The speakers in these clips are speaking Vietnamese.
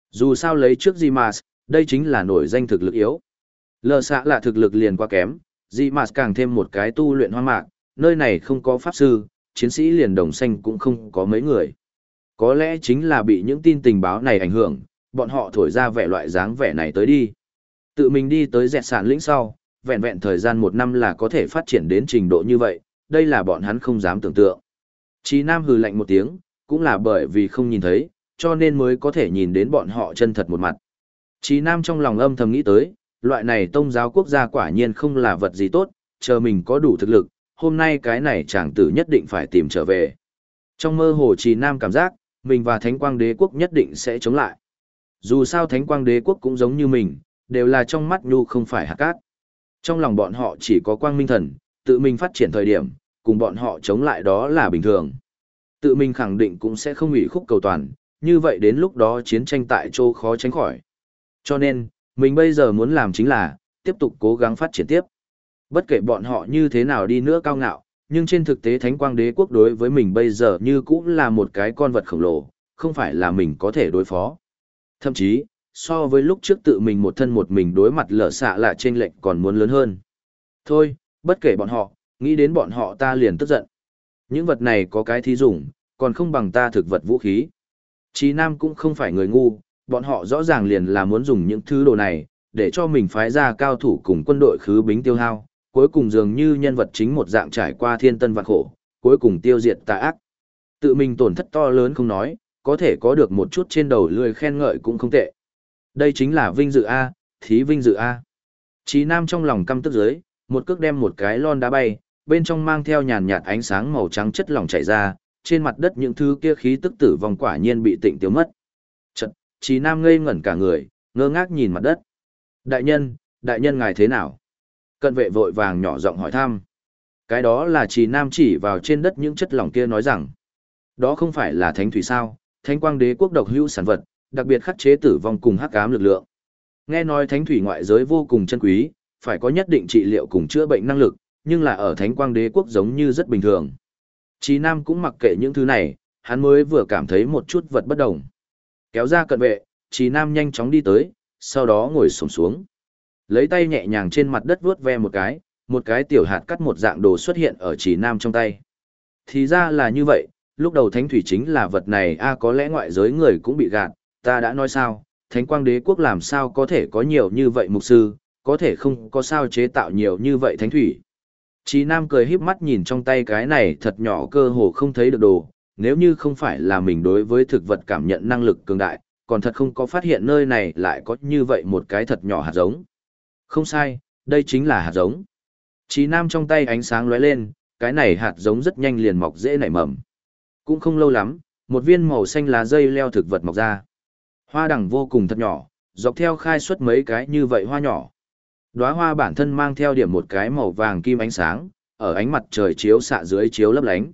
Dù sao lấy trước Dimas, đây chính là nổi danh thực lực yếu. Lờ xạ là thực lực liền quá kém, Dimas càng thêm một cái tu luyện hoang mạc, nơi này không có pháp sư, chiến sĩ liền đồng xanh cũng không có mấy người. Có lẽ chính là bị những tin tình báo này ảnh hưởng, bọn họ thổi ra vẻ loại dáng vẻ này tới đi. Tự mình đi tới dẹt sản lĩnh sau, vẹn vẹn thời gian 1 năm là có thể phát triển đến trình độ như vậy, đây là bọn hắn không dám tưởng tượng. Chí Nam hừ lạnh một tiếng, cũng là bởi vì không nhìn thấy, cho nên mới có thể nhìn đến bọn họ chân thật một mặt. Chí Nam trong lòng âm thầm nghĩ tới, loại này tông giáo quốc gia quả nhiên không là vật gì tốt, chờ mình có đủ thực lực, hôm nay cái này chàng tử nhất định phải tìm trở về. Trong mơ hồ Chí Nam cảm giác, mình và Thánh Quang Đế quốc nhất định sẽ chống lại. Dù sao Thánh Quang Đế quốc cũng giống như mình, đều là trong mắt nhu không phải hạt cát. Trong lòng bọn họ chỉ có Quang Minh Thần, tự mình phát triển thời điểm, cùng bọn họ chống lại đó là bình thường. Tự mình khẳng định cũng sẽ không ủy khúc cầu toàn, như vậy đến lúc đó chiến tranh tại châu khó tránh khỏi. Cho nên, mình bây giờ muốn làm chính là, tiếp tục cố gắng phát triển tiếp. Bất kể bọn họ như thế nào đi nữa cao ngạo, nhưng trên thực tế Thánh Quang Đế quốc đối với mình bây giờ như cũng là một cái con vật khổng lồ, không phải là mình có thể đối phó. Thậm chí, so với lúc trước tự mình một thân một mình đối mặt lở xạ là chênh lệch còn muốn lớn hơn. Thôi, bất kể bọn họ, nghĩ đến bọn họ ta liền tức giận. Những vật này có cái thí dụng, còn không bằng ta thực vật vũ khí. Chí Nam cũng không phải người ngu, bọn họ rõ ràng liền là muốn dùng những thứ đồ này, để cho mình phái ra cao thủ cùng quân đội khứ bính tiêu hao, cuối cùng dường như nhân vật chính một dạng trải qua thiên tân vạn khổ, cuối cùng tiêu diệt tà ác. Tự mình tổn thất to lớn không nói, có thể có được một chút trên đầu lười khen ngợi cũng không tệ. Đây chính là vinh dự A, thí vinh dự A. Chí Nam trong lòng căm tức dưới, một cước đem một cái lon đá bay, bên trong mang theo nhàn nhạt ánh sáng màu trắng chất lỏng chảy ra, trên mặt đất những thứ kia khí tức tử vong quả nhiên bị tịnh tiêu mất. Chật, Chí Nam ngây ngẩn cả người, ngơ ngác nhìn mặt đất. Đại nhân ngài thế nào? Cận vệ vội vàng nhỏ giọng hỏi thăm. Cái đó là Chí Nam chỉ vào trên đất những chất lỏng kia nói rằng, đó không phải là thánh thủy sao, Thánh Quang Đế quốc độc hữu sản vật, đặc biệt khắc chế tử vong cùng hắc ám lực lượng. Nghe nói thánh thủy ngoại giới vô cùng chân quý, phải có nhất định trị liệu cùng chữa bệnh năng lực, nhưng là ở Thánh Quang Đế quốc giống như rất bình thường. Chí Nam cũng mặc kệ những thứ này, hắn mới vừa cảm thấy một chút vật bất đồng. Kéo ra cận vệ, Chí Nam nhanh chóng đi tới, sau đó ngồi xổm xuống. Lấy tay nhẹ nhàng trên mặt đất vuốt ve một cái tiểu hạt cắt một dạng đồ xuất hiện ở Chí Nam trong tay. Thì ra là như vậy, lúc đầu thánh thủy chính là vật này có lẽ ngoại giới người cũng bị gạt, ta đã nói sao, Thánh Quang Đế quốc làm sao có thể có nhiều như vậy mục sư, có thể không có sao chế tạo nhiều như vậy thánh thủy. Chí Nam cười híp mắt nhìn trong tay cái này thật nhỏ cơ hồ không thấy được đồ, nếu như không phải là mình đối với thực vật cảm nhận năng lực cường đại, còn thật không có phát hiện nơi này lại có như vậy một cái thật nhỏ hạt giống. Không sai, đây chính là hạt giống. Chí Nam trong tay ánh sáng lóe lên, cái này hạt giống rất nhanh liền mọc dễ nảy mầm. Cũng không lâu lắm, một viên màu xanh lá dây leo thực vật mọc ra. Hoa đằng vô cùng thật nhỏ, dọc theo khai xuất mấy cái như vậy hoa nhỏ. Đóa hoa bản thân mang theo điểm một cái màu vàng kim ánh sáng, ở ánh mặt trời chiếu xạ dưới chiếu lấp lánh.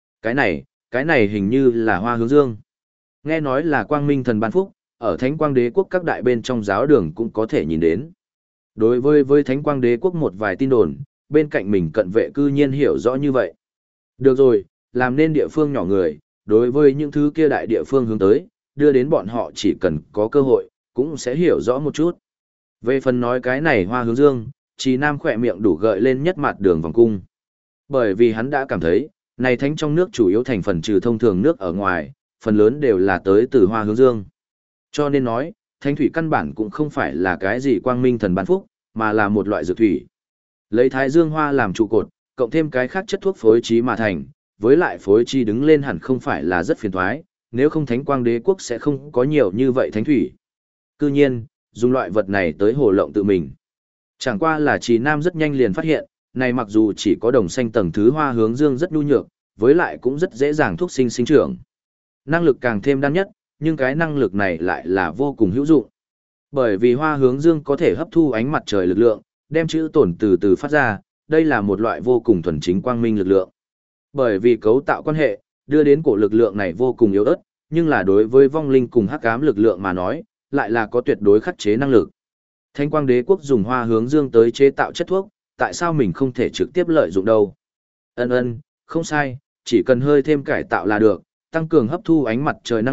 Cái này hình như là hoa hướng dương. Nghe nói là quang minh thần ban phúc, ở Thánh Quang Đế quốc các đại bên trong giáo đường cũng có thể nhìn đến. Đối với Thánh Quang Đế quốc một vài tin đồn, bên cạnh mình cận vệ cư nhiên hiểu rõ như vậy. Được rồi, làm nên địa phương nhỏ người, đối với những thứ kia đại địa phương hướng tới, đưa đến bọn họ chỉ cần có cơ hội, cũng sẽ hiểu rõ một chút. Về phần nói cái này hoa hướng dương, Chí Nam khỏe miệng đủ gợi lên nhất mặt đường vòng cung. Bởi vì hắn đã cảm thấy, này thánh trong nước chủ yếu thành phần trừ thông thường nước ở ngoài, phần lớn đều là tới từ hoa hướng dương. Cho nên nói, thánh thủy căn bản cũng không phải là cái gì quang minh thần ban phúc, mà là một loại dược thủy. Lấy thái dương hoa làm trụ cột, cộng thêm cái khác chất thuốc phối trí mà thành, với lại phối trí đứng lên hẳn không phải là rất phiền toái, nếu không Thánh Quang Đế quốc sẽ không có nhiều như vậy thánh thủy. Cư nhiên, dùng loại vật này tới hồ lộng tự mình. Chẳng qua là Chí Nam rất nhanh liền phát hiện, này mặc dù chỉ có đồng xanh tầng thứ hoa hướng dương rất nhu nhược, với lại cũng rất dễ dàng thúc sinh sinh trưởng. Năng lực càng thêm đan nhất, nhưng cái năng lực này lại là vô cùng hữu dụng. Bởi vì hoa hướng dương có thể hấp thu ánh mặt trời lực lượng, đem chữ tổn từ từ phát ra, đây là một loại vô cùng thuần chính quang minh lực lượng. Bởi vì cấu tạo quan hệ, đưa đến cổ lực lượng này vô cùng yếu ớt, nhưng là đối với vong linh cùng hắc ám lực lượng mà nói, lại là có tuyệt đối khắc chế năng lực. Thánh Quang Đế quốc dùng hoa hướng dương tới chế tạo chất thuốc, tại sao mình không thể trực tiếp lợi dụng đâu? Không sai, chỉ cần hơi thêm cải tạo là được, tăng cường hấp thu ánh mặt trời năng lực,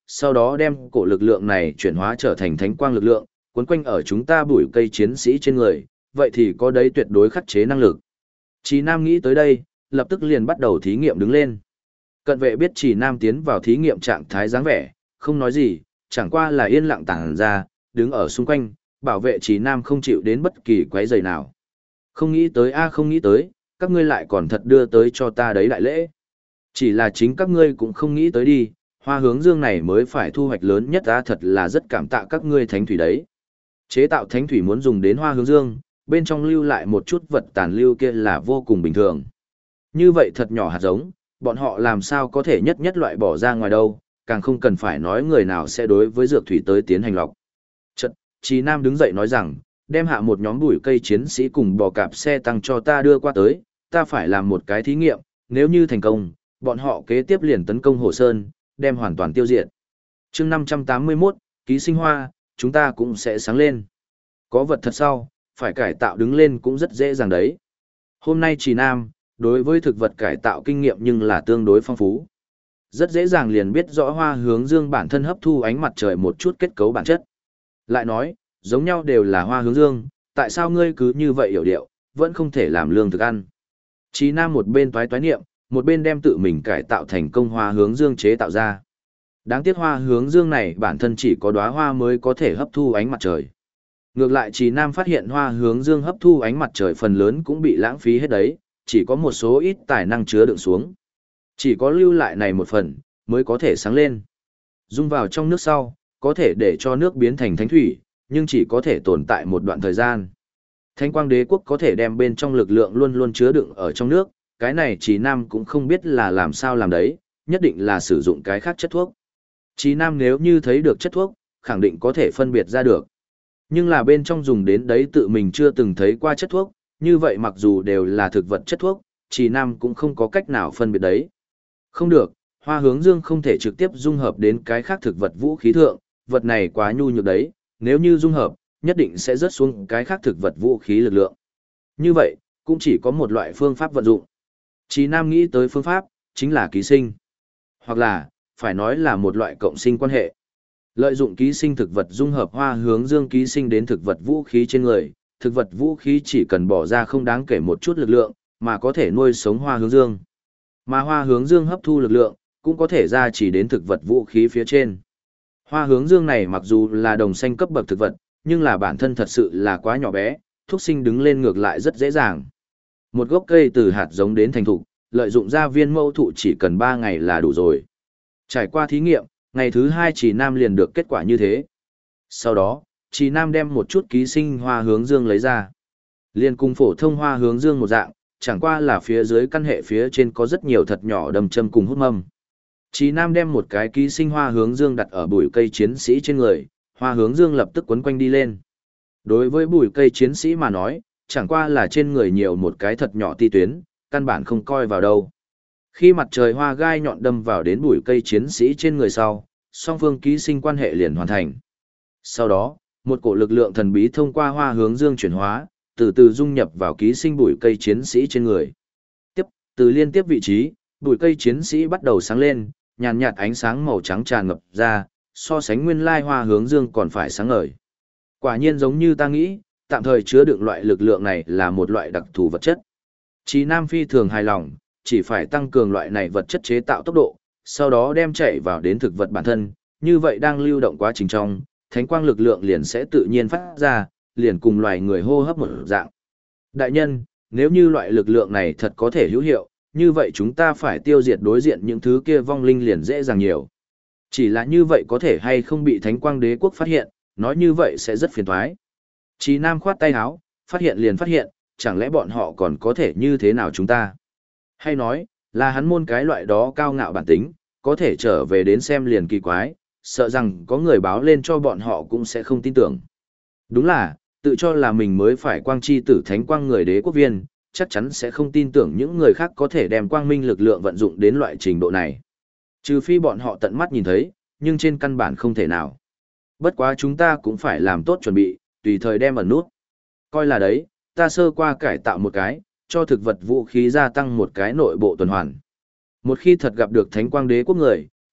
sau đó đem cổ lực lượng này chuyển hóa trở thành thánh quang lực lượng, cuốn quanh ở chúng ta bụi cây chiến sĩ trên người, vậy thì có đấy tuyệt đối khắc chế năng lực. Trì Nam nghĩ tới đây, lập tức liền bắt đầu thí nghiệm đứng lên. Cận vệ biết Trì Nam tiến vào thí nghiệm trạng thái dáng vẻ, không nói gì, chẳng qua là yên lặng tản ra, đứng ở xung quanh, bảo vệ Trì Nam không chịu đến bất kỳ quấy rầy nào. Không nghĩ tới không nghĩ tới, các ngươi lại còn thật đưa tới cho ta đấy đại lễ. Chỉ là chính các ngươi cũng không nghĩ tới đi, hoa hướng dương này mới phải thu hoạch lớn nhất thật là rất cảm tạ các ngươi thánh thủy đấy. Chế tạo thánh thủy muốn dùng đến hoa hướng dương, bên trong lưu lại một chút vật tàn lưu kia là vô cùng bình thường. Như vậy thật nhỏ hạt giống, bọn họ làm sao có thể nhất nhất loại bỏ ra ngoài đâu, càng không cần phải nói người nào sẽ đối với dược thủy tới tiến hành lọc. Chật, Trì Nam đứng dậy nói rằng, đem hạ một nhóm bụi cây chiến sĩ cùng bò cạp xe tăng cho ta đưa qua tới, ta phải làm một cái thí nghiệm, nếu như thành công, bọn họ kế tiếp liền tấn công Hồ Sơn, đem hoàn toàn tiêu diệt. chương 581, ký sinh hoa, chúng ta cũng sẽ sáng lên. Có vật thật sau, phải cải tạo đứng lên cũng rất dễ dàng đấy. Hôm nay Trì Nam, đối với thực vật cải tạo kinh nghiệm nhưng là tương đối phong phú. Rất dễ dàng liền biết rõ hoa hướng dương bản thân hấp thu ánh mặt trời một chút kết cấu bản chất. Lại nói, giống nhau đều là hoa hướng dương, tại sao ngươi cứ như vậy hiểu điệu, vẫn không thể làm lương thực ăn. Trì Nam một bên toái niệm, một bên đem tự mình cải tạo thành công hoa hướng dương chế tạo ra. Đáng tiếc hoa hướng dương này bản thân chỉ có đóa hoa mới có thể hấp thu ánh mặt trời. Ngược lại Trì Nam phát hiện hoa hướng dương hấp thu ánh mặt trời phần lớn cũng bị lãng phí hết đấy, chỉ có một số ít tài năng chứa đựng xuống. Chỉ có lưu lại này một phần, mới có thể sáng lên. Dung vào trong nước sau, có thể để cho nước biến thành thánh thủy, nhưng chỉ có thể tồn tại một đoạn thời gian. Thánh quang đế quốc có thể đem bên trong lực lượng luôn luôn chứa đựng ở trong nước, cái này Trì Nam cũng không biết là làm sao làm đấy, nhất định là sử dụng cái khác chất thuốc. Trì Nam nếu như thấy được chất thuốc, khẳng định có thể phân biệt ra được. Nhưng là bên trong dùng đến đấy tự mình chưa từng thấy qua chất thuốc, như vậy mặc dù đều là thực vật chất thuốc, Trì Nam cũng không có cách nào phân biệt đấy. Không được, hoa hướng dương không thể trực tiếp dung hợp đến cái khác thực vật vũ khí thượng, vật này quá nhu nhược đấy, nếu như dung hợp, nhất định sẽ rớt xuống cái khác thực vật vũ khí lực lượng. Như vậy, cũng chỉ có một loại phương pháp vận dụng. Trì Nam nghĩ tới phương pháp, chính là ký sinh. Hoặc là, phải nói là một loại cộng sinh quan hệ. Lợi dụng ký sinh thực vật dung hợp hoa hướng dương ký sinh đến thực vật vũ khí trên người, thực vật vũ khí chỉ cần bỏ ra không đáng kể một chút lực lượng, mà có thể nuôi sống hoa hướng dương. Mà hoa hướng dương hấp thu lực lượng, cũng có thể ra chỉ đến thực vật vũ khí phía trên. Hoa hướng dương này mặc dù là đồng xanh cấp bậc thực vật, nhưng là bản thân thật sự là quá nhỏ bé, thúc sinh đứng lên ngược lại rất dễ dàng. Một gốc cây từ hạt giống đến thành thục, lợi dụng ra viên mẫu thụ chỉ cần 3 ngày là đủ rồi. Trải qua thí nghiệm, ngày thứ 2 Trì Nam liền được kết quả như thế. Sau đó, Trì Nam đem một chút ký sinh hoa hướng dương lấy ra. Liên cùng phổ thông hoa hướng dương một dạng, chẳng qua là phía dưới căn hệ phía trên có rất nhiều thật nhỏ đầm châm cùng hút mâm. Trì Nam đem một cái ký sinh hoa hướng dương đặt ở bụi cây chiến sĩ trên người, hoa hướng dương lập tức quấn quanh đi lên. Đối với bụi cây chiến sĩ mà nói, chẳng qua là trên người nhiều một cái thật nhỏ ti tuyến, căn bản không coi vào đâu. Khi mặt trời hoa gai nhọn đâm vào đến bụi cây chiến sĩ trên người sau, song phương ký sinh quan hệ liền hoàn thành. Sau đó, một cổ lực lượng thần bí thông qua hoa hướng dương chuyển hóa, từ từ dung nhập vào ký sinh bụi cây chiến sĩ trên người. Tiếp, từ liên tiếp vị trí, bụi cây chiến sĩ bắt đầu sáng lên, nhàn nhạt ánh sáng màu trắng tràn ngập ra, so sánh nguyên lai hoa hướng dương còn phải sáng ngời. Quả nhiên giống như ta nghĩ, tạm thời chứa đựng loại lực lượng này là một loại đặc thù vật chất. Trì Nam phi thường hài lòng, chỉ phải tăng cường loại này vật chất chế tạo tốc độ, sau đó đem chạy vào đến thực vật bản thân, như vậy đang lưu động quá trình trong, thánh quang lực lượng liền sẽ tự nhiên phát ra, liền cùng loài người hô hấp một dạng. Đại nhân, nếu như loại lực lượng này thật có thể hữu hiệu, như vậy chúng ta phải tiêu diệt đối diện những thứ kia vong linh liền dễ dàng nhiều. Chỉ là như vậy có thể hay không bị thánh quang đế quốc phát hiện, nói như vậy sẽ rất phiền toái. Trì Nam khoát tay áo, phát hiện liền phát hiện, chẳng lẽ bọn họ còn có thể như thế nào chúng ta? Hay nói, là hắn môn cái loại đó cao ngạo bản tính, có thể trở về đến xem liền kỳ quái, sợ rằng có người báo lên cho bọn họ cũng sẽ không tin tưởng. Đúng là, tự cho là mình mới phải quang chi tử thánh quang người đế quốc viên, chắc chắn sẽ không tin tưởng những người khác có thể đem quang minh lực lượng vận dụng đến loại trình độ này. Trừ phi bọn họ tận mắt nhìn thấy, nhưng trên căn bản không thể nào. Bất quá chúng ta cũng phải làm tốt chuẩn bị, tùy thời đem ẩn nút. Coi là đấy, ta sơ qua cải tạo một cái, cho thực vật vũ khí gia tăng một cái nội bộ tuần hoàn. Một khi thật gặp được thánh quang đế quốc người,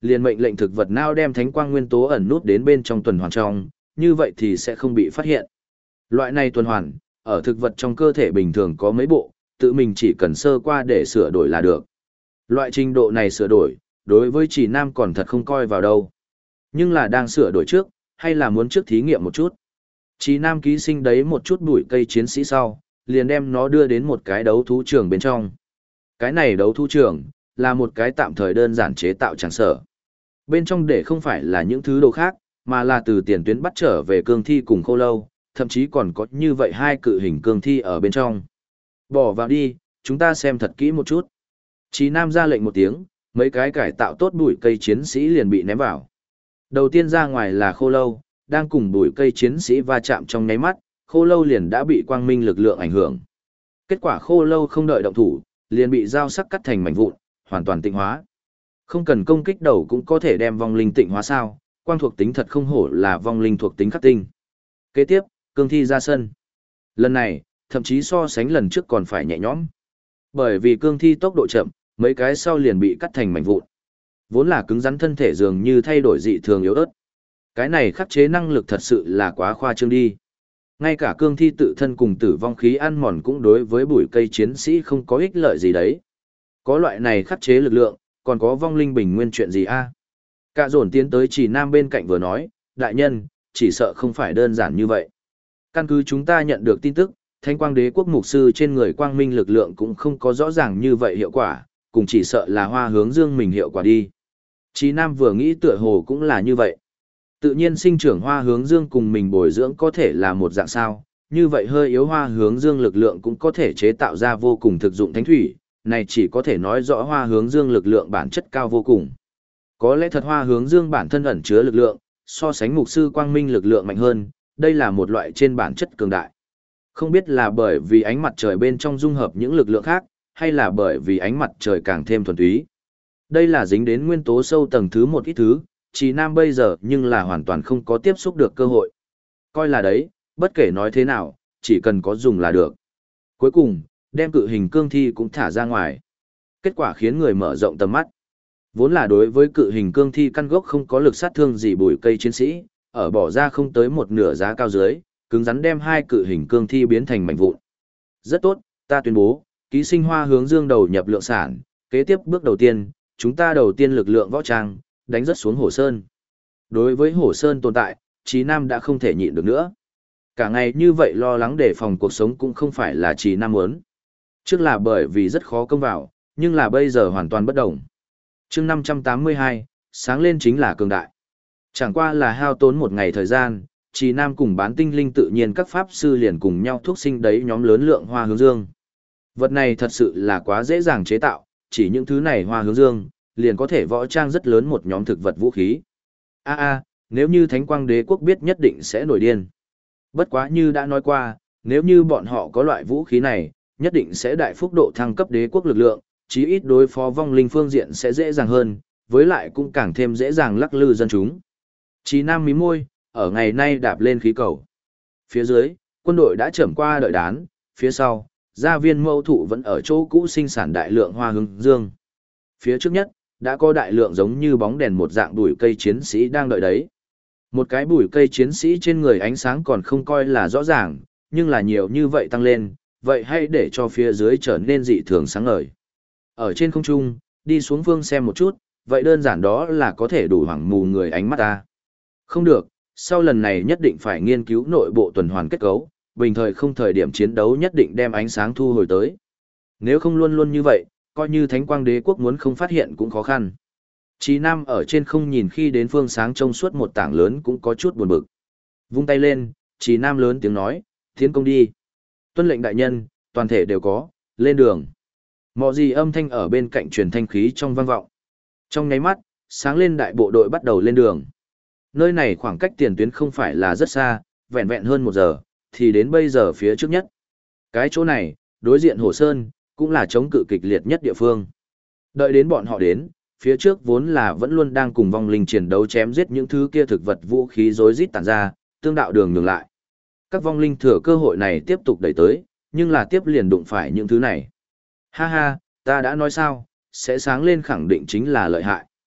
liền mệnh lệnh thực vật não đem thánh quang nguyên tố ẩn nút đến bên trong tuần hoàn trong, như vậy thì sẽ không bị phát hiện. Loại này tuần hoàn, ở thực vật trong cơ thể bình thường có mấy bộ, tự mình chỉ cần sơ qua để sửa đổi là được. Loại trình độ này sửa đổi, đối với Chỉ Nam còn thật không coi vào đâu. Nhưng là đang sửa đổi trước, hay là muốn trước thí nghiệm một chút. Chỉ Nam ký sinh đấy một chút bụi cây chiến sĩ sau, liền đem nó đưa đến một cái đấu thú trường bên trong. Cái này đấu thú trường, là một cái tạm thời đơn giản chế tạo tràng sở. Bên trong để không phải là những thứ đồ khác, mà là từ tiền tuyến bắt trở về cương thi cùng khô lâu, thậm chí còn có như vậy hai cự hình cương thi ở bên trong. Bỏ vào đi, chúng ta xem thật kỹ một chút. Chí Nam ra lệnh một tiếng, mấy cái cải tạo tốt bụi cây chiến sĩ liền bị ném vào. Đầu tiên ra ngoài là khô lâu, đang cùng bụi cây chiến sĩ va chạm trong nháy mắt, khô lâu liền đã bị quang minh lực lượng ảnh hưởng. Kết quả khô lâu không đợi động thủ, liền bị dao sắc cắt thành mảnh vụn, hoàn toàn tịnh hóa. Không cần công kích đầu cũng có thể đem vong linh tịnh hóa sao, quang thuộc tính thật không hổ là vong linh thuộc tính khắc tinh. Kế tiếp, cương thi ra sân. Lần này, thậm chí so sánh lần trước còn phải nhẹ nhõm. Bởi vì cương thi tốc độ chậm, mấy cái sau liền bị cắt thành mảnh vụn. Vốn là cứng rắn thân thể dường như thay đổi dị thường yếu ớt. Cái này khắc chế năng lực thật sự là quá khoa trương đi. Ngay cả cương thi tự thân cùng tử vong khí ăn mòn cũng đối với bụi cây chiến sĩ không có ích lợi gì đấy. Có loại này khắc chế lực lượng, còn có vong linh bình nguyên chuyện gì a? Cả dồn tiến tới Chỉ Nam bên cạnh vừa nói, đại nhân, chỉ sợ không phải đơn giản như vậy. Căn cứ chúng ta nhận được tin tức, Thánh Quang Đế quốc mục sư trên người quang minh lực lượng cũng không có rõ ràng như vậy hiệu quả, cùng chỉ sợ là hoa hướng dương mình hiệu quả đi. Chỉ Nam vừa nghĩ tựa hồ cũng là như vậy. Tự nhiên sinh trưởng hoa hướng dương cùng mình bồi dưỡng có thể là một dạng sao, như vậy hơi yếu hoa hướng dương lực lượng cũng có thể chế tạo ra vô cùng thực dụng thánh thủy, này chỉ có thể nói rõ hoa hướng dương lực lượng bản chất cao vô cùng. Có lẽ thật hoa hướng dương bản thân ẩn chứa lực lượng, so sánh mục sư quang minh lực lượng mạnh hơn, đây là một loại trên bản chất cường đại. Không biết là bởi vì ánh mặt trời bên trong dung hợp những lực lượng khác, hay là bởi vì ánh mặt trời càng thêm thuần túy. Đây là dính đến nguyên tố sâu tầng thứ một ít thứ, Chỉ Nam bây giờ nhưng là hoàn toàn không có tiếp xúc được cơ hội. Coi là đấy, bất kể nói thế nào, chỉ cần có dùng là được. Cuối cùng, đem cự hình cương thi cũng thả ra ngoài. Kết quả khiến người mở rộng tầm mắt. Vốn là đối với cự hình cương thi căn gốc không có lực sát thương gì bùi cây chiến sĩ, ở bỏ ra không tới một nửa giá cao dưới, cứng rắn đem hai cự hình cương thi biến thành mảnh vụn. Rất tốt, ta tuyên bố, ký sinh hoa hướng dương đầu nhập lượng sản, kế tiếp bước đầu tiên, chúng ta đầu tiên lực lượng võ trang, đánh rất xuống Hổ Sơn. Đối với Hổ Sơn tồn tại, Chí Nam đã không thể nhịn được nữa. Cả ngày như vậy lo lắng đề phòng cuộc sống cũng không phải là Chí Nam muốn. Trước là bởi vì rất khó công vào, nhưng là bây giờ hoàn toàn bất động. Chương 582, sáng lên chính là cường đại. Chẳng qua là hao tốn một ngày thời gian, Chí Nam cùng bán tinh linh tự nhiên các pháp sư liền cùng nhau thúc sinh đấy nhóm lớn lượng hoa hướng dương. Vật này thật sự là quá dễ dàng chế tạo, chỉ những thứ này hoa hướng dương, liền có thể võ trang rất lớn một nhóm thực vật vũ khí. Nếu như Thánh Quang Đế quốc biết nhất định sẽ nổi điên. Bất quá như đã nói qua, nếu như bọn họ có loại vũ khí này, nhất định sẽ đại phúc độ thăng cấp đế quốc lực lượng, chí ít đối phó vong linh phương diện sẽ dễ dàng hơn, với lại cũng càng thêm dễ dàng lắc lư dân chúng. Chí Nam mí môi, ở ngày nay đạp lên khí cầu. Phía dưới, quân đội đã trởm qua đợi đán, phía sau, gia viên mâu thụ vẫn ở chỗ cũ sinh sản đại lượng hoa hướng dương. Phía trước nhất, đã có đại lượng giống như bóng đèn một dạng bụi cây chiến sĩ đang đợi đấy. Một cái bụi cây chiến sĩ trên người ánh sáng còn không coi là rõ ràng, nhưng là nhiều như vậy tăng lên, vậy hãy để cho phía dưới trở nên dị thường sáng ngời. Ở trên không trung, đi xuống phương xem một chút, vậy đơn giản đó là có thể đủ hoảng mù người ánh mắt ta. Không được, sau lần này nhất định phải nghiên cứu nội bộ tuần hoàn kết cấu, bình thời không thời điểm chiến đấu nhất định đem ánh sáng thu hồi tới. Nếu không luôn luôn như vậy, coi như Thánh Quang Đế quốc muốn không phát hiện cũng khó khăn. Chí Nam ở trên không nhìn khi đến phương sáng trông suốt một tảng lớn cũng có chút buồn bực. Vung tay lên, Chí Nam lớn tiếng nói, tiến công đi. Tuân lệnh đại nhân, toàn thể đều có, lên đường. Mọ gì âm thanh ở bên cạnh truyền thanh khí trong vang vọng. Trong nháy mắt, sáng lên đại bộ đội bắt đầu lên đường. Nơi này khoảng cách tiền tuyến không phải là rất xa, vẹn vẹn hơn 1 giờ, thì đến bây giờ phía trước nhất. Cái chỗ này, đối diện Hồ Sơn, cũng là chống cự kịch liệt nhất địa phương. Đợi đến bọn họ đến, phía trước vốn là vẫn luôn đang cùng vong linh chiến đấu chém giết những thứ kia thực vật vũ khí rối rít tản ra, tương đạo đường nhường lại. Các vong linh thừa cơ hội này tiếp tục đẩy tới, nhưng là tiếp liền đụng phải những thứ này. Ha ha, ta đã nói sao, sẽ sáng lên khẳng định chính là lợi hại.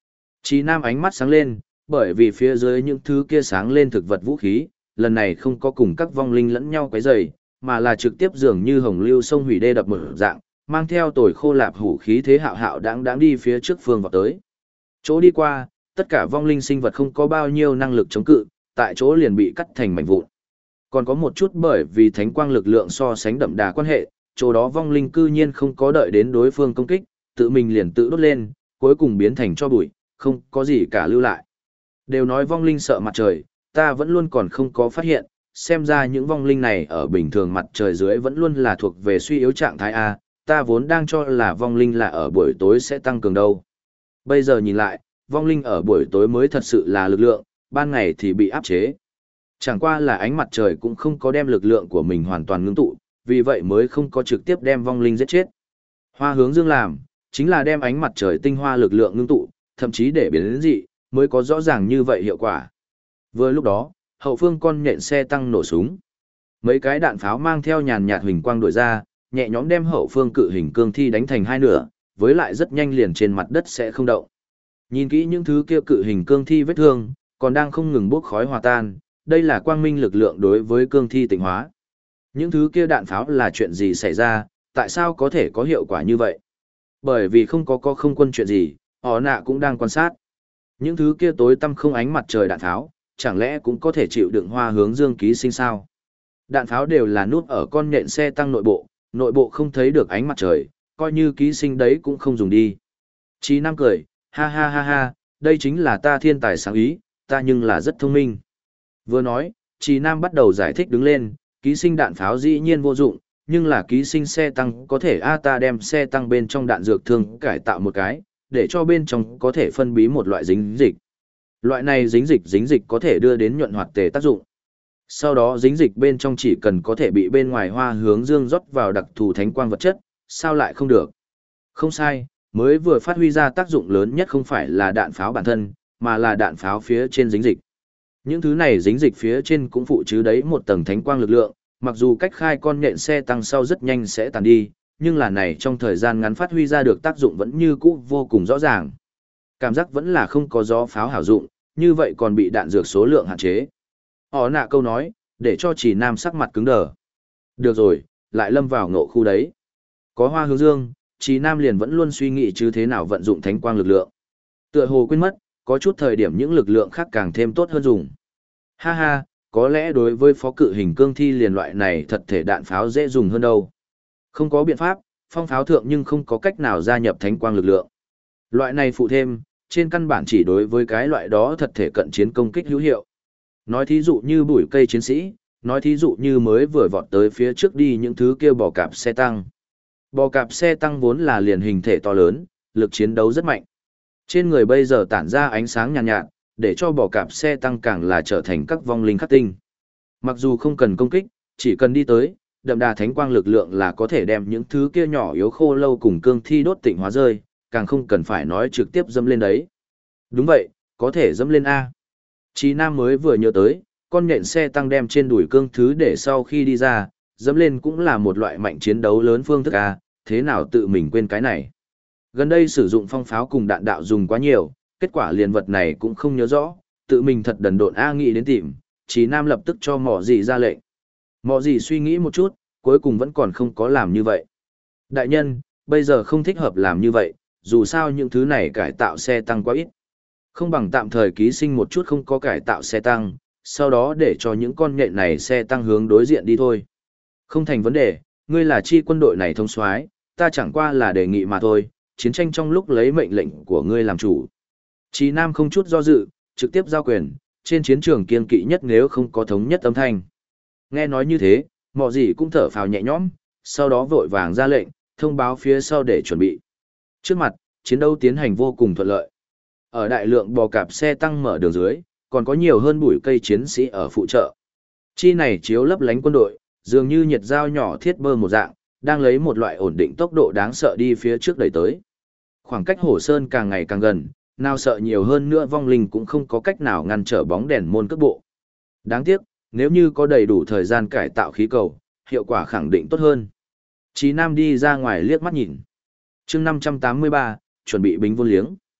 Chí Nam ánh mắt sáng lên, bởi vì phía dưới những thứ kia sáng lên thực vật vũ khí, lần này không có cùng các vong linh lẫn nhau quấy rầy, mà là trực tiếp dường như hồng lưu sông hủy đê đập mở dạng, mang theo tồi khô lạp hủ khí thế hạo hạo đáng đi phía trước phương vào tới. Chỗ đi qua, tất cả vong linh sinh vật không có bao nhiêu năng lực chống cự, tại chỗ liền bị cắt thành mảnh vụn. Còn có một chút bởi vì thánh quang lực lượng so sánh đậm đà quan hệ, chỗ đó vong linh cư nhiên không có đợi đến đối phương công kích, tự mình liền tự đốt lên, cuối cùng biến thành cho bụi, không có gì cả lưu lại. Đều nói vong linh sợ mặt trời, ta vẫn luôn còn không có phát hiện, xem ra những vong linh này ở bình thường mặt trời dưới vẫn luôn là thuộc về suy yếu trạng thái A, ta vốn đang cho là vong linh là ở buổi tối sẽ tăng cường đâu. Bây giờ nhìn lại, vong linh ở buổi tối mới thật sự là lực lượng, ban ngày thì bị áp chế. Chẳng qua là ánh mặt trời cũng không có đem lực lượng của mình hoàn toàn ngưng tụ, vì vậy mới không có trực tiếp đem vong linh giết chết. Hoa hướng dương làm, chính là đem ánh mặt trời tinh hoa lực lượng ngưng tụ, thậm chí để biến đến dị, mới có rõ ràng như vậy hiệu quả. Vừa lúc đó, hậu phương con nhện xe tăng nổ súng. Mấy cái đạn pháo mang theo nhàn nhạt huỳnh quang đuổi ra, nhẹ nhõm đem hậu phương cự hình cương thi đánh thành hai nửa, với lại rất nhanh liền trên mặt đất sẽ không động. Nhìn kỹ những thứ kia cự hình cương thi vết thương, còn đang không ngừng bốc khói hòa tan, đây là quang minh lực lượng đối với cương thi tịnh hóa. Những thứ kia đạn pháo là chuyện gì xảy ra, tại sao có thể có hiệu quả như vậy? Bởi vì không có không quân chuyện gì, họ nạ cũng đang quan sát. Những thứ kia tối tăm không ánh mặt trời đạn pháo, chẳng lẽ cũng có thể chịu đựng hoa hướng dương ký sinh sao? Đạn pháo đều là nút ở con nhện xe tăng nội bộ không thấy được ánh mặt trời, coi như ký sinh đấy cũng không dùng đi. Chí Nam cười, ha ha ha ha, đây chính là ta thiên tài sáng ý, ta nhưng là rất thông minh. Vừa nói, Chí Nam bắt đầu giải thích đứng lên, ký sinh đạn pháo dĩ nhiên vô dụng, nhưng là ký sinh xe tăng có thể ta đem xe tăng bên trong đạn dược thương cải tạo một cái, để cho bên trong có thể phân bí một loại dính dịch. Loại này dính dịch có thể đưa đến nhuận hoạt tề tác dụng. Sau đó dính dịch bên trong chỉ cần có thể bị bên ngoài hoa hướng dương rót vào đặc thù thánh quang vật chất, sao lại không được? Không sai, mới vừa phát huy ra tác dụng lớn nhất không phải là đạn pháo bản thân, mà là đạn pháo phía trên dính dịch. Những thứ này dính dịch phía trên cũng phụ chứ đấy một tầng thánh quang lực lượng, mặc dù cách khai con nhện xe tăng sau rất nhanh sẽ tàn đi, nhưng là này trong thời gian ngắn phát huy ra được tác dụng vẫn như cũ vô cùng rõ ràng. Cảm giác vẫn là không có gió pháo hảo dụng, như vậy còn bị đạn dược số lượng hạn chế. Họ nạ câu nói, để cho Chỉ Nam sắc mặt cứng đờ. Được rồi, lại lâm vào ngộ khu đấy. Có hoa hướng dương, Chỉ Nam liền vẫn luôn suy nghĩ chứ thế nào vận dụng thánh quang lực lượng. Tựa hồ quên mất, có chút thời điểm những lực lượng khác càng thêm tốt hơn dùng. Ha ha, có lẽ đối với phó cự hình cương thi liền loại này thật thể đạn pháo dễ dùng hơn đâu. Không có biện pháp, phong pháo thượng nhưng không có cách nào gia nhập thánh quang lực lượng. Loại này phụ thêm, trên căn bản chỉ đối với cái loại đó thật thể cận chiến công kích hữu hiệu. Nói thí dụ như bụi cây chiến sĩ, nói thí dụ như mới vừa vọt tới phía trước đi những thứ kia bò cạp xe tăng. Bò cạp xe tăng vốn là liền hình thể to lớn, lực chiến đấu rất mạnh. Trên người bây giờ tản ra ánh sáng nhàn nhạt, để cho bò cạp xe tăng càng là trở thành các vong linh khắc tinh. Mặc dù không cần công kích, chỉ cần đi tới, đậm đà thánh quang lực lượng là có thể đem những thứ kia nhỏ yếu khô lâu cùng cương thi đốt tịnh hóa rơi, càng không cần phải nói trực tiếp dâm lên đấy. Đúng vậy, có thể dâm lên A. Chí Nam mới vừa nhớ tới, con nhện xe tăng đem trên đùi cương thứ để sau khi đi ra, dâm lên cũng là một loại mạnh chiến đấu lớn phương thức A, thế nào tự mình quên cái này. Gần đây sử dụng phong pháo cùng đạn đạo dùng quá nhiều, kết quả liền vật này cũng không nhớ rõ, tự mình thật đần độn A nghĩ đến tìm, Chí Nam lập tức cho mỏ gì ra lệnh. Mỏ gì suy nghĩ một chút, cuối cùng vẫn còn không có làm như vậy. Đại nhân, bây giờ không thích hợp làm như vậy, dù sao những thứ này cải tạo xe tăng quá ít. Không bằng tạm thời ký sinh một chút không có cải tạo xe tăng, sau đó để cho những con nhện này xe tăng hướng đối diện đi thôi. Không thành vấn đề, ngươi là chi quân đội này thông soái, ta chẳng qua là đề nghị mà thôi, chiến tranh trong lúc lấy mệnh lệnh của ngươi làm chủ. Chí Nam không chút do dự, trực tiếp giao quyền, trên chiến trường kiên kỵ nhất nếu không có thống nhất âm thanh. Nghe nói như thế, mọi gì cũng thở phào nhẹ nhõm, sau đó vội vàng ra lệnh, thông báo phía sau để chuẩn bị. Trước mặt, chiến đấu tiến hành vô cùng thuận lợi. Ở đại lượng bò cạp xe tăng mở đường dưới, còn có nhiều hơn bụi cây chiến sĩ ở phụ trợ. Chi này chiếu lấp lánh quân đội, dường như nhiệt dao nhỏ thiết bơ một dạng, đang lấy một loại ổn định tốc độ đáng sợ đi phía trước đẩy tới. Khoảng cách Hổ Sơn càng ngày càng gần, nào sợ nhiều hơn nữa vong linh cũng không có cách nào ngăn trở bóng đèn môn cước bộ. Đáng tiếc, nếu như có đầy đủ thời gian cải tạo khí cầu, hiệu quả khẳng định tốt hơn. Chí Nam đi ra ngoài liếc mắt nhìn. Chương 583, chuẩn bị bính vô liếng.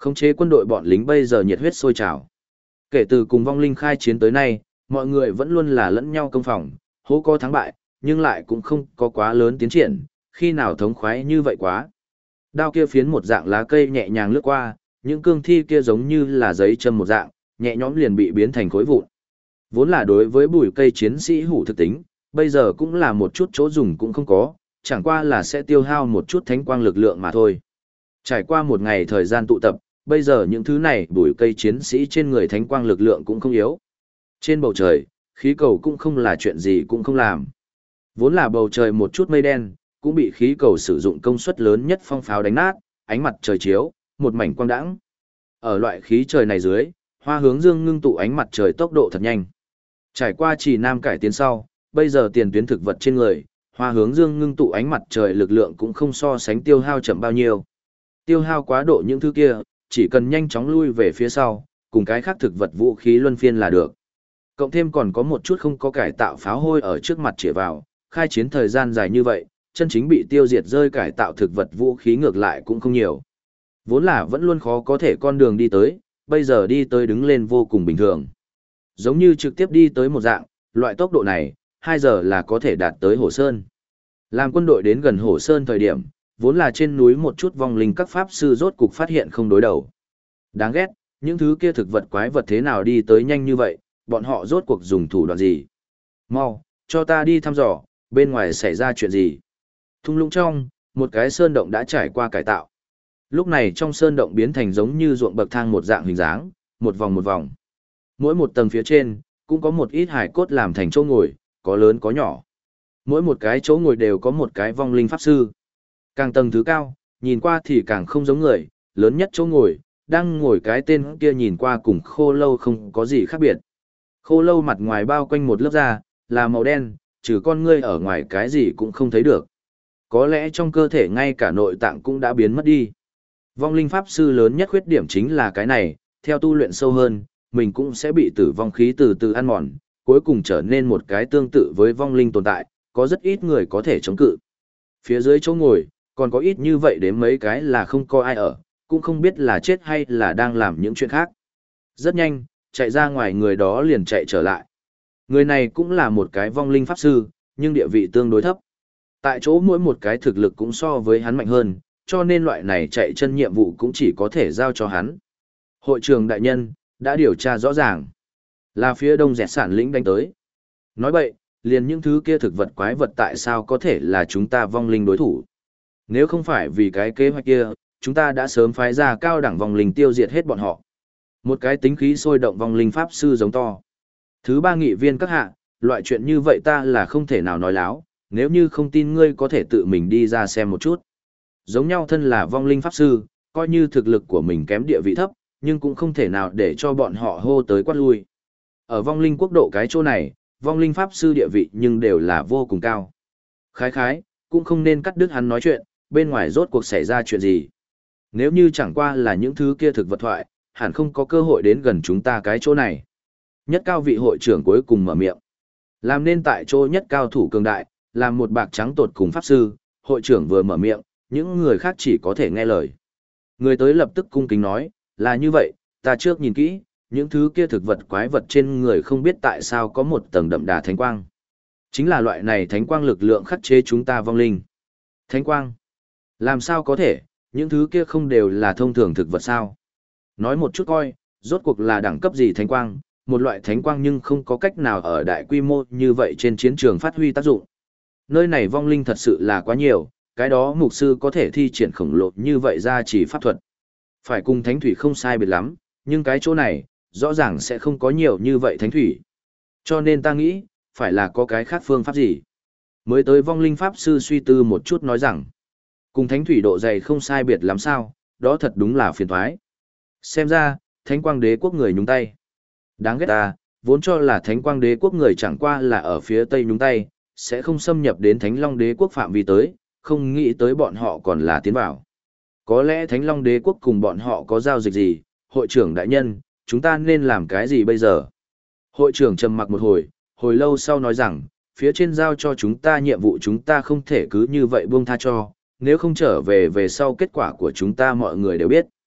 Khống chế quân đội bọn lính bây giờ nhiệt huyết sôi trào. Kể từ cùng vong linh khai chiến tới nay, mọi người vẫn luôn là lẫn nhau công phòng, hố có thắng bại, nhưng lại cũng không có quá lớn tiến triển, khi nào thống khoái như vậy quá. Đao kia phiến một dạng lá cây nhẹ nhàng lướt qua, những cương thi kia giống như là giấy châm một dạng, nhẹ nhõm liền bị biến thành khối vụn. Vốn là đối với bùi cây chiến sĩ hủ thực tính, bây giờ cũng là một chút chỗ dùng cũng không có, chẳng qua là sẽ tiêu hao một chút thánh quang lực lượng mà thôi. Trải qua một ngày thời gian tụ tập, bây giờ những thứ này bùi cây chiến sĩ trên người thánh quang lực lượng cũng không yếu. Trên bầu trời, khí cầu cũng không là chuyện gì cũng không làm. Vốn là bầu trời một chút mây đen, cũng bị khí cầu sử dụng công suất lớn nhất phong pháo đánh nát, ánh mặt trời chiếu, một mảnh quang đãng. Ở loại khí trời này dưới, Hoa Hướng Dương ngưng tụ ánh mặt trời tốc độ thật nhanh. Trải qua Trì Nam cải tiến sau, bây giờ tiền tuyến thực vật trên người, Hoa Hướng Dương ngưng tụ ánh mặt trời lực lượng cũng không so sánh tiêu hao chậm bao nhiêu. Tiêu hao quá độ những thứ kia, chỉ cần nhanh chóng lui về phía sau, cùng cái khác thực vật vũ khí luân phiên là được. Cộng thêm còn có một chút không có cải tạo pháo hôi ở trước mặt chĩa vào, khai chiến thời gian dài như vậy, chân chính bị tiêu diệt rơi cải tạo thực vật vũ khí ngược lại cũng không nhiều. Vốn là vẫn luôn khó có thể con đường đi tới, bây giờ đi tới đứng lên vô cùng bình thường. Giống như trực tiếp đi tới một dạng, loại tốc độ này, 2 giờ là có thể đạt tới Hổ Sơn. Làm quân đội đến gần Hổ Sơn thời điểm, vốn là trên núi một chút vong linh các pháp sư rốt cục phát hiện không đối đầu. Đáng ghét, những thứ kia thực vật quái vật thế nào đi tới nhanh như vậy, bọn họ rốt cuộc dùng thủ đoạn gì? Mau, cho ta đi thăm dò, bên ngoài xảy ra chuyện gì? Thung lũng trong, một cái sơn động đã trải qua cải tạo. Lúc này trong sơn động biến thành giống như ruộng bậc thang một dạng hình dáng, một vòng một vòng. Mỗi một tầng phía trên, cũng có một ít hải cốt làm thành chỗ ngồi, có lớn có nhỏ. Mỗi một cái chỗ ngồi đều có một cái vong linh pháp sư. Càng tầng thứ cao, nhìn qua thì càng không giống người, lớn nhất chỗ ngồi, đang ngồi cái tên kia nhìn qua cùng khô lâu không có gì khác biệt. Khô lâu mặt ngoài bao quanh một lớp da, là màu đen, trừ con ngươi ở ngoài cái gì cũng không thấy được. Có lẽ trong cơ thể ngay cả nội tạng cũng đã biến mất đi. Vong linh pháp sư lớn nhất khuyết điểm chính là cái này, theo tu luyện sâu hơn, mình cũng sẽ bị tử vong khí từ từ ăn mòn, cuối cùng trở nên một cái tương tự với vong linh tồn tại, có rất ít người có thể chống cự. Phía dưới chỗ ngồi, còn có ít như vậy đến mấy cái là không có ai ở, cũng không biết là chết hay là đang làm những chuyện khác. Rất nhanh, chạy ra ngoài người đó liền chạy trở lại. Người này cũng là một cái vong linh pháp sư, nhưng địa vị tương đối thấp. Tại chỗ mỗi một cái thực lực cũng so với hắn mạnh hơn, cho nên loại này chạy chân nhiệm vụ cũng chỉ có thể giao cho hắn. Hội trưởng đại nhân, đã điều tra rõ ràng. Là phía đông dẹt sản lĩnh đánh tới. Nói vậy, liền những thứ kia thực vật quái vật tại sao có thể là chúng ta vong linh đối thủ. Nếu không phải vì cái kế hoạch kia, chúng ta đã sớm phái ra cao đẳng vong linh tiêu diệt hết bọn họ. Một cái tính khí sôi động vong linh pháp sư giống to. Thứ ba nghị viên các hạ, loại chuyện như vậy ta là không thể nào nói láo, nếu như không tin ngươi có thể tự mình đi ra xem một chút. Giống nhau thân là vong linh pháp sư, coi như thực lực của mình kém địa vị thấp, nhưng cũng không thể nào để cho bọn họ hô tới quát lui. Ở vong linh quốc độ cái chỗ này, vong linh pháp sư địa vị nhưng đều là vô cùng cao. Khái khái, cũng không nên cắt đứt hắn nói chuyện, bên ngoài rốt cuộc xảy ra chuyện gì. Nếu như chẳng qua là những thứ kia thực vật thoại, hẳn không có cơ hội đến gần chúng ta cái chỗ này. Nhất cao vị hội trưởng cuối cùng mở miệng. Làm nên tại chỗ nhất cao thủ cường đại, làm một bạc trắng tột cùng pháp sư, hội trưởng vừa mở miệng, những người khác chỉ có thể nghe lời. Người tới lập tức cung kính nói, là như vậy, ta trước nhìn kỹ, những thứ kia thực vật quái vật trên người không biết tại sao có một tầng đậm đà thánh quang. Chính là loại này thánh quang lực lượng khắc chế chúng ta vong linh. Thánh quang? Làm sao có thể, những thứ kia không đều là thông thường thực vật sao? Nói một chút coi, rốt cuộc là đẳng cấp gì thánh quang, một loại thánh quang nhưng không có cách nào ở đại quy mô như vậy trên chiến trường phát huy tác dụng. Nơi này vong linh thật sự là quá nhiều, cái đó mục sư có thể thi triển khổng lồ như vậy ra chỉ pháp thuật. Phải cùng thánh thủy không sai biệt lắm, nhưng cái chỗ này, rõ ràng sẽ không có nhiều như vậy thánh thủy. Cho nên ta nghĩ, phải là có cái khác phương pháp gì. Mới tới vong linh pháp sư suy tư một chút nói rằng, cùng thánh thủy độ dày không sai biệt lắm sao, đó thật đúng là phiền toái. Xem ra, thánh quang đế quốc người nhúng tay. Đáng ghét ta, vốn cho là thánh quang đế quốc người chẳng qua là ở phía tây nhúng tay, sẽ không xâm nhập đến thánh long đế quốc phạm vi tới, không nghĩ tới bọn họ còn là tiến vào. Có lẽ thánh long đế quốc cùng bọn họ có giao dịch gì, hội trưởng đại nhân, chúng ta nên làm cái gì bây giờ? Hội trưởng trầm mặc một hồi lâu sau nói rằng, phía trên giao cho chúng ta nhiệm vụ chúng ta không thể cứ như vậy buông tha cho, nếu không trở về về sau kết quả của chúng ta mọi người đều biết.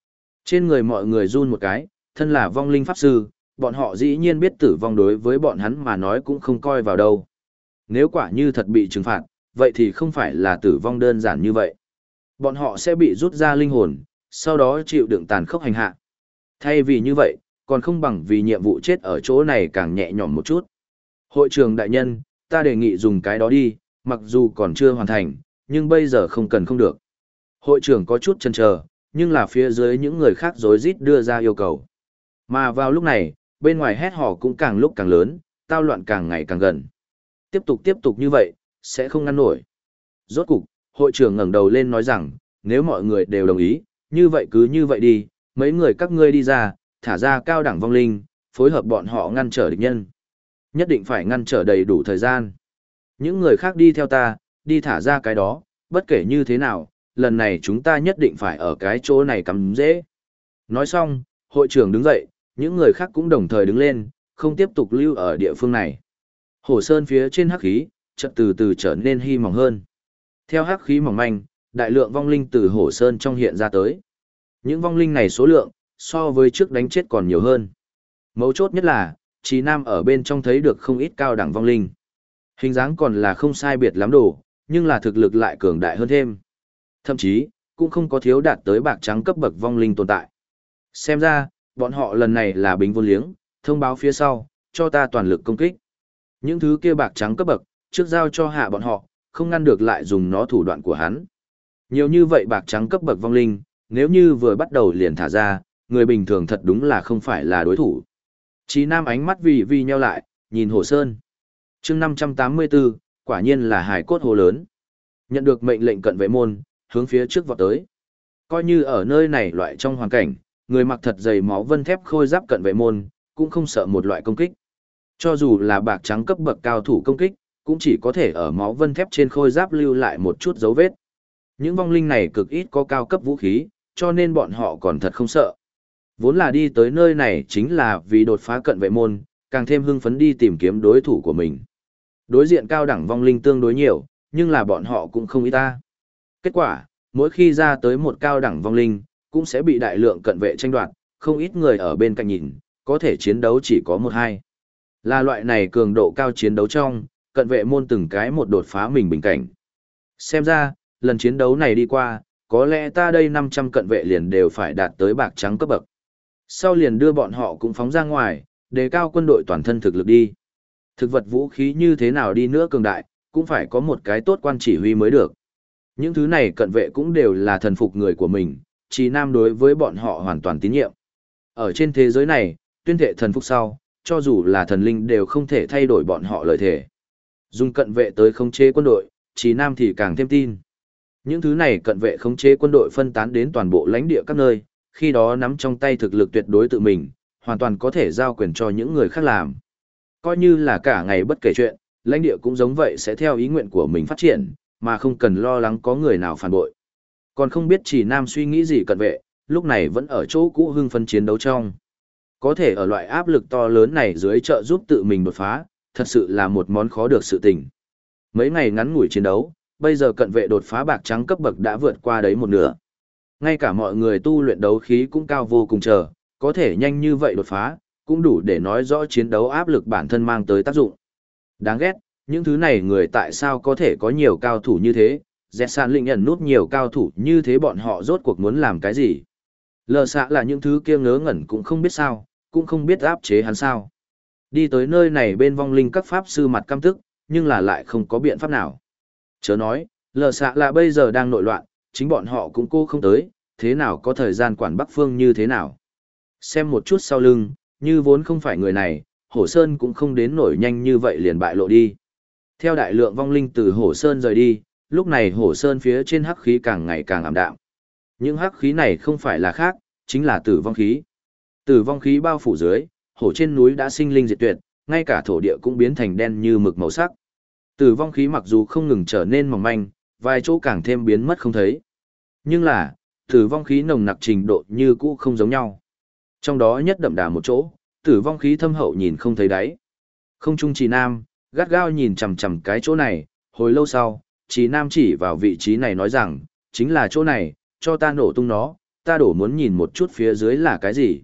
Trên người mọi người run một cái, thân là vong linh pháp sư, bọn họ dĩ nhiên biết tử vong đối với bọn hắn mà nói cũng không coi vào đâu. Nếu quả như thật bị trừng phạt, vậy thì không phải là tử vong đơn giản như vậy. Bọn họ sẽ bị rút ra linh hồn, sau đó chịu đựng tàn khốc hành hạ. Thay vì như vậy, còn không bằng vì nhiệm vụ chết ở chỗ này càng nhẹ nhõm một chút. Hội trưởng đại nhân, ta đề nghị dùng cái đó đi, mặc dù còn chưa hoàn thành, nhưng bây giờ không cần không được. Hội trưởng có chút chần chờ, nhưng là phía dưới những người khác rối rít đưa ra yêu cầu. Mà vào lúc này, bên ngoài hét hò cũng càng lúc càng lớn, tao loạn càng ngày càng gần. Tiếp tục như vậy, sẽ không ngăn nổi. Rốt cục, hội trưởng ngẩng đầu lên nói rằng, nếu mọi người đều đồng ý, như vậy cứ như vậy đi, mấy người các ngươi đi ra, thả ra cao đẳng vong linh, phối hợp bọn họ ngăn trở địch nhân. Nhất định phải ngăn trở đầy đủ thời gian. Những người khác đi theo ta, đi thả ra cái đó, bất kể như thế nào, lần này chúng ta nhất định phải ở cái chỗ này cắm dễ. Nói xong, hội trưởng đứng dậy, những người khác cũng đồng thời đứng lên, không tiếp tục lưu ở địa phương này. Hồ sơn phía trên hắc khí, chợt từ từ trở nên hy mỏng hơn. Theo hắc khí mỏng manh, đại lượng vong linh từ hồ sơn trong hiện ra tới. Những vong linh này số lượng, so với trước đánh chết còn nhiều hơn. Mấu chốt nhất là, Trí Nam ở bên trong thấy được không ít cao đẳng vong linh. Hình dáng còn là không sai biệt lắm đồ, nhưng là thực lực lại cường đại hơn thêm. Thậm chí, cũng không có thiếu đạt tới bạc trắng cấp bậc vong linh tồn tại. Xem ra, bọn họ lần này là bính vô liếng, thông báo phía sau, cho ta toàn lực công kích. Những thứ kia bạc trắng cấp bậc, trước giao cho hạ bọn họ, không ngăn được lại dùng nó thủ đoạn của hắn. Nhiều như vậy bạc trắng cấp bậc vong linh, nếu như vừa bắt đầu liền thả ra, người bình thường thật đúng là không phải là đối thủ. Chí Nam ánh mắt vì nheo lại, nhìn Hồ Sơn. chương 584, quả nhiên là hài cốt hồ lớn. Nhận được mệnh lệnh cận vệ môn, hướng phía trước vọt tới. Coi như ở nơi này loại trong hoàn cảnh, người mặc thật dày máu vân thép khôi giáp cận vệ môn, cũng không sợ một loại công kích. Cho dù là bạc trắng cấp bậc cao thủ công kích, cũng chỉ có thể ở máu vân thép trên khôi giáp lưu lại một chút dấu vết. Những vong linh này cực ít có cao cấp vũ khí, cho nên bọn họ còn thật không sợ. Vốn là đi tới nơi này chính là vì đột phá cận vệ môn, càng thêm hưng phấn đi tìm kiếm đối thủ của mình. Đối diện cao đẳng vong linh tương đối nhiều, nhưng là bọn họ cũng không ít ta. Kết quả, mỗi khi ra tới một cao đẳng vong linh, cũng sẽ bị đại lượng cận vệ tranh đoạt, không ít người ở bên cạnh nhìn, có thể chiến đấu chỉ có một hai. Là loại này cường độ cao chiến đấu trong, cận vệ môn từng cái một đột phá mình bình cảnh. Xem ra, lần chiến đấu này đi qua, có lẽ ta đây 500 cận vệ liền đều phải đạt tới bạc trắng cấp bậc. Sau liền đưa bọn họ cũng phóng ra ngoài, đề cao quân đội toàn thân thực lực đi. Thực vật vũ khí như thế nào đi nữa cường đại, cũng phải có một cái tốt quan chỉ huy mới được. Những thứ này cận vệ cũng đều là thần phục người của mình, Chí Nam đối với bọn họ hoàn toàn tín nhiệm. Ở trên thế giới này, tuyên thệ thần phục sau, cho dù là thần linh đều không thể thay đổi bọn họ lời thề. Dùng cận vệ tới khống chế quân đội, Chí Nam thì càng thêm tin. Những thứ này cận vệ khống chế quân đội phân tán đến toàn bộ lãnh địa các nơi, khi đó nắm trong tay thực lực tuyệt đối tự mình, hoàn toàn có thể giao quyền cho những người khác làm. Coi như là cả ngày bất kể chuyện, lãnh địa cũng giống vậy sẽ theo ý nguyện của mình phát triển, mà không cần lo lắng có người nào phản bội. Còn không biết Chỉ Nam suy nghĩ gì cận vệ, lúc này vẫn ở chỗ cũ hưng phấn chiến đấu trong. Có thể ở loại áp lực to lớn này dưới trợ giúp tự mình đột phá, thật sự là một món khó được sự tình. Mấy ngày ngắn ngủi chiến đấu, bây giờ cận vệ đột phá bạc trắng cấp bậc đã vượt qua đấy một nửa. Ngay cả mọi người tu luyện đấu khí cũng cao vô cùng chờ, có thể nhanh như vậy đột phá, cũng đủ để nói rõ chiến đấu áp lực bản thân mang tới tác dụng. Đáng ghét, những thứ này người tại sao có thể có nhiều cao thủ như thế, dẹt sàn linh ẩn nút nhiều cao thủ như thế bọn họ rốt cuộc muốn làm cái gì. Lờ xạ là những thứ kia ngớ ngẩn cũng không biết sao, cũng không biết áp chế hắn sao. Đi tới nơi này bên vong linh các pháp sư mặt căm tức, nhưng là lại không có biện pháp nào. Chớ nói, lờ xạ là bây giờ đang nội loạn, chính bọn họ cũng cô không tới, thế nào có thời gian quản Bắc Phương như thế nào. Xem một chút sau lưng, như vốn không phải người này, Hổ Sơn cũng không đến nổi nhanh như vậy liền bại lộ đi. Theo đại lượng vong linh từ Hổ Sơn rời đi, lúc này Hổ Sơn phía trên hắc khí càng ngày càng ảm đạm. Những hắc khí này không phải là khác, chính là tử vong khí. Tử vong khí bao phủ dưới, hổ trên núi đã sinh linh diệt tuyệt, ngay cả thổ địa cũng biến thành đen như mực màu sắc. Tử vong khí mặc dù không ngừng trở nên mỏng manh, vài chỗ càng thêm biến mất không thấy. Nhưng là, tử vong khí nồng nặc trình độ như cũ không giống nhau. Trong đó nhất đậm đà một chỗ, tử vong khí thâm hậu nhìn không thấy đáy. Không trung Trì Nam, gắt gao nhìn chằm chằm cái chỗ này, hồi lâu sau, Trì Nam chỉ vào vị trí này nói rằng, chính là chỗ này, cho ta nổ tung nó, ta đổ muốn nhìn một chút phía dưới là cái gì.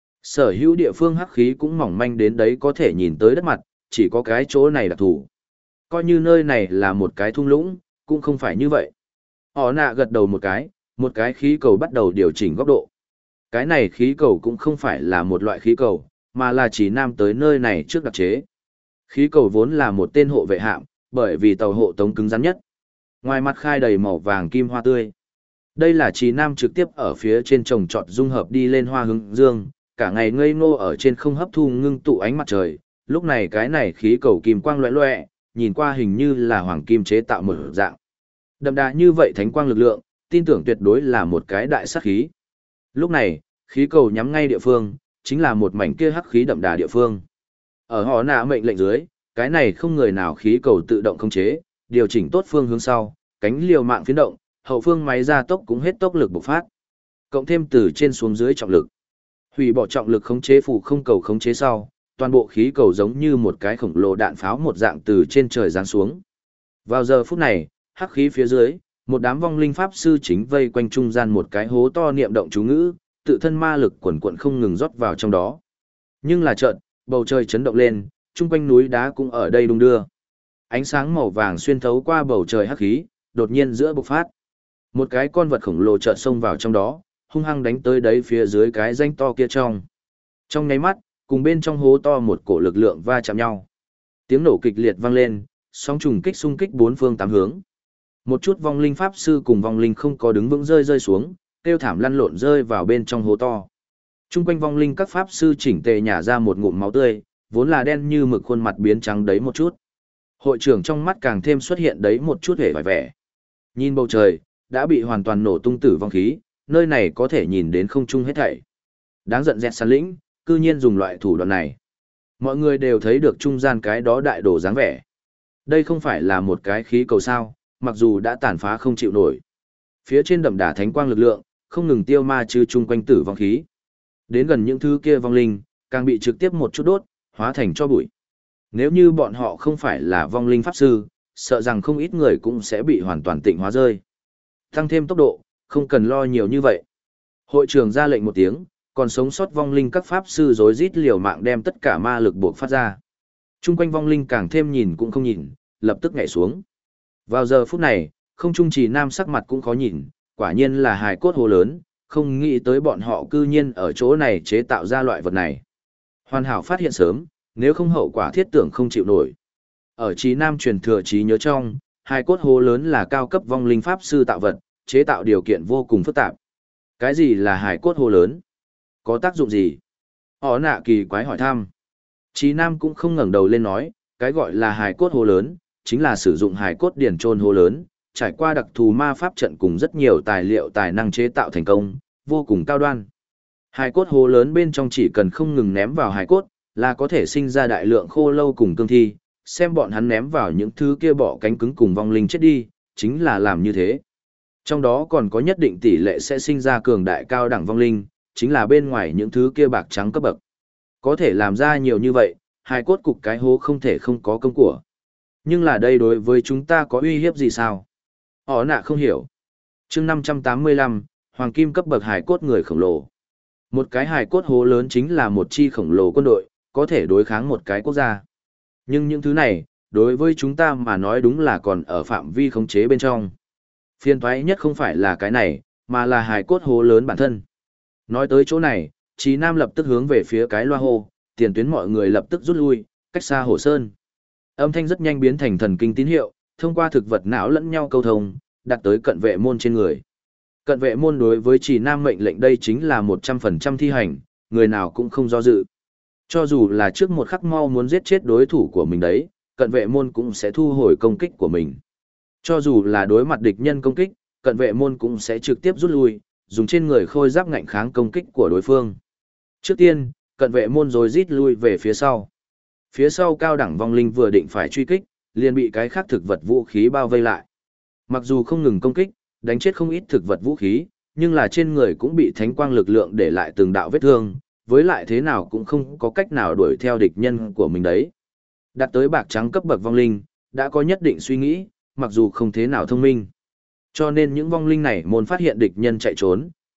Sở hữu địa phương hắc khí cũng mỏng manh đến đấy có thể nhìn tới đất mặt, chỉ có cái chỗ này đặc thù. Coi như nơi này là một cái thung lũng, cũng không phải như vậy. Họ nạ gật đầu một cái khí cầu bắt đầu điều chỉnh góc độ. Cái này khí cầu cũng không phải là một loại khí cầu, mà là chỉ nam tới nơi này trước đặc chế. Khí cầu vốn là một tên hộ vệ hạm, bởi vì tàu hộ tống cứng rắn nhất. Ngoài mặt khai đầy màu vàng kim hoa tươi. Đây là chỉ nam trực tiếp ở phía trên trồng trọt dung hợp đi lên hoa hướng dương, cả ngày ngây ngô ở trên không hấp thu ngưng tụ ánh mặt trời. Lúc này cái này khí cầu kim quang loẹ loẹ, nhìn qua hình như là hoàng kim chế tạo một dạng. Đậm đà như vậy thánh quang lực lượng, tin tưởng tuyệt đối là một cái đại sát khí. Lúc này, khí cầu nhắm ngay địa phương, chính là một mảnh kia hắc khí đậm đà địa phương. Ở họ nạ mệnh lệnh dưới, cái này không người nào khí cầu tự động khống chế, điều chỉnh tốt phương hướng sau, cánh liều mạng phiến động, hậu phương máy gia tốc cũng hết tốc lực bộc phát. Cộng thêm từ trên xuống dưới trọng lực. Hủy bỏ trọng lực khống chế phù không cầu khống chế sau, toàn bộ khí cầu giống như một cái khổng lồ đạn pháo một dạng từ trên trời giáng xuống. Vào giờ phút này, hắc khí phía dưới, một đám vong linh pháp sư chính vây quanh trung gian một cái hố to niệm động chú ngữ, tự thân ma lực quần quận không ngừng rót vào trong đó. Nhưng là chợt, bầu trời chấn động lên, chung quanh núi đá cũng ở đây đung đưa. Ánh sáng màu vàng xuyên thấu qua bầu trời hắc khí, đột nhiên giữa bộc phát. Một cái con vật khổng lồ chợt xông vào trong đó, hung hăng đánh tới đấy phía dưới cái danh to kia trong. Trong nháy mắt, cùng bên trong hố to một cổ lực lượng va chạm nhau. Tiếng nổ kịch liệt vang lên, sóng trùng kích xung kích bốn phương tám hướng. Một chút vong linh pháp sư cùng vong linh không có đứng vững rơi xuống, kêu thảm lăn lộn rơi vào bên trong hố to. Trung quanh vong linh các pháp sư chỉnh tề nhả ra một ngụm máu tươi, vốn là đen như mực khuôn mặt biến trắng đấy một chút. Hội trưởng trong mắt càng thêm xuất hiện đấy một chút hề vải vẻ. Nhìn bầu trời, đã bị hoàn toàn nổ tung tử vong khí, nơi này có thể nhìn đến không trung hết thảy. Đáng giận dẹt sàn lĩnh, cư nhiên dùng loại thủ đoạn này. Mọi người đều thấy được trung gian cái đó đại đổ dáng vẻ. Đây không phải là một cái khí cầu sao, mặc dù đã tàn phá không chịu nổi. Phía trên đậm đà thánh quang lực lượng, không ngừng tiêu ma chư chung quanh tử vong khí. Đến gần những thứ kia vong linh, càng bị trực tiếp một chút đốt, hóa thành cho bụi. Nếu như bọn họ không phải là vong linh pháp sư, sợ rằng không ít người cũng sẽ bị hoàn toàn tịnh hóa rơi. Tăng thêm tốc độ, không cần lo nhiều như vậy. Hội trưởng ra lệnh một tiếng, còn sống sót vong linh các pháp sư rối rít liều mạng đem tất cả ma lực buộc phát ra. Trung quanh vong linh càng thêm nhìn cũng không nhìn, lập tức nhảy xuống. Vào giờ phút này, không trung chỉ nam sắc mặt cũng khó nhìn, quả nhiên là hài cốt hồ lớn, không nghĩ tới bọn họ cư nhiên ở chỗ này chế tạo ra loại vật này. Hoàn hảo phát hiện sớm, nếu không hậu quả thiết tưởng không chịu nổi. Ở trí nam truyền thừa trí nhớ trong, hài cốt hồ lớn là cao cấp vong linh pháp sư tạo vật, chế tạo điều kiện vô cùng phức tạp. Cái gì là hài cốt hồ lớn? Có tác dụng gì? Họ nạ kỳ quái hỏi thăm. Trí nam cũng không ngẩng đầu lên nói, cái gọi là hài cốt hồ lớn, chính là sử dụng hài cốt điển trôn hồ lớn, trải qua đặc thù ma pháp trận cùng rất nhiều tài liệu tài năng chế tạo thành công, vô cùng cao đoan. Hài cốt hồ lớn bên trong chỉ cần không ngừng ném vào hài cốt, là có thể sinh ra đại lượng khô lâu cùng cương thi, xem bọn hắn ném vào những thứ kia bỏ cánh cứng cùng vong linh chết đi, chính là làm như thế. Trong đó còn có nhất định tỷ lệ sẽ sinh ra cường đại cao đẳng vong linh, chính là bên ngoài những thứ kia bạc trắng cấp bậc. Có thể làm ra nhiều như vậy, hài cốt cục cái hố không thể không có công của. Nhưng là đây đối với chúng ta có uy hiếp gì sao? Họ nạ không hiểu. Chương 585, Hoàng Kim cấp bậc hài cốt người khổng lồ. Một cái hài cốt hố lớn chính là một chi khổng lồ quân đội, có thể đối kháng một cái quốc gia. Nhưng những thứ này, đối với chúng ta mà nói đúng là còn ở phạm vi khống chế bên trong. Phiên thoái nhất không phải là cái này, mà là hài cốt hố lớn bản thân. Nói tới chỗ này, Trí Nam lập tức hướng về phía cái loa hô, tiền tuyến mọi người lập tức rút lui, cách xa Hồ Sơn. Âm thanh rất nhanh biến thành thần kinh tín hiệu, thông qua thực vật não lẫn nhau câu thông, đặt tới cận vệ môn trên người. Cận vệ môn đối với Trì Nam mệnh lệnh đây chính là 100% thi hành, người nào cũng không do dự. Cho dù là trước một khắc mau muốn giết chết đối thủ của mình đấy, cận vệ môn cũng sẽ thu hồi công kích của mình. Cho dù là đối mặt địch nhân công kích, cận vệ môn cũng sẽ trực tiếp rút lui, dùng trên người khôi giáp ngạnh kháng công kích của đối phương. Trước tiên, cận vệ môn rồi rít lui về phía sau. Phía sau cao đẳng vong linh vừa định phải truy kích, liền bị cái khác thực vật vũ khí bao vây lại. Mặc dù không ngừng công kích, đánh chết không ít thực vật vũ khí, nhưng là trên người cũng bị thánh quang lực lượng để lại từng đạo vết thương, với lại thế nào cũng không có cách nào đuổi theo địch nhân của mình đấy. Đạt tới bạc trắng cấp bậc vong linh, đã có nhất định suy nghĩ, mặc dù không thế nào thông minh. Cho nên những vong linh này môn phát hiện địch nhân chạy trốn,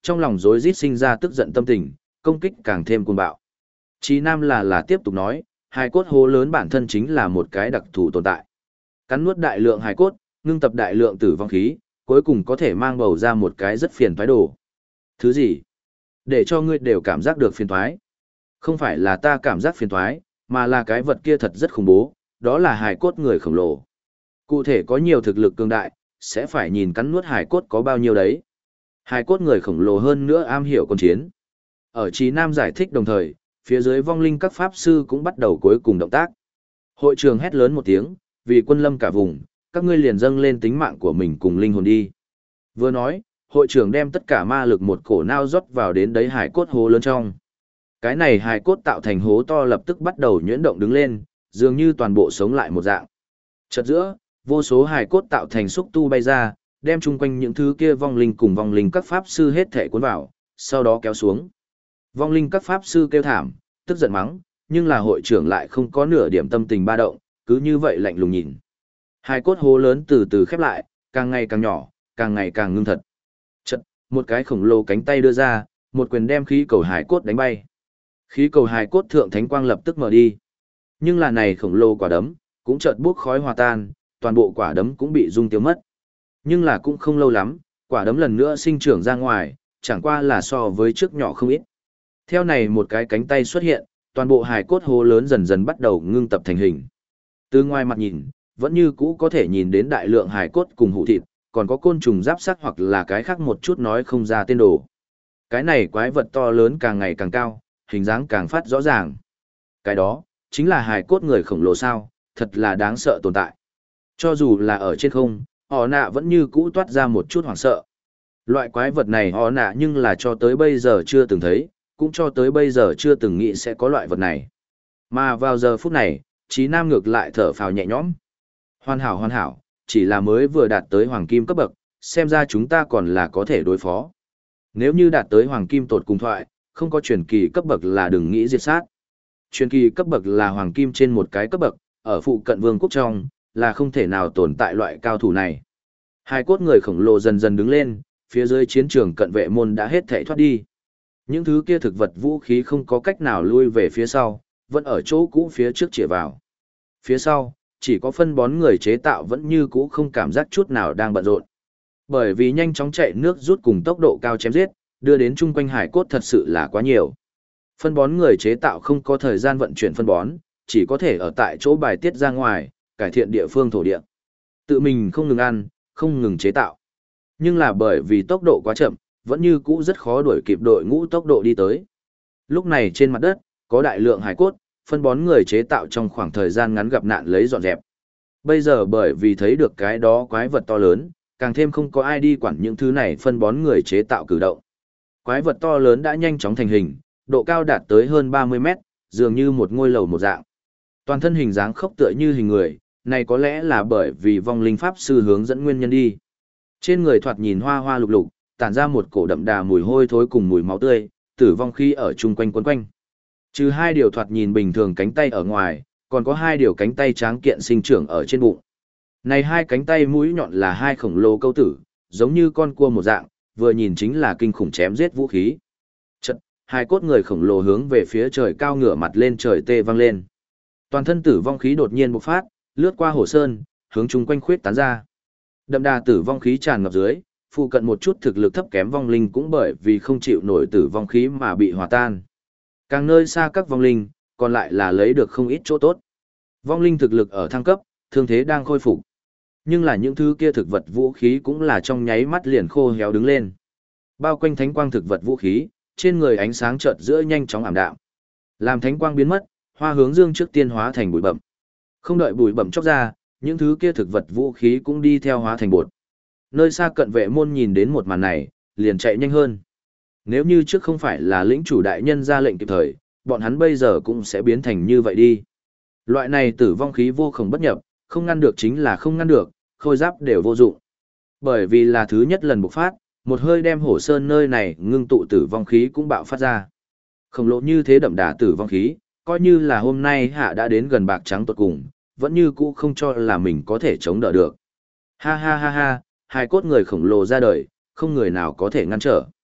trong lòng rối rít sinh ra tức giận tâm tình, công kích càng thêm cuồng bạo. Chí Nam là tiếp tục nói, hài cốt hố lớn bản thân chính là một cái đặc thù tồn tại. Cắn nuốt đại lượng hài cốt, ngưng tập đại lượng tử vong khí, cuối cùng có thể mang bầu ra một cái rất phiền toái đồ. Thứ gì? Để cho ngươi đều cảm giác được phiền toái. Không phải là ta cảm giác phiền toái, mà là cái vật kia thật rất khủng bố, đó là hài cốt người khổng lồ. Cụ thể có nhiều thực lực cường đại, sẽ phải nhìn cắn nuốt hài cốt có bao nhiêu đấy. Hài cốt người khổng lồ hơn nữa am hiểu con chiến. Ở Chí Nam giải thích đồng thời, phía dưới vong linh các pháp sư cũng bắt đầu cuối cùng động tác. Hội trường hét lớn một tiếng, vì quân lâm cả vùng, các ngươi liền dâng lên tính mạng của mình cùng linh hồn đi. Vừa nói, hội trưởng đem tất cả ma lực một cổ nao rót vào đến đấy hài cốt hố lớn trong. Cái này hài cốt tạo thành hố to lập tức bắt đầu nhuyễn động đứng lên, dường như toàn bộ sống lại một dạng. Chợt giữa, vô số hài cốt tạo thành xúc tu bay ra, đem chung quanh những thứ kia vong linh cùng vong linh các pháp sư hết thể cuốn vào, sau đó kéo xuống. Vong linh các pháp sư kêu thảm, tức giận mắng, nhưng là hội trưởng lại không có nửa điểm tâm tình ba động, cứ như vậy lạnh lùng nhìn. Hài cốt hố lớn từ từ khép lại, càng ngày càng nhỏ, càng ngày càng ngưng thật. Chật, một cái khổng lồ cánh tay đưa ra, một quyền đem khí cầu hài cốt đánh bay. Khí cầu hài cốt thượng thánh quang lập tức mở đi. Nhưng là này khổng lồ quả đấm, cũng chợt bốc khói hòa tan, toàn bộ quả đấm cũng bị rung tiêu mất. Nhưng là cũng không lâu lắm, quả đấm lần nữa sinh trưởng ra ngoài, chẳng qua là so với trước nhỏ không ít. Theo này một cái cánh tay xuất hiện, toàn bộ hài cốt hố lớn dần dần bắt đầu ngưng tập thành hình. Từ ngoài mặt nhìn, vẫn như cũ có thể nhìn đến đại lượng hài cốt cùng hũ thịt, còn có côn trùng giáp xác hoặc là cái khác một chút nói không ra tên đồ. Cái này quái vật to lớn càng ngày càng cao, hình dáng càng phát rõ ràng. Cái đó, chính là hài cốt người khổng lồ sao, thật là đáng sợ tồn tại. Cho dù là ở trên không, họ nạ vẫn như cũ toát ra một chút hoảng sợ. Loại quái vật này họ nạ nhưng là cho tới bây giờ chưa từng thấy, cũng cho tới bây giờ chưa từng nghĩ sẽ có loại vật này. Mà vào giờ phút này, Chí Nam ngược lại thở phào nhẹ nhõm. Hoàn hảo, chỉ là mới vừa đạt tới hoàng kim cấp bậc, xem ra chúng ta còn là có thể đối phó. Nếu như đạt tới hoàng kim tột cùng thoại, không có truyền kỳ cấp bậc là đừng nghĩ diệt sát. Truyền kỳ cấp bậc là hoàng kim trên một cái cấp bậc, ở phụ cận vương quốc trong, là không thể nào tồn tại loại cao thủ này. Hai cốt người khổng lồ dần dần đứng lên, phía dưới chiến trường cận vệ môn đã hết thảy thoát đi. Những thứ kia thực vật vũ khí không có cách nào lui về phía sau, vẫn ở chỗ cũ phía trước chĩa vào. Phía sau, chỉ có phân bón người chế tạo vẫn như cũ không cảm giác chút nào đang bận rộn. Bởi vì nhanh chóng chạy nước rút cùng tốc độ cao chém giết, đưa đến chung quanh hải cốt thật sự là quá nhiều. Phân bón người chế tạo không có thời gian vận chuyển phân bón, chỉ có thể ở tại chỗ bài tiết ra ngoài, cải thiện địa phương thổ địa. Tự mình không ngừng ăn, không ngừng chế tạo. Nhưng là bởi vì tốc độ quá chậm, vẫn như cũ rất khó đuổi kịp đội ngũ tốc độ đi tới. Lúc này trên mặt đất, có đại lượng hải cốt, phân bón người chế tạo trong khoảng thời gian ngắn gặp nạn lấy dọn dẹp. Bây giờ bởi vì thấy được cái đó quái vật to lớn, càng thêm không có ai đi quản những thứ này phân bón người chế tạo cử động. Quái vật to lớn đã nhanh chóng thành hình, độ cao đạt tới hơn 30 mét, dường như một ngôi lầu một dạng. Toàn thân hình dáng khốc tựa như hình người, này có lẽ là bởi vì vong linh pháp sư hướng dẫn nguyên nhân đi. Trên người thoạt nhìn hoa hoa lục lục, tản ra một cổ đậm đà mùi hôi thối cùng mùi máu tươi, tử vong khí ở chung quanh quấn quanh. Trừ hai điều thoạt nhìn bình thường cánh tay ở ngoài, còn có hai điều cánh tay tráng kiện sinh trưởng ở trên bụng. Này hai cánh tay mũi nhọn là hai khổng lồ câu tử, giống như con cua một dạng, vừa nhìn chính là kinh khủng chém giết vũ khí. Chật, hai cốt người khổng lồ hướng về phía trời cao ngửa mặt lên trời tê vang lên. Toàn thân tử vong khí đột nhiên bộc phát, lướt qua hồ sơn, hướng chung quanh khuyết tán ra. Đậm đà tử vong khí tràn ngập dưới, phụ cận một chút thực lực thấp kém vong linh cũng bởi vì không chịu nổi tử vong khí mà bị hòa tan. Càng nơi xa các vong linh, còn lại là lấy được không ít chỗ tốt. Vong linh thực lực ở thăng cấp, thương thế đang khôi phục. Nhưng là những thứ kia thực vật vũ khí cũng là trong nháy mắt liền khô héo đứng lên. Bao quanh thánh quang thực vật vũ khí, trên người ánh sáng chợt giữa nhanh chóng ảm đạm. Làm thánh quang biến mất, hoa hướng dương trước tiên hóa thành bụi bậm. Không đợi bụi bậm chốc ra, những thứ kia thực vật vũ khí cũng đi theo hóa thành bột. Nơi xa cận vệ môn nhìn đến một màn này, liền chạy nhanh hơn. Nếu như trước không phải là lĩnh chủ đại nhân ra lệnh kịp thời, bọn hắn bây giờ cũng sẽ biến thành như vậy đi. Loại này tử vong khí vô cùng bất nhập, không ngăn được chính là không ngăn được, khôi giáp đều vô dụng. Bởi vì là thứ nhất lần bộc phát, một hơi đem hổ sơn nơi này ngưng tụ tử vong khí cũng bạo phát ra. Khổng lồ như thế đậm đà tử vong khí, coi như là hôm nay hạ đã đến gần bạc trắng tuột cùng, vẫn như cũ không cho là mình có thể chống đỡ được. Ha ha ha ha, hai cốt người khổng lồ ra đời, không người nào có thể ngăn trở.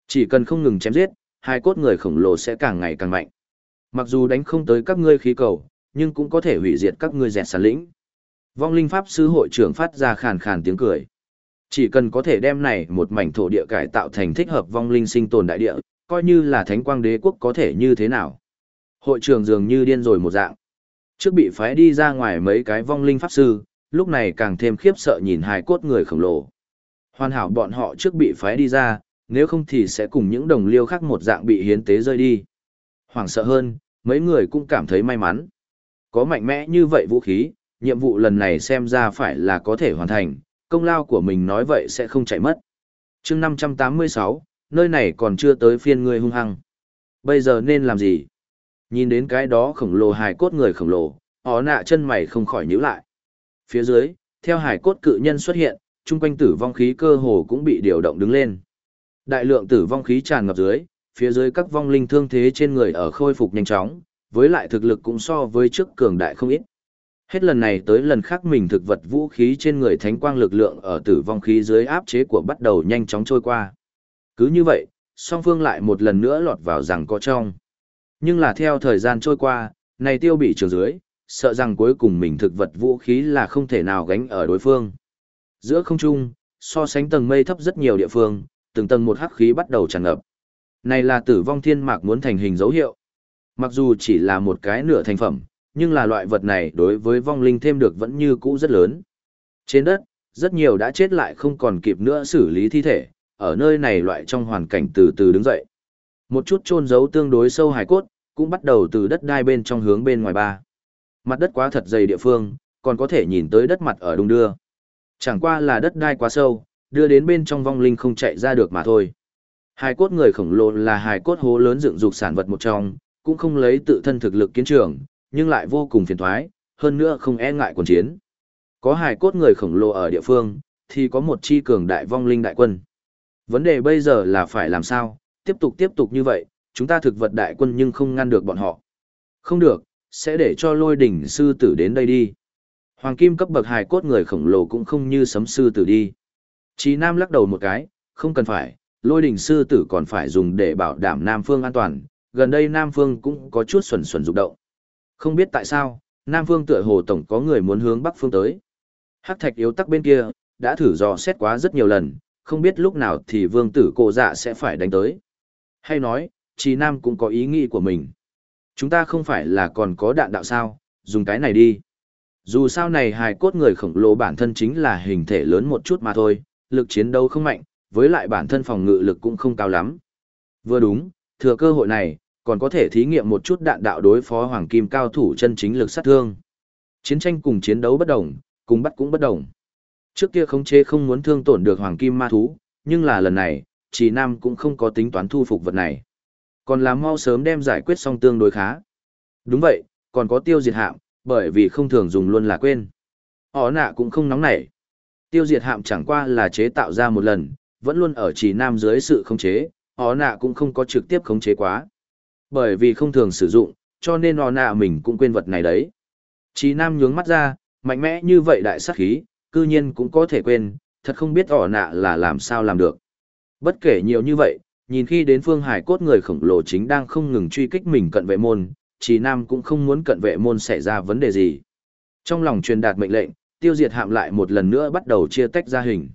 Chỉ cần không ngừng chém giết, hai cốt người khổng lồ sẽ càng ngày càng mạnh. Mặc dù đánh không tới các ngươi khí cầu, nhưng cũng có thể hủy diệt các ngươi dẹt sàn lĩnh. Vong linh pháp sư hội trưởng phát ra khàn khàn tiếng cười. Chỉ cần có thể đem này một mảnh thổ địa cải tạo thành thích hợp vong linh sinh tồn đại địa, coi như là thánh quang đế quốc có thể như thế nào. Hội trưởng dường như điên rồi một dạng. Trước bị phái đi ra ngoài mấy cái vong linh pháp sư, lúc này càng thêm khiếp sợ nhìn hai cốt người khổng lồ. Hoàn hảo bọn họ trước bị phái đi ra, nếu không thì sẽ cùng những đồng liêu khác một dạng bị hiến tế rơi đi. Hoảng sợ hơn, mấy người cũng cảm thấy may mắn. Có mạnh mẽ như vậy vũ khí, nhiệm vụ lần này xem ra phải là có thể hoàn thành, công lao của mình nói vậy sẽ không chạy mất. chương 586, nơi này còn chưa tới phiên ngươi hung hăng. Bây giờ nên làm gì? Nhìn đến cái đó khổng lồ hài cốt người khổng lồ, họ nạ chân mày không khỏi nhíu lại. Phía dưới, theo hài cốt cự nhân xuất hiện, chung quanh tử vong khí cơ hồ cũng bị điều động đứng lên. Đại lượng tử vong khí tràn ngập dưới, phía dưới các vong linh thương thế trên người ở khôi phục nhanh chóng, với lại thực lực cũng so với trước cường đại không ít. Hết lần này tới lần khác mình thực vật vũ khí trên người thánh quang lực lượng ở tử vong khí dưới áp chế của bắt đầu nhanh chóng trôi qua. Cứ như vậy, song phương lại một lần nữa lọt vào rằng có trong. Nhưng là theo thời gian trôi qua, này tiêu bị trường dưới, sợ rằng cuối cùng mình thực vật vũ khí là không thể nào gánh ở đối phương. Giữa không trung, so sánh tầng mây thấp rất nhiều địa phương, từng tầng một hắc khí bắt đầu tràn ngập. Này là tử vong thiên mạc muốn thành hình dấu hiệu. Mặc dù chỉ là một cái nửa thành phẩm, nhưng là loại vật này đối với vong linh thêm được vẫn như cũ rất lớn. Trên đất, rất nhiều đã chết lại không còn kịp nữa xử lý thi thể, ở nơi này loại trong hoàn cảnh từ từ đứng dậy. Một chút chôn giấu tương đối sâu hài cốt, cũng bắt đầu từ đất đai bên trong hướng bên ngoài ba. Mặt đất quá thật dày địa phương, còn có thể nhìn tới đất mặt ở đung đưa. Chẳng qua là đất đai quá sâu, đưa đến bên trong vong linh không chạy ra được mà thôi. Hài cốt người khổng lồ là hài cốt hố lớn dựng dục sản vật một trong, cũng không lấy tự thân thực lực kiến trường, nhưng lại vô cùng phiền toái, hơn nữa không e ngại quần chiến. Có hài cốt người khổng lồ ở địa phương, thì có một chi cường đại vong linh đại quân. Vấn đề bây giờ là phải làm sao, tiếp tục như vậy, chúng ta thực vật đại quân nhưng không ngăn được bọn họ. Không được, sẽ để cho lôi đỉnh sư tử đến đây đi. Hoàng kim cấp bậc hài cốt người khổng lồ cũng không như sấm sư tử đi. Chí Nam lắc đầu một cái, không cần phải, lôi đỉnh sư tử còn phải dùng để bảo đảm Nam Phương an toàn, gần đây Nam Phương cũng có chút xuẩn rụng động. Không biết tại sao, Nam Phương tựa hồ tổng có người muốn hướng Bắc Phương tới. Hắc thạch yếu tắc bên kia, đã thử dò xét quá rất nhiều lần, không biết lúc nào thì vương tử cổ dạ sẽ phải đánh tới. Hay nói, Chí Nam cũng có ý nghĩ của mình. Chúng ta không phải là còn có đạn đạo sao, dùng cái này đi. Dù sao này hài cốt người khổng lồ bản thân chính là hình thể lớn một chút mà thôi, lực chiến đấu không mạnh, với lại bản thân phòng ngự lực cũng không cao lắm. Vừa đúng, thừa cơ hội này, còn có thể thí nghiệm một chút đạn đạo đối phó hoàng kim cao thủ chân chính lực sát thương. Chiến tranh cùng chiến đấu bất đồng, cùng bắt cũng bất đồng. Trước kia khống chế không muốn thương tổn được hoàng kim ma thú, nhưng là lần này, Chí Nam cũng không có tính toán thu phục vật này. Còn là mau sớm đem giải quyết xong tương đối khá. Đúng vậy, còn có tiêu diệt hạm, bởi vì không thường dùng luôn là quên. Họ nạ cũng không nóng nảy. Tiêu diệt hạm chẳng qua là chế tạo ra một lần, vẫn luôn ở Chí Nam dưới sự khống chế, họ nạ cũng không có trực tiếp khống chế quá. Bởi vì không thường sử dụng, cho nên họ nạ mình cũng quên vật này đấy. Chí Nam nhướng mắt ra, mạnh mẽ như vậy đại sát khí, cư nhiên cũng có thể quên, thật không biết họ nạ là làm sao làm được. Bất kể nhiều như vậy, nhìn khi đến phương hải cốt người khổng lồ chính đang không ngừng truy kích mình cận vệ môn, Chí Nam cũng không muốn cận vệ môn xảy ra vấn đề gì. Trong lòng truyền đạt mệnh lệnh, tiêu diệt hạm lại một lần nữa bắt đầu chia tách ra hình.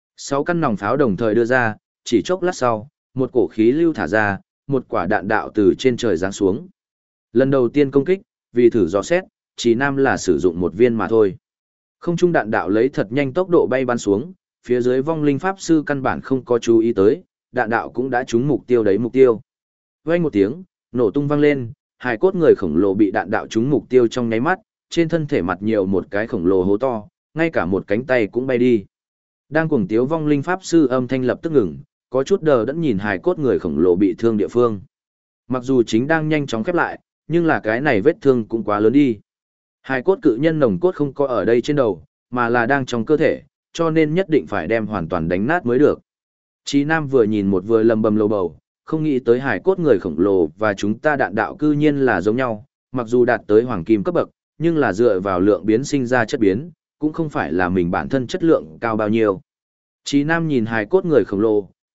6 căn nòng pháo đồng thời đưa ra, chỉ chốc lát sau, một cổ khí lưu thả ra, một quả đạn đạo từ trên trời giáng xuống. Lần đầu tiên công kích, vì thử dò xét, Chí Nam là sử dụng một viên mà thôi. Không trung đạn đạo lấy thật nhanh tốc độ bay bắn xuống, phía dưới vong linh pháp sư căn bản không có chú ý tới, đạn đạo cũng đã trúng mục tiêu đấy mục tiêu. Vang một tiếng, nổ tung vang lên, hài cốt người khổng lồ bị đạn đạo trúng mục tiêu trong nháy mắt, trên thân thể mặt nhiều một cái khổng lồ hố to, ngay cả một cánh tay cũng bay đi. Đang cuồng tiếu vong linh pháp sư âm thanh lập tức ngừng, có chút đờ đẫn nhìn hài cốt người khổng lồ bị thương địa phương. Mặc dù chính đang nhanh chóng khép lại, nhưng là cái này vết thương cũng quá lớn đi. Hài cốt cự nhân nồng cốt không có ở đây trên đầu, mà là đang trong cơ thể, cho nên nhất định phải đem hoàn toàn đánh nát mới được. Chí Nam vừa nhìn một vừa lầm bầm lầu bầu, không nghĩ tới hài cốt người khổng lồ và chúng ta đạn đạo cư nhiên là giống nhau, mặc dù đạt tới hoàng kim cấp bậc, nhưng là dựa vào lượng biến sinh ra chất biến, cũng không phải là mình bản thân chất lượng cao bao nhiêu. Chí Nam nhìn hài cốt người khổng lồ,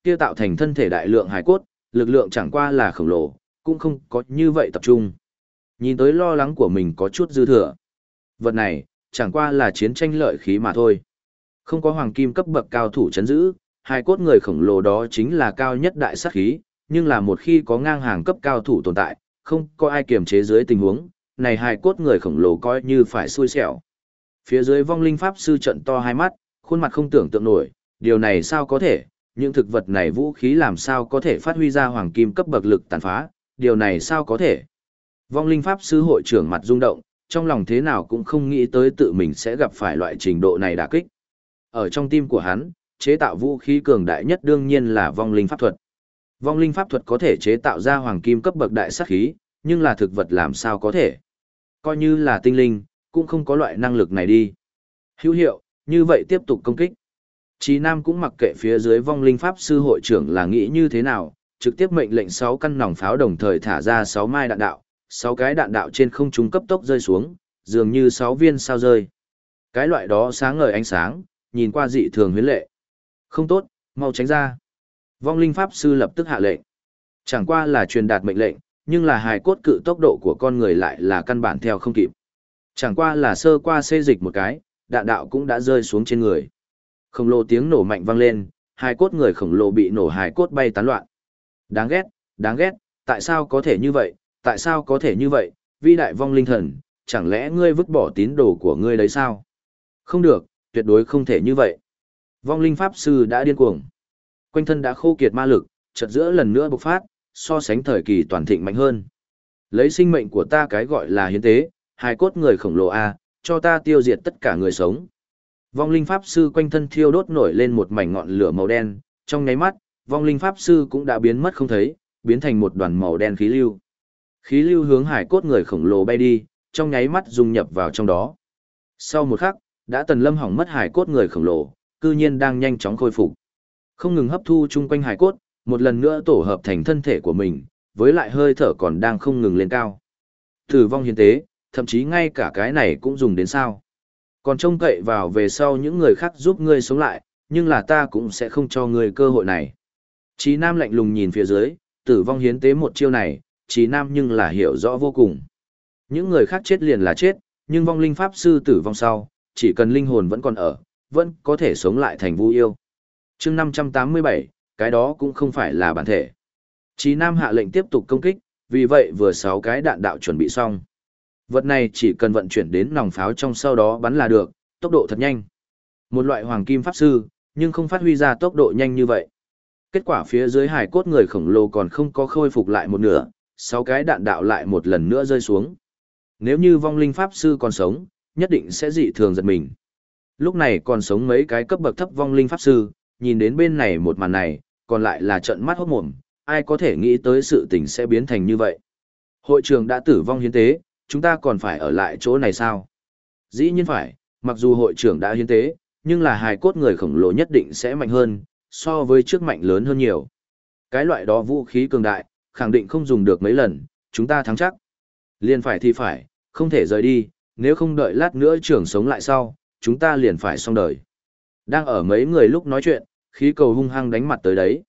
kia tạo thành thân thể đại lượng hài cốt, lực lượng chẳng qua là khổng lồ, cũng không có như vậy tập trung. Nhìn tới lo lắng của mình có chút dư thừa. Vật này, chẳng qua là chiến tranh lợi khí mà thôi. Không có hoàng kim cấp bậc cao thủ chấn giữ, hài cốt người khổng lồ đó chính là cao nhất đại sát khí, nhưng là một khi có ngang hàng cấp cao thủ tồn tại, không có ai kiềm chế dưới tình huống, này hài cốt người khổng lồ coi như phải xui xẻo. Phía dưới vong linh pháp sư trận to hai mắt, khuôn mặt không tưởng tượng nổi, điều này sao có thể, những thực vật này vũ khí làm sao có thể phát huy ra hoàng kim cấp bậc lực tàn phá, điều này sao có thể. Vong linh pháp sư hội trưởng mặt rung động, trong lòng thế nào cũng không nghĩ tới tự mình sẽ gặp phải loại trình độ này đả kích. Ở trong tim của hắn, chế tạo vũ khí cường đại nhất đương nhiên là vong linh pháp thuật. Vong linh pháp thuật có thể chế tạo ra hoàng kim cấp bậc đại sát khí, nhưng là thực vật làm sao có thể. Coi như là tinh linh, cũng không có loại năng lực này đi. Hữu hiệu, như vậy tiếp tục công kích. Chí Nam cũng mặc kệ phía dưới vong linh pháp sư hội trưởng là nghĩ như thế nào, trực tiếp mệnh lệnh 6 căn nòng pháo đồng thời thả ra 6 mai đạn đạo, 6 cái đạn đạo trên không trung cấp tốc rơi xuống, dường như 6 viên sao rơi. Cái loại đó sáng ngời ánh sáng, nhìn qua dị thường huyễn lệ. Không tốt, mau tránh ra. Vong linh pháp sư lập tức hạ lệnh. Chẳng qua là truyền đạt mệnh lệnh, nhưng là hài cốt cự tốc độ của con người lại là căn bản theo không kịp. Chẳng qua là sơ qua xê dịch một cái, đạn đạo cũng đã rơi xuống trên người. Khổng lồ tiếng nổ mạnh vang lên, hài cốt người khổng lồ bị nổ hài cốt bay tán loạn. Đáng ghét, tại sao có thể như vậy, tại sao có thể như vậy, vĩ đại vong linh thần, chẳng lẽ ngươi vứt bỏ tín đồ của ngươi đấy sao? Không được, tuyệt đối không thể như vậy. Vong linh pháp sư đã điên cuồng. Quanh thân đã khô kiệt ma lực, chợt giữa lần nữa bộc phát, so sánh thời kỳ toàn thịnh mạnh hơn. Lấy sinh mệnh của ta cái gọi là hiến tế, hài cốt người khổng lồ A, cho ta tiêu diệt tất cả người sống. Vong linh pháp sư quanh thân thiêu đốt nổi lên một mảnh ngọn lửa màu đen, trong nháy mắt, vong linh pháp sư cũng đã biến mất không thấy, biến thành một đoàn màu đen khí lưu. Khí lưu hướng hải cốt người khổng lồ bay đi, trong nháy mắt dung nhập vào trong đó. Sau một khắc, đã tần lâm hỏng mất hải cốt người khổng lồ, cư nhiên đang nhanh chóng khôi phục. Không ngừng hấp thu chung quanh hải cốt, một lần nữa tổ hợp thành thân thể của mình, với lại hơi thở còn đang không ngừng lên cao. Tử vong hiến tế, thậm chí ngay cả cái này cũng dùng đến sao. Còn trông cậy vào về sau những người khác giúp ngươi sống lại, nhưng là ta cũng sẽ không cho ngươi cơ hội này. Chí Nam lạnh lùng nhìn phía dưới, tử vong hiến tế một chiêu này, Chí Nam nhưng là hiểu rõ vô cùng. Những người khác chết liền là chết, nhưng vong linh pháp sư tử vong sau, chỉ cần linh hồn vẫn còn ở, vẫn có thể sống lại thành vu yêu. Chương 587, cái đó cũng không phải là bản thể. Chí Nam hạ lệnh tiếp tục công kích, vì vậy vừa 6 cái đạn đạo chuẩn bị xong. Vật này chỉ cần vận chuyển đến nòng pháo trong sau đó bắn là được, tốc độ thật nhanh. Một loại hoàng kim pháp sư, nhưng không phát huy ra tốc độ nhanh như vậy. Kết quả phía dưới hải cốt người khổng lồ còn không có khôi phục lại một nửa, 6 cái đạn đạo lại một lần nữa rơi xuống. Nếu như vong linh pháp sư còn sống, nhất định sẽ dị thường giật mình. Lúc này còn sống mấy cái cấp bậc thấp vong linh pháp sư, nhìn đến bên này một màn này, còn lại là trận mắt hốt mồm, ai có thể nghĩ tới sự tình sẽ biến thành như vậy. Hội trưởng đã tử vong hiến tế, chúng ta còn phải ở lại chỗ này sao? Dĩ nhiên phải, mặc dù hội trưởng đã hiến tế, nhưng là hài cốt người khổng lồ nhất định sẽ mạnh hơn, so với trước mạnh lớn hơn nhiều. Cái loại đó vũ khí cường đại, khẳng định không dùng được mấy lần, chúng ta thắng chắc. Liền phải thì phải, không thể rời đi, nếu không đợi lát nữa trưởng sống lại sau, chúng ta liền phải xong đời. Đang ở mấy người lúc nói chuyện, khí cầu hung hăng đánh mặt tới đấy.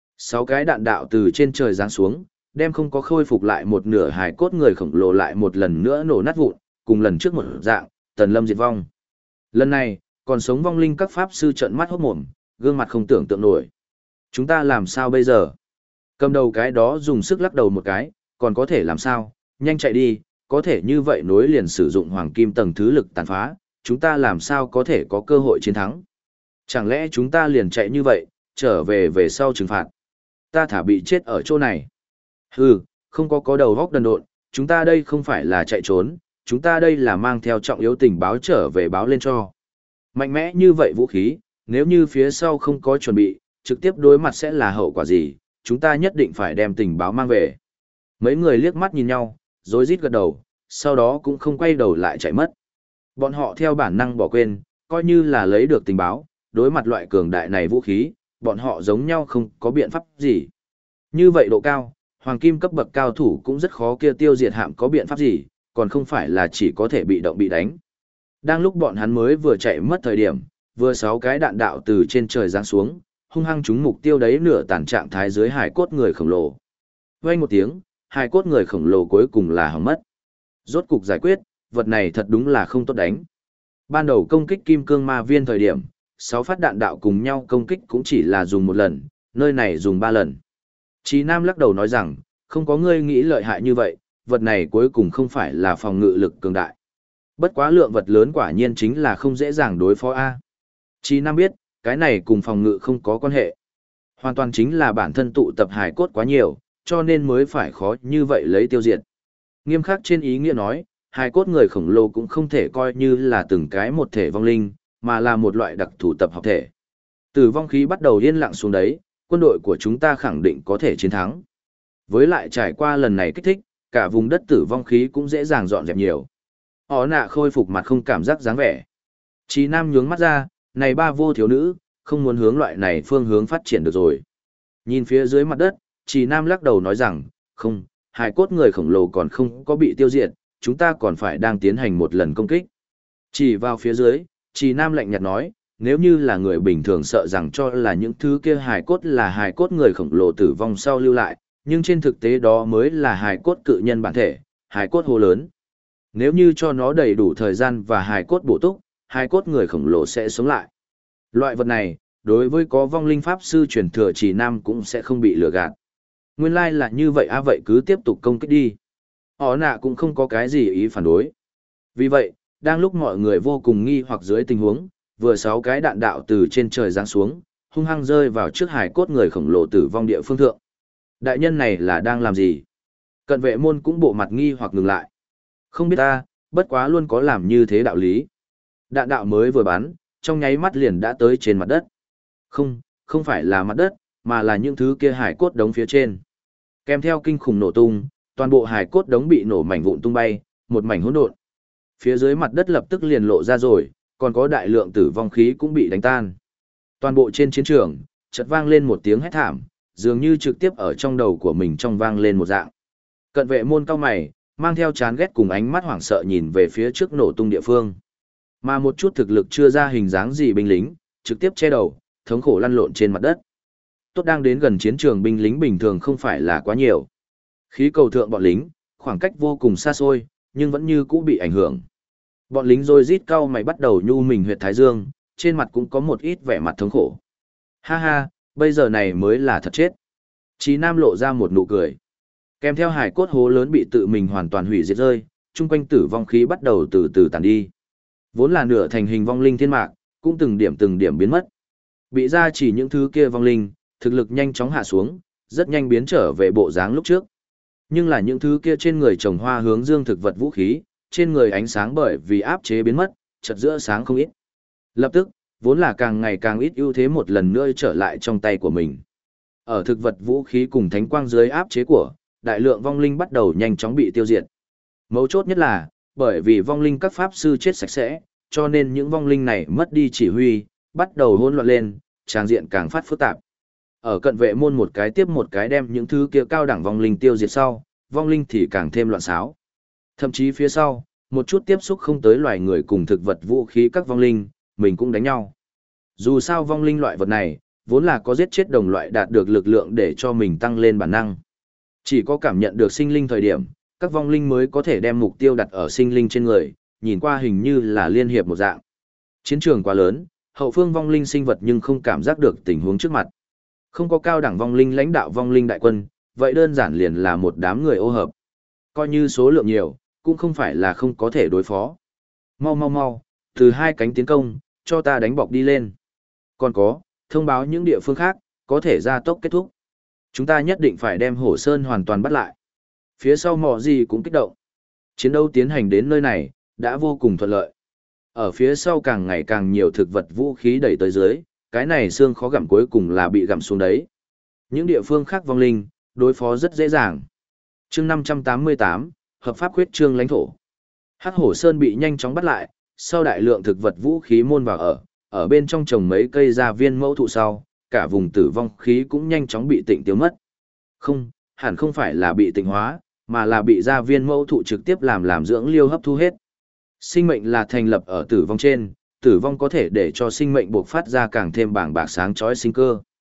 6 cái đạn đạo từ trên trời giáng xuống, đem không có khôi phục lại một nửa hài cốt người khổng lồ lại một lần nữa nổ nát vụn, cùng lần trước một dạng, tần lâm diệt vong. Lần này, còn sống vong linh các pháp sư trợn mắt hốt mồm, gương mặt không tưởng tượng nổi. Chúng ta làm sao bây giờ? Cầm đầu cái đó dùng sức lắc đầu một cái, còn có thể làm sao? Nhanh chạy đi, có thể như vậy nối liền sử dụng hoàng kim tầng thứ lực tàn phá, chúng ta làm sao có thể có cơ hội chiến thắng? Chẳng lẽ chúng ta liền chạy như vậy, trở về sau trừng phạt? Ta thả bị chết ở chỗ này. Hừ, không có đầu góc đần độn, chúng ta đây không phải là chạy trốn, chúng ta đây là mang theo trọng yếu tình báo trở về báo lên cho. Mạnh mẽ như vậy vũ khí, nếu như phía sau không có chuẩn bị, trực tiếp đối mặt sẽ là hậu quả gì, chúng ta nhất định phải đem tình báo mang về. Mấy người liếc mắt nhìn nhau, rối rít gật đầu, sau đó cũng không quay đầu lại chạy mất. Bọn họ theo bản năng bỏ quên, coi như là lấy được tình báo, đối mặt loại cường đại này vũ khí, bọn họ giống nhau không có biện pháp gì. Như vậy độ cao, hoàng kim cấp bậc cao thủ cũng rất khó kia tiêu diệt hạm có biện pháp gì, còn không phải là chỉ có thể bị động bị đánh. Đang lúc bọn hắn mới vừa chạy mất thời điểm, vừa 6 cái đạn đạo từ trên trời giáng xuống, hung hăng trúng mục tiêu đấy nửa tàn trạng thái dưới hài cốt người khổng lồ. Vang một tiếng, hài cốt người khổng lồ cuối cùng là hỏng mất. Rốt cục giải quyết, vật này thật đúng là không tốt đánh. Ban đầu công kích kim cương ma viên thời điểm, 6 phát đạn đạo cùng nhau công kích cũng chỉ là dùng một lần, nơi này dùng 3 lần. Chí Nam lắc đầu nói rằng, không có ngươi nghĩ lợi hại như vậy, vật này cuối cùng không phải là phòng ngự lực cường đại. Bất quá lượng vật lớn quả nhiên chính là không dễ dàng đối phó A. Chí Nam biết, cái này cùng phòng ngự không có quan hệ. Hoàn toàn chính là bản thân tụ tập hài cốt quá nhiều, cho nên mới phải khó như vậy lấy tiêu diệt. Nghiêm khắc trên ý nghĩa nói, hài cốt người khổng lồ cũng không thể coi như là từng cái một thể vong linh, mà là một loại đặc thù tập hợp thể. Tử vong khí bắt đầu yên lặng xuống đấy, quân đội của chúng ta khẳng định có thể chiến thắng. Với lại trải qua lần này kích thích, cả vùng đất tử vong khí cũng dễ dàng dọn dẹp nhiều. Họ nạ khôi phục mặt không cảm giác dáng vẻ. Chí Nam nhướng mắt ra, này ba vô thiếu nữ, không muốn hướng loại này phương hướng phát triển được rồi. Nhìn phía dưới mặt đất, Chí Nam lắc đầu nói rằng, không, hài cốt người khổng lồ còn không có bị tiêu diệt, chúng ta còn phải đang tiến hành một lần công kích. Chỉ vào phía dưới, Chí Nam lạnh nhạt nói, nếu như là người bình thường sợ rằng cho là những thứ kia hài cốt là hài cốt người khổng lồ tử vong sau lưu lại, nhưng trên thực tế đó mới là hài cốt cự nhân bản thể, hài cốt hô lớn. Nếu như cho nó đầy đủ thời gian và hài cốt bổ túc, hài cốt người khổng lồ sẽ sống lại. Loại vật này, đối với có vong linh pháp sư truyền thừa Chí Nam cũng sẽ không bị lừa gạt. Nguyên lai là như vậy vậy cứ tiếp tục công kích đi. Họ nạ cũng không có cái gì ý phản đối. Vì vậy, đang lúc mọi người vô cùng nghi hoặc dưới tình huống, vừa 6 cái đạn đạo từ trên trời giáng xuống, hung hăng rơi vào trước hài cốt người khổng lồ tử vong địa phương thượng. Đại nhân này là đang làm gì? Cận vệ môn cũng bộ mặt nghi hoặc ngừng lại. Không biết ta, bất quá luôn có làm như thế đạo lý. Đạn đạo mới vừa bắn, trong nháy mắt liền đã tới trên mặt đất. Không phải là mặt đất, mà là những thứ kia hài cốt đống phía trên. Kèm theo kinh khủng nổ tung, toàn bộ hài cốt đống bị nổ mảnh vụn tung bay, một mảnh hỗn độn. Phía dưới mặt đất lập tức liền lộ ra rồi, còn có đại lượng tử vong khí cũng bị đánh tan. Toàn bộ trên chiến trường, chợt vang lên một tiếng hét thảm, dường như trực tiếp ở trong đầu của mình trong vang lên một dạng. Cận vệ môn cao mày, mang theo chán ghét cùng ánh mắt hoảng sợ nhìn về phía trước nổ tung địa phương. Mà một chút thực lực chưa ra hình dáng gì binh lính, trực tiếp che đầu, thống khổ lăn lộn trên mặt đất. Tốt đang đến gần chiến trường binh lính bình thường không phải là quá nhiều. Khí cầu thượng bọn lính, khoảng cách vô cùng xa xôi, nhưng vẫn như cũ bị ảnh hưởng. Bọn lính rồi rít cau mày bắt đầu nhu mình huyệt thái dương, trên mặt cũng có một ít vẻ mặt thống khổ. Ha ha, bây giờ này mới là thật chết. Chí Nam lộ ra một nụ cười. Kèm theo hải cốt hố lớn bị tự mình hoàn toàn hủy diệt rơi, chung quanh tử vong khí bắt đầu từ từ tàn đi. Vốn là nửa thành hình vong linh thiên mạc, cũng từng điểm biến mất. Bị ra chỉ những thứ kia vong linh, thực lực nhanh chóng hạ xuống, rất nhanh biến trở về bộ dáng lúc trước. Nhưng là những thứ kia trên người trồng hoa hướng dương thực vật vũ khí, trên người ánh sáng bởi vì áp chế biến mất, chợt giữa sáng không ít. Lập tức, vốn là càng ngày càng ít ưu thế một lần nữa trở lại trong tay của mình. Ở thực vật vũ khí cùng thánh quang dưới áp chế của, đại lượng vong linh bắt đầu nhanh chóng bị tiêu diệt. Mấu chốt nhất là, bởi vì vong linh các pháp sư chết sạch sẽ, cho nên những vong linh này mất đi chỉ huy, bắt đầu hỗn loạn lên, tràng diện càng phát phức tạp. Ở cận vệ môn một cái tiếp một cái đem những thứ kia cao đẳng vong linh tiêu diệt sau, vong linh thì càng thêm loạn xáo. Thậm chí phía sau, một chút tiếp xúc không tới loài người cùng thực vật vũ khí các vong linh, mình cũng đánh nhau. Dù sao vong linh loại vật này, vốn là có giết chết đồng loại đạt được lực lượng để cho mình tăng lên bản năng. Chỉ có cảm nhận được sinh linh thời điểm, các vong linh mới có thể đem mục tiêu đặt ở sinh linh trên người, nhìn qua hình như là liên hiệp một dạng. Chiến trường quá lớn, hậu phương vong linh sinh vật nhưng không cảm giác được tình huống trước mặt. Không có cao đẳng vong linh lãnh đạo vong linh đại quân, vậy đơn giản liền là một đám người ô hợp. Coi như số lượng nhiều, cũng không phải là không có thể đối phó. Mau, từ hai cánh tiến công, cho ta đánh bọc đi lên. Còn có, thông báo những địa phương khác, có thể ra tốc kết thúc. Chúng ta nhất định phải đem Hổ Sơn hoàn toàn bắt lại. Phía sau mò gì cũng kích động. Chiến đấu tiến hành đến nơi này, đã vô cùng thuận lợi. Ở phía sau càng ngày càng nhiều thực vật vũ khí đẩy tới dưới, cái này xương khó gặm cuối cùng là bị gặm xuống đấy. Những địa phương khác vong linh, đối phó rất dễ dàng. Chương 588, hợp pháp khuyết trương lãnh thổ. Hắc Hổ Sơn bị nhanh chóng bắt lại, sau đại lượng thực vật vũ khí môn vào ở bên trong trồng mấy cây gia viên mẫu thụ sau, cả vùng tử vong khí cũng nhanh chóng bị tịnh tiêu mất. Không, hẳn không phải là bị tịnh hóa, mà là bị gia viên mẫu thụ trực tiếp làm dưỡng liêu hấp thu hết. Sinh mệnh là thành lập ở tử vong trên, tử vong có thể để cho sinh mệnh buộc phát ra càng thêm bảng bạc sáng chói sinh cơ.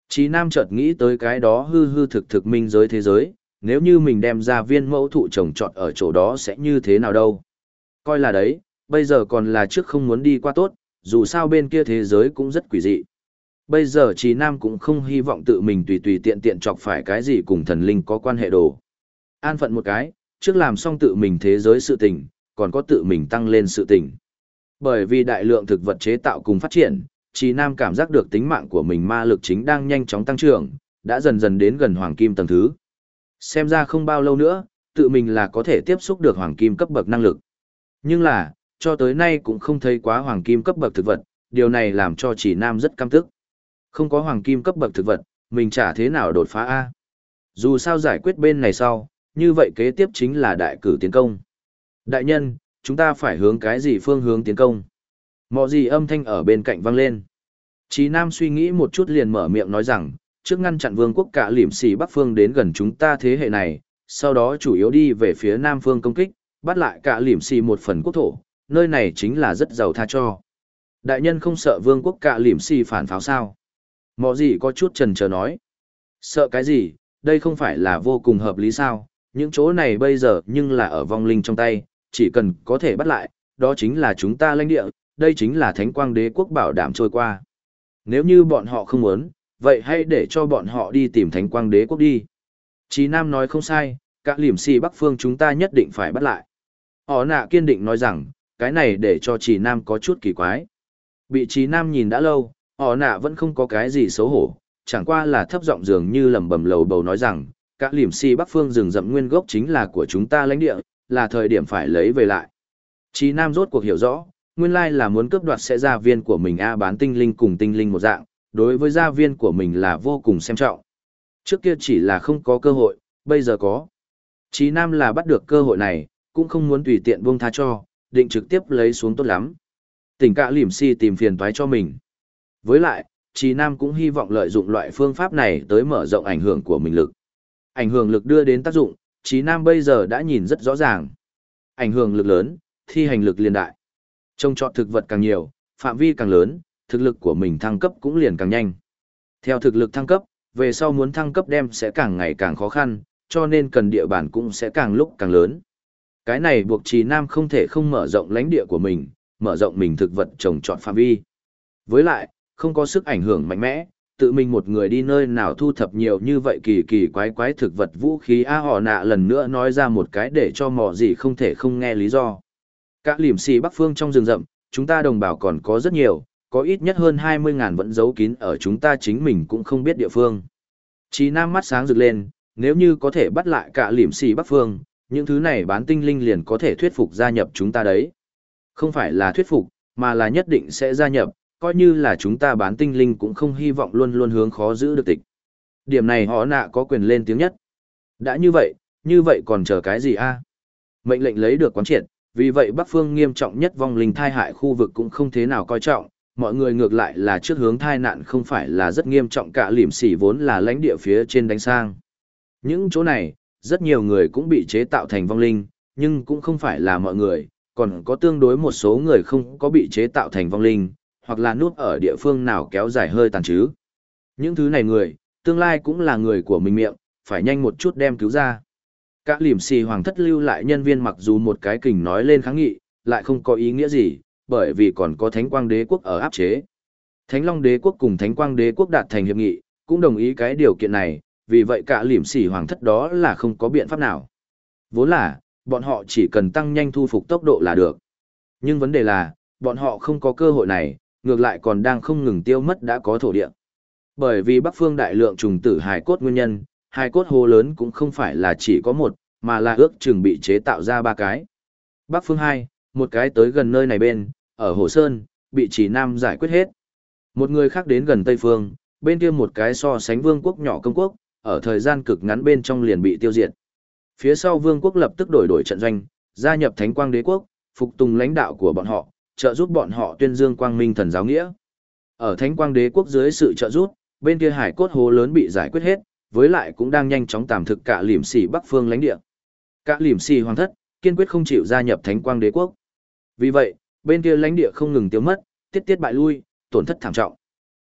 Chí Nam chợt nghĩ tới cái đó hư hư thực thực minh giới thế giới, nếu như mình đem ra viên mẫu thụ trồng trọt ở chỗ đó sẽ như thế nào đâu. Coi là đấy, bây giờ còn là trước không muốn đi qua tốt, dù sao bên kia thế giới cũng rất quỷ dị. Bây giờ Chí Nam cũng không hy vọng tự mình tùy tùy tiện tiện chọc phải cái gì cùng thần linh có quan hệ đồ. An phận một cái, trước làm xong tự mình thế giới sự tình, còn có tự mình tăng lên sự tình. Bởi vì đại lượng thực vật chế tạo cùng phát triển, Chí Nam cảm giác được tính mạng của mình ma lực chính đang nhanh chóng tăng trưởng, đã dần dần đến gần hoàng kim tầng thứ. Xem ra không bao lâu nữa, tự mình là có thể tiếp xúc được hoàng kim cấp bậc năng lực. Nhưng là, cho tới nay cũng không thấy quá hoàng kim cấp bậc thực vật, điều này làm cho Chí Nam rất căm tức. Không có hoàng kim cấp bậc thực vật, mình chả thế nào đột phá A. Dù sao giải quyết bên này sau, như vậy kế tiếp chính là đại cử tiến công. Đại nhân, chúng ta phải hướng cái gì phương hướng tiến công? Mọ gì âm thanh ở bên cạnh vang lên. Chí Nam suy nghĩ một chút liền mở miệng nói rằng, trước ngăn chặn vương quốc cả liểm xì bắc phương đến gần chúng ta thế hệ này, sau đó chủ yếu đi về phía nam phương công kích, bắt lại cả liểm xì một phần quốc thổ, nơi này chính là rất giàu tha cho. Đại nhân không sợ vương quốc cả liểm xì phản pháo sao? Mọ gì có chút chần chờ nói. Sợ cái gì, đây không phải là vô cùng hợp lý sao, những chỗ này bây giờ nhưng là ở vong linh trong tay, chỉ cần có thể bắt lại, đó chính là chúng ta lãnh địa, đây chính là thánh quang đế quốc bảo đảm trôi qua. Nếu như bọn họ không muốn, vậy hãy để cho bọn họ đi tìm thánh quang đế quốc đi. Chí Nam nói không sai, các liểm xì bắc phương chúng ta nhất định phải bắt lại. Họ nạ kiên định nói rằng, cái này để cho Chí Nam có chút kỳ quái. Bị Chí Nam nhìn đã lâu, họ nạ vẫn không có cái gì xấu hổ, chẳng qua là thấp giọng dường như lẩm bẩm lầu bầu nói rằng, các liểm xì bắc phương rừng rậm nguyên gốc chính là của chúng ta lãnh địa, là thời điểm phải lấy về lại. Chí Nam rốt cuộc hiểu rõ, nguyên lai là muốn cướp đoạt sẽ gia viên của mình bán tinh linh cùng tinh linh một dạng, đối với gia viên của mình là vô cùng xem trọng. Trước kia chỉ là không có cơ hội, bây giờ có. Chí Nam là bắt được cơ hội này, cũng không muốn tùy tiện buông tha cho, định trực tiếp lấy xuống tốt lắm. Tỉnh cả liểm si tìm phiền toái cho mình. Với lại, Chí Nam cũng hy vọng lợi dụng loại phương pháp này tới mở rộng ảnh hưởng của mình lực. Ảnh hưởng lực đưa đến tác dụng, Chí Nam bây giờ đã nhìn rất rõ ràng. Ảnh hưởng lực lớn, thi hành lực liên đại. Trông trọt thực vật càng nhiều, phạm vi càng lớn, thực lực của mình thăng cấp cũng liền càng nhanh. Theo thực lực thăng cấp, về sau muốn thăng cấp đem sẽ càng ngày càng khó khăn, cho nên cần địa bàn cũng sẽ càng lúc càng lớn. Cái này buộc Chí Nam không thể không mở rộng lãnh địa của mình, mở rộng mình thực vật trồng trọt phạm vi. Với lại, không có sức ảnh hưởng mạnh mẽ, tự mình một người đi nơi nào thu thập nhiều như vậy kỳ kỳ quái quái thực vật vũ khí họ nạ lần nữa nói ra một cái để cho mò gì không thể không nghe lý do. Các liểm xì bắc phương trong rừng rậm, chúng ta đồng bào còn có rất nhiều, có ít nhất hơn 20.000 vẫn giấu kín ở chúng ta chính mình cũng không biết địa phương. Chí Nam mắt sáng rực lên, nếu như có thể bắt lại cả liểm xì bắc phương, những thứ này bán tinh linh liền có thể thuyết phục gia nhập chúng ta đấy. Không phải là thuyết phục, mà là nhất định sẽ gia nhập, coi như là chúng ta bán tinh linh cũng không hy vọng luôn luôn hướng khó giữ được tịch. Điểm này họ nạ có quyền lên tiếng nhất. Đã như vậy còn chờ cái gì a? Mệnh lệnh lấy được quán triệt, vì vậy Bắc Phương nghiêm trọng nhất vong linh thai hại khu vực cũng không thế nào coi trọng, mọi người ngược lại là trước hướng thai nạn không phải là rất nghiêm trọng cả liểm sỉ vốn là lãnh địa phía trên đánh sang. Những chỗ này, rất nhiều người cũng bị chế tạo thành vong linh, nhưng cũng không phải là mọi người, còn có tương đối một số người không có bị chế tạo thành vong linh, hoặc là núp ở địa phương nào kéo dài hơi tàn chứ. Những thứ này người, tương lai cũng là người của mình miệng, phải nhanh một chút đem cứu ra. Các liểm xì hoàng thất lưu lại nhân viên mặc dù một cái kình nói lên kháng nghị, lại không có ý nghĩa gì, bởi vì còn có Thánh Quang Đế quốc ở áp chế. Thánh Long Đế quốc cùng Thánh Quang Đế quốc đạt thành hiệp nghị, cũng đồng ý cái điều kiện này, vì vậy cả liểm xì hoàng thất đó là không có biện pháp nào. Vốn là, bọn họ chỉ cần tăng nhanh thu phục tốc độ là được. Nhưng vấn đề là, bọn họ không có cơ hội này, ngược lại còn đang không ngừng tiêu mất đã có thổ địa. Bởi vì Bắc Phương đại lượng trùng tử hài cốt nguyên nhân, hài cốt hố lớn cũng không phải là chỉ có một, mà là ước chừng bị chế tạo ra 3 cái. Bắc Phương 2, một cái tới gần nơi này bên, ở Hồ Sơn, bị Chỉ Nam giải quyết hết. Một người khác đến gần Tây Phương, bên kia một cái so sánh vương quốc nhỏ công quốc, ở thời gian cực ngắn bên trong liền bị tiêu diệt. Phía sau vương quốc lập tức đổi trận doanh, gia nhập Thánh Quang Đế quốc, phục tùng lãnh đạo của bọn họ, trợ giúp bọn họ tuyên dương quang minh thần giáo nghĩa. Ở Thánh Quang Đế quốc dưới sự trợ giúp, bên kia hải cốt hố lớn bị giải quyết hết, với lại cũng đang nhanh chóng tạm thực cả liểm xỉ Bắc Phương lãnh địa. Cả liểm xỉ hoàng thất kiên quyết không chịu gia nhập Thánh Quang Đế quốc. Vì vậy, bên kia lãnh địa không ngừng tiêu mất, tiết bại lui, tổn thất thảm trọng.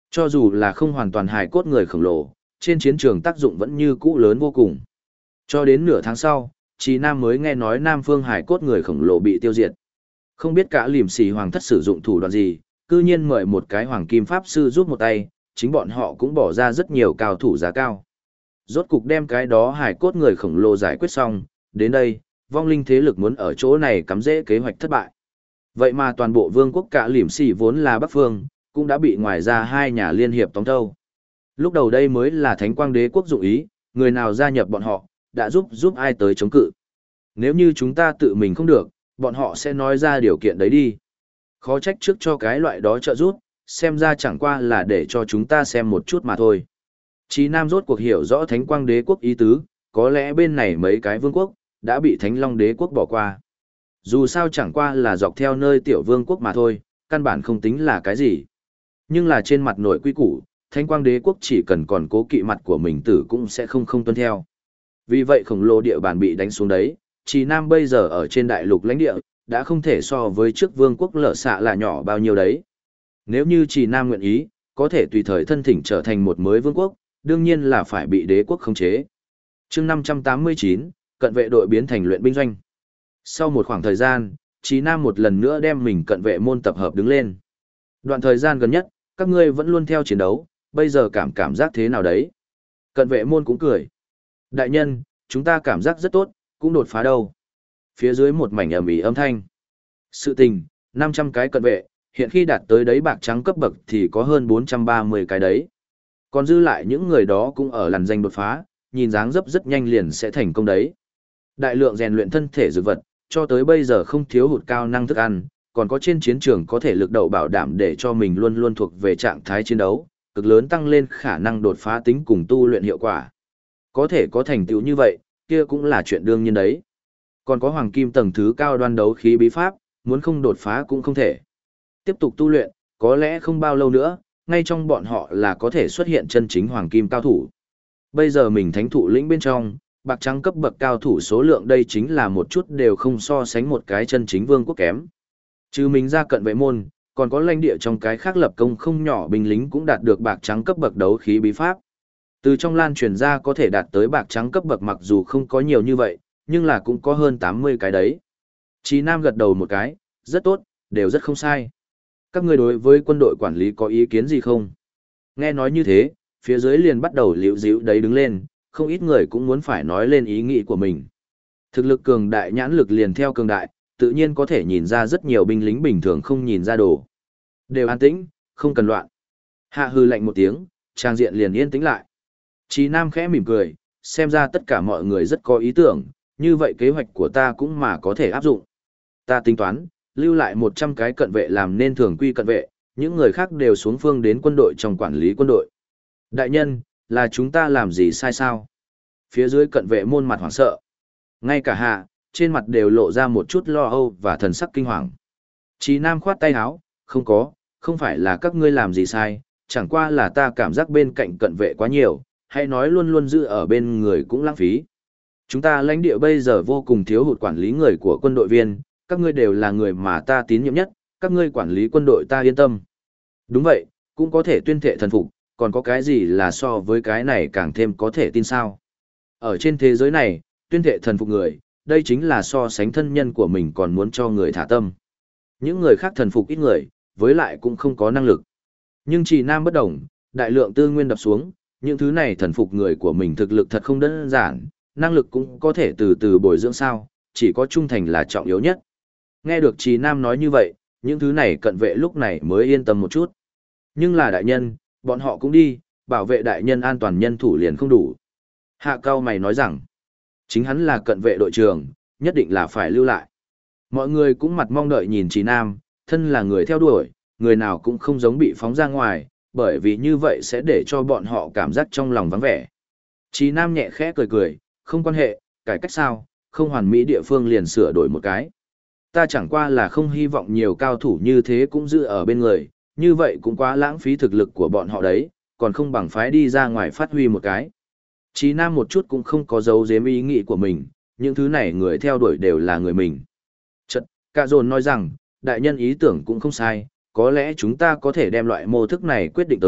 Cho dù là không hoàn toàn hài cốt người khổng lồ, trên chiến trường tác dụng vẫn như cũ lớn vô cùng. Cho đến nửa tháng sau, Trì Nam mới nghe nói Nam Phương hài cốt người khổng lồ bị tiêu diệt. Không biết cả Liềm Xì Hoàng thất sử dụng thủ đoạn gì, cư nhiên mời một cái Hoàng Kim Pháp Sư giúp một tay, chính bọn họ cũng bỏ ra rất nhiều cao thủ giá cao. Rốt cục đem cái đó hài cốt người khổng lồ giải quyết xong, đến đây, vong linh thế lực muốn ở chỗ này cắm rễ kế hoạch thất bại. Vậy mà toàn bộ vương quốc cả Liềm Xì vốn là Bắc Phương, cũng đã bị ngoài ra hai nhà liên hiệp tóm thâu. Lúc đầu đây mới là Thánh Quang Đế quốc dụng ý, người nào gia nhập bọn họ, đã giúp ai tới chống cự. Nếu như chúng ta tự mình không được, bọn họ sẽ nói ra điều kiện đấy đi. Khó trách trước cho cái loại đó trợ giúp, xem ra chẳng qua là để cho chúng ta xem một chút mà thôi. Chí Nam rốt cuộc hiểu rõ Thánh Quang Đế quốc ý tứ, có lẽ bên này mấy cái vương quốc, đã bị Thánh Long Đế quốc bỏ qua. Dù sao chẳng qua là dọc theo nơi tiểu vương quốc mà thôi, căn bản không tính là cái gì. Nhưng là trên mặt nội quy củ, Thánh Quang Đế quốc chỉ cần còn cố kỵ mặt của mình tử cũng sẽ không tuân theo. Vì vậy khổng lồ địa bàn bị đánh xuống đấy, Trì Nam bây giờ ở trên đại lục lãnh địa, đã không thể so với trước vương quốc lở xạ là nhỏ bao nhiêu đấy. Nếu như Trì Nam nguyện ý, có thể tùy thời thân thỉnh trở thành một mới vương quốc, đương nhiên là phải bị đế quốc khống chế. Chương 589, cận vệ đội biến thành luyện binh doanh. Sau một khoảng thời gian, Trì Nam một lần nữa đem mình cận vệ môn tập hợp đứng lên. Đoạn thời gian gần nhất, các ngươi vẫn luôn theo chiến đấu, bây giờ cảm giác thế nào đấy? Cận vệ môn cũng cười. Đại nhân, chúng ta cảm giác rất tốt, cũng đột phá đâu. Phía dưới một mảnh ầm ĩ âm thanh. Sự tình, 500 cái cận vệ, hiện khi đạt tới đấy bạc trắng cấp bậc thì có hơn 430 cái đấy. Còn dư lại những người đó cũng ở làn danh đột phá, nhìn dáng dấp rất nhanh liền sẽ thành công đấy. Đại lượng rèn luyện thân thể dược vật, cho tới bây giờ không thiếu hụt cao năng thức ăn, còn có trên chiến trường có thể lực đậu bảo đảm để cho mình luôn luôn thuộc về trạng thái chiến đấu, cực lớn tăng lên khả năng đột phá tính cùng tu luyện hiệu quả. Có thể có thành tựu như vậy, kia cũng là chuyện đương nhiên đấy. Còn có hoàng kim tầng thứ cao đoan đấu khí bí pháp, muốn không đột phá cũng không thể. Tiếp tục tu luyện, có lẽ không bao lâu nữa, ngay trong bọn họ là có thể xuất hiện chân chính hoàng kim cao thủ. Bây giờ mình thánh thụ lĩnh bên trong, bạc trắng cấp bậc cao thủ số lượng đây chính là một chút đều không so sánh một cái chân chính vương quốc kém. Trừ mình ra cận vệ môn, còn có lãnh địa trong cái khác lập công không nhỏ binh lính cũng đạt được bạc trắng cấp bậc đấu khí bí pháp. Từ trong lan truyền ra có thể đạt tới bạc trắng cấp bậc mặc dù không có nhiều như vậy, nhưng là cũng có hơn 80 cái đấy. Chí Nam gật đầu một cái, rất tốt, đều rất không sai. Các ngươi đối với quân đội quản lý có ý kiến gì không? Nghe nói như thế, phía dưới liền bắt đầu liễu díu đấy đứng lên, không ít người cũng muốn phải nói lên ý nghĩ của mình. Thực lực cường đại nhãn lực liền theo cường đại, tự nhiên có thể nhìn ra rất nhiều binh lính bình thường không nhìn ra đồ. Đều an tĩnh, không cần loạn. Hạ hư lạnh một tiếng, trang diện liền yên tĩnh lại. Chí Nam khẽ mỉm cười, xem ra tất cả mọi người rất có ý tưởng, như vậy kế hoạch của ta cũng mà có thể áp dụng. Ta tính toán, lưu lại 100 cái cận vệ làm nên thường quy cận vệ, những người khác đều xuống phương đến quân đội trong quản lý quân đội. Đại nhân, là chúng ta làm gì sai sao? Phía dưới cận vệ môn mặt hoảng sợ. Ngay cả hạ, trên mặt đều lộ ra một chút lo âu và thần sắc kinh hoàng. Chí Nam khoát tay áo, không phải là các ngươi làm gì sai, chẳng qua là ta cảm giác bên cạnh cận vệ quá nhiều, hay nói luôn luôn giữ ở bên người cũng lãng phí. Chúng ta lãnh địa bây giờ vô cùng thiếu hụt quản lý người của quân đội viên, các ngươi đều là người mà ta tín nhiệm nhất, các ngươi quản lý quân đội ta yên tâm. Đúng vậy, cũng có thể tuyên thệ thần phục, còn có cái gì là so với cái này càng thêm có thể tin sao? Ở trên thế giới này, tuyên thệ thần phục người, đây chính là so sánh thân nhân của mình còn muốn cho người thả tâm. Những người khác thần phục ít người, với lại cũng không có năng lực. Nhưng Trì Nam bất đồng, đại lượng tư nguyên đập xuống, những thứ này thần phục người của mình thực lực thật không đơn giản, năng lực cũng có thể từ từ bồi dưỡng sao, chỉ có trung thành là trọng yếu nhất. Nghe được Trì Nam nói như vậy, những thứ này cận vệ lúc này mới yên tâm một chút. Nhưng là đại nhân, bọn họ cũng đi, bảo vệ đại nhân an toàn nhân thủ liền không đủ. Hạ Cao mày nói rằng, chính hắn là cận vệ đội trưởng, nhất định là phải lưu lại. Mọi người cũng mặt mong đợi nhìn Trì Nam, thân là người theo đuổi, người nào cũng không giống bị phóng ra ngoài, bởi vì như vậy sẽ để cho bọn họ cảm giác trong lòng vắng vẻ. Trì Nam nhẹ khẽ cười cười, không quan hệ, cải cách sao, không hoàn mỹ địa phương liền sửa đổi một cái. Ta chẳng qua là không hy vọng nhiều cao thủ như thế cũng giữ ở bên người, như vậy cũng quá lãng phí thực lực của bọn họ đấy, còn không bằng phái đi ra ngoài phát huy một cái. Trì Nam một chút cũng không có giấu giếm ý nghĩ của mình, những thứ này người theo đuổi đều là người mình. Chật, Cả Dồn nói rằng, đại nhân ý tưởng cũng không sai, có lẽ chúng ta có thể đem loại mô thức này quyết định tới,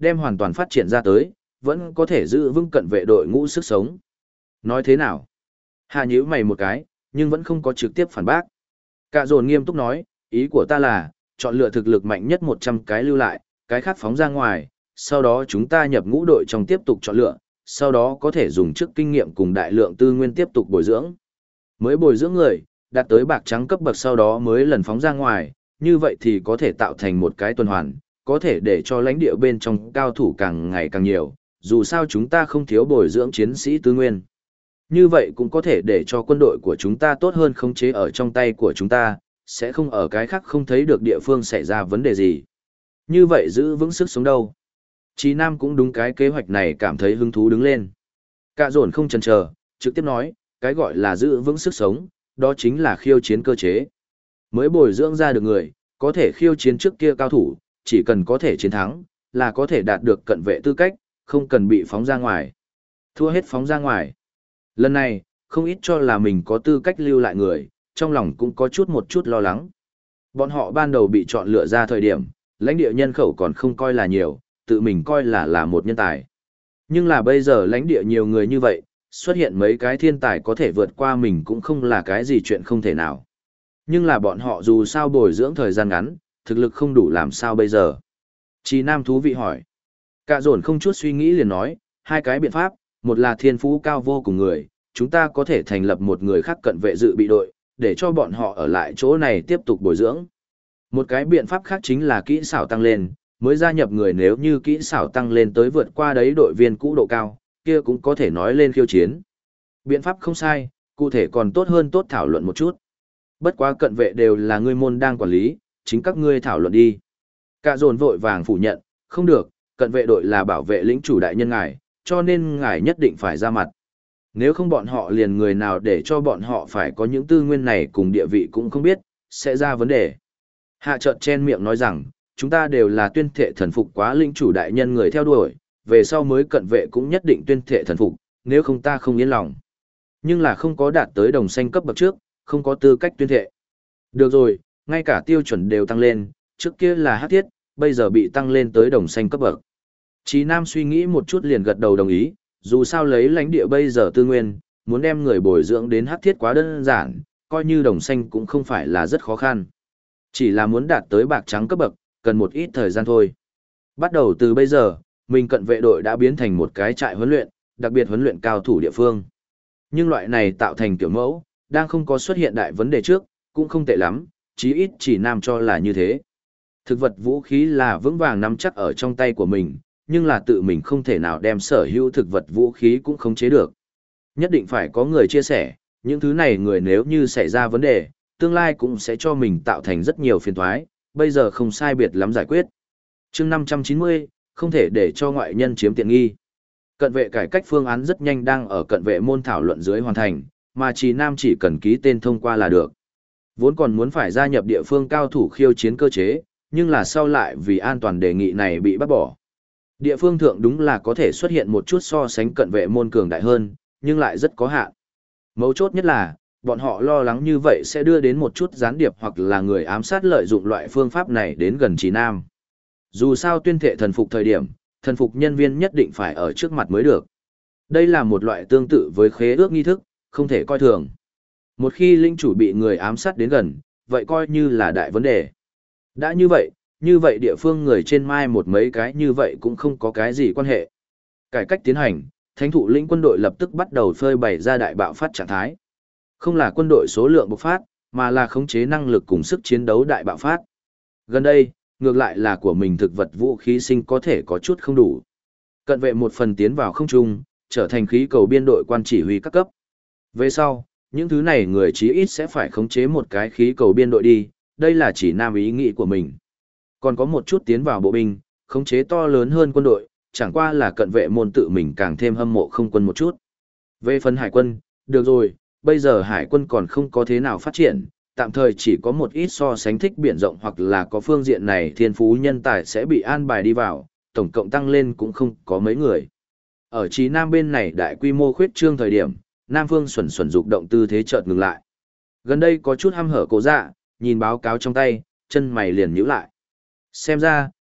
đem hoàn toàn phát triển ra tới, vẫn có thể giữ vững cận vệ đội ngũ sức sống. Nói thế nào? Hạ nhíu mày một cái, nhưng vẫn không có trực tiếp phản bác. Cả dồn nghiêm túc nói, ý của ta là, chọn lựa thực lực mạnh nhất 100 cái lưu lại, cái khác phóng ra ngoài, sau đó chúng ta nhập ngũ đội trong tiếp tục chọn lựa, sau đó có thể dùng trước kinh nghiệm cùng đại lượng tư nguyên tiếp tục bồi dưỡng. Mới bồi dưỡng người, đạt tới bạc trắng cấp bậc sau đó mới lần phóng ra ngoài, như vậy thì có thể tạo thành một cái tuần hoàn, có thể để cho lãnh địa bên trong cao thủ càng ngày càng nhiều, dù sao chúng ta không thiếu bồi dưỡng chiến sĩ tư nguyên. Như vậy cũng có thể để cho quân đội của chúng ta tốt hơn khống chế ở trong tay của chúng ta, sẽ không ở cái khác không thấy được địa phương xảy ra vấn đề gì. Như vậy giữ vững sức sống đâu. Chí Nam cũng đúng cái kế hoạch này cảm thấy hứng thú đứng lên. Cả dồn không chần chờ, trực tiếp nói, cái gọi là giữ vững sức sống, đó chính là khiêu chiến cơ chế. Mới bồi dưỡng ra được người, có thể khiêu chiến trước kia cao thủ, chỉ cần có thể chiến thắng, là có thể đạt được cận vệ tư cách, không cần bị phóng ra ngoài. Thua hết phóng ra ngoài. Lần này, không ít cho là mình có tư cách lưu lại người, trong lòng cũng có một chút lo lắng. Bọn họ ban đầu bị chọn lựa ra thời điểm, lãnh địa nhân khẩu còn không coi là nhiều, tự mình coi là một nhân tài. Nhưng là bây giờ lãnh địa nhiều người như vậy, xuất hiện mấy cái thiên tài có thể vượt qua mình cũng không là cái gì chuyện không thể nào. Nhưng là bọn họ dù sao bồi dưỡng thời gian ngắn, thực lực không đủ làm sao bây giờ. Chí Nam thú vị hỏi. Cả dồn không chút suy nghĩ liền nói, hai cái biện pháp, một là thiên phú cao vô cùng người, chúng ta có thể thành lập một người khác cận vệ dự bị đội, để cho bọn họ ở lại chỗ này tiếp tục bồi dưỡng. Một cái biện pháp khác chính là kỹ xảo tăng lên, mới gia nhập người nếu như kỹ xảo tăng lên tới vượt qua đấy đội viên cũ độ cao, kia cũng có thể nói lên khiêu chiến. Biện pháp không sai, cụ thể còn tốt hơn tốt thảo luận một chút. Bất quá cận vệ đều là ngươi môn đang quản lý, chính các ngươi thảo luận đi. Cả dồn vội vàng phủ nhận, không được, cận vệ đội là bảo vệ lĩnh chủ đại nhân ngài, cho nên ngài nhất định phải ra mặt. Nếu không bọn họ liền người nào để cho bọn họ phải có những tư nguyên này cùng địa vị cũng không biết, sẽ ra vấn đề. Hạ chợt chen miệng nói rằng, chúng ta đều là tuyên thệ thần phục quá lĩnh chủ đại nhân người theo đuổi, về sau mới cận vệ cũng nhất định tuyên thệ thần phục, nếu không ta không yên lòng. Nhưng là không có đạt tới đồng xanh cấp bậc trước, không có tư cách tuyên thệ. Được rồi, ngay cả tiêu chuẩn đều tăng lên, trước kia là hắc thiết, bây giờ bị tăng lên tới đồng xanh cấp bậc. Chí Nam suy nghĩ một chút liền gật đầu đồng ý, dù sao lấy lãnh địa bây giờ tư nguyên, muốn đem người bồi dưỡng đến hắc thiết quá đơn giản, coi như đồng xanh cũng không phải là rất khó khăn. Chỉ là muốn đạt tới bạc trắng cấp bậc, cần một ít thời gian thôi. Bắt đầu từ bây giờ, mình cận vệ đội đã biến thành một cái trại huấn luyện, đặc biệt huấn luyện cao thủ địa phương. Nhưng loại này tạo thành kiểu mẫu, đang không có xuất hiện đại vấn đề trước, cũng không tệ lắm, chí ít chỉ Nam cho là như thế. Thực vật vũ khí là vững vàng nắm chắc ở trong tay của mình, nhưng là tự mình không thể nào đem sở hữu thực vật vũ khí cũng khống chế được. Nhất định phải có người chia sẻ, những thứ này người nếu như xảy ra vấn đề, tương lai cũng sẽ cho mình tạo thành rất nhiều phiền toái, bây giờ không sai biệt lắm giải quyết. Chương 590, không thể để cho ngoại nhân chiếm tiện nghi. Cận vệ cải cách phương án rất nhanh đang ở cận vệ môn thảo luận dưới hoàn thành, mà Trì Nam chỉ cần ký tên thông qua là được. Vốn còn muốn phải gia nhập địa phương cao thủ khiêu chiến cơ chế, nhưng là sau lại vì an toàn đề nghị này bị bác bỏ. Địa phương thượng đúng là có thể xuất hiện một chút so sánh cận vệ môn cường đại hơn, nhưng lại rất có hạn. Mấu chốt nhất là, bọn họ lo lắng như vậy sẽ đưa đến một chút gián điệp hoặc là người ám sát lợi dụng loại phương pháp này đến gần Trì Nam. Dù sao tuyên thệ thần phục thời điểm, thần phục nhân viên nhất định phải ở trước mặt mới được. Đây là một loại tương tự với khế ước nghi thức, không thể coi thường. Một khi linh chủ bị người ám sát đến gần, vậy coi như là đại vấn đề. Đã như vậy địa phương người trên mai một mấy cái như vậy cũng không có cái gì quan hệ. Cải cách tiến hành, thánh thụ lĩnh quân đội lập tức bắt đầu phơi bày ra đại bạo phát trạng thái. Không là quân đội số lượng bộc phát, mà là khống chế năng lực cùng sức chiến đấu đại bạo phát. Gần đây, ngược lại là của mình thực vật vũ khí sinh có thể có chút không đủ. Cận vệ một phần tiến vào không trung, trở thành khí cầu biên đội quan chỉ huy các cấp. Về sau, những thứ này người chí ít sẽ phải khống chế một cái khí cầu biên đội đi, đây là chỉ Nam ý nghĩ của mình. Còn có một chút tiến vào bộ binh, khống chế to lớn hơn quân đội, chẳng qua là cận vệ môn tự mình càng thêm hâm mộ không quân một chút. Về phần hải quân, được rồi, bây giờ hải quân còn không có thế nào phát triển, tạm thời chỉ có một ít so sánh thích biển rộng hoặc là có phương diện này thiên phú nhân tài sẽ bị an bài đi vào, tổng cộng tăng lên cũng không có mấy người. Ở Chí Nam bên này đại quy mô khuyết trương thời điểm, Nam Phương xuẩn xuẩn dục động tư thế chợt ngừng lại. Gần đây có chút hăm hở Cố Dạ, nhìn báo cáo trong tay, chân mày liền nhíu lại. Xem ra,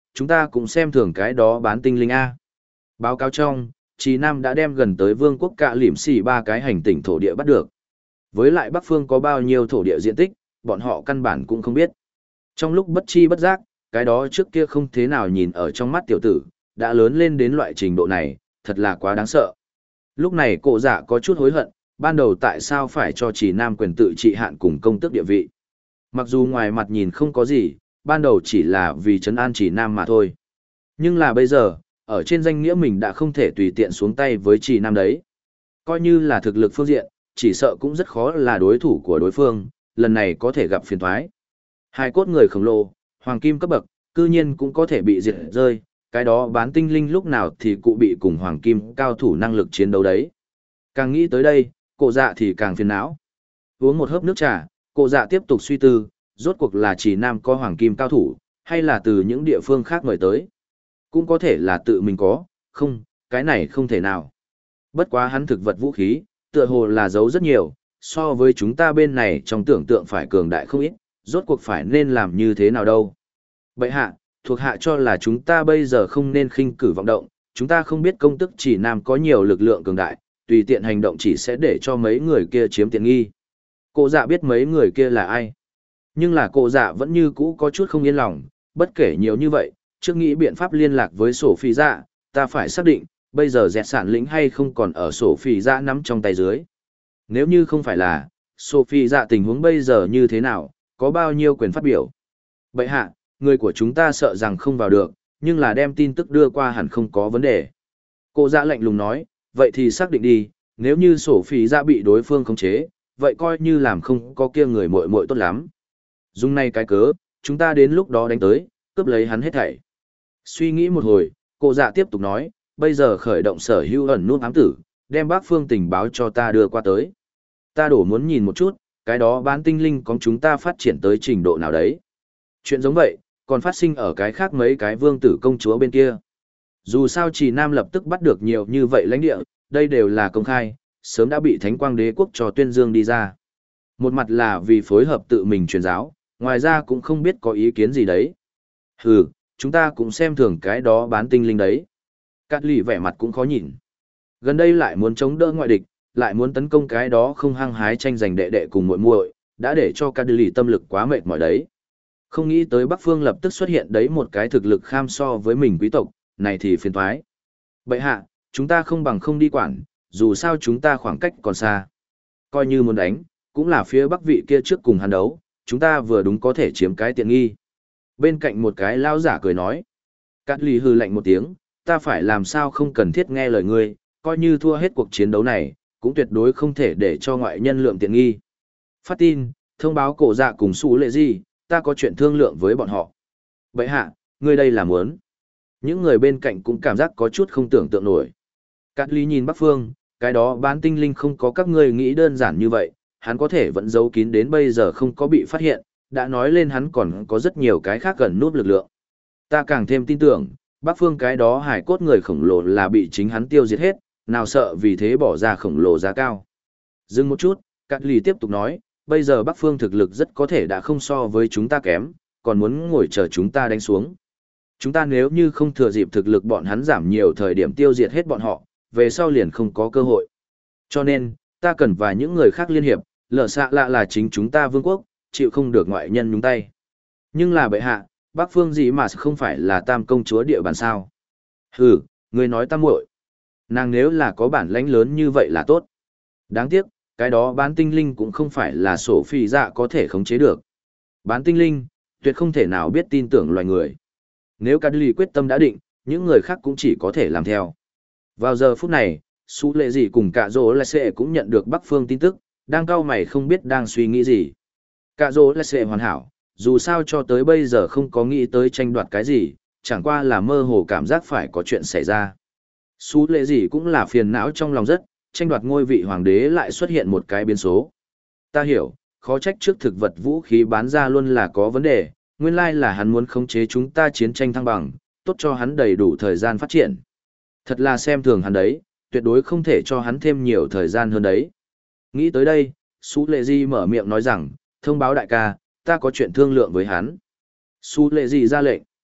chúng ta cũng xem thường cái đó bán tinh linh A. Báo cáo trong, Trì Nam đã đem gần tới vương quốc Cạ Lỉm Xì 3 cái hành tinh thổ địa bắt được. Với lại Bắc Phương có bao nhiêu thổ địa diện tích, bọn họ căn bản cũng không biết. Trong lúc bất chi bất giác, cái đó trước kia không thế nào nhìn ở trong mắt tiểu tử, đã lớn lên đến loại trình độ này, thật là quá đáng sợ. Lúc này cổ dạ có chút hối hận, ban đầu tại sao phải cho Trì Nam quyền tự trị hạn cùng công tước địa vị. Mặc dù ngoài mặt nhìn không có gì, ban đầu chỉ là vì trấn an Trì Nam mà thôi. Nhưng là bây giờ, ở trên danh nghĩa mình đã không thể tùy tiện xuống tay với Trì Nam đấy. Coi như là thực lực phương diện, chỉ sợ cũng rất khó là đối thủ của đối phương, lần này có thể gặp phiền toái. Hai cốt người khổng lồ, hoàng kim cấp bậc, cư nhiên cũng có thể bị diệt rơi, cái đó bán tinh linh lúc nào thì cụ bị cùng hoàng kim cao thủ năng lực chiến đấu đấy. Càng nghĩ tới đây, cổ dạ thì càng phiền não. Uống một hớp nước trà, cổ dạ tiếp tục suy tư, rốt cuộc là Trì Nam có hoàng kim cao thủ, hay là từ những địa phương khác mời tới. Cũng có thể là tự mình có, không, cái này không thể nào. Bất quá hắn thực vật vũ khí, tựa hồ là giấu rất nhiều, so với chúng ta bên này trong tưởng tượng phải cường đại không ít, rốt cuộc phải nên làm như thế nào đâu. Bệ hạ, thuộc hạ cho là chúng ta bây giờ không nên khinh cử vọng động, chúng ta không biết công tức Trì Nam có nhiều lực lượng cường đại, tùy tiện hành động chỉ sẽ để cho mấy người kia chiếm tiện nghi. Cổ dạ biết mấy người kia là ai. Nhưng là cổ dạ vẫn như cũ có chút không yên lòng, bất kể nhiều như vậy, trước nghĩ biện pháp liên lạc với sổ phi dạ, ta phải xác định, bây giờ dẹt sản lĩnh hay không còn ở sổ phi dạ nắm trong tay dưới. Nếu như không phải là, sổ phi dạ tình huống bây giờ như thế nào, có bao nhiêu quyền phát biểu. Bậy hạ, người của chúng ta sợ rằng không vào được, nhưng là đem tin tức đưa qua hẳn không có vấn đề. Cổ dạ lạnh lùng nói, vậy thì xác định đi, nếu như sổ phi dạ bị đối phương khống chế, vậy coi như làm không có kia người muội muội tốt lắm. Dùng này cái cớ, chúng ta đến lúc đó đánh tới, cướp lấy hắn hết thảy. Suy nghĩ một hồi, cổ dạ tiếp tục nói, bây giờ khởi động sở hữu ẩn nút ám tử, đem Bắc Phương tình báo cho ta đưa qua tới. Ta đổ muốn nhìn một chút, cái đó bán tinh linh có chúng ta phát triển tới trình độ nào đấy. Chuyện giống vậy, còn phát sinh ở cái khác mấy cái vương tử công chúa bên kia. Dù sao Trì Nam lập tức bắt được nhiều như vậy lãnh địa, đây đều là công khai, sớm đã bị Thánh Quang Đế quốc cho tuyên dương đi ra. Một mặt là vì phối hợp tự mình truyền giáo, ngoài ra cũng không biết có ý kiến gì đấy. Hừ, chúng ta cũng xem thường cái đó bán tinh linh đấy. Cát lì vẻ mặt cũng khó nhìn. Gần đây lại muốn chống đỡ ngoại địch, lại muốn tấn công cái đó không hăng hái tranh giành đệ đệ cùng muội muội, đã để cho Cát lì tâm lực quá mệt mỏi đấy. Không nghĩ tới Bắc Phương lập tức xuất hiện đấy một cái thực lực kham so với mình quý tộc, này thì phiền toái. Bệ hạ, chúng ta không bằng không đi quản, dù sao chúng ta khoảng cách còn xa. Coi như muốn đánh, cũng là phía Bắc vị kia trước cùng hắn đấu, chúng ta vừa đúng có thể chiếm cái tiện nghi. Bên cạnh một cái lao giả cười nói. Cát lì hừ lạnh một tiếng, ta phải làm sao không cần thiết nghe lời ngươi, coi như thua hết cuộc chiến đấu này, cũng tuyệt đối không thể để cho ngoại nhân lượng tiện nghi. Phát tin, thông báo cổ dạ cùng Sú Lệ Gì, ta có chuyện thương lượng với bọn họ. Bậy hạ, ngươi đây là muốn. Những người bên cạnh cũng cảm giác có chút không tưởng tượng nổi. Cát lì nhìn Bắc Phương, cái đó bán tinh linh không có các ngươi nghĩ đơn giản như vậy, hắn có thể vẫn giấu kín đến bây giờ không có bị phát hiện, đã nói lên hắn còn có rất nhiều cái khác gần núp lực lượng. Ta càng thêm tin tưởng, Bắc Phương cái đó hải cốt người khổng lồ là bị chính hắn tiêu diệt hết, nào sợ vì thế bỏ ra khổng lồ giá cao. Dừng một chút, Cát lì tiếp tục nói, bây giờ Bắc Phương thực lực rất có thể đã không so với chúng ta kém, còn muốn ngồi chờ chúng ta đánh xuống. Chúng ta nếu như không thừa dịp thực lực bọn hắn giảm nhiều thời điểm tiêu diệt hết bọn họ, về sau liền không có cơ hội. Cho nên, ta cần và những người khác liên hiệp, lỡ xạ lạ là chính chúng ta vương quốc, chịu không được ngoại nhân nhúng tay. Nhưng là bệ hạ, Bắc Phương gì mà không phải là tam công chúa địa bàn sao? Hừ, người nói tam muội. Nàng nếu là có bản lãnh lớn như vậy là tốt. Đáng tiếc, cái đó bán tinh linh cũng không phải là sổ phi dạ có thể khống chế được. Bán tinh linh, tuyệt không thể nào biết tin tưởng loài người. Nếu Cát lì quyết tâm đã định, những người khác cũng chỉ có thể làm theo. Vào giờ phút này, Sú Lệ Dị cùng Cạ Dỗ Lai Sệ cũng nhận được Bắc Phương tin tức, đang cau mày không biết đang suy nghĩ gì. Cạ Dỗ Lai Sệ hoàn hảo, dù sao cho tới bây giờ không có nghĩ tới tranh đoạt cái gì, chẳng qua là mơ hồ cảm giác phải có chuyện xảy ra. Sú Lệ Dị cũng là phiền não trong lòng rất, tranh đoạt ngôi vị hoàng đế lại xuất hiện một cái biến số. Ta hiểu, khó trách trước thực vật vũ khí bán ra luôn là có vấn đề, nguyên lai là hắn muốn khống chế chúng ta chiến tranh thăng bằng, tốt cho hắn đầy đủ thời gian phát triển. Thật là xem thường hắn đấy, tuyệt đối không thể cho hắn thêm nhiều thời gian hơn đấy. Nghĩ tới đây, Sú Lệ Di mở miệng nói rằng, thông báo đại ca, ta có chuyện thương lượng với hắn. Sú Lệ Di ra lệnh.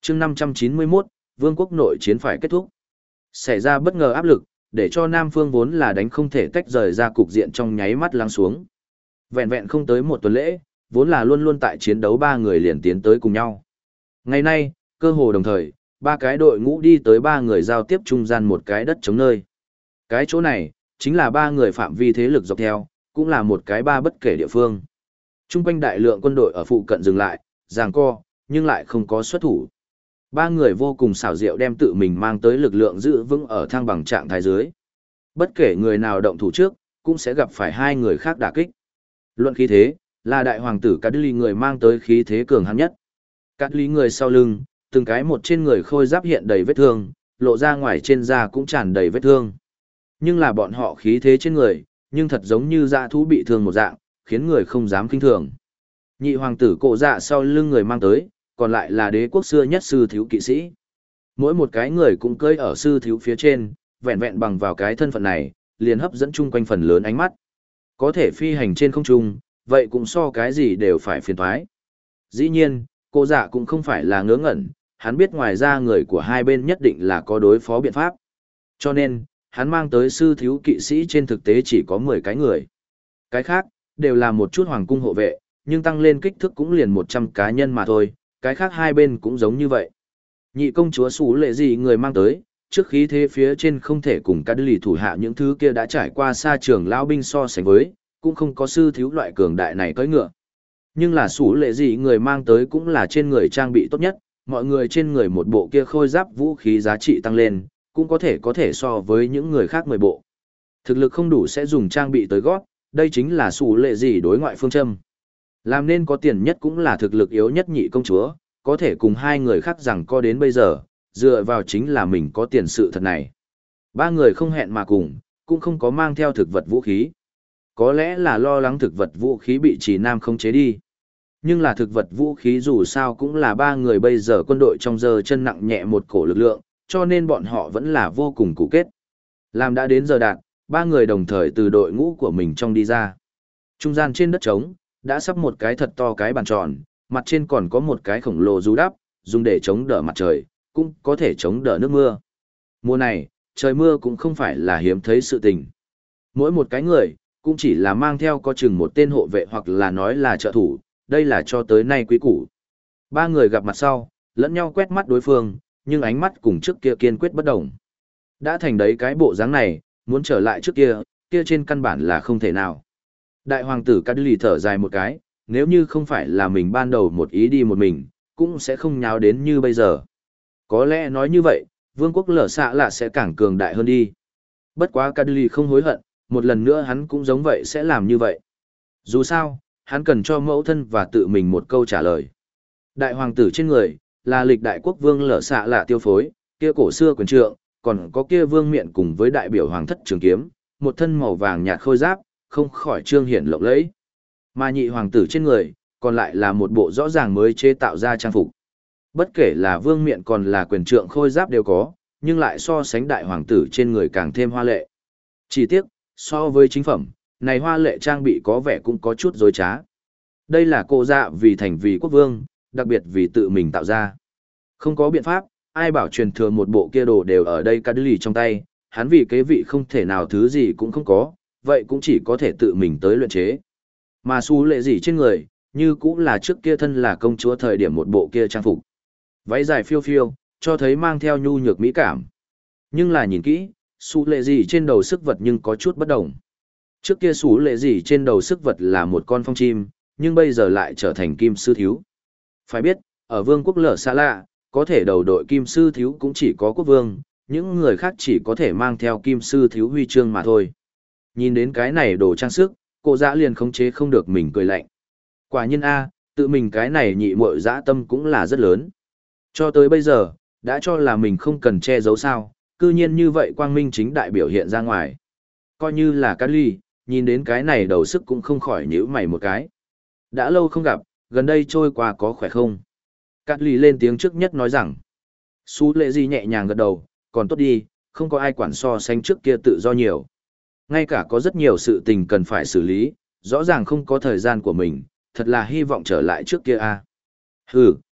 chương 591, vương quốc nội chiến phải kết thúc. Xảy ra bất ngờ áp lực, để cho Nam Phương vốn là đánh không thể tách rời ra cục diện trong nháy mắt lắng xuống. Vẹn vẹn không tới một tuần lễ, vốn là luôn luôn tại chiến đấu ba người liền tiến tới cùng nhau. Ngày nay, cơ hồ đồng thời, ba cái đội ngũ đi tới ba người giao tiếp trung gian một cái đất trống nơi. Cái chỗ này, chính là ba người phạm vi thế lực dọc theo, cũng là một cái ba bất kể địa phương. Trung quanh đại lượng quân đội ở phụ cận dừng lại, giằng co, nhưng lại không có xuất thủ. Ba người vô cùng xảo diệu đem tự mình mang tới lực lượng giữ vững ở thăng bằng trạng thái dưới. Bất kể người nào động thủ trước, cũng sẽ gặp phải hai người khác đả kích. Luận khí thế, là đại hoàng tử Cát Ly người mang tới khí thế cường hãn nhất. Cát Ly người sau lưng, từng cái một trên người khôi giáp hiện đầy vết thương, lộ ra ngoài trên da cũng tràn đầy vết thương. Nhưng là bọn họ khí thế trên người, nhưng thật giống như dã thú bị thương một dạng, khiến người không dám kinh thường. Nhị hoàng tử Cổ Dạ sau lưng người mang tới, còn lại là đế quốc xưa nhất sư thiếu kỵ sĩ. Mỗi một cái người cũng cưỡi ở sư thiếu phía trên, vẹn vẹn bằng vào cái thân phận này, liền hấp dẫn chung quanh phần lớn ánh mắt. Có thể phi hành trên không trung, vậy cũng so cái gì đều phải phiền toái. Dĩ nhiên, Cổ Dạ cũng không phải là ngớ ngẩn, hắn biết ngoài ra người của hai bên nhất định là có đối phó biện pháp. Cho nên, hắn mang tới sư thiếu kỵ sĩ trên thực tế chỉ có 10 cái người. Cái khác, đều là một chút hoàng cung hộ vệ, nhưng tăng lên kích thước cũng liền 100 cá nhân mà thôi, cái khác hai bên cũng giống như vậy. Nhị công chúa Sú Lệ gì người mang tới, trước khí thế phía trên không thể cùng các lì thủ hạ những thứ kia đã trải qua xa trường lão binh so sánh với, cũng không có sư thiếu loại cường đại này cưỡi ngựa. Nhưng là Sú Lệ gì người mang tới cũng là trên người trang bị tốt nhất, mọi người trên người một bộ kia khôi giáp vũ khí giá trị tăng lên, cũng có thể so với những người khác 10 bộ. Thực lực không đủ sẽ dùng trang bị tới gót, đây chính là Sú Lệ gì đối ngoại phương châm. Làm nên có tiền nhất cũng là thực lực yếu nhất nhị công chúa, có thể cùng hai người khác rằng co đến bây giờ, dựa vào chính là mình có tiền sự thật này. Ba người không hẹn mà cùng, cũng không có mang theo thực vật vũ khí. Có lẽ là lo lắng thực vật vũ khí bị Trì Nam không chế đi. Nhưng là thực vật vũ khí dù sao cũng là ba người bây giờ quân đội trong giờ chân nặng nhẹ một cổ lực lượng, cho nên bọn họ vẫn là vô cùng cụ kết. Làm đã đến giờ đạt, ba người đồng thời từ đội ngũ của mình trong đi ra. Trung gian trên đất trống, đã sắp một cái thật to cái bàn tròn, mặt trên còn có một cái khổng lồ rú đắp, dùng để chống đỡ mặt trời, cũng có thể chống đỡ nước mưa. Mùa này, trời mưa cũng không phải là hiếm thấy sự tình. Mỗi một cái người, cũng chỉ là mang theo có chừng một tên hộ vệ hoặc là nói là trợ thủ, đây là cho tới nay quý củ. Ba người gặp mặt sau, lẫn nhau quét mắt đối phương, nhưng ánh mắt cùng trước kia kiên quyết bất đồng. Đã thành đấy cái bộ dáng này, muốn trở lại trước kia, kia trên căn bản là không thể nào. Đại hoàng tử Cát Lì thở dài một cái, nếu như không phải là mình ban đầu một ý đi một mình, cũng sẽ không nháo đến như bây giờ. Có lẽ nói như vậy, vương quốc lở xạ là sẽ càng cường đại hơn đi. Bất quá Cát Lì không hối hận, một lần nữa hắn cũng giống vậy sẽ làm như vậy. Dù sao, hắn cần cho mẫu thân và tự mình một câu trả lời. Đại hoàng tử trên người, là lịch đại quốc vương lở xạ là tiêu phối, kia cổ xưa quyền trượng, còn có kia vương miện cùng với đại biểu hoàng thất trường kiếm, một thân màu vàng nhạt khôi giáp, không khỏi trương hiển lộng lẫy. Mà nhị hoàng tử trên người, còn lại là một bộ rõ ràng mới chế tạo ra trang phục. Bất kể là vương miện còn là quyền trượng khôi giáp đều có, nhưng lại so sánh đại hoàng tử trên người càng thêm hoa lệ. Chỉ tiếc, so với chính phẩm, này hoa lệ trang bị có vẻ cũng có chút dối trá. Đây là Cổ Dạ vì thành vì quốc vương, đặc biệt vì tự mình tạo ra. Không có biện pháp, ai bảo truyền thừa một bộ kia đồ đều ở đây Cát Lì trong tay, hắn vì kế vị không thể nào thứ gì cũng không có, vậy cũng chỉ có thể tự mình tới luyện chế. Mà Sú Lệ gì trên người, như cũng là trước kia thân là công chúa thời điểm một bộ kia trang phục. Váy dài phiêu phiêu, cho thấy mang theo nhu nhược mỹ cảm. Nhưng là nhìn kỹ, Sú Lệ gì trên đầu sức vật nhưng có chút bất đồng. Trước kia Sú Lệ gì trên đầu sức vật là một con phong chim, nhưng bây giờ lại trở thành kim sư thiếu. Phải biết, ở vương quốc lở xa lạ, có thể đầu đội kim sư thiếu cũng chỉ có quốc vương, những người khác chỉ có thể mang theo kim sư thiếu huy chương mà thôi. Nhìn đến cái này đồ trang sức, Cổ Dạ liền khống chế không được mình cười lạnh. Quả nhiên a, tự mình cái này nhị muội dã tâm cũng là rất lớn. Cho tới bây giờ, đã cho là mình không cần che giấu sao, cư nhiên như vậy quang minh chính đại biểu hiện ra ngoài. Coi như là Cát Ly, nhìn đến cái này đầu sức cũng không khỏi nhíu mày một cái. Đã lâu không gặp, gần đây trôi qua có khỏe không? Cát Ly lên tiếng trước nhất nói rằng. Sú Lệ gì nhẹ nhàng gật đầu, còn tốt đi, không có ai quản so sánh trước kia tự do nhiều. Ngay cả có rất nhiều sự tình cần phải xử lý, rõ ràng không có thời gian của mình, thật là hy vọng trở lại trước kia a. Hừ,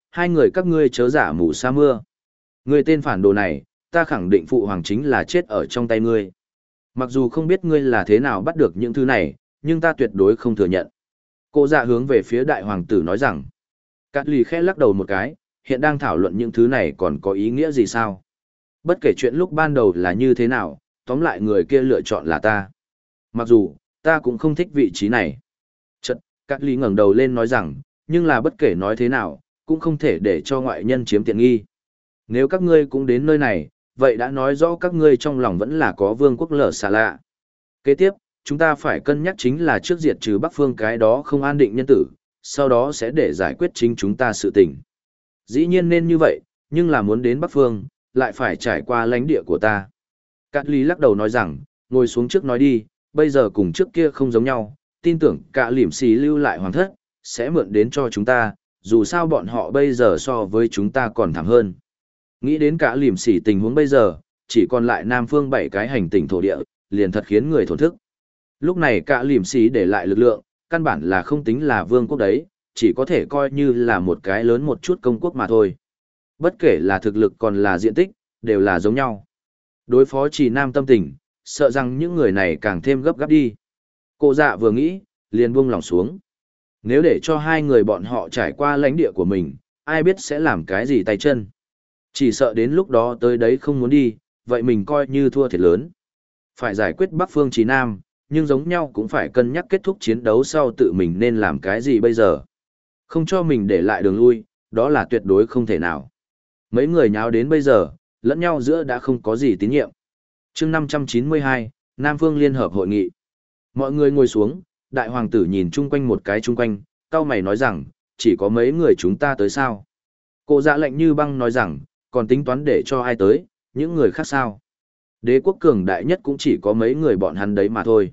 hai người các ngươi chớ giả mù sa mưa. Ngươi tên phản đồ này, ta khẳng định phụ hoàng chính là chết ở trong tay ngươi. Mặc dù không biết ngươi là thế nào bắt được những thứ này, nhưng ta tuyệt đối không thừa nhận. Cô dạ hướng về phía đại hoàng tử nói rằng, Cát Lì khẽ lắc đầu một cái, hiện đang thảo luận những thứ này còn có ý nghĩa gì sao? Bất kể chuyện lúc ban đầu là như thế nào, tóm lại người kia lựa chọn là ta. Mặc dù, ta cũng không thích vị trí này. Chật, Cát Lì ngẩng đầu lên nói rằng, nhưng là bất kể nói thế nào, cũng không thể để cho ngoại nhân chiếm tiện nghi. Nếu các ngươi cũng đến nơi này, vậy đã nói rõ các ngươi trong lòng vẫn là có vương quốc lở xà lạ. Kế tiếp, chúng ta phải cân nhắc chính là trước diệt trừ Bắc Phương cái đó không an định nhân tử, sau đó sẽ để giải quyết chính chúng ta sự tình. Dĩ nhiên nên như vậy, nhưng là muốn đến Bắc Phương, lại phải trải qua lãnh địa của ta. Cát Lý lắc đầu nói rằng, ngồi xuống trước nói đi, bây giờ cùng trước kia không giống nhau, tin tưởng cả liểm xì lưu lại hoàng thất, sẽ mượn đến cho chúng ta, dù sao bọn họ bây giờ so với chúng ta còn thảm hơn. Nghĩ đến cả liểm xì tình huống bây giờ, chỉ còn lại Nam Phương 7 cái hành tinh thổ địa, liền thật khiến người thổn thức. Lúc này cả liểm xì để lại lực lượng, căn bản là không tính là vương quốc đấy, chỉ có thể coi như là một cái lớn một chút công quốc mà thôi. Bất kể là thực lực còn là diện tích, đều là giống nhau. Đối phó Trì Nam tâm tình, sợ rằng những người này càng thêm gấp gáp đi. Cô dạ vừa nghĩ, liền buông lòng xuống. Nếu để cho hai người bọn họ trải qua lãnh địa của mình, ai biết sẽ làm cái gì tay chân. Chỉ sợ đến lúc đó tới đấy không muốn đi, vậy mình coi như thua thiệt lớn. Phải giải quyết Bắc Phương Trì Nam, nhưng giống nhau cũng phải cân nhắc kết thúc chiến đấu sau tự mình nên làm cái gì bây giờ. Không cho mình để lại đường lui, đó là tuyệt đối không thể nào. Mấy người nháo đến bây giờ, lẫn nhau giữa đã không có gì tín nhiệm. Chương 592, Nam Phương Liên Hợp Hội nghị. Mọi người ngồi xuống, đại hoàng tử nhìn chung quanh một cái chung quanh, cao mày nói rằng, chỉ có mấy người chúng ta tới sao. Cô dạ lạnh như băng nói rằng, còn tính toán để cho ai tới, những người khác sao. Đế quốc cường đại nhất cũng chỉ có mấy người bọn hắn đấy mà thôi.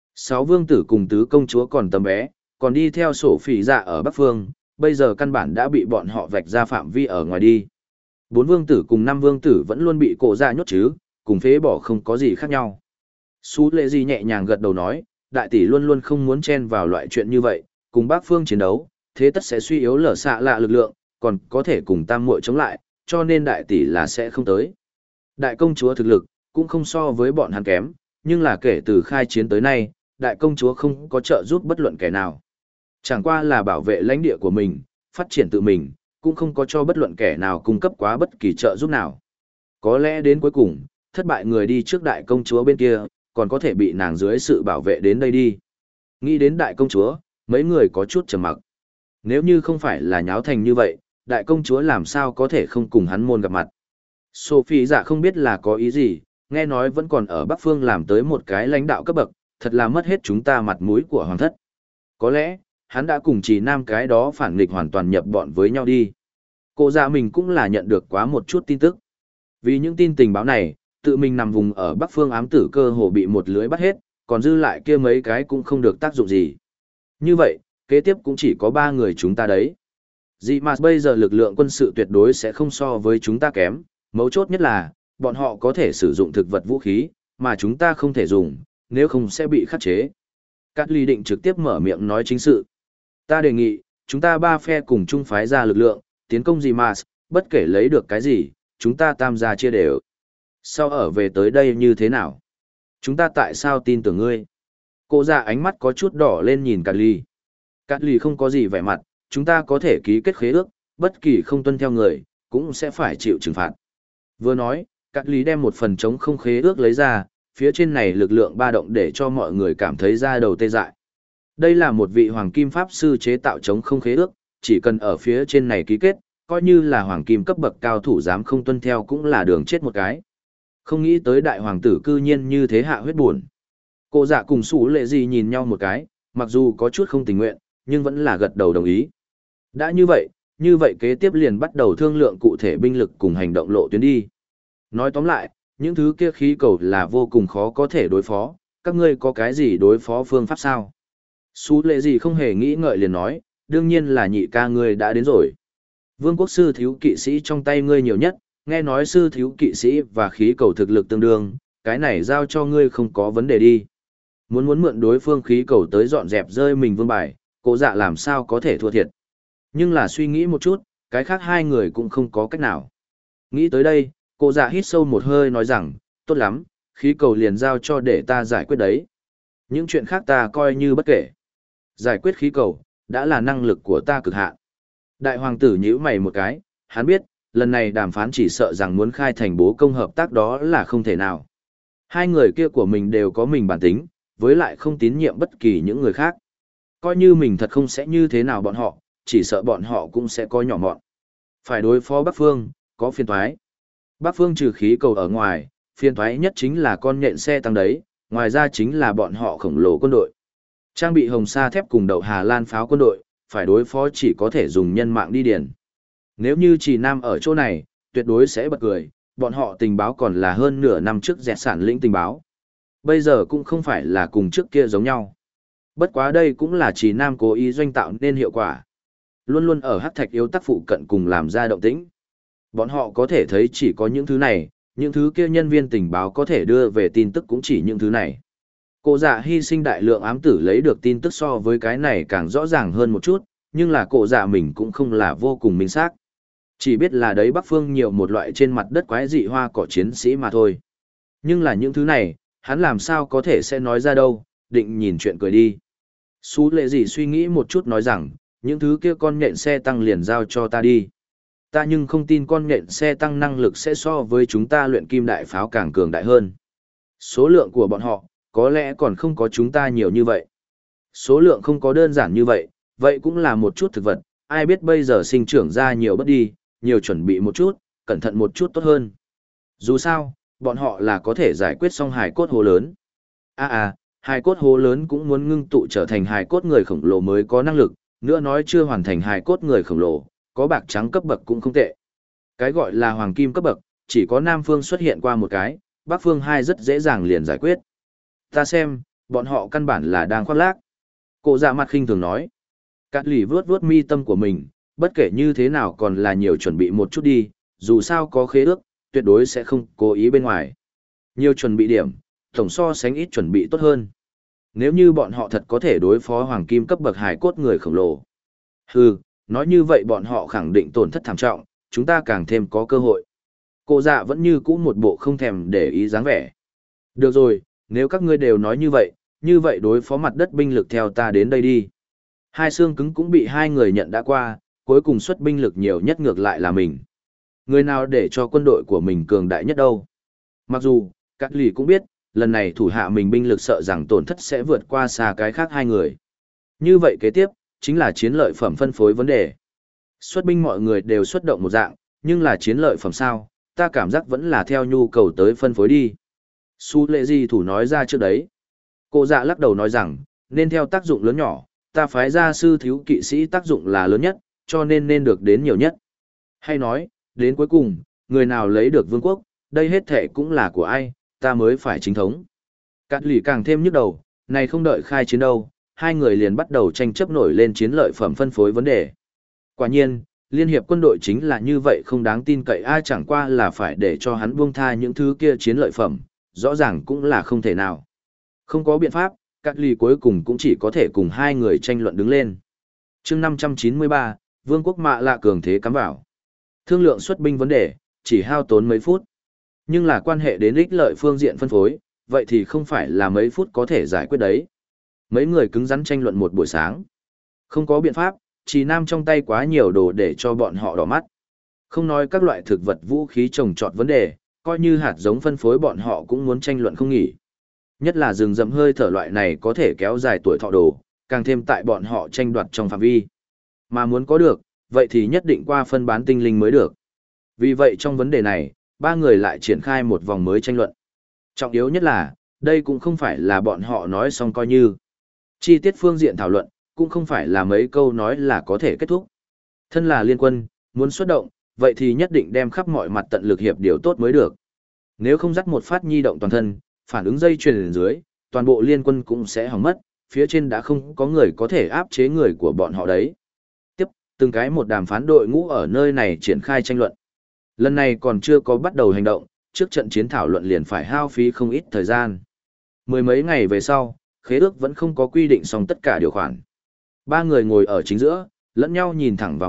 6 vương tử cùng tứ công chúa còn tầm bé, còn đi theo sổ phỉ dạ ở Bắc Phương, bây giờ căn bản đã bị bọn họ vạch ra phạm vi ở ngoài đi. 4 vương tử cùng 5 vương tử vẫn luôn bị cổ dạ nhốt chứ, cùng phế bỏ không có gì khác nhau. Sú Lệ Di nhẹ nhàng gật đầu nói, đại tỷ luôn luôn không muốn chen vào loại chuyện như vậy, cùng Bắc Phương chiến đấu, thế tất sẽ suy yếu lở xạ lạ lực lượng, còn có thể cùng tam muội chống lại, cho nên đại tỷ là sẽ không tới. Đại công chúa thực lực, cũng không so với bọn hắn kém, nhưng là kể từ khai chiến tới nay, đại công chúa không có trợ giúp bất luận kẻ nào. Chẳng qua là bảo vệ lãnh địa của mình, phát triển tự mình, cũng không có cho bất luận kẻ nào cung cấp quá bất kỳ trợ giúp nào. Có lẽ đến cuối cùng, thất bại người đi trước đại công chúa bên kia, còn có thể bị nàng dưới sự bảo vệ đến đây đi. Nghĩ đến đại công chúa, mấy người có chút trầm mặc. Nếu như không phải là nháo thành như vậy, đại công chúa làm sao có thể không cùng hắn môn gặp mặt. Sophie dạ không biết là có ý gì, nghe nói vẫn còn ở Bắc Phương làm tới một cái lãnh đạo cấp bậc, thật là mất hết chúng ta mặt mũi của hoàng thất. Có lẽ, hắn đã cùng Trì Nam cái đó phản nghịch hoàn toàn nhập bọn với nhau đi. Cô dạ mình cũng là nhận được quá một chút tin tức. Vì những tin tình báo này, tự mình nằm vùng ở Bắc Phương ám tử cơ hồ bị một lưới bắt hết, còn dư lại kia mấy cái cũng không được tác dụng gì. Như vậy, kế tiếp cũng chỉ có 3 người chúng ta đấy. Dị mà bây giờ lực lượng quân sự tuyệt đối sẽ không so với chúng ta kém, mấu chốt nhất là, bọn họ có thể sử dụng thực vật vũ khí, mà chúng ta không thể dùng, nếu không sẽ bị khắc chế. Cát Ly định trực tiếp mở miệng nói chính sự. Ta đề nghị, chúng ta 3 phe cùng chung phái ra lực lượng, tiến công gì mà, bất kể lấy được cái gì, chúng ta tam gia chia đều. Sau ở về tới đây như thế nào? Chúng ta tại sao tin tưởng ngươi? Cô dạ ánh mắt có chút đỏ lên nhìn Cát Ly. Cát Ly không có gì vẻ mặt, chúng ta có thể ký kết khế ước, bất kỳ không tuân theo người, cũng sẽ phải chịu trừng phạt. Vừa nói, Cát Ly đem một phần chống không khế ước lấy ra, phía trên này lực lượng ba động để cho mọi người cảm thấy da đầu tê dại. Đây là một vị hoàng kim pháp sư chế tạo chống không khế ước, chỉ cần ở phía trên này ký kết, coi như là hoàng kim cấp bậc cao thủ dám không tuân theo cũng là đường chết một cái. Không nghĩ tới đại hoàng tử cư nhiên như thế hạ huyết buồn. Cô dạ cùng Sú Lệ Di nhìn nhau một cái, mặc dù có chút không tình nguyện, nhưng vẫn là gật đầu đồng ý. Đã như vậy kế tiếp liền bắt đầu thương lượng cụ thể binh lực cùng hành động lộ tuyến đi. Nói tóm lại, những thứ kia khí cầu là vô cùng khó có thể đối phó, các ngươi có cái gì đối phó phương pháp sao? Sú Lệ Di không hề nghĩ ngợi liền nói, đương nhiên là nhị ca ngươi đã đến rồi. Vương quốc sư thiếu kỵ sĩ trong tay ngươi nhiều nhất, nghe nói sư thiếu kỵ sĩ và khí cầu thực lực tương đương, cái này giao cho ngươi không có vấn đề đi. Muốn mượn đối phương khí cầu tới dọn dẹp rơi mình vương bài, Cố Dạ làm sao có thể thua thiệt. Nhưng là suy nghĩ một chút, cái khác hai người cũng không có cách nào. Nghĩ tới đây, cô dạ hít sâu một hơi nói rằng, tốt lắm, khí cầu liền giao cho để ta giải quyết đấy. Những chuyện khác ta coi như bất kể. Giải quyết khí cầu, đã là năng lực của ta cực hạn. Đại hoàng tử nhíu mày một cái, hắn biết, lần này đàm phán chỉ sợ rằng muốn khai thành bố công hợp tác đó là không thể nào. Hai người kia của mình đều có mình bản tính, với lại không tín nhiệm bất kỳ những người khác. Coi như mình thật không sẽ như thế nào bọn họ, chỉ sợ bọn họ cũng sẽ có nhỏ mọn. Phải đối phó Bắc Phương, có phiền toái. Bắc Phương trừ khí cầu ở ngoài, phiền toái nhất chính là con nhện xe tăng đấy, ngoài ra chính là bọn họ khổng lồ quân đội. Trang bị hồng sa thép cùng đậu Hà Lan pháo quân đội, phải đối phó chỉ có thể dùng nhân mạng đi điền. Nếu như chỉ Nam ở chỗ này, tuyệt đối sẽ bật cười, bọn họ tình báo còn là hơn nửa năm trước dẹt sản lĩnh tình báo. Bây giờ cũng không phải là cùng trước kia giống nhau. Bất quá đây cũng là chỉ Nam cố ý doanh tạo nên hiệu quả. Luôn luôn ở hắc thạch yếu tắc phụ cận cùng làm ra động tĩnh. Bọn họ có thể thấy chỉ có những thứ này, những thứ kia nhân viên tình báo có thể đưa về tin tức cũng chỉ những thứ này. Cổ dạ hy sinh đại lượng ám tử lấy được tin tức so với cái này càng rõ ràng hơn một chút, nhưng là cổ dạ mình cũng không là vô cùng minh xác. Chỉ biết là đấy Bắc Phương nhiều một loại trên mặt đất quái dị hoa cỏ chiến sĩ mà thôi. Nhưng là những thứ này, hắn làm sao có thể sẽ nói ra đâu, định nhìn chuyện cười đi. Sú lệ gì suy nghĩ một chút nói rằng, những thứ kia con nhện xe tăng liền giao cho ta đi. Ta nhưng không tin con nhện xe tăng năng lực sẽ so với chúng ta luyện kim đại pháo càng cường đại hơn. Số lượng của bọn họ, có lẽ còn không có chúng ta nhiều như vậy. Số lượng không có đơn giản như vậy, vậy cũng là một chút thực vật, ai biết bây giờ sinh trưởng ra nhiều bất đi, nhiều chuẩn bị một chút, cẩn thận một chút tốt hơn. Dù sao, bọn họ là có thể giải quyết xong hài cốt hố lớn. Hài cốt hố lớn cũng muốn ngưng tụ trở thành hài cốt người khổng lồ mới có năng lực, nữa nói chưa hoàn thành hài cốt người khổng lồ, có bạc trắng cấp bậc cũng không tệ. Cái gọi là hoàng kim cấp bậc, chỉ có Nam Phương xuất hiện qua một cái, Bắc Phương hai rất dễ dàng liền giải quyết. Ta xem, bọn họ căn bản là đang khoác lác. Cổ dạ mặt khinh thường nói. Cát lì vuốt vuốt mi tâm của mình, bất kể như thế nào còn là nhiều chuẩn bị một chút đi, dù sao có khế ước, tuyệt đối sẽ không cố ý bên ngoài. Nhiều chuẩn bị điểm, tổng so sánh ít chuẩn bị tốt hơn. Nếu như bọn họ thật có thể đối phó hoàng kim cấp bậc hài cốt người khổng lồ. Hừ, nói như vậy bọn họ khẳng định tổn thất thảm trọng, chúng ta càng thêm có cơ hội. Cổ dạ vẫn như cũ một bộ không thèm để ý dáng vẻ. Được rồi, nếu các ngươi đều nói như vậy đối phó mặt đất binh lực theo ta đến đây đi. Hai xương cứng cũng bị hai người nhận đã qua, cuối cùng xuất binh lực nhiều nhất ngược lại là mình. Người nào để cho quân đội của mình cường đại nhất đâu. Mặc dù, các lì cũng biết, lần này thủ hạ mình binh lực sợ rằng tổn thất sẽ vượt qua xa cái khác hai người. Như vậy kế tiếp, chính là chiến lợi phẩm phân phối vấn đề. Xuất binh mọi người đều xuất động một dạng, nhưng là chiến lợi phẩm sao, ta cảm giác vẫn là theo nhu cầu tới phân phối đi. Su lệ di thủ nói ra trước đấy. Cô dạ lắc đầu nói rằng, nên theo tác dụng lớn nhỏ, ta phái ra sư thiếu kỵ sĩ tác dụng là lớn nhất, cho nên được đến nhiều nhất. Hay nói, đến cuối cùng, người nào lấy được vương quốc, đây hết thệ cũng là của ai, ta mới phải chính thống. Cát lì càng thêm nhức đầu, này không đợi khai chiến đâu, hai người liền bắt đầu tranh chấp nổi lên chiến lợi phẩm phân phối vấn đề. Quả nhiên, liên hiệp quân đội chính là như vậy không đáng tin cậy, ai chẳng qua là phải để cho hắn buông tha những thứ kia chiến lợi phẩm, rõ ràng cũng là không thể nào. Không có biện pháp, Cát lì cuối cùng cũng chỉ có thể cùng hai người tranh luận đứng lên. Chương 593, Vương quốc Mạ Lạ cường thế cắm vào. Thương lượng xuất binh vấn đề, chỉ hao tốn mấy phút. Nhưng là quan hệ đến ích lợi phương diện phân phối, vậy thì không phải là mấy phút có thể giải quyết đấy. Mấy người cứng rắn tranh luận một buổi sáng. Không có biện pháp, chỉ Nam trong tay quá nhiều đồ để cho bọn họ đỏ mắt. Không nói các loại thực vật vũ khí trồng trọt vấn đề, coi như hạt giống phân phối bọn họ cũng muốn tranh luận không nghỉ. Nhất là rừng rậm hơi thở loại này có thể kéo dài tuổi thọ đồ, càng thêm tại bọn họ tranh đoạt trong phạm vi. Mà muốn có được, vậy thì nhất định qua phân bán tinh linh mới được. Vì vậy trong vấn đề này, ba người lại triển khai một vòng mới tranh luận. Trọng yếu nhất là, đây cũng không phải là bọn họ nói xong coi như. Chi tiết phương diện thảo luận, cũng không phải là mấy câu nói là có thể kết thúc. Thân là liên quân, muốn xuất động, vậy thì nhất định đem khắp mọi mặt tận lực hiệp điều tốt mới được. Nếu không dắt một phát nhi động toàn thân, phản ứng dây chuyền dưới, toàn bộ liên quân cũng sẽ hỏng mất, phía trên đã không có người có thể áp chế người của bọn họ đấy. Tiếp, từng cái một đàm phán đội ngũ ở nơi này triển khai tranh luận. Lần này còn chưa có bắt đầu hành động, trước trận chiến thảo luận liền phải hao phí không ít thời gian. Mười mấy ngày về sau, khế ước vẫn không có quy định xong tất cả điều khoản. Ba người ngồi ở chính giữa, lẫn nhau nhìn thẳng vào mắt,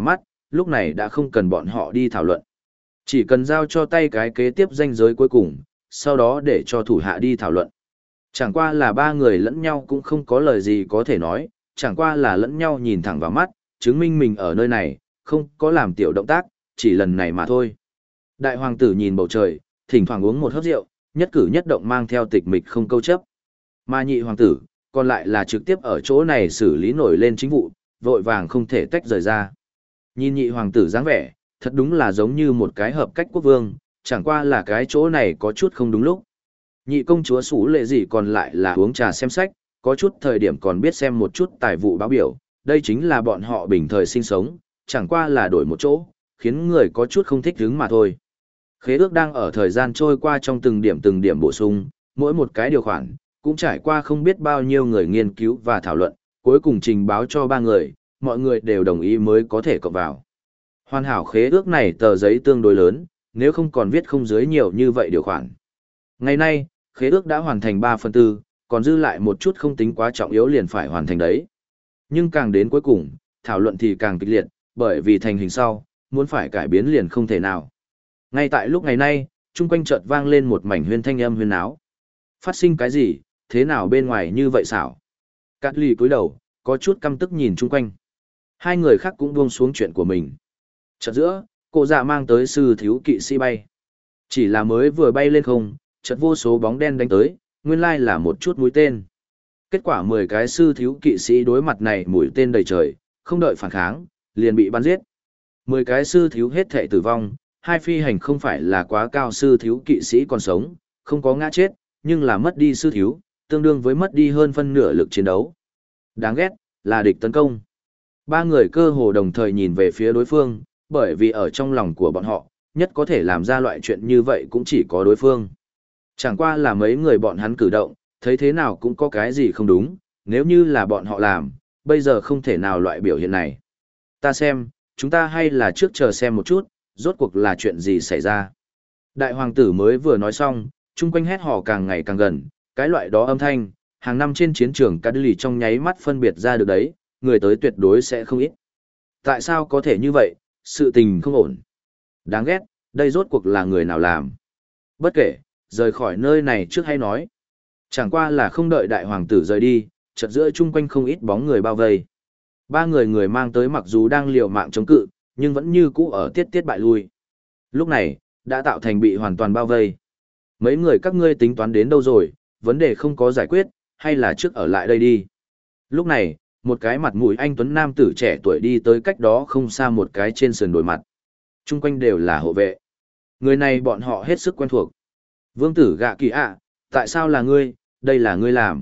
lúc này đã không cần bọn họ đi thảo luận. Chỉ cần giao cho tay cái kế tiếp ranh giới cuối cùng, sau đó để cho thủ hạ đi thảo luận. Chẳng qua là ba người lẫn nhau cũng không có lời gì có thể nói, chẳng qua là lẫn nhau nhìn thẳng vào mắt, chứng minh mình ở nơi này, không có làm tiểu động tác, chỉ lần này mà thôi. Đại hoàng tử nhìn bầu trời, thỉnh thoảng uống một hớp rượu, nhất cử nhất động mang theo tịch mịch không câu chấp. Mà nhị hoàng tử, còn lại là trực tiếp ở chỗ này xử lý nổi lên chính vụ, vội vàng không thể tách rời ra. Nhìn nhị hoàng tử dáng vẻ, thật đúng là giống như một cái hợp cách quốc vương, chẳng qua là cái chỗ này có chút không đúng lúc. Nhị công chúa Sú Lệ gì còn lại là uống trà xem sách, có chút thời điểm còn biết xem một chút tài vụ báo biểu, đây chính là bọn họ bình thời sinh sống, chẳng qua là đổi một chỗ, khiến người có chút không thích hứng mà thôi. Khế ước đang ở thời gian trôi qua trong từng điểm bổ sung, mỗi một cái điều khoản, cũng trải qua không biết bao nhiêu người nghiên cứu và thảo luận, cuối cùng trình báo cho ba người, mọi người đều đồng ý mới có thể cộng vào. Hoàn hảo khế ước này tờ giấy tương đối lớn, nếu không còn viết không dưới nhiều như vậy điều khoản. Ngày nay, khế ước đã hoàn thành 3/4, còn dư lại một chút không tính quá trọng yếu liền phải hoàn thành đấy. Nhưng càng đến cuối cùng, thảo luận thì càng kịch liệt, bởi vì thành hình sau, muốn phải cải biến liền không thể nào. Ngay tại lúc ngày nay, chung quanh chợt vang lên một mảnh huyên thanh âm huyên áo. Phát sinh cái gì, thế nào bên ngoài như vậy xảo? Cát lì cúi đầu, có chút căm tức nhìn chung quanh. Hai người khác cũng buông xuống chuyện của mình. Chợt giữa, cô dạ mang tới sư thiếu kỵ sĩ bay. Chỉ là mới vừa bay lên không, chợt vô số bóng đen đánh tới, nguyên lai là một chút mũi tên. Kết quả 10 cái sư thiếu kỵ sĩ đối mặt này mũi tên đầy trời, không đợi phản kháng, liền bị bắn giết. 10 cái sư thiếu hết thảy tử vong, hai phi hành không phải là quá cao sư thiếu kỵ sĩ còn sống, không có ngã chết, nhưng là mất đi sư thiếu, tương đương với mất đi hơn phân nửa lực chiến đấu. Đáng ghét, là địch tấn công. Ba người cơ hồ đồng thời nhìn về phía đối phương, bởi vì ở trong lòng của bọn họ, nhất có thể làm ra loại chuyện như vậy cũng chỉ có đối phương. Chẳng qua là mấy người bọn hắn cử động, thấy thế nào cũng có cái gì không đúng, nếu như là bọn họ làm, bây giờ không thể nào loại biểu hiện này. Ta xem, chúng ta hay là trước chờ xem một chút, rốt cuộc là chuyện gì xảy ra. Đại hoàng tử mới vừa nói xong, chung quanh hét hò càng ngày càng gần, cái loại đó âm thanh, hàng năm trên chiến trường Cát Lì trong nháy mắt phân biệt ra được đấy, người tới tuyệt đối sẽ không ít. Tại sao có thể như vậy, sự tình không ổn. Đáng ghét, đây rốt cuộc là người nào làm. Bất kể, rời khỏi nơi này trước hay nói. Chẳng qua là không đợi đại hoàng tử rời đi, chợt giữa chung quanh không ít bóng người bao vây. Ba người mang tới mặc dù đang liều mạng chống cự, nhưng vẫn như cũ ở tiết bại lui. Lúc này, đã tạo thành bị hoàn toàn bao vây. Mấy người các ngươi tính toán đến đâu rồi, vấn đề không có giải quyết, hay là trước ở lại đây đi. Lúc này, một cái mặt mũi anh tuấn nam tử trẻ tuổi đi tới cách đó không xa một cái trên sườn đồi mặt. Chung quanh đều là hộ vệ. Người này bọn họ hết sức quen thuộc. Vương tử Gạ Kỳ ạ, tại sao là ngươi, đây là ngươi làm.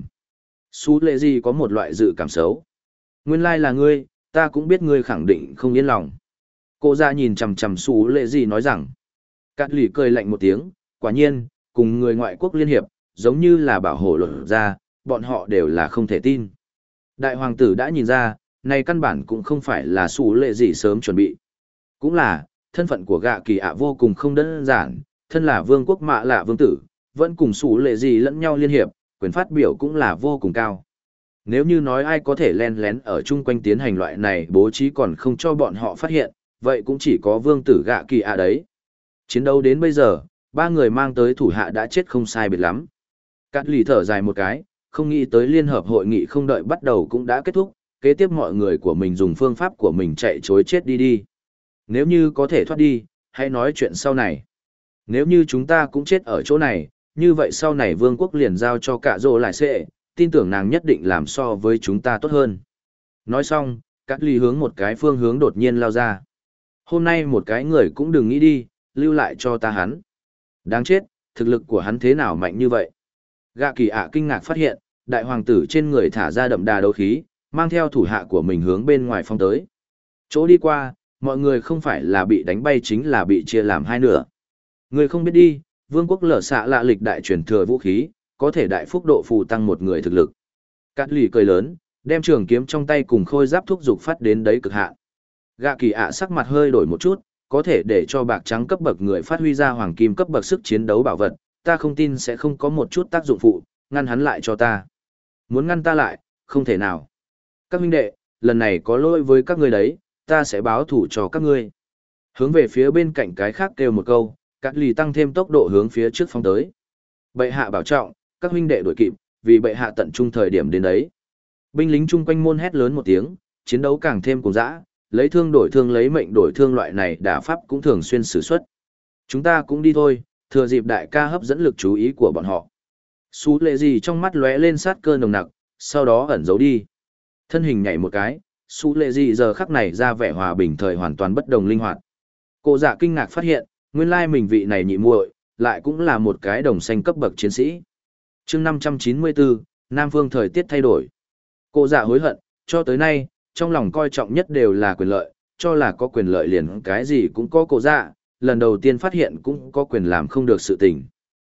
Sú Lệ gì có một loại dự cảm xấu. Nguyên lai là ngươi, ta cũng biết ngươi khẳng định không yên lòng. Cô ra nhìn chằm chằm Sú Lệ gì nói rằng. Cát lì cười lạnh một tiếng, quả nhiên, cùng người ngoại quốc liên hiệp, giống như là bảo hộ luật ra, bọn họ đều là không thể tin. Đại hoàng tử đã nhìn ra, này căn bản cũng không phải là Sú Lệ gì sớm chuẩn bị. Cũng là, thân phận của Gạ Kỳ ạ vô cùng không đơn giản, thân là vương quốc Mạ Lạ vương tử, vẫn cùng Sú Lệ gì lẫn nhau liên hiệp, quyền phát biểu cũng là vô cùng cao. Nếu như nói ai có thể len lén ở chung quanh tiến hành loại này bố trí còn không cho bọn họ phát hiện, vậy cũng chỉ có vương tử Gạ Kỳ ạ đấy. Chiến đấu đến bây giờ, ba người mang tới thủ hạ đã chết không sai biệt lắm. Cát lì thở dài một cái, không nghĩ tới liên hợp hội nghị không đợi bắt đầu cũng đã kết thúc, kế tiếp mọi người của mình dùng phương pháp của mình chạy chối chết đi. Nếu như có thể thoát đi, hãy nói chuyện sau này. Nếu như chúng ta cũng chết ở chỗ này, như vậy sau này vương quốc liền giao cho cả rồ lại sẽ, tin tưởng nàng nhất định làm so với chúng ta tốt hơn. Nói xong, Cát lì hướng một cái phương hướng đột nhiên lao ra. Hôm nay một cái người cũng đừng nghĩ đi, lưu lại cho ta hắn. Đáng chết, thực lực của hắn thế nào mạnh như vậy? Gạ Kỳ ạ kinh ngạc phát hiện, đại hoàng tử trên người thả ra đậm đà đấu khí, mang theo thủ hạ của mình hướng bên ngoài phong tới. Chỗ đi qua, mọi người không phải là bị đánh bay chính là bị chia làm hai nửa. Người không biết đi, vương quốc lở xạ lạ lịch đại truyền thừa vũ khí, có thể đại phúc độ phù tăng một người thực lực. Cát lì cười lớn, đem trường kiếm trong tay cùng khôi giáp thúc dục phát đến đấy cực hạn. Gạ Kỳ ạ sắc mặt hơi đổi một chút, có thể để cho bạc trắng cấp bậc người phát huy ra hoàng kim cấp bậc sức chiến đấu bảo vật, ta không tin sẽ không có một chút tác dụng phụ, ngăn hắn lại cho ta. Muốn ngăn ta lại, không thể nào. Các huynh đệ, lần này có lỗi với các ngươi đấy, ta sẽ báo thủ cho các ngươi. Hướng về phía bên cạnh cái khác kêu một câu, Cát Lì tăng thêm tốc độ hướng phía trước phóng tới. Bệ hạ bảo trọng, các huynh đệ đuổi kịp, vì bệ hạ tận trung thời điểm đến đấy. Binh lính chung quanh môn hét lớn một tiếng, chiến đấu càng thêm cuồng dã, lấy thương đổi thương, lấy mệnh đổi thương, loại này đả pháp cũng thường xuyên sử xuất. Chúng ta cũng đi thôi, thừa dịp đại ca hấp dẫn lực chú ý của bọn họ. Sú lệ gì trong mắt lóe lên sát cơ nồng nặc, sau đó ẩn giấu đi. Thân hình nhảy một cái, Sú lệ gì giờ khắc này ra vẻ hòa bình thời hoàn toàn bất đồng linh hoạt. Cô dạ kinh ngạc phát hiện, nguyên lai mình vị này nhị muội, lại cũng là một cái đồng xanh cấp bậc chiến sĩ. Chương 594, Nam Phương thời tiết thay đổi. Cô dạ hối hận, cho tới nay, trong lòng coi trọng nhất đều là quyền lợi, cho là có quyền lợi liền cái gì cũng có cô dạ, lần đầu tiên phát hiện cũng có quyền làm không được sự tình.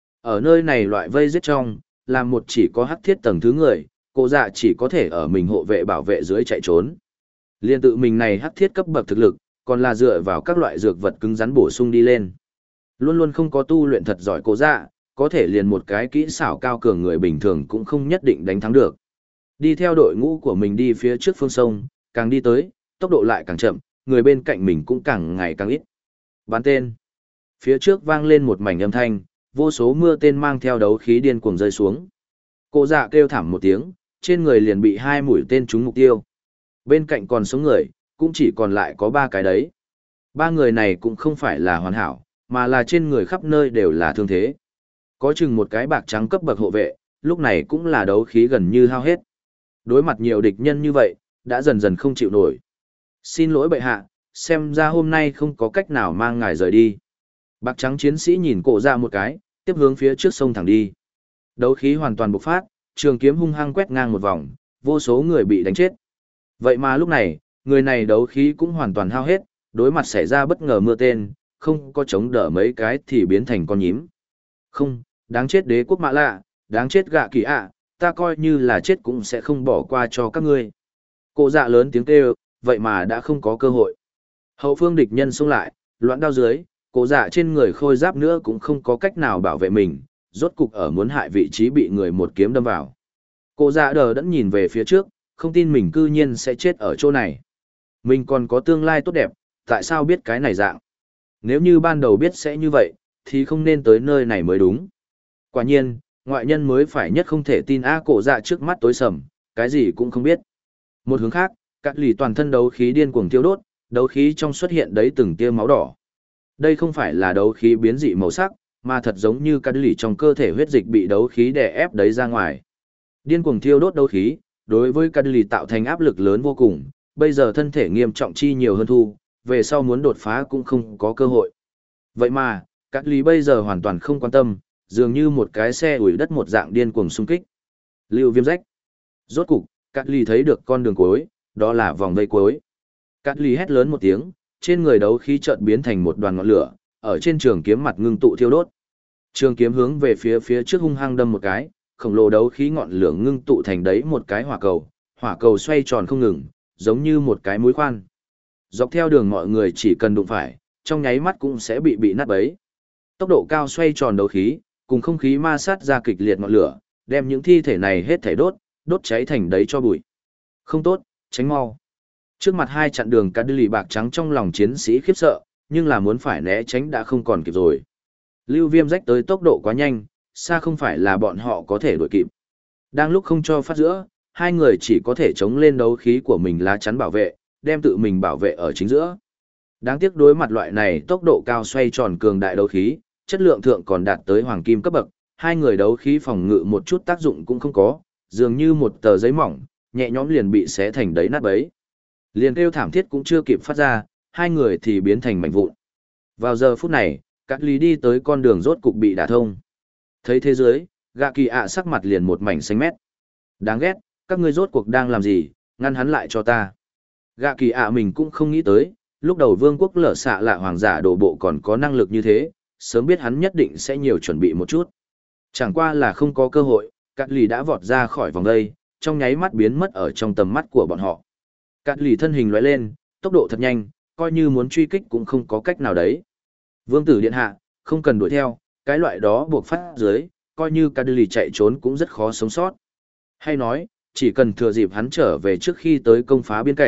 Ở nơi này loại vây giết trong, làm một chỉ có hắc thiết tầng thứ người, cô dạ chỉ có thể ở mình hộ vệ bảo vệ dưới chạy trốn. Liên tự mình này hắc thiết cấp bậc thực lực, còn là dựa vào các loại dược vật cứng rắn bổ sung đi lên. Luôn luôn không có tu luyện thật giỏi cô dạ, có thể liền một cái kỹ xảo cao cường người bình thường cũng không nhất định đánh thắng được. Đi theo đội ngũ của mình đi phía trước phương sông, càng đi tới, tốc độ lại càng chậm, người bên cạnh mình cũng càng ngày càng ít. Bắn tên. Phía trước vang lên một mảnh âm thanh, vô số mưa tên mang theo đấu khí điên cuồng rơi xuống. Cô dạ kêu thảm một tiếng, trên người liền bị 2 mũi tên trúng mục tiêu. Bên cạnh còn sống người, cũng chỉ còn lại có 3 cái đấy. 3 người này cũng không phải là hoàn hảo, mà là trên người khắp nơi đều là thương thế. Có chừng một cái bạc trắng cấp bậc hộ vệ, lúc này cũng là đấu khí gần như hao hết. Đối mặt nhiều địch nhân như vậy, đã dần dần không chịu nổi. Xin lỗi bệ hạ, xem ra hôm nay không có cách nào mang ngài rời đi. Bạc trắng chiến sĩ nhìn cổ dạ một cái, tiếp hướng phía trước sông thẳng đi. Đấu khí hoàn toàn bộc phát, trường kiếm hung hăng quét ngang một vòng, vô số người bị đánh chết. Vậy mà lúc này, người này đấu khí cũng hoàn toàn hao hết, đối mặt xảy ra bất ngờ mưa tên, không có chống đỡ mấy cái thì biến thành con nhím. Không, đáng chết đế quốc mạ lạ, đáng chết gạ kỳ ạ, ta coi như là chết cũng sẽ không bỏ qua cho các ngươi. Cô dạ lớn tiếng kêu, vậy mà đã không có cơ hội. Hậu phương địch nhân xông lại, loạn đao dưới, cô dạ trên người khôi giáp nữa cũng không có cách nào bảo vệ mình, rốt cục ở muốn hại vị trí bị người một kiếm đâm vào. Cô dạ đờ đẫn nhìn về phía trước, không tin mình cư nhiên sẽ chết ở chỗ này. Mình còn có tương lai tốt đẹp, tại sao biết cái này dạng? Nếu như ban đầu biết sẽ như vậy, thì không nên tới nơi này mới đúng. Quả nhiên, ngoại nhân mới phải nhất không thể tin cổ dạ trước mắt tối sầm, cái gì cũng không biết. Một hướng khác, Cát Lì toàn thân đấu khí điên cuồng thiêu đốt, đấu khí trong xuất hiện đấy từng tia máu đỏ. Đây không phải là đấu khí biến dị màu sắc, mà thật giống như Cát Lì trong cơ thể huyết dịch bị đấu khí đè ép đấy ra ngoài. Điên cuồng thiêu đốt đấu khí, đối với Cát Lì tạo thành áp lực lớn vô cùng, bây giờ thân thể nghiêm trọng chi nhiều hơn thu, về sau muốn đột phá cũng không có cơ hội. Vậy mà, Cát Lì bây giờ hoàn toàn không quan tâm, dường như một cái xe ủi đất một dạng điên cuồng xung kích. Lưu viêm rách. Rốt cục, Cát Lì thấy được con đường cuối, đó là vòng vây cuối. Cát Lì hét lớn một tiếng, trên người đấu khí chợt biến thành một đoàn ngọn lửa, ở trên trường kiếm mặt ngưng tụ thiêu đốt. Trường kiếm hướng về phía trước hung hăng đâm một cái, khổng lồ đấu khí ngọn lửa ngưng tụ thành đấy một cái hỏa cầu xoay tròn không ngừng, giống như một cái mũi khoan. Dọc theo đường mọi người chỉ cần đụng phải, trong nháy mắt cũng sẽ bị nát bấy. Tốc độ cao xoay tròn đấu khí, cùng không khí ma sát ra kịch liệt ngọn lửa, đem những thi thể này hết thảy đốt cháy thành đấy cho bụi. Không tốt, tránh mau. Trước mặt 2 chặn đường Cát Lì bạc trắng trong lòng chiến sĩ khiếp sợ, nhưng là muốn phải né tránh đã không còn kịp rồi. Lưu viêm rách tới tốc độ quá nhanh, xa không phải là bọn họ có thể đuổi kịp. Đang lúc không cho phát giữa, 2 người chỉ có thể chống lên đấu khí của mình lá chắn bảo vệ, đem tự mình bảo vệ ở chính giữa. Đáng tiếc đối mặt loại này tốc độ cao xoay tròn cường đại đấu khí, chất lượng thượng còn đạt tới hoàng kim cấp bậc, 2 người đấu khí phòng ngự một chút tác dụng cũng không có, dường như một tờ giấy mỏng, nhẹ nhõm liền bị xé thành đấy nát bấy. Liền kêu thảm thiết cũng chưa kịp phát ra, 2 người thì biến thành mảnh vụn. Vào giờ phút này, Cát Lì đi tới con đường rốt cục bị đả thông. Thấy thế giới, gạ kỳ ạ sắc mặt liền một mảnh xanh mét. Đáng ghét, các ngươi rốt cuộc đang làm gì, ngăn hắn lại cho ta. Gạ kỳ ạ mình cũng không nghĩ tới, lúc đầu vương quốc lở xạ lạ hoàng giả đổ bộ còn có năng lực như thế, sớm biết hắn nhất định sẽ nhiều chuẩn bị một chút. Chẳng qua là không có cơ hội, Cát Lì đã vọt ra khỏi vòng đây, trong nháy mắt biến mất ở trong tầm mắt của bọn họ. Cát Lì thân hình lóe lên, tốc độ thật nhanh, coi như muốn truy kích cũng không có cách nào đấy. Vương tử điện hạ, không cần đuổi theo, cái loại đó buộc phát dưới, coi như Cát Lì chạy trốn cũng rất khó sống sót. Hay nói, chỉ cần thừa dịp hắn trở về trước khi tới công phá biên cảnh,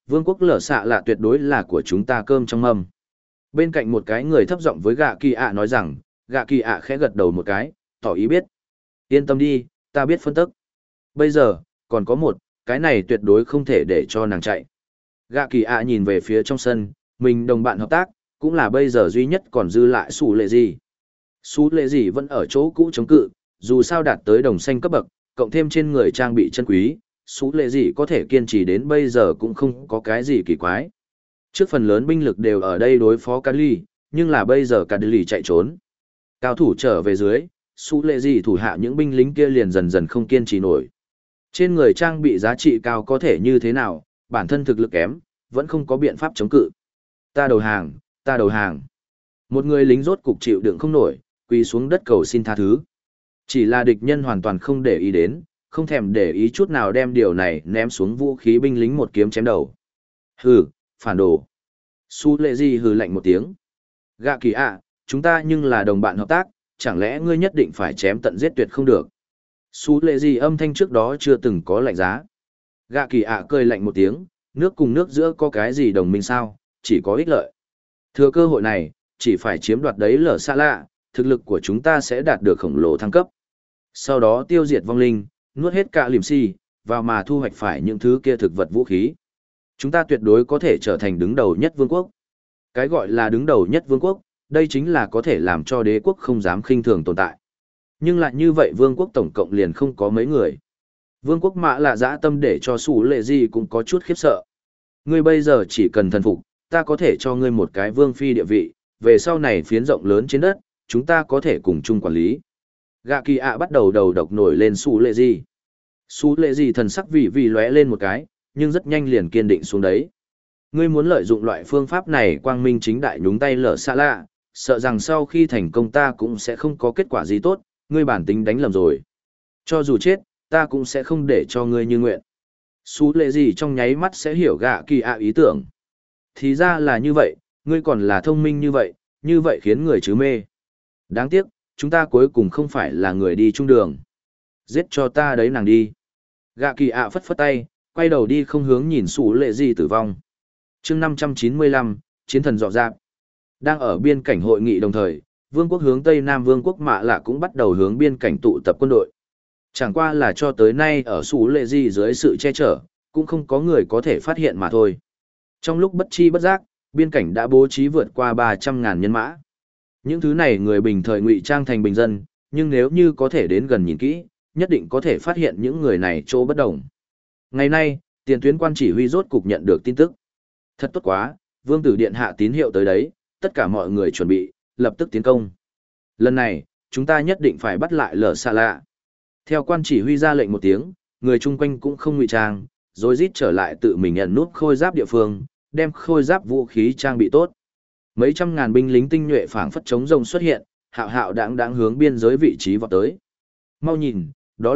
Vương quốc lở xạ là tuyệt đối là của chúng ta cơm trong mâm. Bên cạnh một cái người thấp giọng với gạ kỳ ạ nói rằng, gạ kỳ ạ khẽ gật đầu một cái, tỏ ý biết. Yên tâm đi, ta biết phân tức. Bây giờ, còn có một, cái này tuyệt đối không thể để cho nàng chạy. Gạ kỳ ạ nhìn về phía trong sân, mình đồng bạn hợp tác, cũng là bây giờ duy nhất còn dư lại Sú Lệ Gì. Sú Lệ Gì vẫn ở chỗ cũ chống cự, dù sao đạt tới đồng xanh cấp bậc, cộng thêm trên người trang bị chân quý, Sú Lệ Gì có thể kiên trì đến bây giờ cũng không có cái gì kỳ quái. Trước phần lớn binh lực đều ở đây đối phó Cadly, nhưng là bây giờ Cadly chạy trốn. Cao thủ trở về dưới, Sú Lệ Gì thủ hạ những binh lính kia liền dần dần không kiên trì nổi. Trên người trang bị giá trị cao có thể như thế nào, bản thân thực lực kém, vẫn không có biện pháp chống cự. Ta đầu hàng, ta đầu hàng. Một người lính rốt cục chịu đựng không nổi, quỳ xuống đất cầu xin tha thứ. Chỉ là địch nhân hoàn toàn không để ý đến, không thèm để ý chút nào đem điều này ném xuống vũ khí binh lính một kiếm chém đầu. Hừ, phản đồ. Sú Lệ Gì hừ lạnh một tiếng. Gạ kỳ ạ, chúng ta nhưng là đồng bạn hợp tác, chẳng lẽ ngươi nhất định phải chém tận giết tuyệt không được. Sú Lệ Gì âm thanh trước đó chưa từng có lạnh giá. Gạ kỳ ạ cười lạnh một tiếng, nước cùng nước giữa có cái gì đồng minh sao, chỉ có ích lợi. Thừa cơ hội này, chỉ phải chiếm đoạt đấy lở xa lạ, thực lực của chúng ta sẽ đạt được khổng lồ thăng cấp. Sau đó tiêu diệt vong linh, nuốt hết cả liềm si, vào mà thu hoạch phải những thứ kia thực vật vũ khí. Chúng ta tuyệt đối có thể trở thành đứng đầu nhất vương quốc. Cái gọi là đứng đầu nhất vương quốc, đây chính là có thể làm cho đế quốc không dám khinh thường tồn tại. Nhưng lại như vậy vương quốc tổng cộng liền không có mấy người. Vương quốc mạ là dã tâm để cho Sú Lệ Gì cũng có chút khiếp sợ. Ngươi bây giờ chỉ cần thần phục, ta có thể cho ngươi một cái vương phi địa vị, về sau này phiến rộng lớn trên đất, chúng ta có thể cùng chung quản lý. Gạ kỳ ạ bắt đầu đầu độc nổi lên Sú Lệ Gì. Sú Lệ Gì thần sắc vì lóe lên một cái, nhưng rất nhanh liền kiên định xuống đấy. Ngươi muốn lợi dụng loại phương pháp này quang minh chính đại nhúng tay lở xa lạ, sợ rằng sau khi thành công ta cũng sẽ không có kết quả gì tốt, ngươi bản tính đánh lầm rồi. Cho dù chết, ta cũng sẽ không để cho ngươi như nguyện. Sú Lệ Gì trong nháy mắt sẽ hiểu gạ kỳ ạ ý tưởng. Thì ra là như vậy, ngươi còn là thông minh như vậy khiến người chứ mê. Đáng tiếc, chúng ta cuối cùng không phải là người đi chung đường. Giết cho ta đấy nàng đi. Gạ kỳ ạ phất phất tay, quay đầu đi không hướng nhìn Sú Lệ Gì tử vong. Chương 595, Chiến thần dọ dạp. Đang ở biên cảnh hội nghị đồng thời, vương quốc hướng Tây Nam vương quốc Mạ Lạ cũng bắt đầu hướng biên cảnh tụ tập quân đội. Chẳng qua là cho tới nay ở Sú Lệ Gì dưới sự che chở, cũng không có người có thể phát hiện mà thôi. Trong lúc bất chi bất giác, biên cảnh đã bố trí vượt qua 300.000 nhân mã. Những thứ này người bình thời ngụy trang thành bình dân, nhưng nếu như có thể đến gần nhìn kỹ, nhất định có thể phát hiện những người này chỗ bất đồng. Ngày nay, tiền tuyến quan chỉ huy rốt cục nhận được tin tức. Thật tốt quá, vương tử điện hạ tín hiệu tới đấy, tất cả mọi người chuẩn bị, lập tức tiến công. Lần này, chúng ta nhất định phải bắt lại lở xa lạ. Theo quan chỉ huy ra lệnh một tiếng, người chung quanh cũng không ngụy trang, rồi rít trở lại tự mình nhận nút khôi giáp địa phương, đem khôi giáp vũ khí trang bị tốt. Mấy trăm ngàn binh lính tinh nhuệ phảng phất chống rồng xuất hiện, hạo hạo đáng hướng biên giới vị trí vọt tới. Mau nhìn,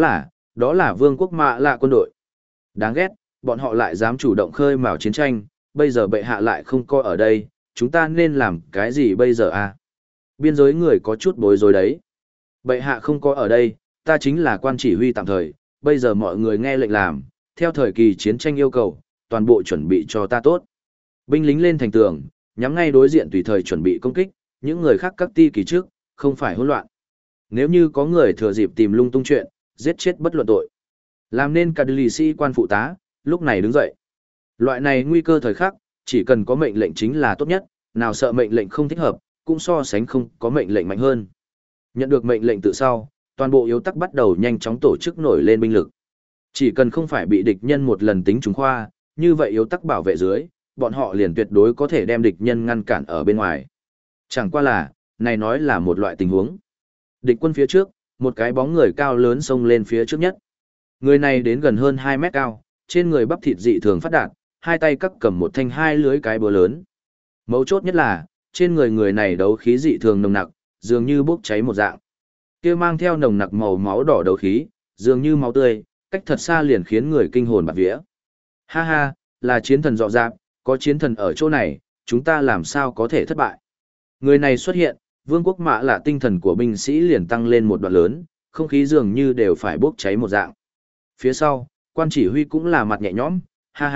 đó là vương quốc Mạ Lạ quân đội. Đáng ghét, bọn họ lại dám chủ động khơi mào chiến tranh, bây giờ bệ hạ lại không coi ở đây, chúng ta nên làm cái gì bây giờ à? Biên giới người có chút bối rối đấy. Bệ hạ không có ở đây, ta chính là quan chỉ huy tạm thời, bây giờ mọi người nghe lệnh làm, theo thời kỳ chiến tranh yêu cầu, toàn bộ chuẩn bị cho ta tốt. Binh lính lên thành tường, nhắm ngay đối diện tùy thời chuẩn bị công kích, những người khác các ti kỳ trước, không phải hỗn loạn. Nếu như có người thừa dịp tìm lung tung chuyện, giết chết bất luận tội. Làm nên cả lì sĩ quan phụ tá, lúc này đứng dậy. Loại này nguy cơ thời khắc, chỉ cần có mệnh lệnh chính là tốt nhất, nào sợ mệnh lệnh không thích hợp, cũng so sánh không có mệnh lệnh mạnh hơn. Nhận được mệnh lệnh tự sau, toàn bộ yếu tắc bắt đầu nhanh chóng tổ chức nổi lên binh lực. Chỉ cần không phải bị địch nhân một lần tính trúng khoa, như vậy yếu tắc bảo vệ dưới, bọn họ liền tuyệt đối có thể đem địch nhân ngăn cản ở bên ngoài. Chẳng qua là, này nói là một loại tình huống. Địch quân phía trước, một cái bóng người cao lớn xông lên phía trước nhất. Người này đến gần hơn 2 mét cao, trên người bắp thịt dị thường phát đạt, hai tay cắt cầm một thanh hai lưới cái búa lớn. Mấu chốt nhất là, trên người này đấu khí dị thường nồng nặc, dường như bốc cháy một dạng. Kia mang theo nồng nặc màu máu đỏ đấu khí, dường như máu tươi, cách thật xa liền khiến người kinh hồn bạt vía. Ha ha, là chiến thần dọ dạp, có chiến thần ở chỗ này, chúng ta làm sao có thể thất bại. Người này xuất hiện, vương quốc Mạ Lạ tinh thần của binh sĩ liền tăng lên một đoạn lớn, không khí dường như đều phải bốc cháy một dạng. Phía sau, quan chỉ huy cũng là mặt nhẹ nhõm, ha ha,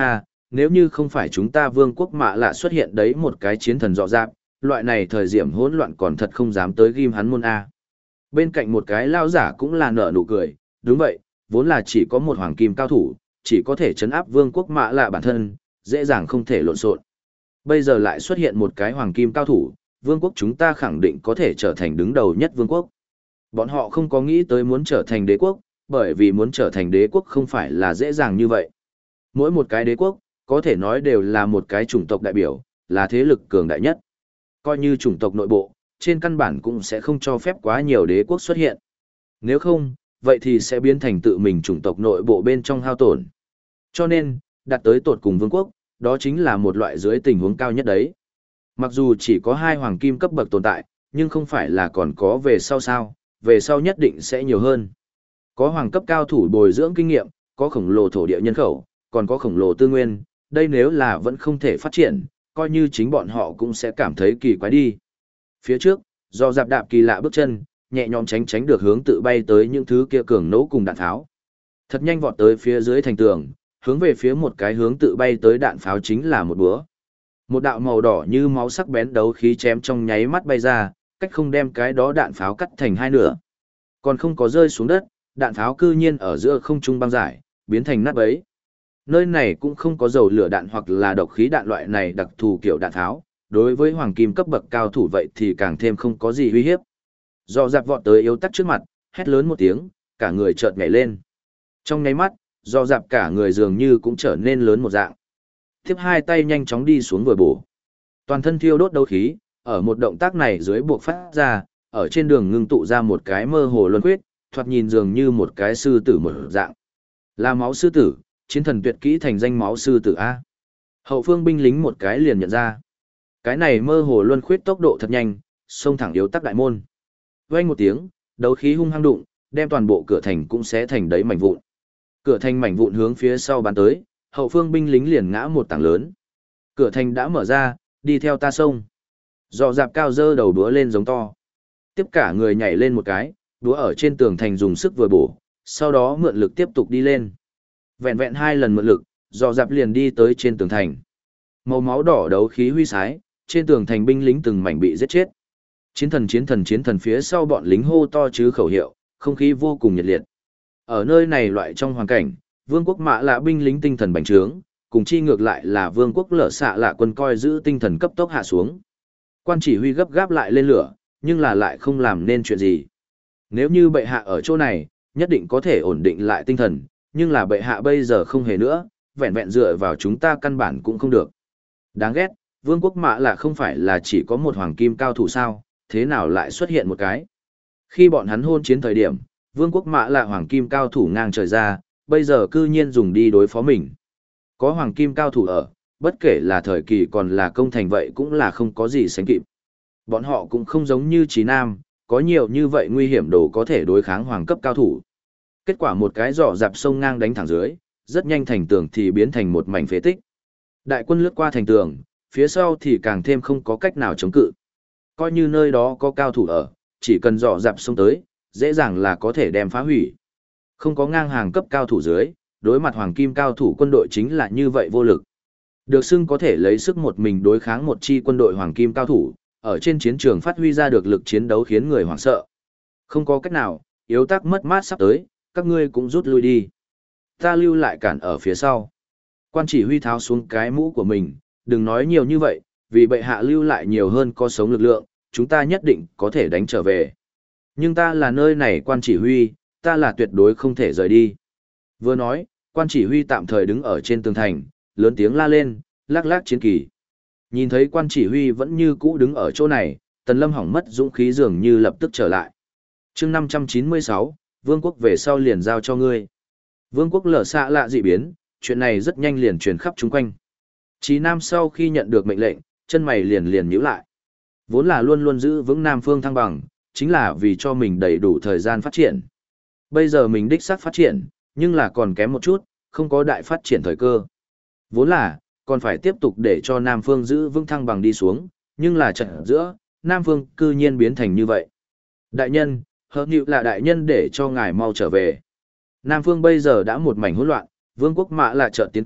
nếu như không phải chúng ta vương quốc mạ lạ xuất hiện đấy một cái chiến thần rõ rạp, loại này thời điểm hỗn loạn còn thật không dám tới ghim hắn môn A. Bên cạnh một cái lao giả cũng là nở nụ cười, đúng vậy, vốn là chỉ có một hoàng kim cao thủ, chỉ có thể chấn áp vương quốc mạ lạ bản thân, dễ dàng không thể lộn xộn. Bây giờ lại xuất hiện một cái hoàng kim cao thủ, vương quốc chúng ta khẳng định có thể trở thành đứng đầu nhất vương quốc. Bọn họ không có nghĩ tới muốn trở thành đế quốc, bởi vì muốn trở thành đế quốc không phải là dễ dàng như vậy. Mỗi một cái đế quốc, có thể nói đều là một cái chủng tộc đại biểu, là thế lực cường đại nhất. Coi như chủng tộc nội bộ, trên căn bản cũng sẽ không cho phép quá nhiều đế quốc xuất hiện. Nếu không, vậy thì sẽ biến thành tự mình chủng tộc nội bộ bên trong hao tổn. Cho nên, đạt tới tột cùng vương quốc, đó chính là một loại dưới tình huống cao nhất đấy. Mặc dù chỉ có 2 hoàng kim cấp bậc tồn tại, nhưng không phải là còn có về sau sao, về sau nhất định sẽ nhiều hơn. Có hoàng cấp cao thủ bồi dưỡng kinh nghiệm, có khổng lồ thổ địa nhân khẩu, còn có khổng lồ tư nguyên, đây nếu là vẫn không thể phát triển, coi như chính bọn họ cũng sẽ cảm thấy kỳ quái đi. Phía trước, do dạp đạp kỳ lạ bước chân, nhẹ nhõm tránh tránh được hướng tự bay tới những thứ kia cường nỗ cùng đạn tháo. Thật nhanh vọt tới phía dưới thành tường, hướng về phía một cái hướng tự bay tới đạn pháo chính là một búa. Một đạo màu đỏ như máu sắc bén đấu khí chém trong nháy mắt bay ra, cách không đem cái đó đạn pháo cắt thành 2 nửa. Còn không có rơi xuống đất, đạn pháo cư nhiên ở giữa không trung băng giải, biến thành nát bấy. Nơi này cũng không có dầu lửa đạn hoặc là độc khí đạn loại này đặc thù kiểu đạn tháo, đối với hoàng kim cấp bậc cao thủ vậy thì càng thêm không có gì uy hiếp. Do dạp vọt tới yếu tắc trước mặt, hét lớn một tiếng, cả người chợt nhảy lên. Trong nháy mắt, do dạp cả người dường như cũng trở nên lớn một dạng. Tiếp 2 tay nhanh chóng đi xuống vừa bổ. Toàn thân thiêu đốt đấu khí, ở một động tác này dưới buộc phát ra, ở trên đường ngưng tụ ra một cái mơ hồ luân huyết, thoạt nhìn dường như một cái sư tử một dạng. Là máu sư tử, chiến thần tuyệt kỹ thành danh máu sư tử A. Hậu phương binh lính một cái liền nhận ra. Cái này mơ hồ luân khuyết tốc độ thật nhanh, xông thẳng yếu tắc đại môn. Vang một tiếng, đấu khí hung hăng đụng, đem toàn bộ cửa thành cũng xé thành đấy mảnh vụn. Cửa thành mảnh vụn hướng phía sau bắn tới, hậu phương binh lính liền ngã một tảng lớn. Cửa thành đã mở ra, đi theo ta xông. Dọ dạp cao dơ đầu đúa lên giống to. Tiếp cả người nhảy lên một cái, đúa ở trên tường thành dùng sức vừa bổ, sau đó mượn lực tiếp tục đi lên. Vẹn vẹn 2 lần mượn lực, dọ dạp liền đi tới trên tường thành. Màu máu đỏ đấu khí huy sái, trên tường thành binh lính từng mảnh bị giết chết. Chiến thần chiến thần chiến thần phía sau bọn lính hô to chứ khẩu hiệu, không khí vô cùng nhiệt liệt. Ở nơi này loại trong hoàn cảnh, vương quốc mạ lạ binh lính tinh thần bành trướng, cùng chi ngược lại là vương quốc lở xạ lạ quân coi giữ tinh thần cấp tốc hạ xuống. Quan chỉ huy gấp gáp lại lên lửa, nhưng là lại không làm nên chuyện gì. Nếu như bệ hạ ở chỗ này, nhất định có thể ổn định lại tinh thần, nhưng là bệ hạ bây giờ không hề nữa, vẹn vẹn dựa vào chúng ta căn bản cũng không được. Đáng ghét, vương quốc mạ lạ không phải là chỉ có một hoàng kim cao thủ sao, thế nào lại xuất hiện một cái. Khi bọn hắn hôn chiến thời điểm, vương quốc mạ lạ hoàng kim cao thủ ngang trời ra, bây giờ cư nhiên dùng đi đối phó mình. Có hoàng kim cao thủ ở, bất kể là thời kỳ còn là công thành vậy cũng là không có gì sánh kịp. Bọn họ cũng không giống như Chí Nam, có nhiều như vậy nguy hiểm đồ có thể đối kháng hoàng cấp cao thủ. Kết quả một cái giỏ dạp sông ngang đánh thẳng dưới, rất nhanh thành tường thì biến thành một mảnh phế tích. Đại quân lướt qua thành tường, phía sau thì càng thêm không có cách nào chống cự. Coi như nơi đó có cao thủ ở, chỉ cần giỏ dạp sông tới, dễ dàng là có thể đem phá hủy. Không có ngang hàng cấp cao thủ dưới, đối mặt hoàng kim cao thủ quân đội chính là như vậy vô lực. Được xưng có thể lấy sức một mình đối kháng một chi quân đội hoàng kim cao thủ, ở trên chiến trường phát huy ra được lực chiến đấu khiến người hoảng sợ. Không có cách nào, yếu tắc mất mát sắp tới, các ngươi cũng rút lui đi. Ta lưu lại cản ở phía sau. Quan chỉ huy tháo xuống cái mũ của mình, đừng nói nhiều như vậy, vì bệ hạ lưu lại nhiều hơn có sống lực lượng, chúng ta nhất định có thể đánh trở về. Nhưng ta là nơi này quan chỉ huy, ta là tuyệt đối không thể rời đi. Vừa nói, quan chỉ huy tạm thời đứng ở trên tường thành, lớn tiếng la lên, lắc lắc chiến kỳ. Nhìn thấy quan chỉ huy vẫn như cũ đứng ở chỗ này, Tần Lâm hỏng mất dũng khí dường như lập tức trở lại. chương 596, Vương quốc về sau liền giao cho ngươi. Vương quốc lở xạ lạ dị biến, chuyện này rất nhanh liền truyền khắp chung quanh. Chí Nam sau khi nhận được mệnh lệnh, chân mày liền nhíu lại. Vốn là luôn luôn giữ vững Nam phương thăng bằng, chính là vì cho mình đầy đủ thời gian phát triển. Bây giờ mình đích xác phát triển, nhưng là còn kém một chút, không có đại phát triển thời cơ. Vốn là, còn phải tiếp tục để cho Nam phương giữ vững thăng bằng đi xuống, nhưng là trận giữa, Nam phương cư nhiên biến thành như vậy. Đại nhân, hợp nhịu là đại nhân để cho ngài mau trở về. Nam phương bây giờ đã một mảnh hỗn loạn, vương quốc mạ là chợt tiến công,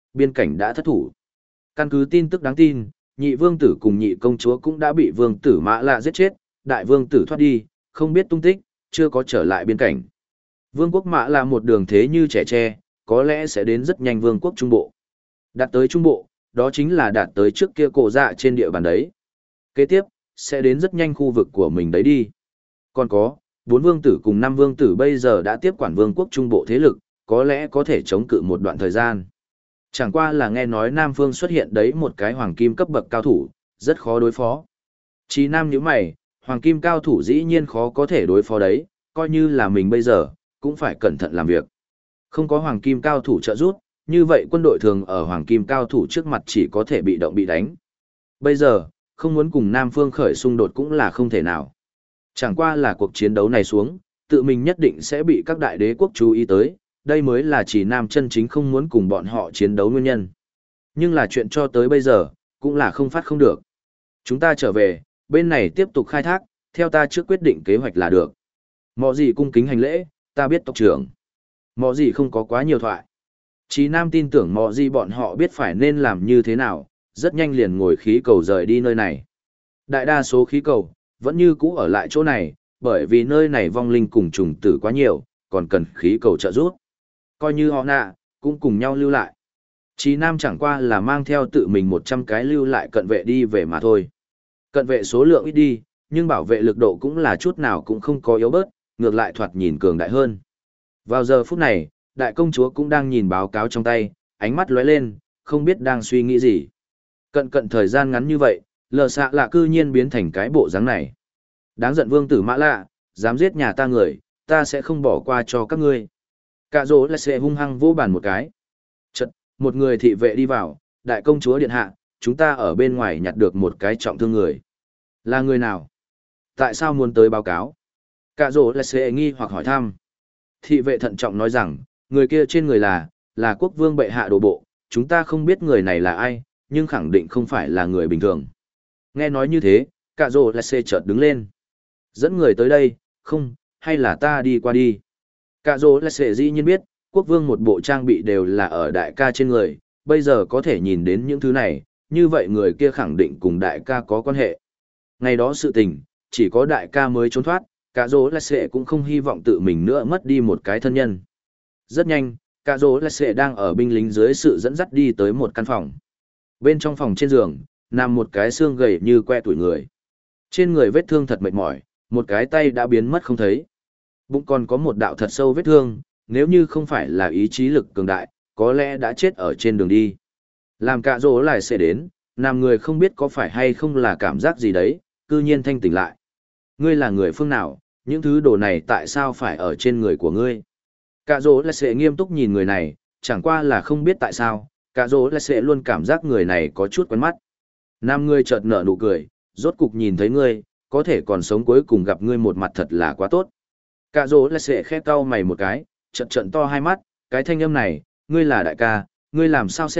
biên cảnh đã thất thủ. Căn cứ tin tức đáng tin, nhị vương tử cùng nhị công chúa cũng đã bị vương tử Mã Lạ giết chết, đại vương tử thoát đi, không biết tung tích, chưa có trở lại biên cảnh. Vương quốc Mã Lạ một đường thế như trẻ tre, có lẽ sẽ đến rất nhanh vương quốc Trung Bộ. Đạt tới Trung Bộ, đó chính là đạt tới trước kia cổ dạ trên địa bàn đấy. Kế tiếp, sẽ đến rất nhanh khu vực của mình đấy đi. Còn có, 4 vương tử cùng 5 vương tử bây giờ đã tiếp quản vương quốc Trung Bộ thế lực, có lẽ có thể chống cự một đoạn thời gian. Chẳng qua là nghe nói Nam Phương xuất hiện đấy một cái hoàng kim cấp bậc cao thủ, rất khó đối phó. Chí Nam nhíu mày, hoàng kim cao thủ dĩ nhiên khó có thể đối phó đấy, coi như là mình bây giờ, cũng phải cẩn thận làm việc. Không có hoàng kim cao thủ trợ giúp, như vậy quân đội thường ở hoàng kim cao thủ trước mặt chỉ có thể bị động bị đánh. Bây giờ, không muốn cùng Nam Phương khởi xung đột cũng là không thể nào. Chẳng qua là cuộc chiến đấu này xuống, tự mình nhất định sẽ bị các đại đế quốc chú ý tới, đây mới là chỉ Nam chân chính không muốn cùng bọn họ chiến đấu nguyên nhân. Nhưng là chuyện cho tới bây giờ, cũng là không phát không được. Chúng ta trở về, bên này tiếp tục khai thác, theo ta trước quyết định kế hoạch là được. Mọ gì cung kính hành lễ, ta biết tộc trưởng. Mọ gì không có quá nhiều thoại. Chí Nam tin tưởng mọ gì bọn họ biết phải nên làm như thế nào, rất nhanh liền ngồi khí cầu rời đi nơi này. Đại đa số khí cầu, vẫn như cũ ở lại chỗ này, bởi vì nơi này vong linh cùng trùng tử quá nhiều, còn cần khí cầu trợ giúp. Coi như họ nạ, cũng cùng nhau lưu lại. Chí Nam chẳng qua là mang theo tự mình 100 cái lưu lại cận vệ đi về mà thôi. Cận vệ số lượng ít đi, nhưng bảo vệ lực độ cũng là chút nào cũng không có yếu bớt, ngược lại thoạt nhìn cường đại hơn. Vào giờ phút này, đại công chúa cũng đang nhìn báo cáo trong tay, ánh mắt lóe lên, không biết đang suy nghĩ gì. Cận thời gian ngắn như vậy, lờ xạ lạ cư nhiên biến thành cái bộ dáng này. Đáng giận vương tử Mã Lạ, dám giết nhà ta người, ta sẽ không bỏ qua cho các ngươi. Cạ rỗ là sẽ hung hăng vô bàn một cái. Chật, một người thị vệ đi vào, đại công chúa điện hạ, chúng ta ở bên ngoài nhặt được một cái trọng thương người. Là người nào? Tại sao muốn tới báo cáo? Cạ rỗ là sẽ nghi hoặc hỏi thăm. Thị vệ thận trọng nói rằng, người kia trên người là quốc vương bệ hạ đổ bộ, chúng ta không biết người này là ai, nhưng khẳng định không phải là người bình thường. Nghe nói như thế, Cạ rỗ là sẽ chợt đứng lên. Dẫn người tới đây, không, hay là ta đi qua đi. Cạ rỗ là sẽ dĩ nhiên biết, quốc vương một bộ trang bị đều là ở đại ca trên người, bây giờ có thể nhìn đến những thứ này, như vậy người kia khẳng định cùng đại ca có quan hệ. Ngày đó sự tình, chỉ có đại ca mới trốn thoát, Cạ rỗ là sẽ cũng không hy vọng tự mình nữa mất đi một cái thân nhân. Rất nhanh, Cạ rỗ là sẽ đang ở binh lính dưới sự dẫn dắt đi tới một căn phòng. Bên trong phòng trên giường, nằm một cái xương gầy như que tuổi người. Trên người vết thương thật mệt mỏi, một cái tay đã biến mất không thấy. Bụng còn có một đạo thật sâu vết thương, nếu như không phải là ý chí lực cường đại, có lẽ đã chết ở trên đường đi. Làm Cạ rỗ lại sẽ đến, nam người không biết có phải hay không là cảm giác gì đấy, cư nhiên thanh tỉnh lại. Ngươi là người phương nào, những thứ đồ này tại sao phải ở trên người của ngươi? Cạ rỗ lại sẽ nghiêm túc nhìn người này, chẳng qua là không biết tại sao, Cạ rỗ lại sẽ luôn cảm giác người này có chút quen mắt. Nam người chợt nở nụ cười, rốt cục nhìn thấy ngươi, có thể còn sống cuối cùng gặp ngươi một mặt thật là quá tốt. Cạ rỗ lại sẽ khẽ cau mày một cái, trận to hai mắt, cái thanh âm này, ngươi là đại ca, ngươi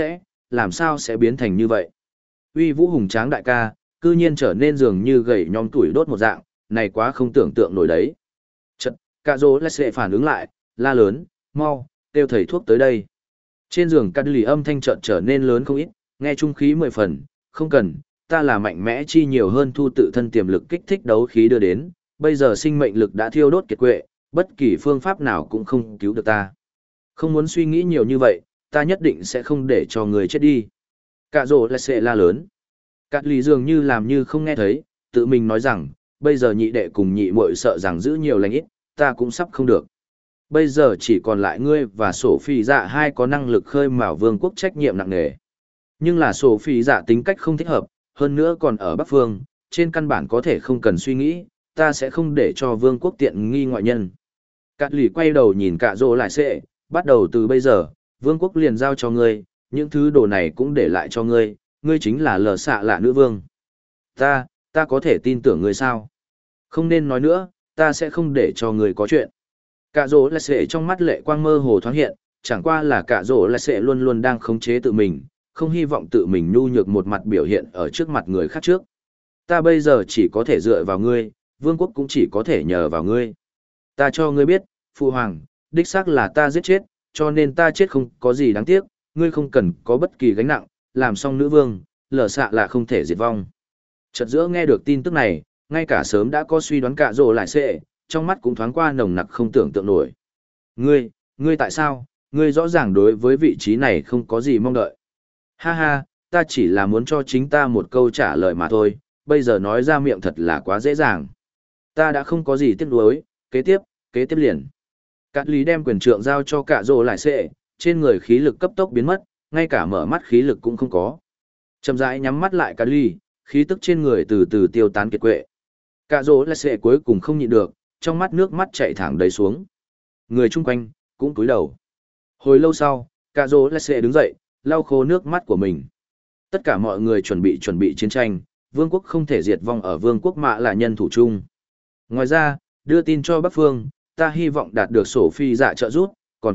làm sao sẽ biến thành như vậy? Uy vũ hùng tráng đại ca, cư nhiên trở nên dường như gầy nhom tuổi đốt một dạng, này quá không tưởng tượng nổi đấy. Cạ rỗ lại sẽ phản ứng lại, la lớn, mau, kêu thầy thuốc tới đây. Trên giường cắt lì âm thanh chợt trở nên lớn không ít, nghe trung khí 10 phần, không cần, ta là mạnh mẽ chi nhiều hơn thu tự thân tiềm lực kích thích đấu khí đưa đến, bây giờ sinh mệnh lực đã thiêu đốt kiệt quệ, bất kỳ phương pháp nào cũng không cứu được ta. Không muốn suy nghĩ nhiều như vậy, ta nhất định sẽ không để cho người chết đi. Cạ rỗ lại sẽ la lớn. Cắt lì dường như làm như không nghe thấy, tự mình nói rằng, bây giờ nhị đệ cùng nhị muội sợ rằng giữ nhiều lành ít, ta cũng sắp không được. Bây giờ chỉ còn lại ngươi và sổ phi dạ hai có năng lực khơi mào vương quốc trách nhiệm nặng nề. Nhưng là sổ phi dạ tính cách không thích hợp, hơn nữa còn ở Bắc Phương, trên căn bản có thể không cần suy nghĩ, ta sẽ không để cho vương quốc tiện nghi ngoại nhân. Cát lì quay đầu nhìn Cạ rỗ lại sẽ, bắt đầu từ bây giờ, vương quốc liền giao cho ngươi, những thứ đồ này cũng để lại cho ngươi, ngươi chính là lờ xạ lạ nữ vương. Ta có thể tin tưởng ngươi sao? Không nên nói nữa, ta sẽ không để cho ngươi có chuyện. Cạ rỗ lại sẽ trong mắt lệ quang mơ hồ thoáng hiện, chẳng qua là Cạ rỗ lại sẽ luôn luôn đang khống chế tự mình, không hy vọng tự mình nhu nhược một mặt biểu hiện ở trước mặt người khác trước. Ta bây giờ chỉ có thể dựa vào ngươi, vương quốc cũng chỉ có thể nhờ vào ngươi. Ta cho ngươi biết, Phu Hoàng, đích xác là ta giết chết, cho nên ta chết không có gì đáng tiếc, ngươi không cần có bất kỳ gánh nặng, làm xong nữ vương, lở xạ là không thể diệt vong. Chợt giữa nghe được tin tức này, ngay cả sớm đã có suy đoán cả rồ lại xệ, trong mắt cũng thoáng qua nồng nặc không tưởng tượng nổi. Ngươi tại sao, ngươi rõ ràng đối với vị trí này không có gì mong đợi. Ha ha, ta chỉ là muốn cho chính ta một câu trả lời mà thôi, bây giờ nói ra miệng thật là quá dễ dàng. Ta đã không có gì tiếc nuối, kế tiếp liền. Cát lý đem quyền trượng giao cho cả rồ lại xệ, trên người khí lực cấp tốc biến mất, ngay cả mở mắt khí lực cũng không có. Chậm rãi nhắm mắt lại Cát lý, khí tức trên người từ từ tiêu tán kiệt quệ. Cả rồ lại xệ cuối cùng không nhịn được, trong mắt nước mắt chảy thẳng đầy xuống. Người chung quanh cũng cúi đầu. Hồi lâu sau, cả rồ lại xệ đứng dậy, lau khô nước mắt của mình. Tất cả mọi người chuẩn bị chiến tranh, vương quốc không thể diệt vong ở vương quốc mạ là nhân thủ chung. Ngoài ra, đưa tin cho Bắc Phương, ta hy vọng đạt được sổ phi dạ trợ giúp, còn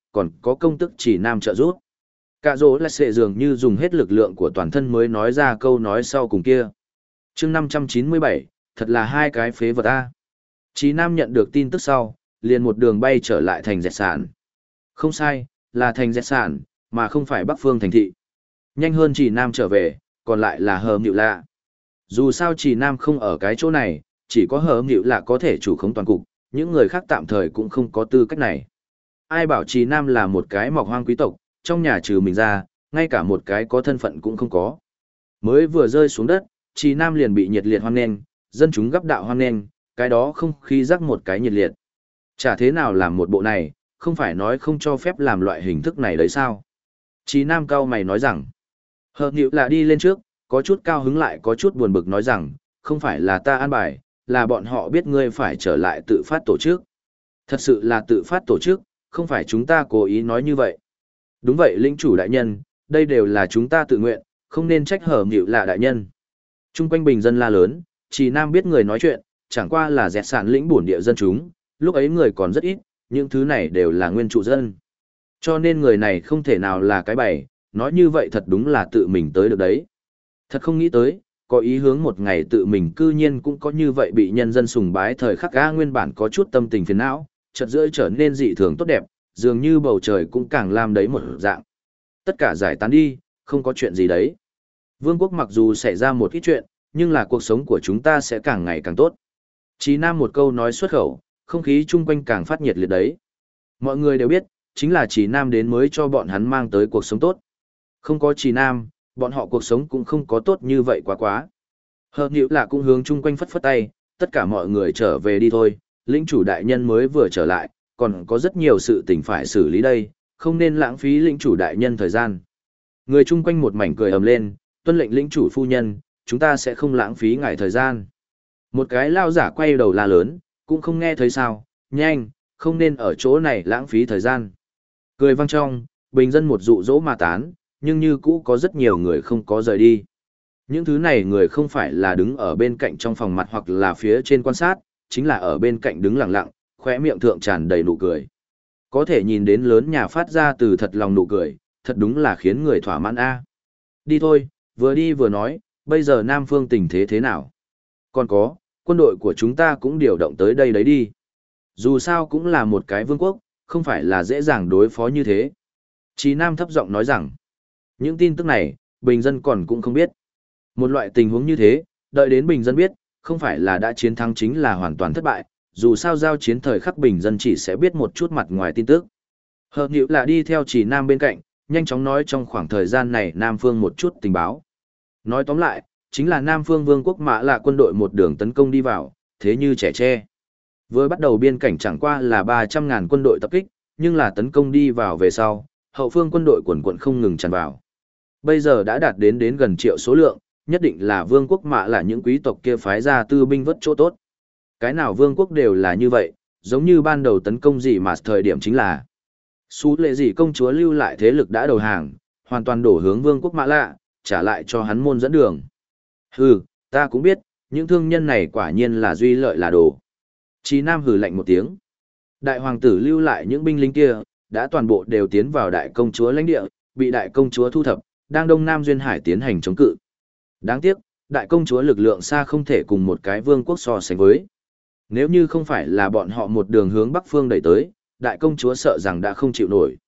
có công tức chỉ nam trợ giúp. Cả dỗ là sẽ dường như dùng hết lực lượng của toàn thân mới nói ra câu nói sau cùng kia. chương 597, thật là hai cái phế vật A. Chỉ nam nhận được tin tức sau, liền một đường bay trở lại thành dẹt sản. Không sai, là thành dẹt sản, mà không phải Bắc Phương thành thị. Nhanh hơn chỉ nam trở về, còn lại là hờ nhịu lạ. Dù sao chỉ nam không ở cái chỗ này, chỉ có hờ nhịu lạ có thể chủ khống toàn cục, những người khác tạm thời cũng không có tư cách này. Ai bảo chỉ nam là một cái mọc hoang quý tộc, trong nhà trừ mình ra, ngay cả một cái có thân phận cũng không có. Mới vừa rơi xuống đất, chỉ nam liền bị nhiệt liệt hoan nghênh, dân chúng gấp đạo hoan nghênh, cái đó không khí rắc một cái nhiệt liệt. Chả thế nào làm một bộ này, không phải nói không cho phép làm loại hình thức này đấy sao? Chỉ nam cao mày nói rằng, hợp nhịu là đi lên trước, có chút cao hứng lại có chút buồn bực nói rằng, không phải là ta an bài, là bọn họ biết ngươi phải trở lại tự phát tổ chức. Thật sự là tự phát tổ chức, không phải chúng ta cố ý nói như vậy. Đúng vậy lĩnh chủ đại nhân, đây đều là chúng ta tự nguyện, không nên trách hở nhịu là đại nhân. Trung quanh bình dân la lớn, chỉ nam biết người nói chuyện, chẳng qua là dẹt sản lĩnh bổn địa dân chúng, lúc ấy người còn rất ít, những thứ này đều là nguyên trụ dân. Cho nên người này không thể nào là cái bày, nói như vậy thật đúng là tự mình tới được đấy. Thật không nghĩ tới, có ý hướng một ngày tự mình cư nhiên cũng có như vậy bị nhân dân sùng bái thời khắc ga nguyên bản có chút tâm tình phiền não, chợt giữa trở nên dị thường tốt đẹp, dường như bầu trời cũng càng lam đấy một dạng. Tất cả giải tán đi, không có chuyện gì đấy. Vương quốc mặc dù xảy ra một ít chuyện, nhưng là cuộc sống của chúng ta sẽ càng ngày càng tốt. Chí Nam một câu nói xuất khẩu, không khí chung quanh càng phát nhiệt liệt đấy. Mọi người đều biết, chính là Chí Nam đến mới cho bọn hắn mang tới cuộc sống tốt. Không có Chí Nam, bọn họ cuộc sống cũng không có tốt như vậy quá. Hợp nhịu là cũng hướng chung quanh phất phất tay, tất cả mọi người trở về đi thôi, lĩnh chủ đại nhân mới vừa trở lại, còn có rất nhiều sự tình phải xử lý đây, không nên lãng phí lĩnh chủ đại nhân thời gian. Người chung quanh một mảnh cười ầm lên, tuân lệnh lĩnh chủ phu nhân, chúng ta sẽ không lãng phí ngài thời gian. Một cái lao giả quay đầu la lớn, cũng không nghe thấy sao, nhanh, không nên ở chỗ này lãng phí thời gian. Cười vang trong, bình dân một dụ dỗ mà tán, nhưng như cũ có rất nhiều người không có rời đi. Những thứ này người không phải là đứng ở bên cạnh trong phòng mặt hoặc là phía trên quan sát, chính là ở bên cạnh đứng lặng lặng, khóe miệng thượng tràn đầy nụ cười. Có thể nhìn đến lớn nhà phát ra từ thật lòng nụ cười, thật đúng là khiến người thỏa mãn a. Đi thôi, vừa đi vừa nói, bây giờ Nam Phương tình thế thế nào? Còn có, quân đội của chúng ta cũng điều động tới đây đấy đi. Dù sao cũng là một cái vương quốc, không phải là dễ dàng đối phó như thế. Chí Nam thấp giọng nói rằng, những tin tức này, bình dân còn cũng không biết. Một loại tình huống như thế, đợi đến bình dân biết, không phải là đã chiến thắng chính là hoàn toàn thất bại, dù sao giao chiến thời khắc bình dân chỉ sẽ biết một chút mặt ngoài tin tức. Hợp nhịu là đi theo Chỉ Nam bên cạnh, nhanh chóng nói trong khoảng thời gian này Nam Phương một chút tình báo. Nói tóm lại, chính là Nam Phương Vương quốc Mã là quân đội một đường tấn công đi vào, thế như trẻ tre. Vừa bắt đầu biên cảnh chẳng qua là 300.000 quân đội tập kích, nhưng là tấn công đi vào về sau, hậu phương quân đội quần quận không ngừng tràn vào. Bây giờ đã đạt đến gần triệu số lượng, nhất định là vương quốc Mã là những quý tộc kia phái ra tư binh vất chỗ tốt. Cái nào vương quốc đều là như vậy, giống như ban đầu tấn công gì mà thời điểm chính là Sú lệ gì công chúa lưu lại thế lực đã đầu hàng, hoàn toàn đổ hướng vương quốc Mã Lạ, trả lại cho hắn môn dẫn đường. Hừ, ta cũng biết, những thương nhân này quả nhiên là duy lợi là đồ. Chí Nam hừ lạnh một tiếng. Đại hoàng tử lưu lại những binh lính kia, đã toàn bộ đều tiến vào đại công chúa lãnh địa, bị đại công chúa thu thập, đang đông nam duyên hải tiến hành chống cự. Đáng tiếc, đại công chúa lực lượng xa không thể cùng một cái vương quốc so sánh với. Nếu như không phải là bọn họ một đường hướng bắc phương đẩy tới, đại công chúa sợ rằng đã không chịu nổi.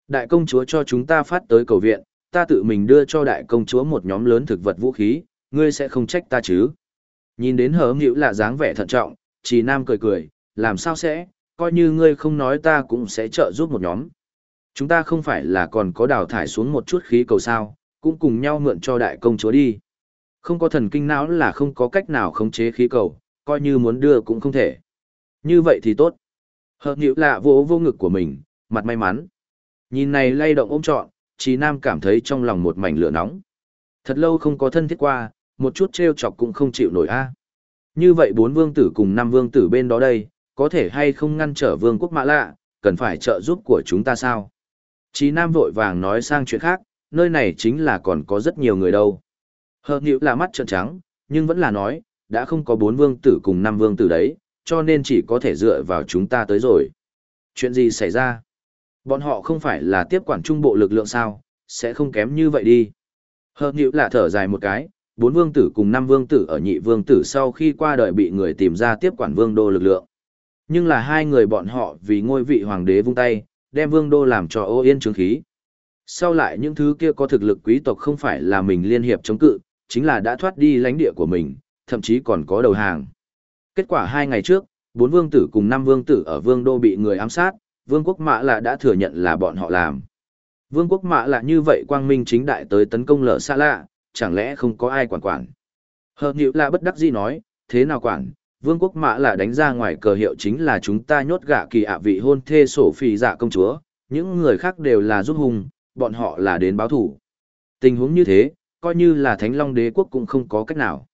Đại công chúa cho chúng ta phát tới cầu viện, ta tự mình đưa cho đại công chúa một nhóm lớn thực vật vũ khí, ngươi sẽ không trách ta chứ? Nhìn đến hờ nghịu là dáng vẻ thận trọng, Trì Nam cười cười, làm sao sẽ, coi như ngươi không nói ta cũng sẽ trợ giúp một nhóm. Chúng ta không phải là còn có đào thải xuống một chút khí cầu sao, cũng cùng nhau mượn cho đại công chúa đi. Không có thần kinh não là không có cách nào khống chế khí cầu, coi như muốn đưa cũng không thể. Như vậy thì tốt. Hợp nhữ lạ vỗ vô ngực của mình, mặt may mắn. Nhìn này lay động ôm trọn, Trí Nam cảm thấy trong lòng một mảnh lửa nóng. Thật lâu không có thân thiết qua, một chút trêu chọc cũng không chịu nổi a. Như vậy 4 vương tử cùng 5 vương tử bên đó đây, có thể hay không ngăn trở vương quốc Mã Lạ, cần phải trợ giúp của chúng ta sao? Trí Nam vội vàng nói sang chuyện khác, nơi này chính là còn có rất nhiều người đâu. Hợp nhữ là mắt trợn trắng, nhưng vẫn là nói, đã không có 4 vương tử cùng 5 vương tử đấy, cho nên chỉ có thể dựa vào chúng ta tới rồi. Chuyện gì xảy ra? Bọn họ không phải là tiếp quản trung bộ lực lượng sao, sẽ không kém như vậy đi. Hợp nhữ là thở dài một cái, 4 vương tử cùng 5 vương tử ở nhị vương tử sau khi qua đời bị người tìm ra tiếp quản vương đô lực lượng. Nhưng là hai người bọn họ vì ngôi vị hoàng đế vung tay, đem vương đô làm cho ô yên trướng khí. Sau lại những thứ kia có thực lực quý tộc không phải là mình liên hiệp chống cự, chính là đã thoát đi lãnh địa của mình, thậm chí còn có đầu hàng. Kết quả 2 ngày trước, 4 vương tử cùng 5 vương tử ở vương đô bị người ám sát, vương quốc Mã Lạ đã thừa nhận là bọn họ làm. Vương quốc Mã Lạ như vậy quang minh chính đại tới tấn công Lở Xa Lạ, chẳng lẽ không có ai quản? Hợp nhữ là bất đắc dĩ nói, thế nào quản? Vương quốc Mã Lạ đánh ra ngoài cờ hiệu chính là chúng ta nhốt gả kỳ ạ vị hôn thê sổ phì dạ công chúa, những người khác đều là giúp hùng, bọn họ là đến báo thủ. Tình huống như thế, coi như là Thánh Long Đế quốc cũng không có cách nào.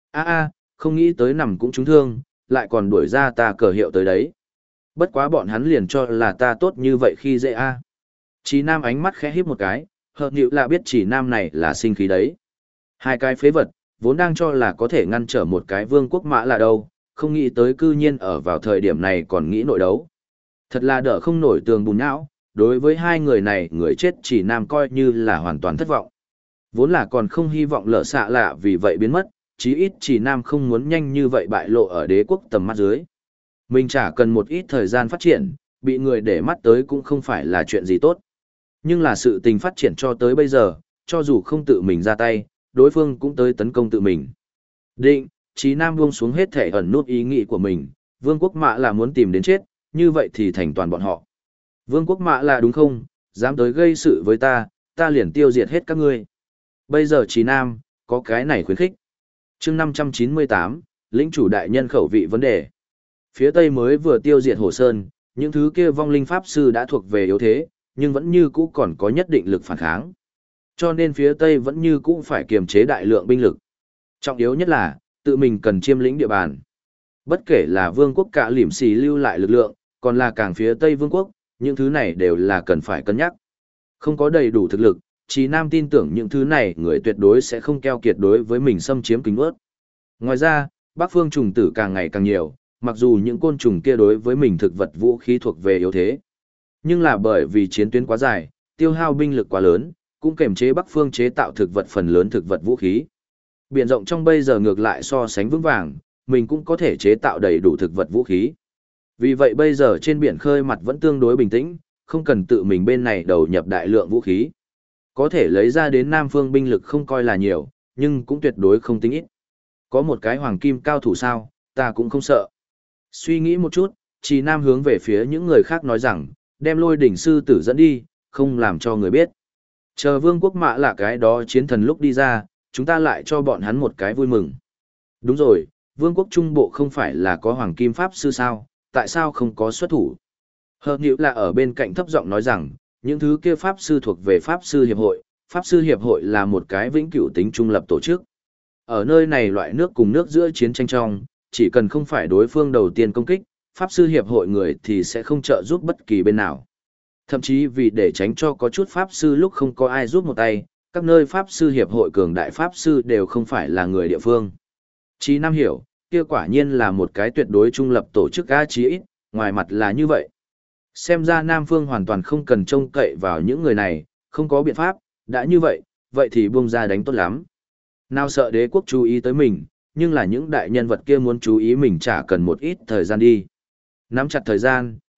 Không nghĩ tới nằm cũng trúng thương, lại còn đuổi ra ta cờ hiệu tới đấy. Bất quá bọn hắn liền cho là ta tốt như vậy khi dễ a. Chí Nam ánh mắt khẽ híp một cái, hợp nhịu là biết chỉ Nam này là sinh khí đấy. Hai cái phế vật, vốn đang cho là có thể ngăn trở một cái vương quốc Mã là đâu, không nghĩ tới cư nhiên ở vào thời điểm này còn nghĩ nội đấu. Thật là đỡ không nổi tường bùn não, đối với hai người này người chết chỉ Nam coi như là hoàn toàn thất vọng. Vốn là còn không hy vọng Lở Xạ Lạ vì vậy biến mất, chí ít chỉ Nam không muốn nhanh như vậy bại lộ ở đế quốc tầm mắt dưới. Mình chả cần một ít thời gian phát triển, bị người để mắt tới cũng không phải là chuyện gì tốt. Nhưng là sự tình phát triển cho tới bây giờ, cho dù không tự mình ra tay, đối phương cũng tới tấn công tự mình. Định, Chí Nam buông xuống hết thể ẩn nút ý nghĩ của mình, Vương quốc Mã là muốn tìm đến chết, như vậy thì thành toàn bọn họ. Vương quốc Mã là đúng không, dám tới gây sự với ta liền tiêu diệt hết các ngươi. Bây giờ Chí Nam, có cái này khuyến khích. chương 598, lĩnh chủ đại nhân khẩu vị vấn đề. Phía Tây mới vừa tiêu diệt Hồ Sơn, những thứ kia vong linh pháp sư đã thuộc về yếu thế, nhưng vẫn như cũ còn có nhất định lực phản kháng. Cho nên phía Tây vẫn như cũ phải kiềm chế đại lượng binh lực. Trọng yếu nhất là, tự mình cần chiêm lĩnh địa bàn. Bất kể là vương quốc cả lỉm xì lưu lại lực lượng, còn là càng phía Tây vương quốc, những thứ này đều là cần phải cân nhắc. Không có đầy đủ thực lực, Chí Nam tin tưởng những thứ này người tuyệt đối sẽ không keo kiệt đối với mình xâm chiếm kính ướt. Ngoài ra, Bắc phương trùng tử càng ngày càng nhiều, mặc dù những côn trùng kia đối với mình thực vật vũ khí thuộc về yếu thế. Nhưng là bởi vì chiến tuyến quá dài, tiêu hao binh lực quá lớn, cũng kềm chế Bắc phương chế tạo thực vật phần lớn thực vật vũ khí. Biển rộng trong bây giờ ngược lại so sánh vững vàng, mình cũng có thể chế tạo đầy đủ thực vật vũ khí. Vì vậy bây giờ trên biển khơi mặt vẫn tương đối bình tĩnh, không cần tự mình bên này đầu nhập đại lượng vũ khí. Có thể lấy ra đến Nam phương binh lực không coi là nhiều, nhưng cũng tuyệt đối không tính ít. Có một cái hoàng kim cao thủ sao, ta cũng không sợ. Suy nghĩ một chút, Chí Nam hướng về phía những người khác nói rằng, đem Lôi đỉnh sư tử dẫn đi, không làm cho người biết. Chờ vương quốc Mã là cái đó chiến thần lúc đi ra, chúng ta lại cho bọn hắn một cái vui mừng. Đúng rồi, vương quốc trung bộ không phải là có hoàng kim pháp sư sao, tại sao không có xuất thủ? Hợp nhữ là ở bên cạnh thấp giọng nói rằng, những thứ kia pháp sư thuộc về pháp sư hiệp hội là một cái vĩnh cửu tính trung lập tổ chức. Ở nơi này loại nước cùng nước giữa chiến tranh trong, chỉ cần không phải đối phương đầu tiên công kích, pháp sư hiệp hội người thì sẽ không trợ giúp bất kỳ bên nào. Thậm chí vì để tránh cho có chút pháp sư lúc không có ai giúp một tay, các nơi pháp sư hiệp hội cường đại pháp sư đều không phải là người địa phương. Chí Nam hiểu, kia quả nhiên là một cái tuyệt đối trung lập tổ chức A chí ít, ngoài mặt là như vậy. Xem ra Nam Phương hoàn toàn không cần trông cậy vào những người này, không có biện pháp, đã như vậy, vậy thì buông ra đánh tốt lắm. Nào sợ đế quốc chú ý tới mình, nhưng là những đại nhân vật kia muốn chú ý mình chả cần một ít thời gian đi. Nắm chặt thời gian,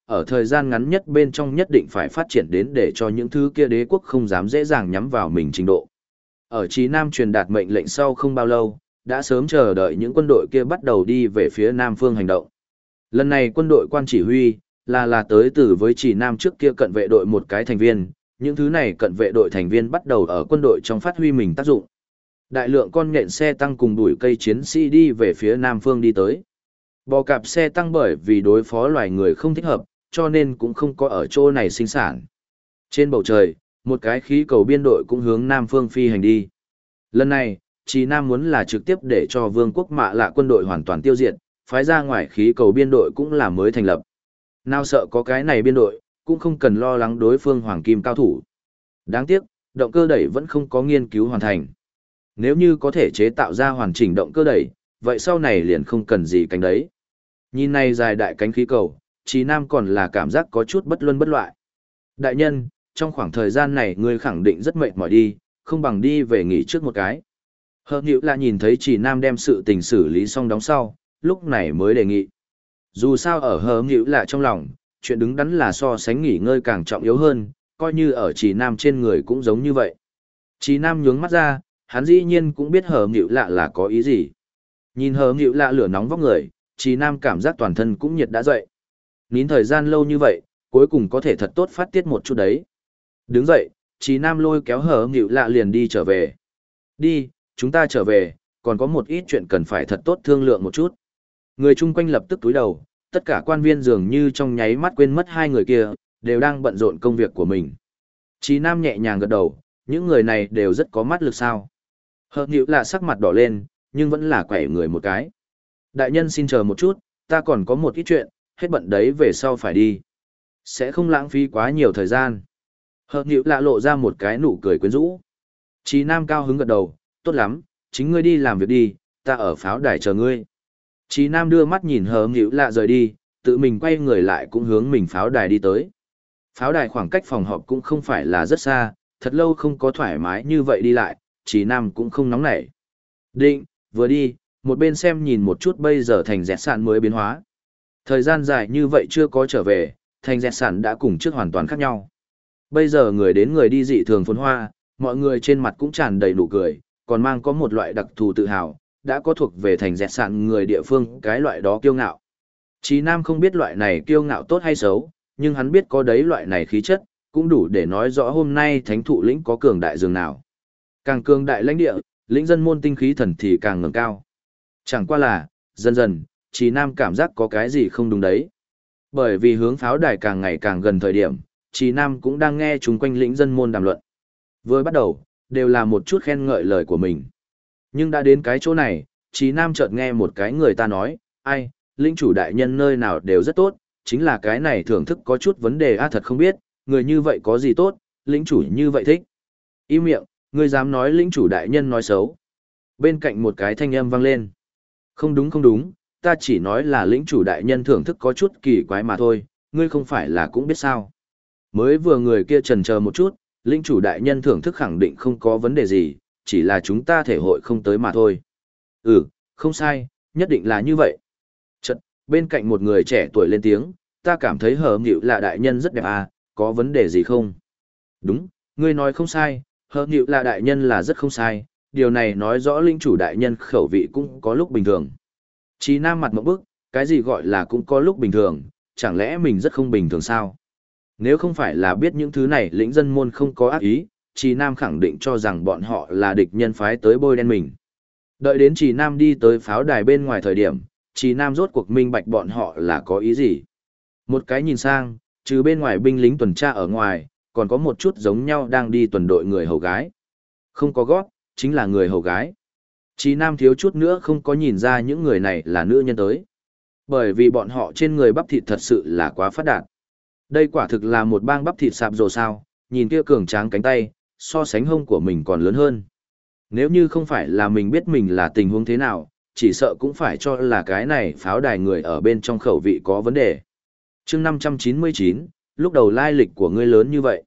ở thời gian ngắn nhất bên trong nhất định phải phát triển đến để cho những thứ kia đế quốc không dám dễ dàng nhắm vào mình trình độ. Ở Chí Nam truyền đạt mệnh lệnh sau không bao lâu, đã sớm chờ đợi những quân đội kia bắt đầu đi về phía Nam phương hành động. Lần này quân đội quan chỉ huy là tới từ với Chí Nam trước kia cận vệ đội một cái thành viên, những thứ này cận vệ đội thành viên bắt đầu ở quân đội trong phát huy mình tác dụng. Đại lượng con nhện xe tăng cùng đuổi cây chiến sĩ đi về phía Nam phương đi tới. Bò cạp xe tăng bởi vì đối phó loài người không thích hợp, cho nên cũng không có ở chỗ này sinh sản. Trên bầu trời, một cái khí cầu biên đội cũng hướng Nam phương phi hành đi. Lần này, Chí Nam muốn là trực tiếp để cho vương quốc Mạ Lạ quân đội hoàn toàn tiêu diệt, phái ra ngoài khí cầu biên đội cũng là mới thành lập. Nào sợ có cái này biên đội, cũng không cần lo lắng đối phương hoàng kim cao thủ. Đáng tiếc, động cơ đẩy vẫn không có nghiên cứu hoàn thành. Nếu như có thể chế tạo ra hoàn chỉnh động cơ đẩy, vậy sau này liền không cần gì cánh đấy. Nhìn này dài đại cánh khí cầu, Chí Nam còn là cảm giác có chút bất luân bất loại. Đại nhân, trong khoảng thời gian này ngươi khẳng định rất mệt mỏi đi, không bằng đi về nghỉ trước một cái. Hợp Nhiễu là nhìn thấy Chí Nam đem sự tình xử lý xong đóng sau, lúc này mới đề nghị. Dù sao ở Hợp Nhiễu là trong lòng, chuyện đứng đắn là so sánh nghỉ ngơi càng trọng yếu hơn, coi như ở Chí Nam trên người cũng giống như vậy. Chí Nam nhướng mắt ra, hắn dĩ nhiên cũng biết Hợp Nhiễu là có ý gì. Nhìn Hợp Nhiễu lửa nóng vóc người, Chí Nam cảm giác toàn thân cũng nhiệt đã dậy. Nín thời gian lâu như vậy, cuối cùng có thể thật tốt phát tiết một chút đấy. Đứng dậy, Chí Nam lôi kéo Hợp Nhiễu liền đi trở về. Đi, chúng ta trở về, còn có một ít chuyện cần phải thật tốt thương lượng một chút. Người chung quanh lập tức túi đầu, tất cả quan viên dường như trong nháy mắt quên mất hai người kia, đều đang bận rộn công việc của mình. Chí Nam nhẹ nhàng gật đầu, những người này đều rất có mắt lực sao. Hợp Nhiễu sắc mặt đỏ lên, nhưng vẫn là quẩy người một cái. Đại nhân xin chờ một chút, ta còn có một ít chuyện, hết bận đấy về sau phải đi. Sẽ không lãng phí quá nhiều thời gian. Hợp Nhiễu lộ ra một cái nụ cười quyến rũ. Chí Nam cao hứng gật đầu, tốt lắm, chính ngươi đi làm việc đi, ta ở pháo đài chờ ngươi. Chí Nam đưa mắt nhìn Hợp Nhiễu rời đi, tự mình quay người lại cũng hướng mình pháo đài đi tới. Pháo đài khoảng cách phòng họp cũng không phải là rất xa, thật lâu không có thoải mái như vậy đi lại, Chí Nam cũng không nóng nảy. Định, vừa đi, một bên xem nhìn một chút bây giờ thành dẹt sản mới biến hóa. Thời gian dài như vậy chưa có trở về, thành dẹt sản đã cùng trước hoàn toàn khác nhau. Bây giờ người đến người đi dị thường phồn hoa, mọi người trên mặt cũng tràn đầy nụ cười, còn mang có một loại đặc thù tự hào, đã có thuộc về thành dẹt sản người địa phương cái loại đó kiêu ngạo. Chí Nam không biết loại này kiêu ngạo tốt hay xấu, nhưng hắn biết có đấy loại này khí chất, cũng đủ để nói rõ hôm nay thánh thụ lĩnh có cường đại dường nào. Càng cường đại lãnh địa, lĩnh dân môn tinh khí thần thì càng ngẩng cao. Chẳng qua là, dần dần, Chí Nam cảm giác có cái gì không đúng đấy. Bởi vì hướng pháo đài càng ngày càng gần thời điểm, Chí Nam cũng đang nghe chúng quanh lĩnh dân môn đàm luận. Vừa bắt đầu, đều là một chút khen ngợi lời của mình. Nhưng đã đến cái chỗ này, Chí Nam chợt nghe một cái người ta nói, ai, lĩnh chủ đại nhân nơi nào đều rất tốt, chính là cái này thưởng thức có chút vấn đề thật không biết, người như vậy có gì tốt, lĩnh chủ như vậy thích. Im miệng, ngươi dám nói lĩnh chủ đại nhân nói xấu. Bên cạnh một cái thanh âm vang lên. Không đúng không đúng, ta chỉ nói là lĩnh chủ đại nhân thưởng thức có chút kỳ quái mà thôi, ngươi không phải là cũng biết sao. Mới vừa người kia chần chờ một chút, lĩnh chủ đại nhân thưởng thức khẳng định không có vấn đề gì, chỉ là chúng ta thể hội không tới mà thôi. Ừ, không sai, nhất định là như vậy. Chật, bên cạnh một người trẻ tuổi lên tiếng, ta cảm thấy Hợp Nhiễu đại nhân rất đẹp à, có vấn đề gì không? Đúng, ngươi nói không sai, Hợp Nhiễu đại nhân là rất không sai, điều này nói rõ lĩnh chủ đại nhân khẩu vị cũng có lúc bình thường. Chí Nam mặt mộng bức, cái gì gọi là cũng có lúc bình thường, chẳng lẽ mình rất không bình thường sao? Nếu không phải là biết những thứ này lĩnh dân môn không có ác ý, Chí Nam khẳng định cho rằng bọn họ là địch nhân phái tới bôi đen mình. Đợi đến Chí Nam đi tới pháo đài bên ngoài thời điểm, Chí Nam rốt cuộc minh bạch bọn họ là có ý gì. Một cái nhìn sang, trừ bên ngoài binh lính tuần tra ở ngoài, còn có một chút giống nhau đang đi tuần đội người hầu gái. Không có gót, chính là người hầu gái. Chí Nam thiếu chút nữa không có nhìn ra những người này là nữ nhân tới. Bởi vì bọn họ trên người bắp thịt thật sự là quá phát đạt. Đây quả thực là một bang bắp thịt sạp rồ sao, nhìn kia cường tráng cánh tay, so sánh hông của mình còn lớn hơn. Nếu như không phải là mình biết mình là tình huống thế nào, chỉ sợ cũng phải cho là cái này pháo đài người ở bên trong khẩu vị có vấn đề. Chương 599, lúc đầu lai lịch của ngươi lớn như vậy.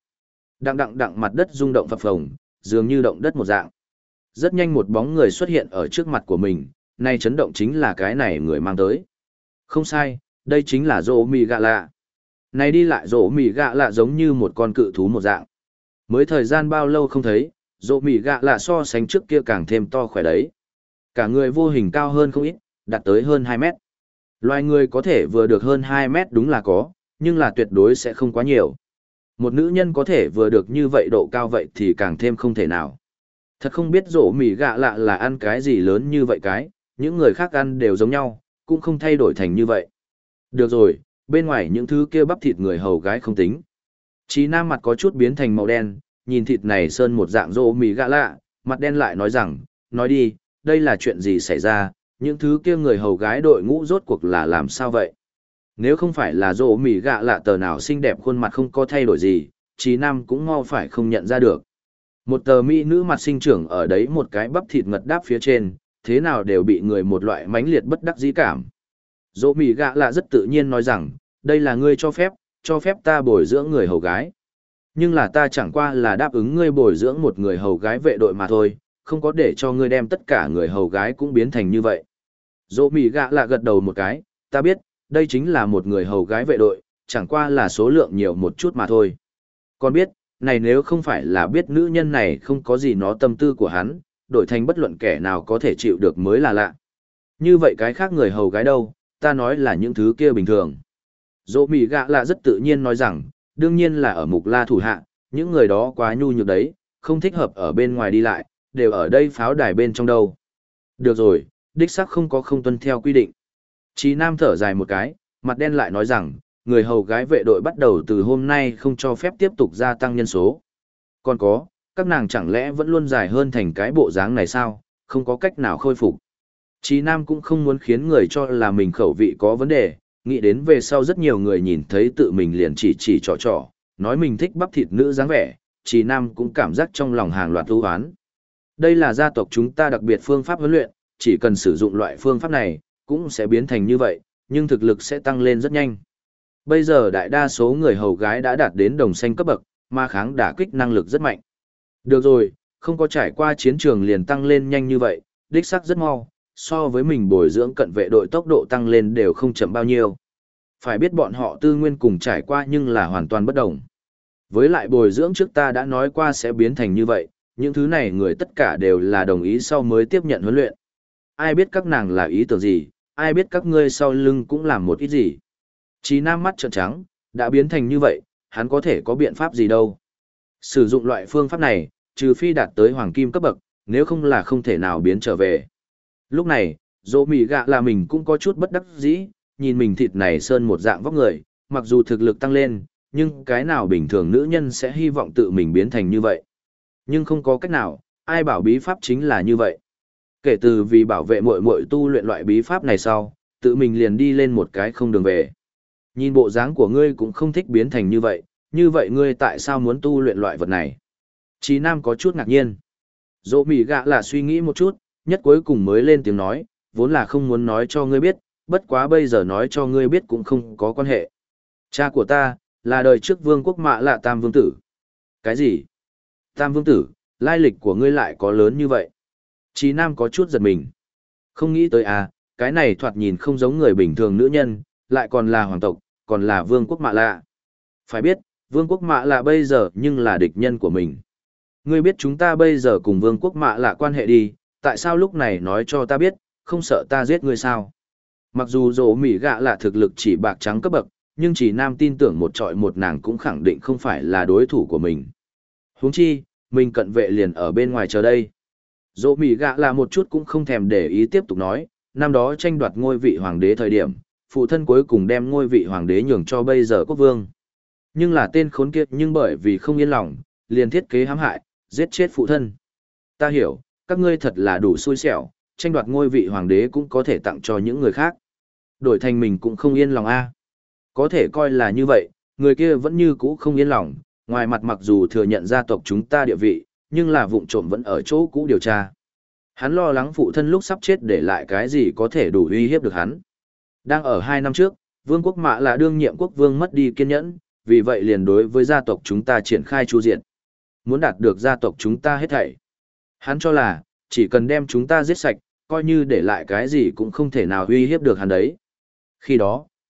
Đặng mặt đất rung động phập phồng, dường như động đất một dạng. Rất nhanh một bóng người xuất hiện ở trước mặt của mình, nay chấn động chính là cái này người mang tới. Không sai, đây chính là Rô Mì Gạ Lạ. Này đi lại rổ mỉ gạ lạ giống như một con cự thú một dạng. Mới thời gian bao lâu không thấy, rổ mỉ gạ lạ so sánh trước kia càng thêm to khỏe đấy. Cả người vô hình cao hơn không ít, đạt tới hơn 2 mét. Loài người có thể vừa được hơn 2 mét đúng là có, nhưng là tuyệt đối sẽ không quá nhiều. Một nữ nhân có thể vừa được như vậy độ cao vậy thì càng thêm không thể nào. Thật không biết rổ mỉ gạ lạ là ăn cái gì lớn như vậy cái, những người khác ăn đều giống nhau, cũng không thay đổi thành như vậy. Được rồi, bên ngoài những thứ kia bắp thịt người hầu gái không tính. Chí Nam mặt có chút biến thành màu đen, nhìn thịt này sơn một dạng rổ mỉ gạ lạ, mặt đen lại nói rằng, nói đi, đây là chuyện gì xảy ra, những thứ kia người hầu gái đội ngũ rốt cuộc là làm sao vậy? Nếu không phải là rổ mỉ gạ lạ tờ nào xinh đẹp khuôn mặt không có thay đổi gì, Chí Nam cũng mau phải không nhận ra được. Một tờ mỹ nữ mặt sinh trưởng ở đấy một cái bắp thịt ngật đáp phía trên, thế nào đều bị người một loại mãnh liệt bất đắc dĩ cảm. Rổ mỉ gạ lạ rất tự nhiên nói rằng, đây là ngươi cho phép ta bồi dưỡng người hầu gái. Nhưng là ta chẳng qua là đáp ứng ngươi bồi dưỡng một người hầu gái vệ đội mà thôi, không có để cho ngươi đem tất cả người hầu gái cũng biến thành như vậy. Rổ mỉ gạ lạ gật đầu một cái, ta biết, đây chính là một người hầu gái vệ đội, chẳng qua là số lượng nhiều một chút mà thôi. Còn biết, này nếu không phải là biết nữ nhân này không có gì nó tâm tư của hắn, đổi thành bất luận kẻ nào có thể chịu được mới là lạ. Như vậy cái khác người hầu gái đâu, ta nói là những thứ kia bình thường. Dỗ mì gạ lạ rất tự nhiên nói rằng, đương nhiên là ở mục la thủ hạ, những người đó quá nhu nhược đấy, không thích hợp ở bên ngoài đi lại, đều ở đây pháo đài bên trong đâu. Được rồi, đích xác không có không tuân theo quy định. Chí Nam thở dài một cái, mặt đen lại nói rằng, người hầu gái vệ đội bắt đầu từ hôm nay không cho phép tiếp tục gia tăng nhân số. Còn có, các nàng chẳng lẽ vẫn luôn dài hơn thành cái bộ dáng này sao, không có cách nào khôi phục. Chí Nam cũng không muốn khiến người cho là mình khẩu vị có vấn đề, nghĩ đến về sau rất nhiều người nhìn thấy tự mình liền chỉ trò, nói mình thích bắp thịt nữ dáng vẻ, Chí Nam cũng cảm giác trong lòng hàng loạt ưu hoán. Đây là gia tộc chúng ta đặc biệt phương pháp huấn luyện, chỉ cần sử dụng loại phương pháp này, cũng sẽ biến thành như vậy, nhưng thực lực sẽ tăng lên rất nhanh. Bây giờ đại đa số người hầu gái đã đạt đến đồng xanh cấp bậc, mà kháng đả kích năng lực rất mạnh. Được rồi, không có trải qua chiến trường liền tăng lên nhanh như vậy, đích xác rất mau, so với mình bồi dưỡng cận vệ đội tốc độ tăng lên đều không chậm bao nhiêu. Phải biết bọn họ tư nguyên cùng trải qua nhưng là hoàn toàn bất đồng. Với lại bồi dưỡng trước ta đã nói qua sẽ biến thành như vậy, những thứ này người tất cả đều là đồng ý sau mới tiếp nhận huấn luyện. Ai biết các nàng là ý tưởng gì, ai biết các ngươi sau lưng cũng làm một ít gì. Chí Nam mắt trợn trắng, đã biến thành như vậy, hắn có thể có biện pháp gì đâu. Sử dụng loại phương pháp này, trừ phi đạt tới hoàng kim cấp bậc, nếu không là không thể nào biến trở về. Lúc này, dỗ mì gạ là mình cũng có chút bất đắc dĩ, nhìn mình thịt này sơn một dạng vóc người, mặc dù thực lực tăng lên, nhưng cái nào bình thường nữ nhân sẽ hy vọng tự mình biến thành như vậy. Nhưng không có cách nào, ai bảo bí pháp chính là như vậy. Kể từ vì bảo vệ muội muội tu luyện loại bí pháp này sau, tự mình liền đi lên một cái không đường về. Nhìn bộ dáng của ngươi cũng không thích biến thành như vậy ngươi tại sao muốn tu luyện loại vật này? Chí Nam có chút ngạc nhiên. Dỗ mỉ gạ là suy nghĩ một chút, nhất cuối cùng mới lên tiếng nói, vốn là không muốn nói cho ngươi biết, bất quá bây giờ nói cho ngươi biết cũng không có quan hệ. Cha của ta, là đời trước vương quốc Mạ Lạ Tam Vương Tử. Cái gì? Tam Vương Tử, lai lịch của ngươi lại có lớn như vậy? Chí Nam có chút giật mình. Không nghĩ tới à, cái này thoạt nhìn không giống người bình thường nữ nhân, lại còn là hoàng tộc, còn là vương quốc Mạ Lạ. Phải biết, vương quốc Mạ Lạ bây giờ nhưng là địch nhân của mình. Ngươi biết chúng ta bây giờ cùng vương quốc Mạ Lạ quan hệ đi, tại sao lúc này nói cho ta biết, không sợ ta giết ngươi sao? Mặc dù dỗ mỉ gạ là thực lực chỉ bạc trắng cấp bậc, nhưng chỉ Nam tin tưởng một trọi một nàng cũng khẳng định không phải là đối thủ của mình. Huống chi, mình cận vệ liền ở bên ngoài chờ đây. Dỗ mỉ gạ là một chút cũng không thèm để ý tiếp tục nói, năm đó tranh đoạt ngôi vị hoàng đế thời điểm, phụ thân cuối cùng đem ngôi vị hoàng đế nhường cho bây giờ quốc vương. Nhưng là tên khốn kiếp nhưng bởi vì không yên lòng, liền thiết kế hãm hại, giết chết phụ thân. Ta hiểu, các ngươi thật là đủ xui xẻo, tranh đoạt ngôi vị hoàng đế cũng có thể tặng cho những người khác. Đổi thành mình cũng không yên lòng a. Có thể coi là như vậy, người kia vẫn như cũ không yên lòng, ngoài mặt mặc dù thừa nhận gia tộc chúng ta địa vị, nhưng là vụng trộm vẫn ở chỗ cũ điều tra. Hắn lo lắng phụ thân lúc sắp chết để lại cái gì có thể đủ uy hiếp được hắn. Đang ở 2 năm trước, vương quốc Mạ là đương nhiệm quốc vương mất đi kiên nhẫn, vì vậy liền đối với gia tộc chúng ta triển khai chu diệt. Muốn đạt được gia tộc chúng ta hết thảy. Hắn cho là, chỉ cần đem chúng ta giết sạch, coi như để lại cái gì cũng không thể nào uy hiếp được hắn đấy. Khi đó,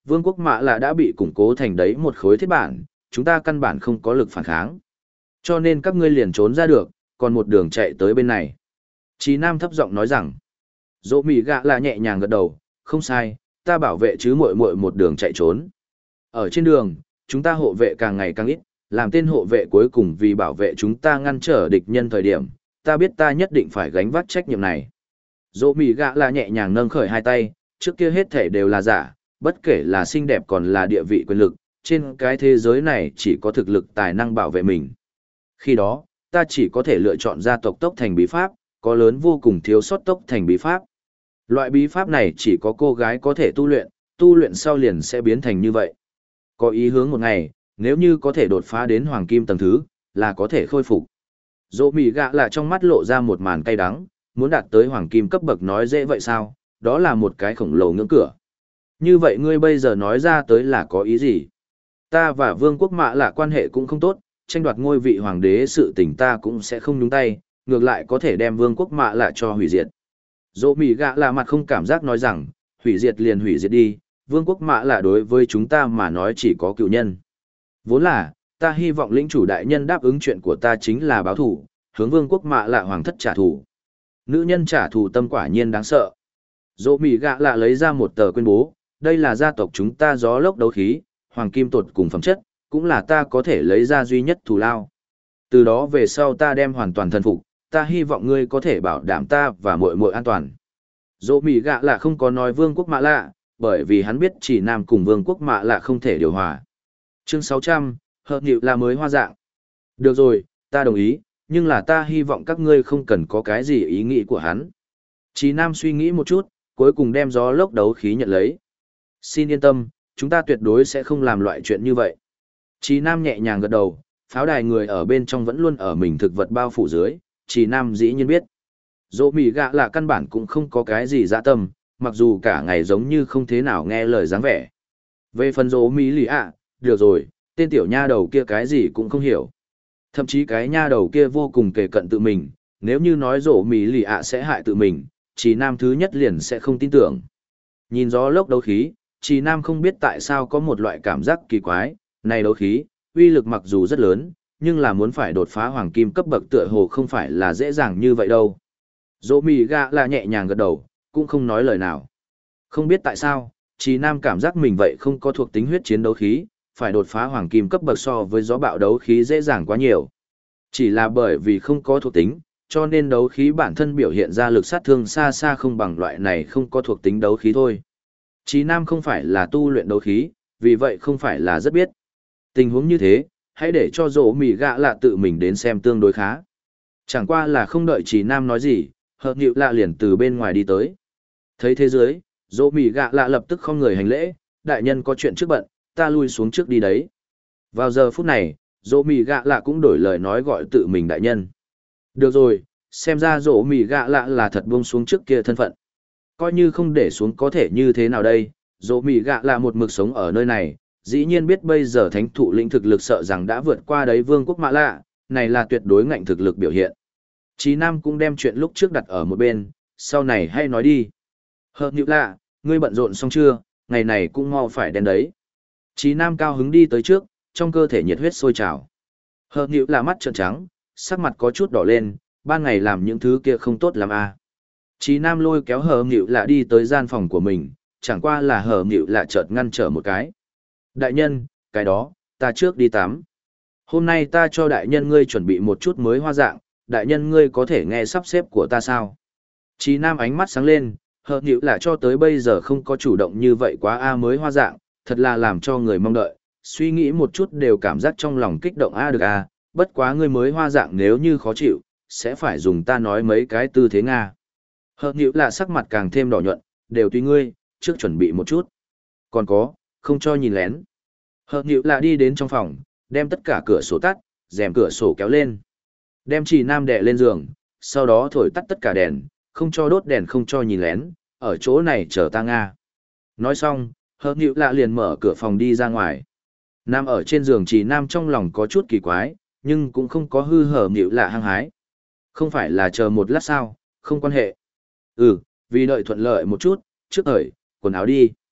vương quốc mạ lạ đã bị củng cố thành đấy một khối thiết bản, chúng ta căn bản không có lực phản kháng. Cho nên các ngươi liền trốn ra được, còn một đường chạy tới bên này. Chí Nam thấp giọng nói rằng, Dỗ mỉ gạ là nhẹ nhàng gật đầu, không sai, ta bảo vệ chứ muội muội một đường chạy trốn. Ở trên đường, chúng ta hộ vệ càng ngày càng ít, làm tên hộ vệ cuối cùng vì bảo vệ chúng ta ngăn trở địch nhân thời điểm, ta biết ta nhất định phải gánh vác trách nhiệm này. Dỗ mỉ gạ là nhẹ nhàng nâng khởi hai tay, trước kia hết thể đều là giả, bất kể là xinh đẹp còn là địa vị quyền lực, trên cái thế giới này chỉ có thực lực tài năng bảo vệ mình. Khi đó, ta chỉ có thể lựa chọn gia tộc tốc thành bí pháp, có lớn vô cùng thiếu sót tốc thành bí pháp. Loại bí pháp này chỉ có cô gái có thể tu luyện sau liền sẽ biến thành như vậy. Có ý hướng một ngày, nếu như có thể đột phá đến hoàng kim tầng thứ, là có thể khôi phục. Dỗ mỉ gạ là trong mắt lộ ra một màn cay đắng, muốn đạt tới hoàng kim cấp bậc nói dễ vậy sao, đó là một cái khổng lồ ngưỡng cửa. Như vậy ngươi bây giờ nói ra tới là có ý gì? Ta và vương quốc mạ là quan hệ cũng không tốt, tranh đoạt ngôi vị hoàng đế sự tình ta cũng sẽ không nhúng tay, ngược lại có thể đem vương quốc mạ lại cho hủy diệt. Dỗ mỉ gạ là mặt không cảm giác nói rằng, hủy diệt liền hủy diệt đi, vương quốc mạ là đối với chúng ta mà nói chỉ có cựu nhân. Vốn là, ta hy vọng lĩnh chủ đại nhân đáp ứng chuyện của ta chính là báo thủ, hướng vương quốc mạ là hoàng thất trả thù. Nữ nhân trả thù tâm quả nhiên đáng sợ. Dỗ mỉ gạ là lấy ra một tờ tuyên bố, đây là gia tộc chúng ta gió lốc đấu khí, hoàng kim tột cùng phẩm chất, cũng là ta có thể lấy ra duy nhất thù lao. Từ đó về sau ta đem hoàn toàn thần phục, ta hy vọng ngươi có thể bảo đảm ta và muội muội an toàn. Dỗ mỉ gạ là không có nói vương quốc mạ lạ, bởi vì hắn biết chỉ nam cùng vương quốc mạ lạ không thể điều hòa. Chương 600, hợp nhịu là mới hoa dạng. Được rồi, ta đồng ý, nhưng là ta hy vọng các ngươi không cần có cái gì ý nghĩ của hắn. Chỉ nam suy nghĩ một chút, cuối cùng đem gió lốc đấu khí nhận lấy. Xin yên tâm, chúng ta tuyệt đối sẽ không làm loại chuyện như vậy. Chỉ nam nhẹ nhàng gật đầu, pháo đài người ở bên trong vẫn luôn ở mình thực vật bao phủ dưới, chỉ nam dĩ nhiên biết. Dỗ mỉ gạ là căn bản cũng không có cái gì dạ tâm, mặc dù cả ngày giống như không thế nào nghe lời dáng vẻ. Về phần dỗ mỉ lì ạ, được rồi, tên tiểu nha đầu kia cái gì cũng không hiểu. Thậm chí cái nha đầu kia vô cùng kề cận tự mình, nếu như nói dỗ mỉ lì ạ sẽ hại tự mình, chỉ nam thứ nhất liền sẽ không tin tưởng. Nhìn gió lốc đấu khí, chỉ nam không biết tại sao có một loại cảm giác kỳ quái, này đấu khí, uy lực mặc dù rất lớn, nhưng là muốn phải đột phá hoàng kim cấp bậc tựa hồ không phải là dễ dàng như vậy đâu. Dỗ mì gạ là nhẹ nhàng gật đầu, cũng không nói lời nào. Không biết tại sao, chỉ nam cảm giác mình vậy không có thuộc tính huyết chiến đấu khí, phải đột phá hoàng kim cấp bậc so với gió bạo đấu khí dễ dàng quá nhiều. Chỉ là bởi vì không có thuộc tính, cho nên đấu khí bản thân biểu hiện ra lực sát thương xa xa không bằng loại này không có thuộc tính đấu khí thôi. Chí Nam không phải là tu luyện đấu khí, vì vậy không phải là rất biết. Tình huống như thế, hãy để cho dỗ mì gạ lạ tự mình đến xem tương đối khá. Chẳng qua là không đợi Chí Nam nói gì, hợp nhịu lạ liền từ bên ngoài đi tới. Thấy thế giới, dỗ mì gạ lạ lập tức không người hành lễ, đại nhân có chuyện trước bận, ta lui xuống trước đi đấy. Vào giờ phút này, dỗ mì gạ lạ cũng đổi lời nói gọi tự mình đại nhân. Được rồi, xem ra dỗ mì gạ lạ là thật buông xuống trước kia thân phận. Coi như không để xuống có thể như thế nào đây, dỗ mì gạ lạ một mực sống ở nơi này, dĩ nhiên biết bây giờ thánh thụ lĩnh thực lực sợ rằng đã vượt qua đấy vương quốc mạ lạ, này là tuyệt đối ngạnh thực lực biểu hiện. Chí Nam cũng đem chuyện lúc trước đặt ở một bên, sau này hay nói đi. Hợp nhịu lạ, ngươi bận rộn xong chưa, ngày này cũng mau phải đen đấy. Chí Nam cao hứng đi tới trước, trong cơ thể nhiệt huyết sôi trào. Hợp nhịu lạ mắt trợn trắng, sắc mặt có chút đỏ lên, ban ngày làm những thứ kia không tốt lắm à. Chí Nam lôi kéo Hờ Nghịu Lạ đi tới gian phòng của mình, chẳng qua là Hờ Nghịu Lạ chợt ngăn trở một cái. Đại nhân, cái đó, ta trước đi tắm. Hôm nay ta cho đại nhân ngươi chuẩn bị một chút mới hoa dạng, đại nhân ngươi có thể nghe sắp xếp của ta sao? Chí Nam ánh mắt sáng lên, Hờ Nghịu Lạ cho tới bây giờ không có chủ động như vậy quá a mới hoa dạng, thật là làm cho người mong đợi, suy nghĩ một chút đều cảm giác trong lòng kích động a được a, bất quá ngươi mới hoa dạng nếu như khó chịu, sẽ phải dùng ta nói mấy cái tư thế Nga. Hợp nhịu là sắc mặt càng thêm đỏ nhuận, đều tùy ngươi, trước chuẩn bị một chút. Còn có, không cho nhìn lén. Hợp nhịu là đi đến trong phòng, đem tất cả cửa sổ tắt, rèm cửa sổ kéo lên. Đem Chỉ Nam đè lên giường, sau đó thổi tắt tất cả đèn, không cho đốt đèn không cho nhìn lén, ở chỗ này chờ ta Nga. Nói xong, hợp nhịu là liền mở cửa phòng đi ra ngoài. Nam ở trên giường Chỉ Nam trong lòng có chút kỳ quái, nhưng cũng không có hư hở nhịu là hăng hái. Không phải là chờ một lát sao, không quan hệ. Vì đợi thuận lợi một chút, trước thời, quần áo đi.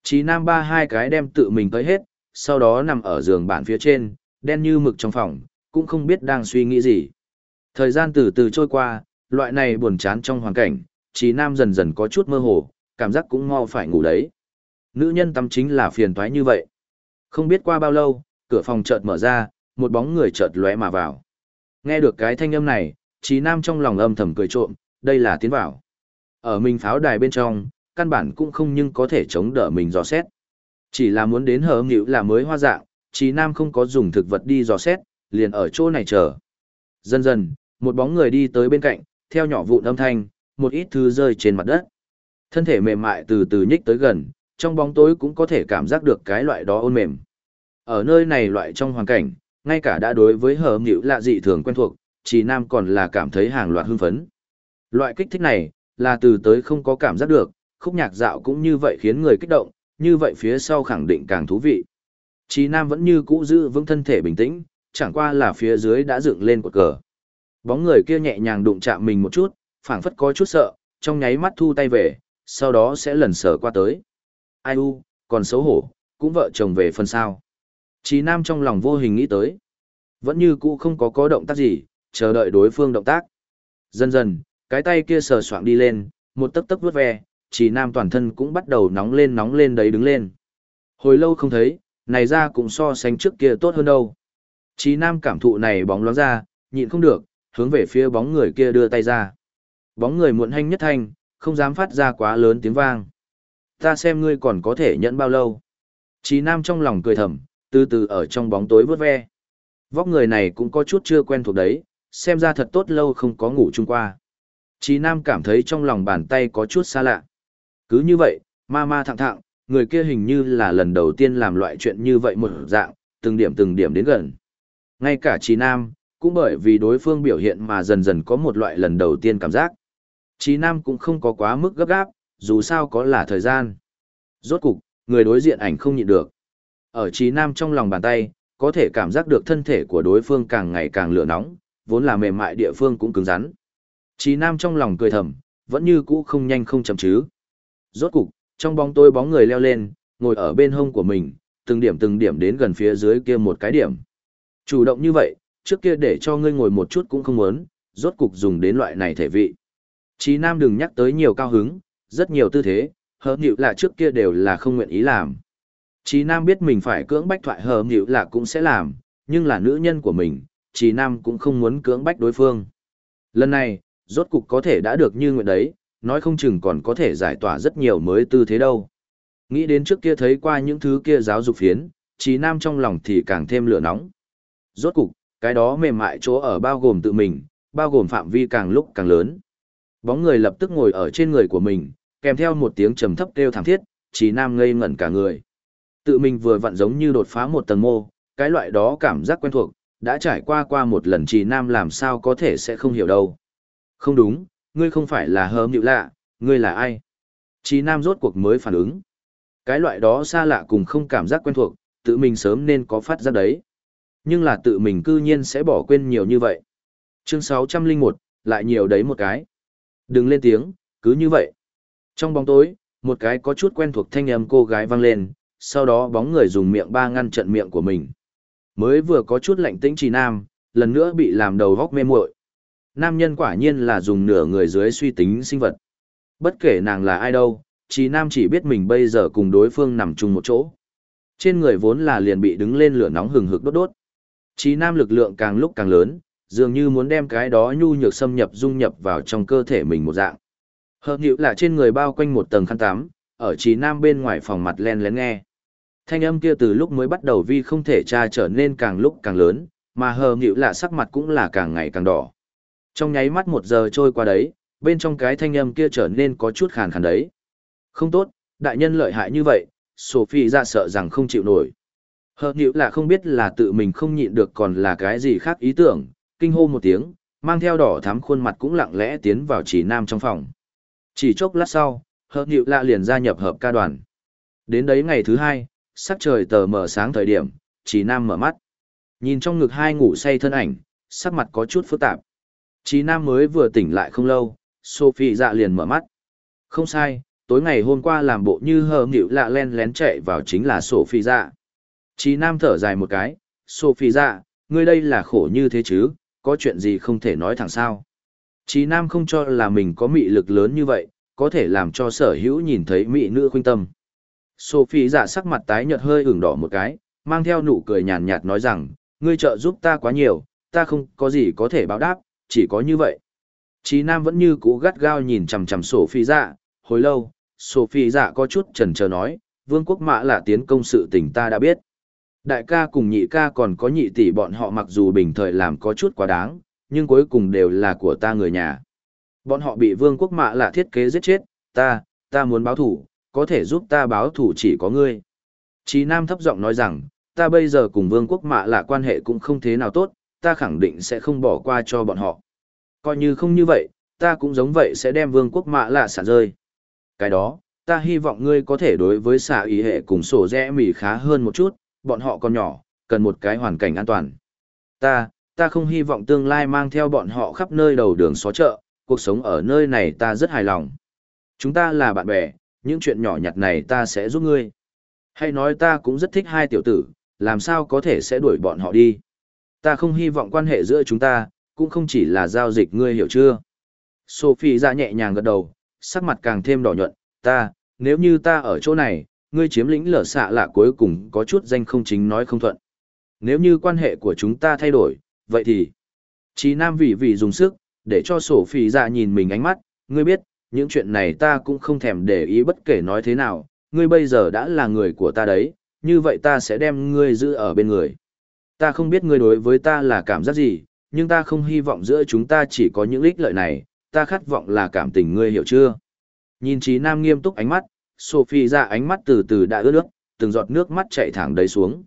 Chí Nam ba hai cái đem tự mình tới hết, sau đó nằm ở giường bạn phía trên, đen như mực trong phòng, cũng không biết đang suy nghĩ gì. Thời gian từ từ trôi qua, loại này buồn chán trong hoàn cảnh, Chí Nam dần dần có chút mơ hồ, cảm giác cũng mau phải ngủ đấy. Nữ nhân tắm chính là phiền toái như vậy. Không biết qua bao lâu, cửa phòng chợt mở ra, một bóng người chợt lóe mà vào. Nghe được cái thanh âm này, Chí Nam trong lòng âm thầm cười trộm, đây là tiến vào. Ở mình pháo đài bên trong, căn bản cũng không nhưng có thể chống đỡ mình dò xét. Chỉ là muốn đến hở nghịu là mới hoa dạng, Chí Nam không có dùng thực vật đi dò xét, liền ở chỗ này chờ. Dần dần, một bóng người đi tới bên cạnh, theo nhỏ vụn âm thanh, một ít thứ rơi trên mặt đất. Thân thể mềm mại từ từ nhích tới gần, trong bóng tối cũng có thể cảm giác được cái loại đó ôn mềm. Ở nơi này loại trong hoàn cảnh, ngay cả đã đối với hở nghịu lạ dị thường quen thuộc, Chí Nam còn là cảm thấy hàng loạt hưng phấn. Loại kích thích này, là từ tới không có cảm giác được, khúc nhạc dạo cũng như vậy khiến người kích động, như vậy phía sau khẳng định càng thú vị. Chí Nam vẫn như cũ giữ vững thân thể bình tĩnh, chẳng qua là phía dưới đã dựng lên cột cờ. Bóng người kia nhẹ nhàng đụng chạm mình một chút, phảng phất có chút sợ, trong nháy mắt thu tay về, sau đó sẽ lần sờ qua tới. Ai u, còn xấu hổ, cũng vợ chồng về phần sau. Chí Nam trong lòng vô hình nghĩ tới. Vẫn như cũ không có động tác gì, chờ đợi đối phương động tác. Dần dần, cái tay kia sờ soạng đi lên, một tấc tấc vuốt ve, Chí Nam toàn thân cũng bắt đầu nóng lên đấy đứng lên. Hồi lâu không thấy, này ra cũng so sánh trước kia tốt hơn đâu. Chí Nam cảm thụ này bóng loáng ra, nhịn không được, hướng về phía bóng người kia đưa tay ra. Bóng người muộn hanh nhất thanh, không dám phát ra quá lớn tiếng vang. Ta xem ngươi còn có thể nhẫn bao lâu. Chí Nam trong lòng cười thầm, từ từ ở trong bóng tối vuốt ve. Vóc người này cũng có chút chưa quen thuộc đấy, xem ra thật tốt lâu không có ngủ chung qua. Chí Nam cảm thấy trong lòng bàn tay có chút xa lạ. Cứ như vậy, ma thẳng thẳng, người kia hình như là lần đầu tiên làm loại chuyện như vậy một dạng, từng điểm đến gần. Ngay cả Chí Nam, cũng bởi vì đối phương biểu hiện mà dần dần có một loại lần đầu tiên cảm giác. Chí Nam cũng không có quá mức gấp gáp, dù sao có là thời gian. Rốt cục, người đối diện ảnh không nhịn được. Ở Chí Nam trong lòng bàn tay, có thể cảm giác được thân thể của đối phương càng ngày càng lửa nóng, vốn là mềm mại địa phương cũng cứng rắn. Chí Nam trong lòng cười thầm, vẫn như cũ không nhanh không chậm chứ. Rốt cục, trong bóng tối bóng người leo lên, ngồi ở bên hông của mình, từng điểm đến gần phía dưới kia một cái điểm. Chủ động như vậy, trước kia để cho ngươi ngồi một chút cũng không muốn, rốt cục dùng đến loại này thể vị. Chí Nam đừng nhắc tới nhiều cao hứng, rất nhiều tư thế, hờ nghịu là trước kia đều là không nguyện ý làm. Chí Nam biết mình phải cưỡng bách thoại hờ nghịu là cũng sẽ làm, nhưng là nữ nhân của mình, Chí Nam cũng không muốn cưỡng bách đối phương. Lần này, rốt cục có thể đã được như nguyện đấy, nói không chừng còn có thể giải tỏa rất nhiều mới tư thế đâu. Nghĩ đến trước kia thấy qua những thứ kia giáo dục phiến, Chí Nam trong lòng thì càng thêm lửa nóng. Rốt cục, cái đó mềm mại chỗ ở bao gồm tự mình, bao gồm phạm vi càng lúc càng lớn. Bóng người lập tức ngồi ở trên người của mình, kèm theo một tiếng trầm thấp kêu thảm thiết, Chí Nam ngây ngẩn cả người. Tự mình vừa vặn giống như đột phá một tầng mô, cái loại đó cảm giác quen thuộc, đã trải qua một lần Chí Nam làm sao có thể sẽ không hiểu đâu. Không đúng, ngươi không phải là hớm nhịu lạ, ngươi là ai? Chí Nam rốt cuộc mới phản ứng. Cái loại đó xa lạ cùng không cảm giác quen thuộc, tự mình sớm nên có phát giác đấy. Nhưng là tự mình cư nhiên sẽ bỏ quên nhiều như vậy. Chương 601, lại nhiều đấy một cái. Đừng lên tiếng, cứ như vậy. Trong bóng tối, một cái có chút quen thuộc thanh âm cô gái vang lên, sau đó bóng người dùng miệng ba ngăn trận miệng của mình. Mới vừa có chút lạnh tĩnh Chí Nam, lần nữa bị làm đầu góc mê muội. Nam nhân quả nhiên là dùng nửa người dưới suy tính sinh vật. Bất kể nàng là ai đâu, Chí Nam chỉ biết mình bây giờ cùng đối phương nằm chung một chỗ. Trên người vốn là liền bị đứng lên lửa nóng hừng hực đốt đốt. Chí Nam lực lượng càng lúc càng lớn, dường như muốn đem cái đó nhu nhược xâm nhập dung nhập vào trong cơ thể mình một dạng. Hợp nhịu là trên người bao quanh một tầng khăn tắm, ở Chí Nam bên ngoài phòng mặt len lén nghe. Thanh âm kia từ lúc mới bắt đầu vì không thể tra trở nên càng lúc càng lớn, mà hờ nhịu là sắc mặt cũng là càng ngày càng đỏ. Trong nháy mắt 1 giờ trôi qua đấy, bên trong cái thanh âm kia trở nên có chút khàn khàn đấy. Không tốt, đại nhân lợi hại như vậy, Sophie ra sợ rằng không chịu nổi. Hợp nhịu là không biết là tự mình không nhịn được còn là cái gì khác ý tưởng, kinh hô một tiếng, mang theo đỏ thắm khuôn mặt cũng lặng lẽ tiến vào Chí Nam trong phòng. Chỉ chốc lát sau, hợp nhịu lạ liền gia nhập hợp ca đoàn. Đến đấy ngày thứ 2, sắc trời tờ mờ sáng thời điểm, Chí Nam mở mắt. Nhìn trong ngực hai ngủ say thân ảnh, sắc mặt có chút phức tạp. Chí Nam mới vừa tỉnh lại không lâu, Sophie dạ liền mở mắt. Không sai, tối ngày hôm qua làm bộ như hờ nghịu lạ len lén chạy vào chính là Sophie dạ. Chí Nam thở dài một cái, Sophie dạ, ngươi đây là khổ như thế chứ, có chuyện gì không thể nói thẳng sao. Chí Nam không cho là mình có mị lực lớn như vậy, có thể làm cho sở hữu nhìn thấy mỹ nữ khuynh tâm. Sophie dạ sắc mặt tái nhợt hơi ửng đỏ một cái, mang theo nụ cười nhàn nhạt nói rằng, ngươi trợ giúp ta quá nhiều, ta không có gì có thể báo đáp, chỉ có như vậy. Chí Nam vẫn như cũ gắt gao nhìn chằm chằm Sophie dạ, hồi lâu, Sophie dạ có chút chần chờ nói, vương quốc Mạ Lạ tiến công sự tình ta đã biết. Đại ca cùng nhị ca còn có nhị tỷ bọn họ mặc dù bình thời làm có chút quá đáng, nhưng cuối cùng đều là của ta người nhà. Bọn họ bị vương quốc Mạ Lạ thiết kế giết chết, ta muốn báo thủ, có thể giúp ta báo thủ chỉ có ngươi. Chí Nam thấp giọng nói rằng, ta bây giờ cùng vương quốc Mạ Lạ quan hệ cũng không thế nào tốt, ta khẳng định sẽ không bỏ qua cho bọn họ. Coi như không như vậy, ta cũng giống vậy sẽ đem vương quốc Mạ Lạ xả rơi. Cái đó, ta hy vọng ngươi có thể đối với xạ ý hệ cùng sổ rẽ mỉ khá hơn một chút, bọn họ còn nhỏ, cần một cái hoàn cảnh an toàn. Ta không hy vọng tương lai mang theo bọn họ khắp nơi đầu đường xó chợ, cuộc sống ở nơi này ta rất hài lòng. Chúng ta là bạn bè, những chuyện nhỏ nhặt này ta sẽ giúp ngươi. Hay nói ta cũng rất thích hai tiểu tử, làm sao có thể sẽ đuổi bọn họ đi. Ta không hy vọng quan hệ giữa chúng ta, cũng không chỉ là giao dịch ngươi hiểu chưa. Sophie ra nhẹ nhàng gật đầu, sắc mặt càng thêm đỏ nhuận, nếu như ta ở chỗ này, ngươi chiếm lĩnh lở xạ lạ cuối cùng có chút danh không chính nói không thuận. Nếu như quan hệ của chúng ta thay đổi, vậy thì... Chí Nam vì dùng sức, để cho Sophie ra nhìn mình ánh mắt, ngươi biết, những chuyện này ta cũng không thèm để ý bất kể nói thế nào, ngươi bây giờ đã là người của ta đấy, như vậy ta sẽ đem ngươi giữ ở bên người. Ta không biết ngươi đối với ta là cảm giác gì, nhưng ta không hy vọng giữa chúng ta chỉ có những ích lợi này, ta khát vọng là cảm tình ngươi hiểu chưa? Nhìn Chí Nam nghiêm túc ánh mắt, Sophie ra ánh mắt từ từ đã ướt nước, từng giọt nước mắt chảy thẳng đầy xuống.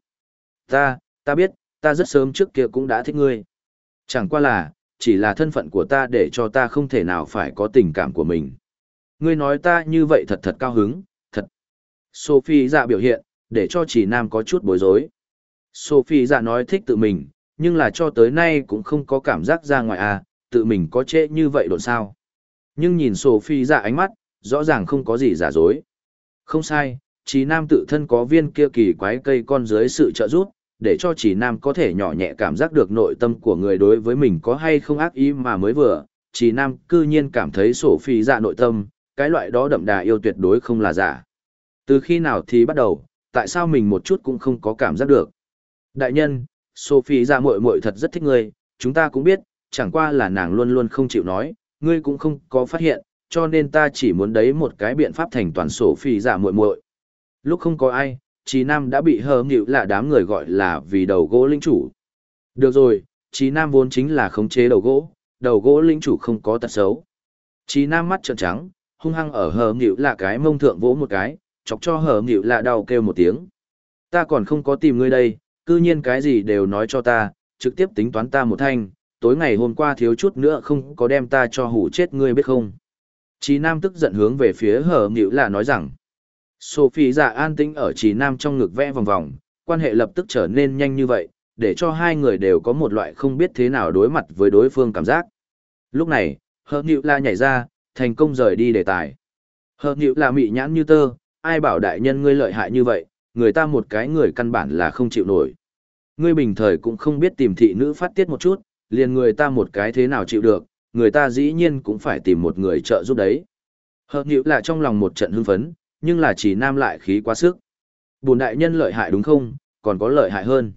Ta biết, ta rất sớm trước kia cũng đã thích ngươi. Chẳng qua là, chỉ là thân phận của ta để cho ta không thể nào phải có tình cảm của mình. Ngươi nói ta như vậy thật cao hứng, thật. Sophie dạ biểu hiện, để cho Chí Nam có chút bối rối. Sophie dạ nói thích tự mình, nhưng là cho tới nay cũng không có cảm giác ra ngoài tự mình có trễ như vậy độn sao. Nhưng nhìn Sophie dạ ánh mắt, rõ ràng không có gì giả dối. Không sai, Chí Nam tự thân có viên kia kỳ quái cây con dưới sự trợ giúp, để cho Chí Nam có thể nhỏ nhẹ cảm giác được nội tâm của người đối với mình có hay không ác ý mà mới vừa. Chí Nam cư nhiên cảm thấy Sophie dạ nội tâm, cái loại đó đậm đà yêu tuyệt đối không là giả. Từ khi nào thì bắt đầu, tại sao mình một chút cũng không có cảm giác được? Đại nhân, Sophie dạ muội muội thật rất thích ngươi, chúng ta cũng biết, chẳng qua là nàng luôn luôn không chịu nói, ngươi cũng không có phát hiện, cho nên ta chỉ muốn đấy một cái biện pháp thành toàn Sophie dạ muội muội. Lúc không có ai, Chí Nam đã bị hờ nghịu là đám người gọi là vì đầu gỗ linh chủ. Được rồi, Chí Nam vốn chính là khống chế đầu gỗ linh chủ không có tật xấu. Chí Nam mắt trợn trắng, hung hăng ở hờ nghịu là cái mông thượng vỗ một cái, chọc cho hờ nghịu là đau kêu một tiếng. Ta còn không có tìm ngươi đây, cư nhiên cái gì đều nói cho ta, trực tiếp tính toán ta một thanh, tối ngày hôm qua thiếu chút nữa không có đem ta cho hủ chết ngươi biết không. Chí Nam tức giận hướng về phía hờ nghịu là nói rằng, Sophie dạ an tĩnh ở Chí Nam trong ngực vẽ vòng vòng, quan hệ lập tức trở nên nhanh như vậy, để cho hai người đều có một loại không biết thế nào đối mặt với đối phương cảm giác. Lúc này, hờ nghịu là nhảy ra, thành công rời đi đề tài. Hờ nghịu là mị nhãn như tơ, ai bảo đại nhân ngươi lợi hại như vậy, người ta một cái người căn bản là không chịu nổi. Ngươi bình thời cũng không biết tìm thị nữ phát tiết một chút, liền người ta một cái thế nào chịu được, người ta dĩ nhiên cũng phải tìm một người trợ giúp đấy. Hợp nhữ là trong lòng một trận hưng phấn, nhưng là Chí Nam lại khí quá sức. Bổn đại nhân lợi hại đúng không, còn có lợi hại hơn.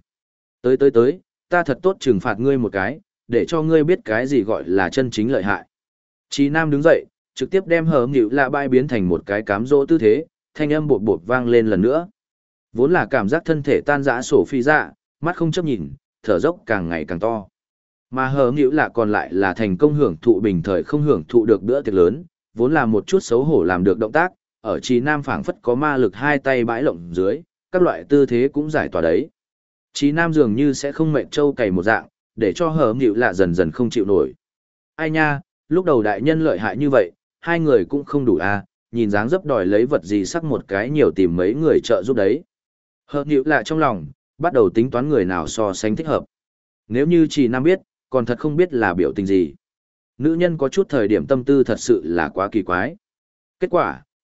Tới, ta thật tốt trừng phạt ngươi một cái, để cho ngươi biết cái gì gọi là chân chính lợi hại. Chí Nam đứng dậy, trực tiếp đem hờ nhữ là bãi biến thành một cái cám dỗ tư thế, thanh âm bột bột vang lên lần nữa. Vốn là cảm giác thân thể tan rã Sophie dạ, mắt không chấp nhìn, thở dốc càng ngày càng to. Mà hờ nghĩu là còn lại là thành công hưởng thụ bình thời không hưởng thụ được bữa tiệc lớn, vốn là một chút xấu hổ làm được động tác, ở Chí Nam phảng phất có ma lực hai tay bãi lộng dưới, các loại tư thế cũng giải tỏa đấy. Chí Nam dường như sẽ không mệt trâu cày một dạng, để cho hờ nghĩu là dần dần không chịu nổi. Ai nha, lúc đầu đại nhân lợi hại như vậy, hai người cũng không đủ nhìn dáng dấp đòi lấy vật gì sắc một cái nhiều tìm mấy người trợ giúp đấy. Hờ nghĩu là trong lòng, bắt đầu tính toán người nào so sánh thích hợp. Nếu như Chí Nam biết, còn thật không biết là biểu tình gì. Nữ nhân có chút thời điểm tâm tư thật sự là quá kỳ quái. Kết quả,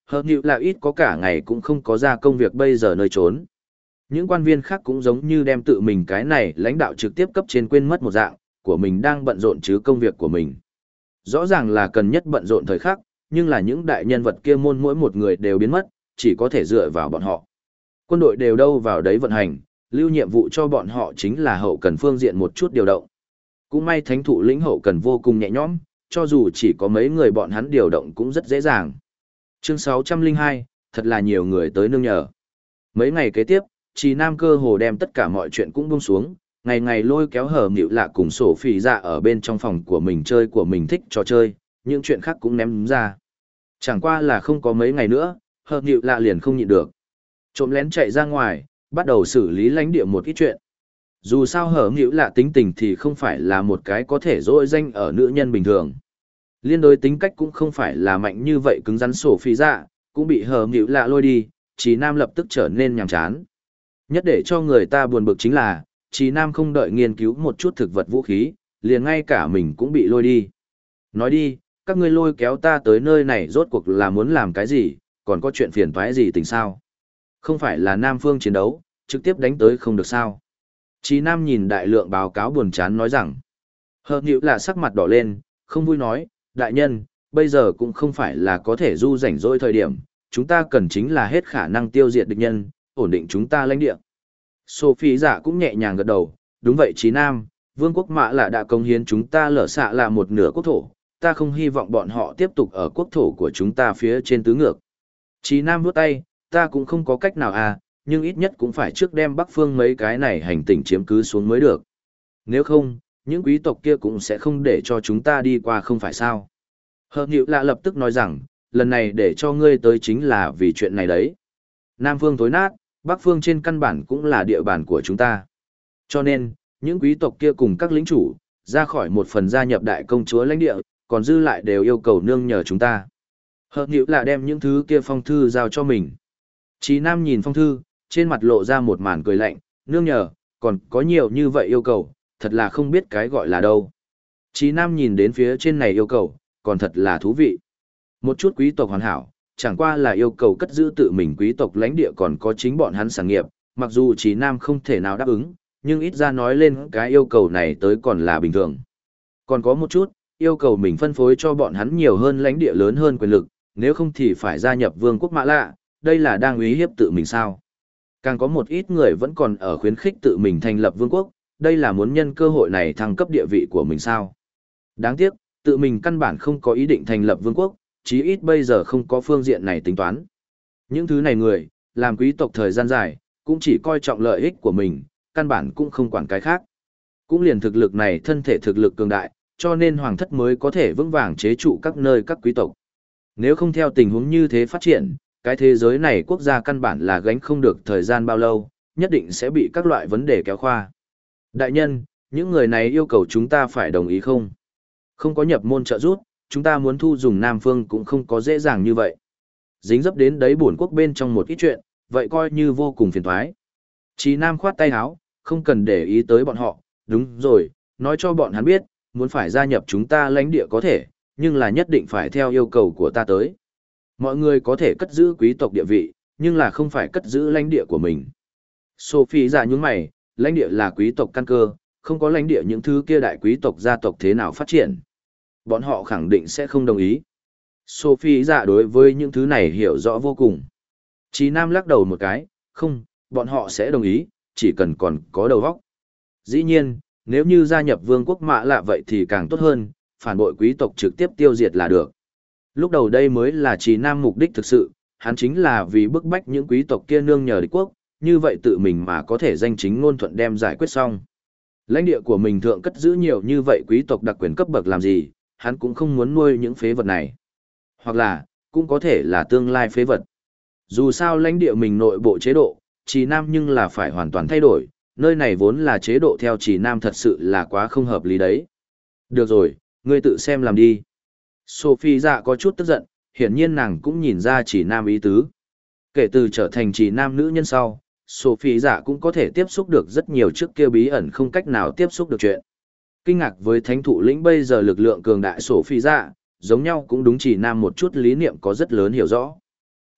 Hợp nhịu là ít có cả ngày cũng không có ra công việc bây giờ nơi trốn. Những quan viên khác cũng giống như đem tự mình cái này lãnh đạo trực tiếp cấp trên quên mất một dạng, của mình đang bận rộn chứ công việc của mình. Rõ ràng là cần nhất bận rộn thời khắc, nhưng là những đại nhân vật kia môn mỗi một người đều biến mất, chỉ có thể dựa vào bọn họ. Quân đội đều đâu vào đấy vận hành, lưu nhiệm vụ cho bọn họ chính là hậu cần phương diện một chút điều động. Cũng may thánh thụ lĩnh hậu cần vô cùng nhẹ nhõm, cho dù chỉ có mấy người bọn hắn điều động cũng rất dễ dàng. Chương 602, thật là nhiều người tới nương nhờ. Mấy ngày kế tiếp, Trì Nam cơ hồ đem tất cả mọi chuyện cũng buông xuống, ngày ngày lôi kéo Hở Nhịu Lạ cùng sổ phỉ dạ ở bên trong phòng của mình chơi của mình thích trò chơi, những chuyện khác cũng ném ra. Chẳng qua là không có mấy ngày nữa, Hở Nhịu Lạ liền không nhịn được. Trộm lén chạy ra ngoài, bắt đầu xử lý lãnh địa một ít chuyện. Dù sao Hở Nhịu Lạ tính tình thì không phải là một cái có thể dỗi danh ở nữ nhân bình thường. Liên đối tính cách cũng không phải là mạnh như vậy cứng rắn sổ phỉ dạ, cũng bị Hở Nhịu Lạ lôi đi, Trì Nam lập tức trở nên nhàm chán. Nhất để cho người ta buồn bực chính là, Trì Nam không đợi nghiên cứu một chút thực vật vũ khí, liền ngay cả mình cũng bị lôi đi. Nói đi, các ngươi lôi kéo ta tới nơi này rốt cuộc là muốn làm cái gì, còn có chuyện phiền toái gì tình sao? Không phải là Nam phương chiến đấu, trực tiếp đánh tới không được sao? Trì Nam nhìn đại lượng báo cáo buồn chán nói rằng, Hợp Nhịu là sắc mặt đỏ lên, không vui nói, đại nhân, bây giờ cũng không phải là có thể du rảnh rỗi thời điểm, chúng ta cần chính là hết khả năng tiêu diệt địch nhân, ổn định chúng ta lãnh địa. Sophie giả cũng nhẹ nhàng gật đầu, đúng vậy Chí Nam, vương quốc Mã Lạ đã công hiến chúng ta lở xạ là một nửa quốc thổ, ta không hy vọng bọn họ tiếp tục ở quốc thổ của chúng ta phía trên tứ ngược. Chí Nam vuốt tay, ta cũng không có cách nào à, nhưng ít nhất cũng phải trước đem Bắc Phương mấy cái này hành tinh chiếm cứ xuống mới được. Nếu không, những quý tộc kia cũng sẽ không để cho chúng ta đi qua không phải sao. Hợp Nhịu Lạ lập tức nói rằng, lần này để cho ngươi tới chính là vì chuyện này đấy. Nam Phương tối nát, Bắc Phương trên căn bản cũng là địa bàn của chúng ta. Cho nên, những quý tộc kia cùng các lĩnh chủ, ra khỏi một phần gia nhập đại công chúa lãnh địa, còn dư lại đều yêu cầu nương nhờ chúng ta. Hợp Nhịu là đem những thứ kia phong thư giao cho mình. Chí Nam nhìn phong thư, trên mặt lộ ra một màn cười lạnh, nương nhờ, còn có nhiều như vậy yêu cầu, thật là không biết cái gọi là đâu. Chí Nam nhìn đến phía trên này yêu cầu, còn thật là thú vị. Một chút quý tộc hoàn hảo, chẳng qua là yêu cầu cất giữ tự mình quý tộc lãnh địa còn có chính bọn hắn sản nghiệp, mặc dù Chí Nam không thể nào đáp ứng, nhưng ít ra nói lên cái yêu cầu này tới còn là bình thường. Còn có một chút, yêu cầu mình phân phối cho bọn hắn nhiều hơn lãnh địa lớn hơn quyền lực, nếu không thì phải gia nhập vương quốc Mã Lạ, đây là đang uy hiếp tự mình sao. Càng có một ít người vẫn còn ở khuyến khích tự mình thành lập vương quốc, đây là muốn nhân cơ hội này thăng cấp địa vị của mình sao. Đáng tiếc, tự mình căn bản không có ý định thành lập vương quốc, chí ít bây giờ không có phương diện này tính toán. Những thứ này người, làm quý tộc thời gian dài, cũng chỉ coi trọng lợi ích của mình, căn bản cũng không quản cái khác. Cũng liền thực lực này thân thể thực lực cường đại, cho nên hoàng thất mới có thể vững vàng chế trụ các nơi các quý tộc. Nếu không theo tình huống như thế phát triển, cái thế giới này quốc gia căn bản là gánh không được thời gian bao lâu, nhất định sẽ bị các loại vấn đề kéo khoa. Đại nhân, những người này yêu cầu chúng ta phải đồng ý không? Không có nhập môn trợ giúp, chúng ta muốn thu dùng Nam Phương cũng không có dễ dàng như vậy. Dính dấp đến đấy bổn quốc bên trong một ít chuyện, vậy coi như vô cùng phiền toái. Chí Nam khoát tay áo, không cần để ý tới bọn họ, đúng rồi, nói cho bọn hắn biết, muốn phải gia nhập chúng ta lãnh địa có thể, nhưng là nhất định phải theo yêu cầu của ta tới. Mọi người có thể cất giữ quý tộc địa vị, nhưng là không phải cất giữ lãnh địa của mình. Sophie giả nhướng mày, lãnh địa là quý tộc căn cơ, không có lãnh địa những thứ kia đại quý tộc gia tộc thế nào phát triển. Bọn họ khẳng định sẽ không đồng ý. Sophie giả đối với những thứ này hiểu rõ vô cùng. Chí Nam lắc đầu một cái, không, bọn họ sẽ đồng ý, chỉ cần còn có đầu óc. Dĩ nhiên, nếu như gia nhập vương quốc Mã Lạ vậy thì càng tốt hơn, phản bội quý tộc trực tiếp tiêu diệt là được. Lúc đầu đây mới là Chí Nam mục đích thực sự, hắn chính là vì bức bách những quý tộc kia nương nhờ địch quốc, như vậy tự mình mà có thể danh chính ngôn thuận đem giải quyết xong. Lãnh địa của mình thượng cất giữ nhiều như vậy quý tộc đặc quyền cấp bậc làm gì, hắn cũng không muốn nuôi những phế vật này. Hoặc là, cũng có thể là tương lai phế vật. Dù sao lãnh địa mình nội bộ chế độ, Chí Nam nhưng là phải hoàn toàn thay đổi, nơi này vốn là chế độ theo Chí Nam thật sự là quá không hợp lý đấy. Được rồi, ngươi tự xem làm đi. Sophie dạ có chút tức giận, hiển nhiên nàng cũng nhìn ra Chí Nam ý tứ. Kể từ trở thành Chí Nam nữ nhân sau, Sophie dạ cũng có thể tiếp xúc được rất nhiều trước kia bí ẩn không cách nào tiếp xúc được chuyện. Kinh ngạc với thánh thụ lĩnh bây giờ lực lượng cường đại Sophie dạ, giống nhau cũng đúng Chí Nam một chút lý niệm có rất lớn hiểu rõ.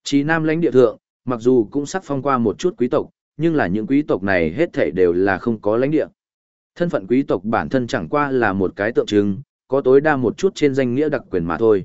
Chí Nam lãnh địa thượng, mặc dù cũng sắc phong qua một chút quý tộc, nhưng là những quý tộc này hết thảy đều là không có lãnh địa. Thân phận quý tộc bản thân chẳng qua là một cái tượng trưng, có tối đa một chút trên danh nghĩa đặc quyền mà thôi.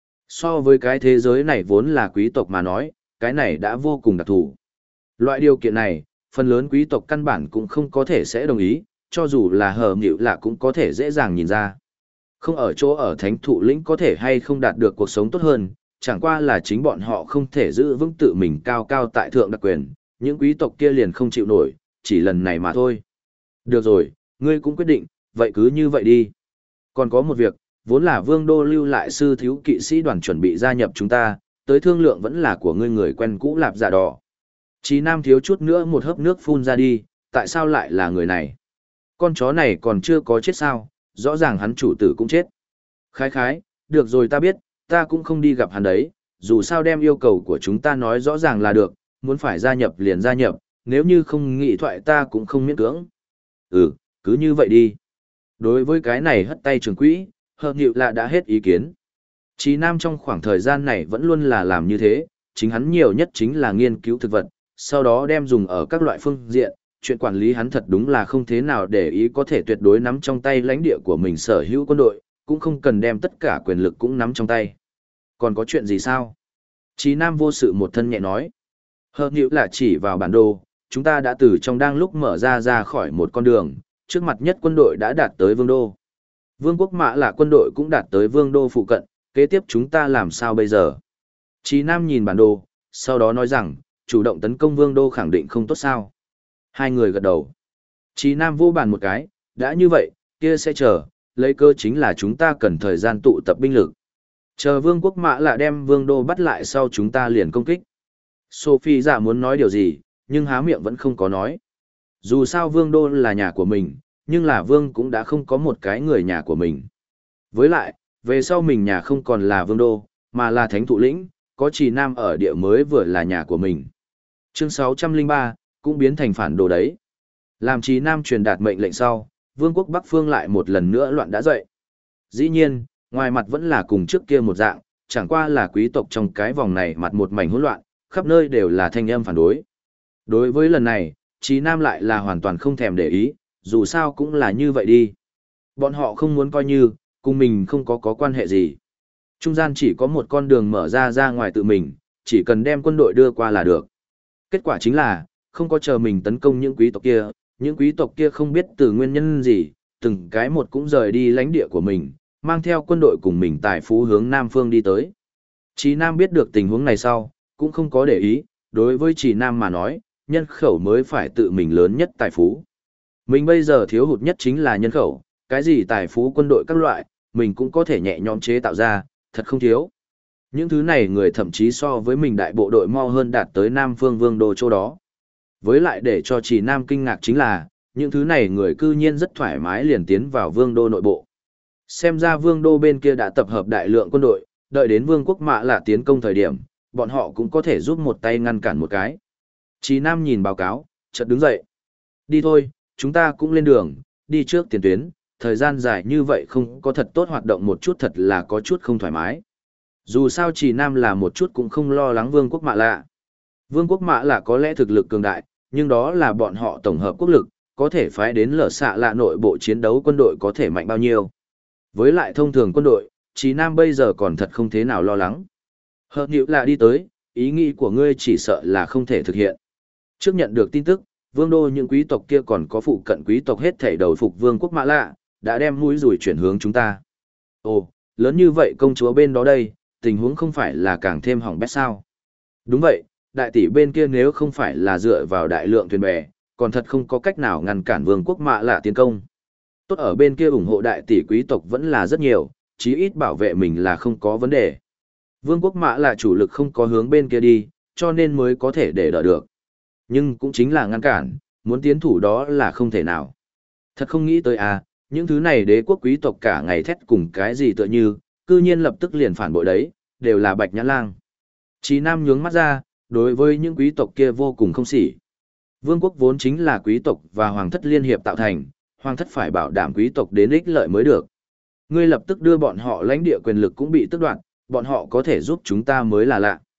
So với cái thế giới này vốn là quý tộc mà nói, cái này đã vô cùng đặc thù. Loại điều kiện này, phần lớn quý tộc căn bản cũng không có thể sẽ đồng ý, cho dù là hờ nghịu lạ cũng có thể dễ dàng nhìn ra. Không ở chỗ ở thánh thụ lĩnh có thể hay không đạt được cuộc sống tốt hơn, chẳng qua là chính bọn họ không thể giữ vững tự mình cao cao tại thượng đặc quyền, những quý tộc kia liền không chịu nổi, chỉ lần này mà thôi. Được rồi, ngươi cũng quyết định, vậy cứ như vậy đi. Còn có một việc, vốn là vương đô lưu lại sư thiếu kỵ sĩ đoàn chuẩn bị gia nhập chúng ta, tới thương lượng vẫn là của ngươi người quen cũ Lạp Dạ Đỏ. Chí Nam thiếu chút nữa một hớp nước phun ra đi, tại sao lại là người này? Con chó này còn chưa có chết sao, rõ ràng hắn chủ tử cũng chết. Khái khái, được rồi ta biết, ta cũng không đi gặp hắn đấy, dù sao đem yêu cầu của chúng ta nói rõ ràng là được, muốn phải gia nhập liền gia nhập, nếu như không nghị thoại ta cũng không miễn cưỡng. Ừ, cứ như vậy đi. Đối với cái này hất tay trường quỹ, hợp nhịu là đã hết ý kiến. Chí Nam trong khoảng thời gian này vẫn luôn là làm như thế, chính hắn nhiều nhất chính là nghiên cứu thực vật, sau đó đem dùng ở các loại phương diện, chuyện quản lý hắn thật đúng là không thế nào để ý có thể tuyệt đối nắm trong tay lãnh địa của mình sở hữu quân đội, cũng không cần đem tất cả quyền lực cũng nắm trong tay. Còn có chuyện gì sao? Chí Nam vô sự một thân nhẹ nói. Hợp nhịu là chỉ vào bản đồ, chúng ta đã từ trong đang lúc mở ra khỏi một con đường, trước mặt nhất quân đội đã đạt tới vương đô. Vương quốc Mạ là quân đội cũng đạt tới vương đô phụ cận, kế tiếp chúng ta làm sao bây giờ? Chí Nam nhìn bản đồ, sau đó nói rằng, chủ động tấn công vương đô khẳng định không tốt sao. Hai người gật đầu. Chí Nam vô bàn một cái, đã như vậy, kia sẽ chờ, lấy cơ chính là chúng ta cần thời gian tụ tập binh lực. Chờ vương quốc Mạ là đem vương đô bắt lại sau chúng ta liền công kích. Sophie giả muốn nói điều gì, nhưng há miệng vẫn không có nói. Dù sao vương đô là nhà của mình, nhưng là vương cũng đã không có một cái người nhà của mình. Với lại, về sau mình nhà không còn là vương đô, mà là thánh thụ lĩnh, có Trì Nam ở địa mới vừa là nhà của mình. Chương 603, cũng biến thành phản đồ đấy. Làm Trì Nam truyền đạt mệnh lệnh sau, vương quốc Bắc Phương lại một lần nữa loạn đã dậy. Dĩ nhiên, ngoài mặt vẫn là cùng trước kia một dạng, chẳng qua là quý tộc trong cái vòng này mặt một mảnh hỗn loạn, khắp nơi đều là thanh âm phản đối. Đối với lần này, Trì Nam lại là hoàn toàn không thèm để ý, dù sao cũng là như vậy đi. Bọn họ không muốn coi như, cùng mình không có quan hệ gì. Trung gian chỉ có một con đường mở ra ngoài tự mình, chỉ cần đem quân đội đưa qua là được. Kết quả chính là, không có chờ mình tấn công những quý tộc kia không biết từ nguyên nhân gì, từng cái một cũng rời đi lãnh địa của mình, mang theo quân đội cùng mình tài phú hướng Nam Phương đi tới. Chí Nam biết được tình huống này sau, cũng không có để ý, đối với Chí Nam mà nói, nhân khẩu mới phải tự mình lớn nhất tài phú. Mình bây giờ thiếu hụt nhất chính là nhân khẩu, cái gì tài phú quân đội các loại, mình cũng có thể nhẹ nhõm chế tạo ra, thật không thiếu. Những thứ này người thậm chí so với mình đại bộ đội mo hơn đạt tới Nam Phương Vương đô chỗ đó. Với lại để cho Trì Nam kinh ngạc chính là, những thứ này người cư nhiên rất thoải mái liền tiến vào Vương đô nội bộ. Xem ra Vương đô bên kia đã tập hợp đại lượng quân đội, đợi đến Vương quốc Mạ là tiến công thời điểm, bọn họ cũng có thể giúp một tay ngăn cản một cái. Trì Nam nhìn báo cáo, chợt đứng dậy. Đi thôi, chúng ta cũng lên đường, đi trước tiền tuyến, thời gian dài như vậy không có thật tốt hoạt động một chút thật là có chút không thoải mái. Dù sao Trì Nam là một chút cũng không lo lắng Vương quốc Mạ lạ. Vương quốc Mạ lạ có lẽ thực lực cường đại, nhưng đó là bọn họ tổng hợp quốc lực, có thể phái đến lở xạ lạ nội bộ chiến đấu quân đội có thể mạnh bao nhiêu. Với lại thông thường quân đội, Trì Nam bây giờ còn thật không thế nào lo lắng. Hợp nhịu là đi tới, ý nghĩ của ngươi chỉ sợ là không thể thực hiện. Trước nhận được tin tức, vương đô những quý tộc kia còn có phụ cận quý tộc hết thảy đầu phục vương quốc Mạ lạ, đã đem mũi rùi chuyển hướng chúng ta. Ồ, lớn như vậy công chúa bên đó đây, tình huống không phải là càng thêm hỏng bét sao. Đúng vậy, đại tỷ bên kia nếu không phải là dựa vào đại lượng thuyền bè, còn thật không có cách nào ngăn cản vương quốc Mạ lạ tiến công. Tốt ở bên kia ủng hộ đại tỷ quý tộc vẫn là rất nhiều, chí ít bảo vệ mình là không có vấn đề. Vương quốc Mạ lạ chủ lực không có hướng bên kia đi, cho nên mới có thể để đỡ được. Nhưng cũng chính là ngăn cản, muốn tiến thủ đó là không thể nào. Thật không nghĩ tới à, những thứ này đế quốc quý tộc cả ngày thét cùng cái gì tựa như, cư nhiên lập tức liền phản bội đấy, đều là Bạch Nhãn Lang. Chí Nam nhướng mắt ra, đối với những quý tộc kia vô cùng không sỉ. Vương quốc vốn chính là quý tộc và hoàng thất liên hiệp tạo thành, hoàng thất phải bảo đảm quý tộc đến ích lợi mới được. Ngươi lập tức đưa bọn họ lãnh địa quyền lực cũng bị tước đoạt, bọn họ có thể giúp chúng ta mới là lạ.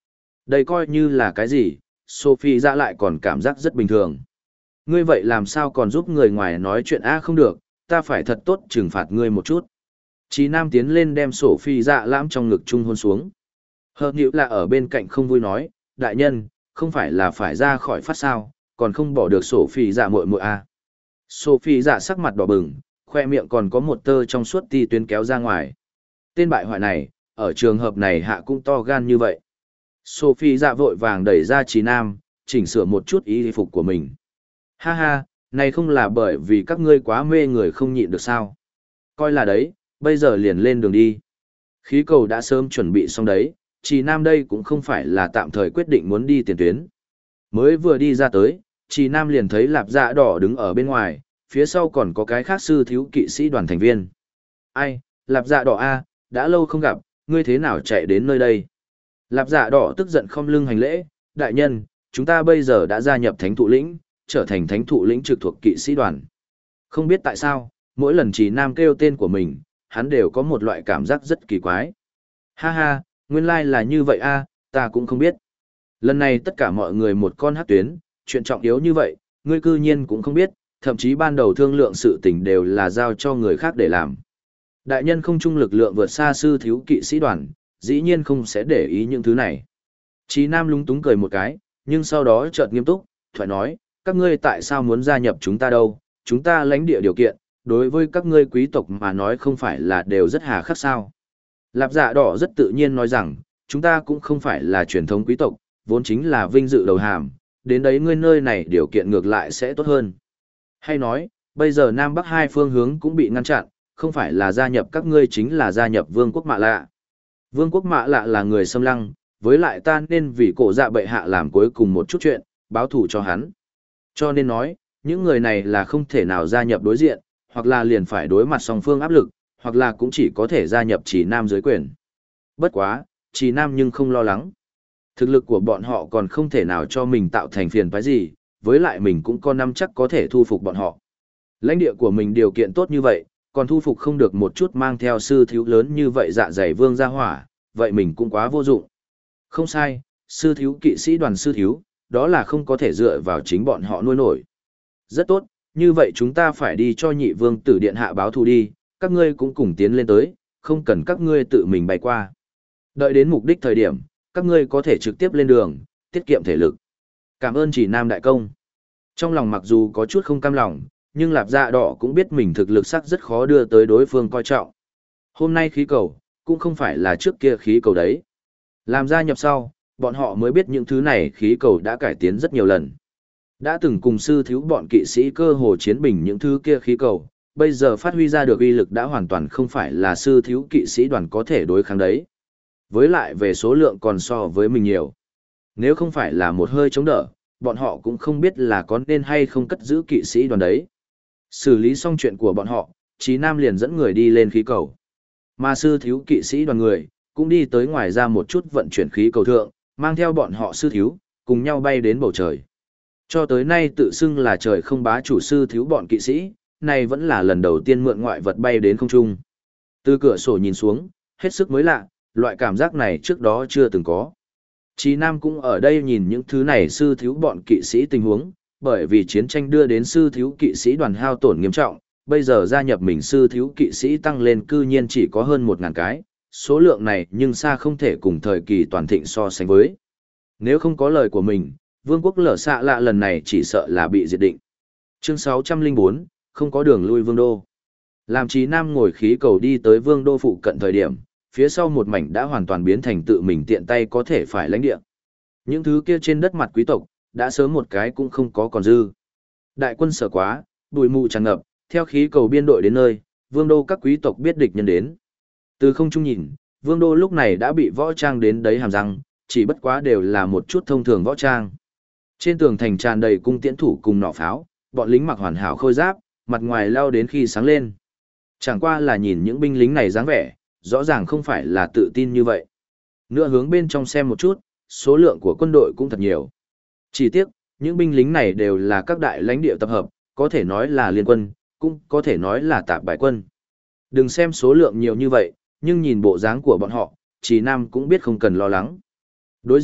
Đây coi như là cái gì, Sophie ra lại còn cảm giác rất bình thường. Ngươi vậy làm sao còn giúp người ngoài nói chuyện không được, ta phải thật tốt trừng phạt ngươi một chút. Chí Nam tiến lên đem Sophie dạ lãm trong ngực chung hôn xuống. Hợp nhữ là ở bên cạnh không vui nói, đại nhân, không phải là phải ra khỏi phát sao, còn không bỏ được Sophie dạ muội muội à. Sophie dạ sắc mặt đỏ bừng, khoe miệng còn có một tơ trong suốt ti tuyến kéo ra ngoài. Tên bại hoại này, ở trường hợp này hạ cũng to gan như vậy. Sophie dạ vội vàng đẩy ra Chí Nam, chỉnh sửa một chút y phục của mình. Ha ha, này không là bởi vì các ngươi quá mê người không nhịn được sao. Coi là đấy, bây giờ liền lên đường đi. Khí cầu đã sớm chuẩn bị xong đấy, Chí Nam đây cũng không phải là tạm thời quyết định muốn đi tiền tuyến. Mới vừa đi ra tới, Chí Nam liền thấy Lạp Dạ Đỏ đứng ở bên ngoài, phía sau còn có cái khác sư thiếu kỵ sĩ đoàn thành viên. Ai, Lạp Dạ Đỏ a, đã lâu không gặp, ngươi thế nào chạy đến nơi đây? Lạp Dạ Đỏ tức giận không lưng hành lễ, đại nhân, chúng ta bây giờ đã gia nhập thánh thụ lĩnh, trở thành thánh thụ lĩnh trực thuộc kỵ sĩ đoàn. Không biết tại sao, mỗi lần Chí Nam kêu tên của mình, hắn đều có một loại cảm giác rất kỳ quái. Ha ha, nguyên lai là như vậy a, ta cũng không biết. Lần này tất cả mọi người một con hát tuyến, chuyện trọng yếu như vậy, ngươi cư nhiên cũng không biết, thậm chí ban đầu thương lượng sự tình đều là giao cho người khác để làm. Đại nhân không chung lực lượng vượt xa sư thiếu kỵ sĩ đoàn, dĩ nhiên không sẽ để ý những thứ này. Chí Nam lúng túng cười một cái, nhưng sau đó chợt nghiêm túc, thoại nói, các ngươi tại sao muốn gia nhập chúng ta đâu, chúng ta lãnh địa điều kiện, đối với các ngươi quý tộc mà nói không phải là đều rất hà khắc sao. Lạp Dạ Đỏ rất tự nhiên nói rằng, chúng ta cũng không phải là truyền thống quý tộc, vốn chính là vinh dự đầu hàm, đến đấy ngươi nơi này điều kiện ngược lại sẽ tốt hơn. Hay nói, bây giờ Nam Bắc hai phương hướng cũng bị ngăn chặn, không phải là gia nhập các ngươi chính là gia nhập Vương quốc Mạ Lạ. Vương quốc Mạ Lạ là người xâm lăng, với lại ta nên vì cổ dạ bệ hạ làm cuối cùng một chút chuyện, báo thù cho hắn. Cho nên nói, những người này là không thể nào gia nhập đối diện, hoặc là liền phải đối mặt song phương áp lực, hoặc là cũng chỉ có thể gia nhập Chỉ Nam dưới quyền. Bất quá, Chỉ Nam nhưng không lo lắng. Thực lực của bọn họ còn không thể nào cho mình tạo thành phiền phức gì, với lại mình cũng có nắm chắc có thể thu phục bọn họ. Lãnh địa của mình điều kiện tốt như vậy, còn thu phục không được một chút mang theo sư thiếu lớn như vậy dạ dày vương gia hỏa, vậy mình cũng quá vô dụng. Không sai, sư thiếu kỵ sĩ đoàn sư thiếu, đó là không có thể dựa vào chính bọn họ nuôi nổi. Rất tốt, như vậy chúng ta phải đi cho nhị vương tử điện hạ báo thù đi, các ngươi cũng cùng tiến lên tới, không cần các ngươi tự mình bay qua. Đợi đến mục đích thời điểm, các ngươi có thể trực tiếp lên đường, tiết kiệm thể lực. Cảm ơn Chỉ Nam đại công. Trong lòng mặc dù có chút không cam lòng, nhưng Lạp Dạ Đỏ cũng biết mình thực lực sắc rất khó đưa tới đối phương coi trọng. Hôm nay khí cầu, cũng không phải là trước kia khí cầu đấy. Làm gia nhập sau, bọn họ mới biết những thứ này khí cầu đã cải tiến rất nhiều lần. Đã từng cùng sư thiếu bọn kỵ sĩ cơ hồ chiến bình những thứ kia khí cầu, bây giờ phát huy ra được uy lực đã hoàn toàn không phải là sư thiếu kỵ sĩ đoàn có thể đối kháng đấy. Với lại về số lượng còn so với mình nhiều. Nếu không phải là một hơi chống đỡ, bọn họ cũng không biết là có nên hay không cất giữ kỵ sĩ đoàn đấy. Xử lý xong chuyện của bọn họ, Chí Nam liền dẫn người đi lên khí cầu. Mà sư thiếu kỵ sĩ đoàn người, cũng đi tới ngoài ra một chút vận chuyển khí cầu thượng, mang theo bọn họ sư thiếu, cùng nhau bay đến bầu trời. Cho tới nay tự xưng là trời không bá chủ sư thiếu bọn kỵ sĩ, này vẫn là lần đầu tiên mượn ngoại vật bay đến không trung. Từ cửa sổ nhìn xuống, hết sức mới lạ, loại cảm giác này trước đó chưa từng có. Chí Nam cũng ở đây nhìn những thứ này sư thiếu bọn kỵ sĩ tình huống, bởi vì chiến tranh đưa đến sư thiếu kỵ sĩ đoàn hao tổn nghiêm trọng, bây giờ gia nhập mình sư thiếu kỵ sĩ tăng lên cư nhiên chỉ có hơn 1.000 cái, số lượng này nhưng xa không thể cùng thời kỳ toàn thịnh so sánh với. Nếu không có lời của mình, vương quốc lở xạ lạ lần này chỉ sợ là bị diệt định. Chương 604, không có đường lui vương đô. Làm Chí Nam ngồi khí cầu đi tới vương đô phụ cận thời điểm, phía sau một mảnh đã hoàn toàn biến thành tự mình tiện tay có thể phải lãnh địa. Những thứ kia trên đất mặt quý tộc, đã sớm một cái cũng không có còn dư. Đại quân sợ quá, bụi mù tràn ngập, theo khí cầu biên đội đến nơi, vương đô các quý tộc biết địch nhân đến. Từ không trung nhìn, vương đô lúc này đã bị võ trang đến đấy hàm răng, chỉ bất quá đều là một chút thông thường võ trang. Trên tường thành tràn đầy cung tiễn thủ cùng nỏ pháo, bọn lính mặc hoàn hảo khôi giáp, mặt ngoài lao đến khi sáng lên. Chẳng qua là nhìn những binh lính này dáng vẻ, rõ ràng không phải là tự tin như vậy. Nữa hướng bên trong xem một chút, số lượng của quân đội cũng thật nhiều. Chỉ tiếc, những binh lính này đều là các đại lãnh địa tập hợp, có thể nói là liên quân, cũng có thể nói là tạp bại quân. Đừng xem số lượng nhiều như vậy, nhưng nhìn bộ dáng của bọn họ, Chí Nam cũng biết không cần lo lắng. Đối diện,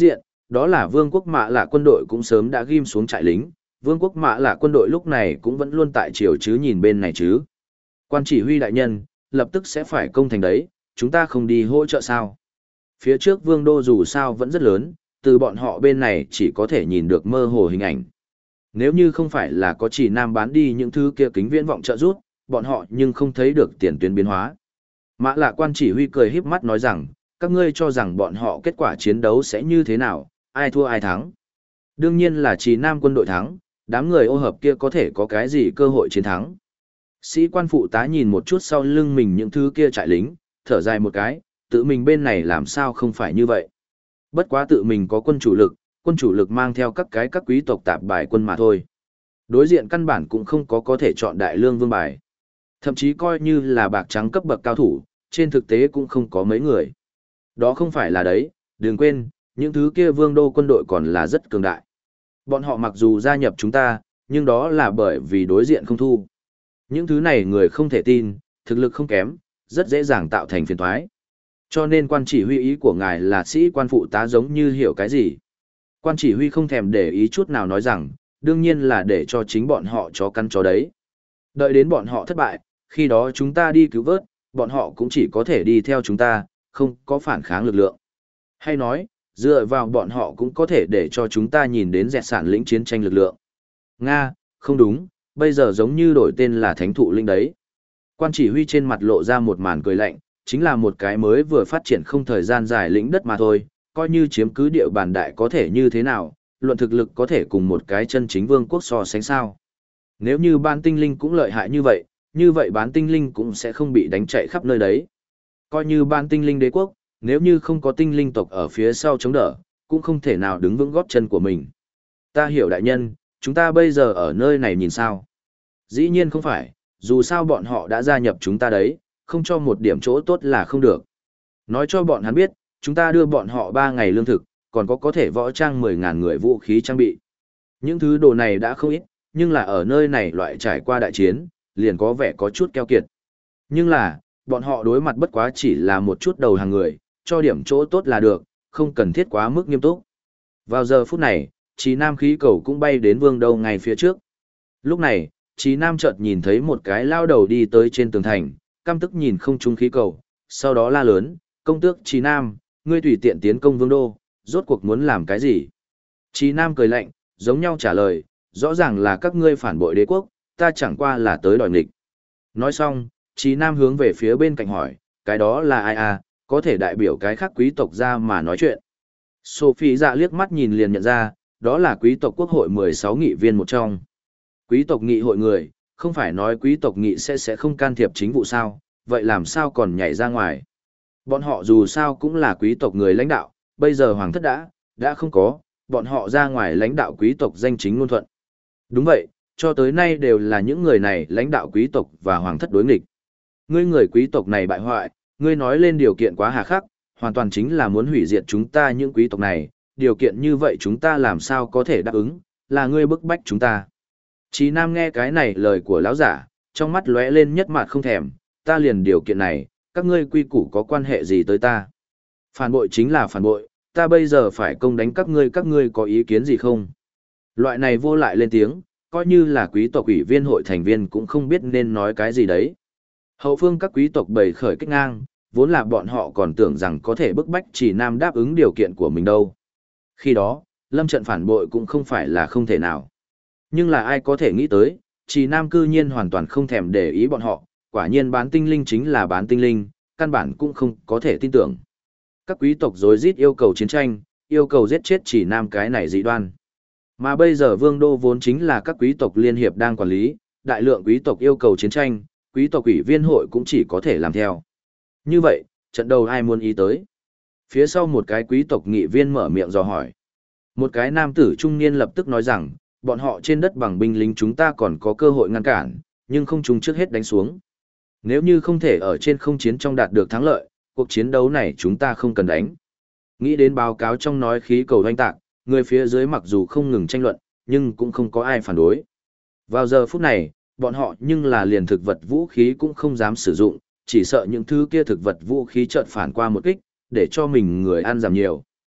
Đó là vương quốc Mạ Lạ quân đội cũng sớm đã ghim xuống trại lính, vương quốc Mạ Lạ quân đội lúc này cũng vẫn luôn tại chiều chứ nhìn bên này chứ. Quan chỉ huy đại nhân, lập tức sẽ phải công thành đấy, chúng ta không đi hỗ trợ sao? Phía trước vương đô dù sao vẫn rất lớn, từ bọn họ bên này chỉ có thể nhìn được mơ hồ hình ảnh. Nếu như không phải là có chỉ nam bán đi những thứ kia kính viễn vọng trợ giúp, bọn họ nhưng không thấy được tiền tuyến biến hóa. Mã Lạ quan chỉ huy cười híp mắt nói rằng, các ngươi cho rằng bọn họ kết quả chiến đấu sẽ như thế nào, ai thua ai thắng. Đương nhiên là chỉ nam quân đội thắng, đám người ô hợp kia có thể có cái gì cơ hội chiến thắng. Sĩ quan phụ tá nhìn một chút sau lưng mình những thứ kia trại lính, thở dài một cái, tự mình bên này làm sao không phải như vậy. Bất quá tự mình có quân chủ lực mang theo các quý tộc tạp bài quân mà thôi. Đối diện căn bản cũng không có thể chọn đại lương vương bài. Thậm chí coi như là bạc trắng cấp bậc cao thủ, trên thực tế cũng không có mấy người. Đó không phải là đấy, đừng quên, những thứ kia vương đô quân đội còn là rất cường đại. Bọn họ mặc dù gia nhập chúng ta, nhưng đó là bởi vì đối diện không thu. Những thứ này người không thể tin, thực lực không kém, rất dễ dàng tạo thành phiền toái. Cho nên quan chỉ huy ý của ngài là sĩ quan phụ tá giống như hiểu cái gì. Quan chỉ huy không thèm để ý chút nào nói rằng, đương nhiên là để cho chính bọn họ chó căn chó đấy. Đợi đến bọn họ thất bại, khi đó chúng ta đi cứu vớt, bọn họ cũng chỉ có thể đi theo chúng ta, không có phản kháng lực lượng. Hay nói, dựa vào bọn họ cũng có thể để cho chúng ta nhìn đến dẹt sản lĩnh chiến tranh lực lượng. Nga, không đúng, bây giờ giống như đổi tên là thánh thụ linh đấy. Quan chỉ huy trên mặt lộ ra một màn cười lạnh, chính là một cái mới vừa phát triển không thời gian dài lĩnh đất mà thôi, coi như chiếm cứ địa bàn đại có thể như thế nào, luận thực lực có thể cùng một cái chân chính vương quốc so sánh sao. Nếu như bán tinh linh cũng lợi hại như vậy bán tinh linh cũng sẽ không bị đánh chạy khắp nơi đấy. Coi như bán tinh linh đế quốc, nếu như không có tinh linh tộc ở phía sau chống đỡ, cũng không thể nào đứng vững gót chân của mình. Ta hiểu đại nhân, chúng ta bây giờ ở nơi này nhìn sao? Dĩ nhiên không phải, dù sao bọn họ đã gia nhập chúng ta đấy, không cho một điểm chỗ tốt là không được. Nói cho bọn hắn biết, chúng ta đưa bọn họ 3 ngày lương thực, còn có thể võ trang 10.000 người vũ khí trang bị. Những thứ đồ này đã không ít, nhưng là ở nơi này loại trải qua đại chiến, liền có vẻ có chút keo kiệt. Nhưng là, bọn họ đối mặt bất quá chỉ là một chút đầu hàng người, cho điểm chỗ tốt là được, không cần thiết quá mức nghiêm túc. Vào giờ phút này, Chí Nam khí cầu cũng bay đến vương đô ngay phía trước. Lúc này, Chí Nam chợt nhìn thấy một cái lao đầu đi tới trên tường thành, căm tức nhìn không trung khí cầu, sau đó la lớn, công tước Chí Nam, ngươi tùy tiện tiến công vương đô, rốt cuộc muốn làm cái gì? Chí Nam cười lạnh, giống nhau trả lời, rõ ràng là các ngươi phản bội đế quốc, ta chẳng qua là tới đòi nghịch. Nói xong, Chí Nam hướng về phía bên cạnh hỏi, cái đó là ai à, có thể đại biểu cái khác quý tộc ra mà nói chuyện. Sophie dạ liếc mắt nhìn liền nhận ra, đó là quý tộc quốc hội 16 nghị viên một trong. Quý tộc nghị hội người, không phải nói quý tộc nghị sẽ không can thiệp chính vụ sao, vậy làm sao còn nhảy ra ngoài. Bọn họ dù sao cũng là quý tộc người lãnh đạo, bây giờ hoàng thất đã không có, bọn họ ra ngoài lãnh đạo quý tộc danh chính ngôn thuận. Đúng vậy, cho tới nay đều là những người này lãnh đạo quý tộc và hoàng thất đối nghịch. Ngươi người quý tộc này bại hoại, ngươi nói lên điều kiện quá hà khắc, hoàn toàn chính là muốn hủy diệt chúng ta những quý tộc này, điều kiện như vậy chúng ta làm sao có thể đáp ứng, là ngươi bức bách chúng ta. Chí Nam nghe cái này lời của lão giả, trong mắt lóe lên nhất mặt không thèm, ta liền điều kiện này, các ngươi quy củ có quan hệ gì tới ta? Phản bội chính là phản bội, ta bây giờ phải công đánh các ngươi có ý kiến gì không? Loại này vô lại lên tiếng, coi như là quý tộc ủy viên hội thành viên cũng không biết nên nói cái gì đấy. Hậu phương các quý tộc bày khởi kích ngang, vốn là bọn họ còn tưởng rằng có thể bức bách Chỉ Nam đáp ứng điều kiện của mình đâu. Khi đó, lâm trận phản bội cũng không phải là không thể nào. Nhưng là ai có thể nghĩ tới, Chỉ Nam cư nhiên hoàn toàn không thèm để ý bọn họ, quả nhiên bán tinh linh chính là bán tinh linh, căn bản cũng không có thể tin tưởng. Các quý tộc rối rít yêu cầu chiến tranh, yêu cầu giết chết Chỉ Nam cái này dị đoan. Mà bây giờ vương đô vốn chính là các quý tộc liên hiệp đang quản lý, đại lượng quý tộc yêu cầu chiến tranh, quý tộc ủy viên hội cũng chỉ có thể làm theo. Như vậy, trận đầu ai muốn ý tới? Phía sau một cái quý tộc nghị viên mở miệng dò hỏi. Một cái nam tử trung niên lập tức nói rằng, bọn họ trên đất bằng binh lính chúng ta còn có cơ hội ngăn cản, nhưng không chúng trước hết đánh xuống. Nếu như không thể ở trên không chiến trong đạt được thắng lợi, cuộc chiến đấu này chúng ta không cần đánh. Nghĩ đến báo cáo trong nói khí cầu hoanh tạc, người phía dưới mặc dù không ngừng tranh luận, nhưng cũng không có ai phản đối. Vào giờ phút này, bọn họ nhưng là liền thực vật vũ khí cũng không dám sử dụng, chỉ sợ những thứ kia thực vật vũ khí chợt phản qua một kích, để cho mình người ăn giảm nhiều.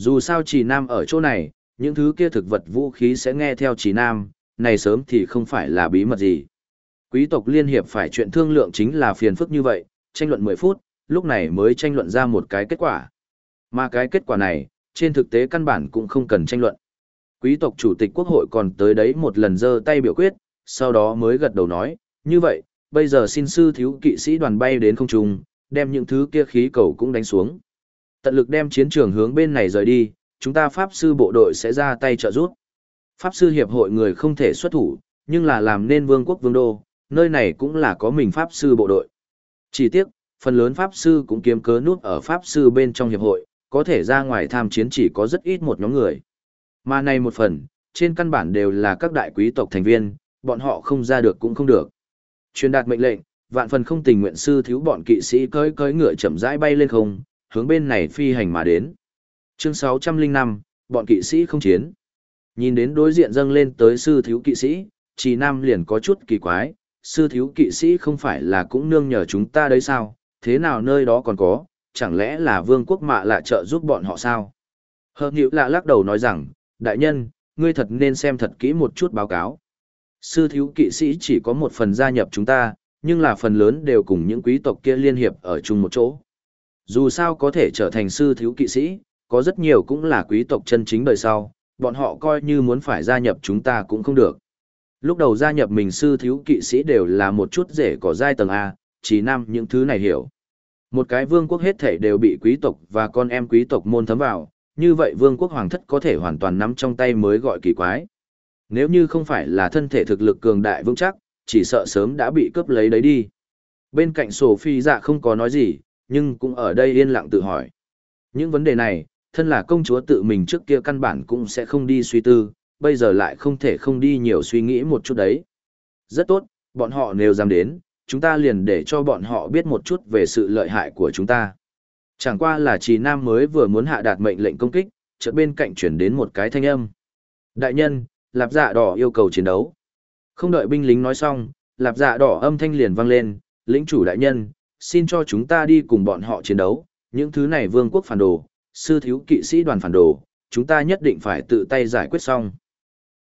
Dù sao Trì Nam ở chỗ này, những thứ kia thực vật vũ khí sẽ nghe theo Trì Nam, này sớm thì không phải là bí mật gì. Quý tộc liên hiệp phải chuyện thương lượng chính là phiền phức như vậy, tranh luận 10 phút, lúc này mới tranh luận ra một cái kết quả. Mà cái kết quả này, trên thực tế căn bản cũng không cần tranh luận. Quý tộc chủ tịch quốc hội còn tới đấy một lần giơ tay biểu quyết, sau đó mới gật đầu nói, như vậy, bây giờ xin sư thiếu kỵ sĩ đoàn bay đến không trung, đem những thứ kia khí cầu cũng đánh xuống. Tận lực đem chiến trường hướng bên này rời đi, chúng ta pháp sư bộ đội sẽ ra tay trợ giúp. Pháp sư hiệp hội người không thể xuất thủ, nhưng là làm nên vương quốc vương đô, nơi này cũng là có mình pháp sư bộ đội. Chỉ tiếc, phần lớn pháp sư cũng kiếm cớ nút ở pháp sư bên trong hiệp hội, có thể ra ngoài tham chiến chỉ có rất ít một nhóm người. Mà này một phần, trên căn bản đều là các đại quý tộc thành viên, bọn họ không ra được cũng không được. Truyền đạt mệnh lệnh, vạn phần không tình nguyện sư thiếu bọn kỵ sĩ cưỡi ngựa chậm rãi bay lên không, hướng bên này phi hành mà đến. Chương 605, bọn kỵ sĩ không chiến. Nhìn đến đối diện dâng lên tới sư thiếu kỵ sĩ, Trì Nam liền có chút kỳ quái, sư thiếu kỵ sĩ không phải là cũng nương nhờ chúng ta đấy sao, thế nào nơi đó còn có, chẳng lẽ là vương quốc mạ lạ trợ giúp bọn họ sao? Hợp Nhiễu lạ lắc đầu nói rằng, đại nhân, ngươi thật nên xem thật kỹ một chút báo cáo. Sư thiếu kỵ sĩ chỉ có một phần gia nhập chúng ta, nhưng là phần lớn đều cùng những quý tộc kia liên hiệp ở chung một chỗ. Dù sao có thể trở thành sư thiếu kỵ sĩ, có rất nhiều cũng là quý tộc chân chính đời sau, bọn họ coi như muốn phải gia nhập chúng ta cũng không được. Lúc đầu gia nhập mình sư thiếu kỵ sĩ đều là một chút rễ cỏ giai tầng A, chỉ năm những thứ này hiểu. Một cái vương quốc hết thể đều bị quý tộc và con em quý tộc môn thấm vào, như vậy vương quốc hoàng thất có thể hoàn toàn nắm trong tay mới gọi kỳ quái. Nếu như không phải là thân thể thực lực cường đại vững chắc, chỉ sợ sớm đã bị cướp lấy đấy đi. Bên cạnh Sophie dạ không có nói gì, nhưng cũng ở đây yên lặng tự hỏi. Những vấn đề này, thân là công chúa tự mình trước kia căn bản cũng sẽ không đi suy tư, bây giờ lại không thể không đi nhiều suy nghĩ một chút đấy. Rất tốt, bọn họ nếu dám đến, chúng ta liền để cho bọn họ biết một chút về sự lợi hại của chúng ta. Chẳng qua là Trì Nam mới vừa muốn hạ đạt mệnh lệnh công kích, chợt bên cạnh chuyển đến một cái thanh âm. Đại nhân, Lạp Dạ Đỏ yêu cầu chiến đấu. Không đợi binh lính nói xong, Lạp Dạ Đỏ âm thanh liền vang lên, lĩnh chủ đại nhân, xin cho chúng ta đi cùng bọn họ chiến đấu, những thứ này vương quốc phản đồ, sư thiếu kỵ sĩ đoàn phản đồ, chúng ta nhất định phải tự tay giải quyết xong.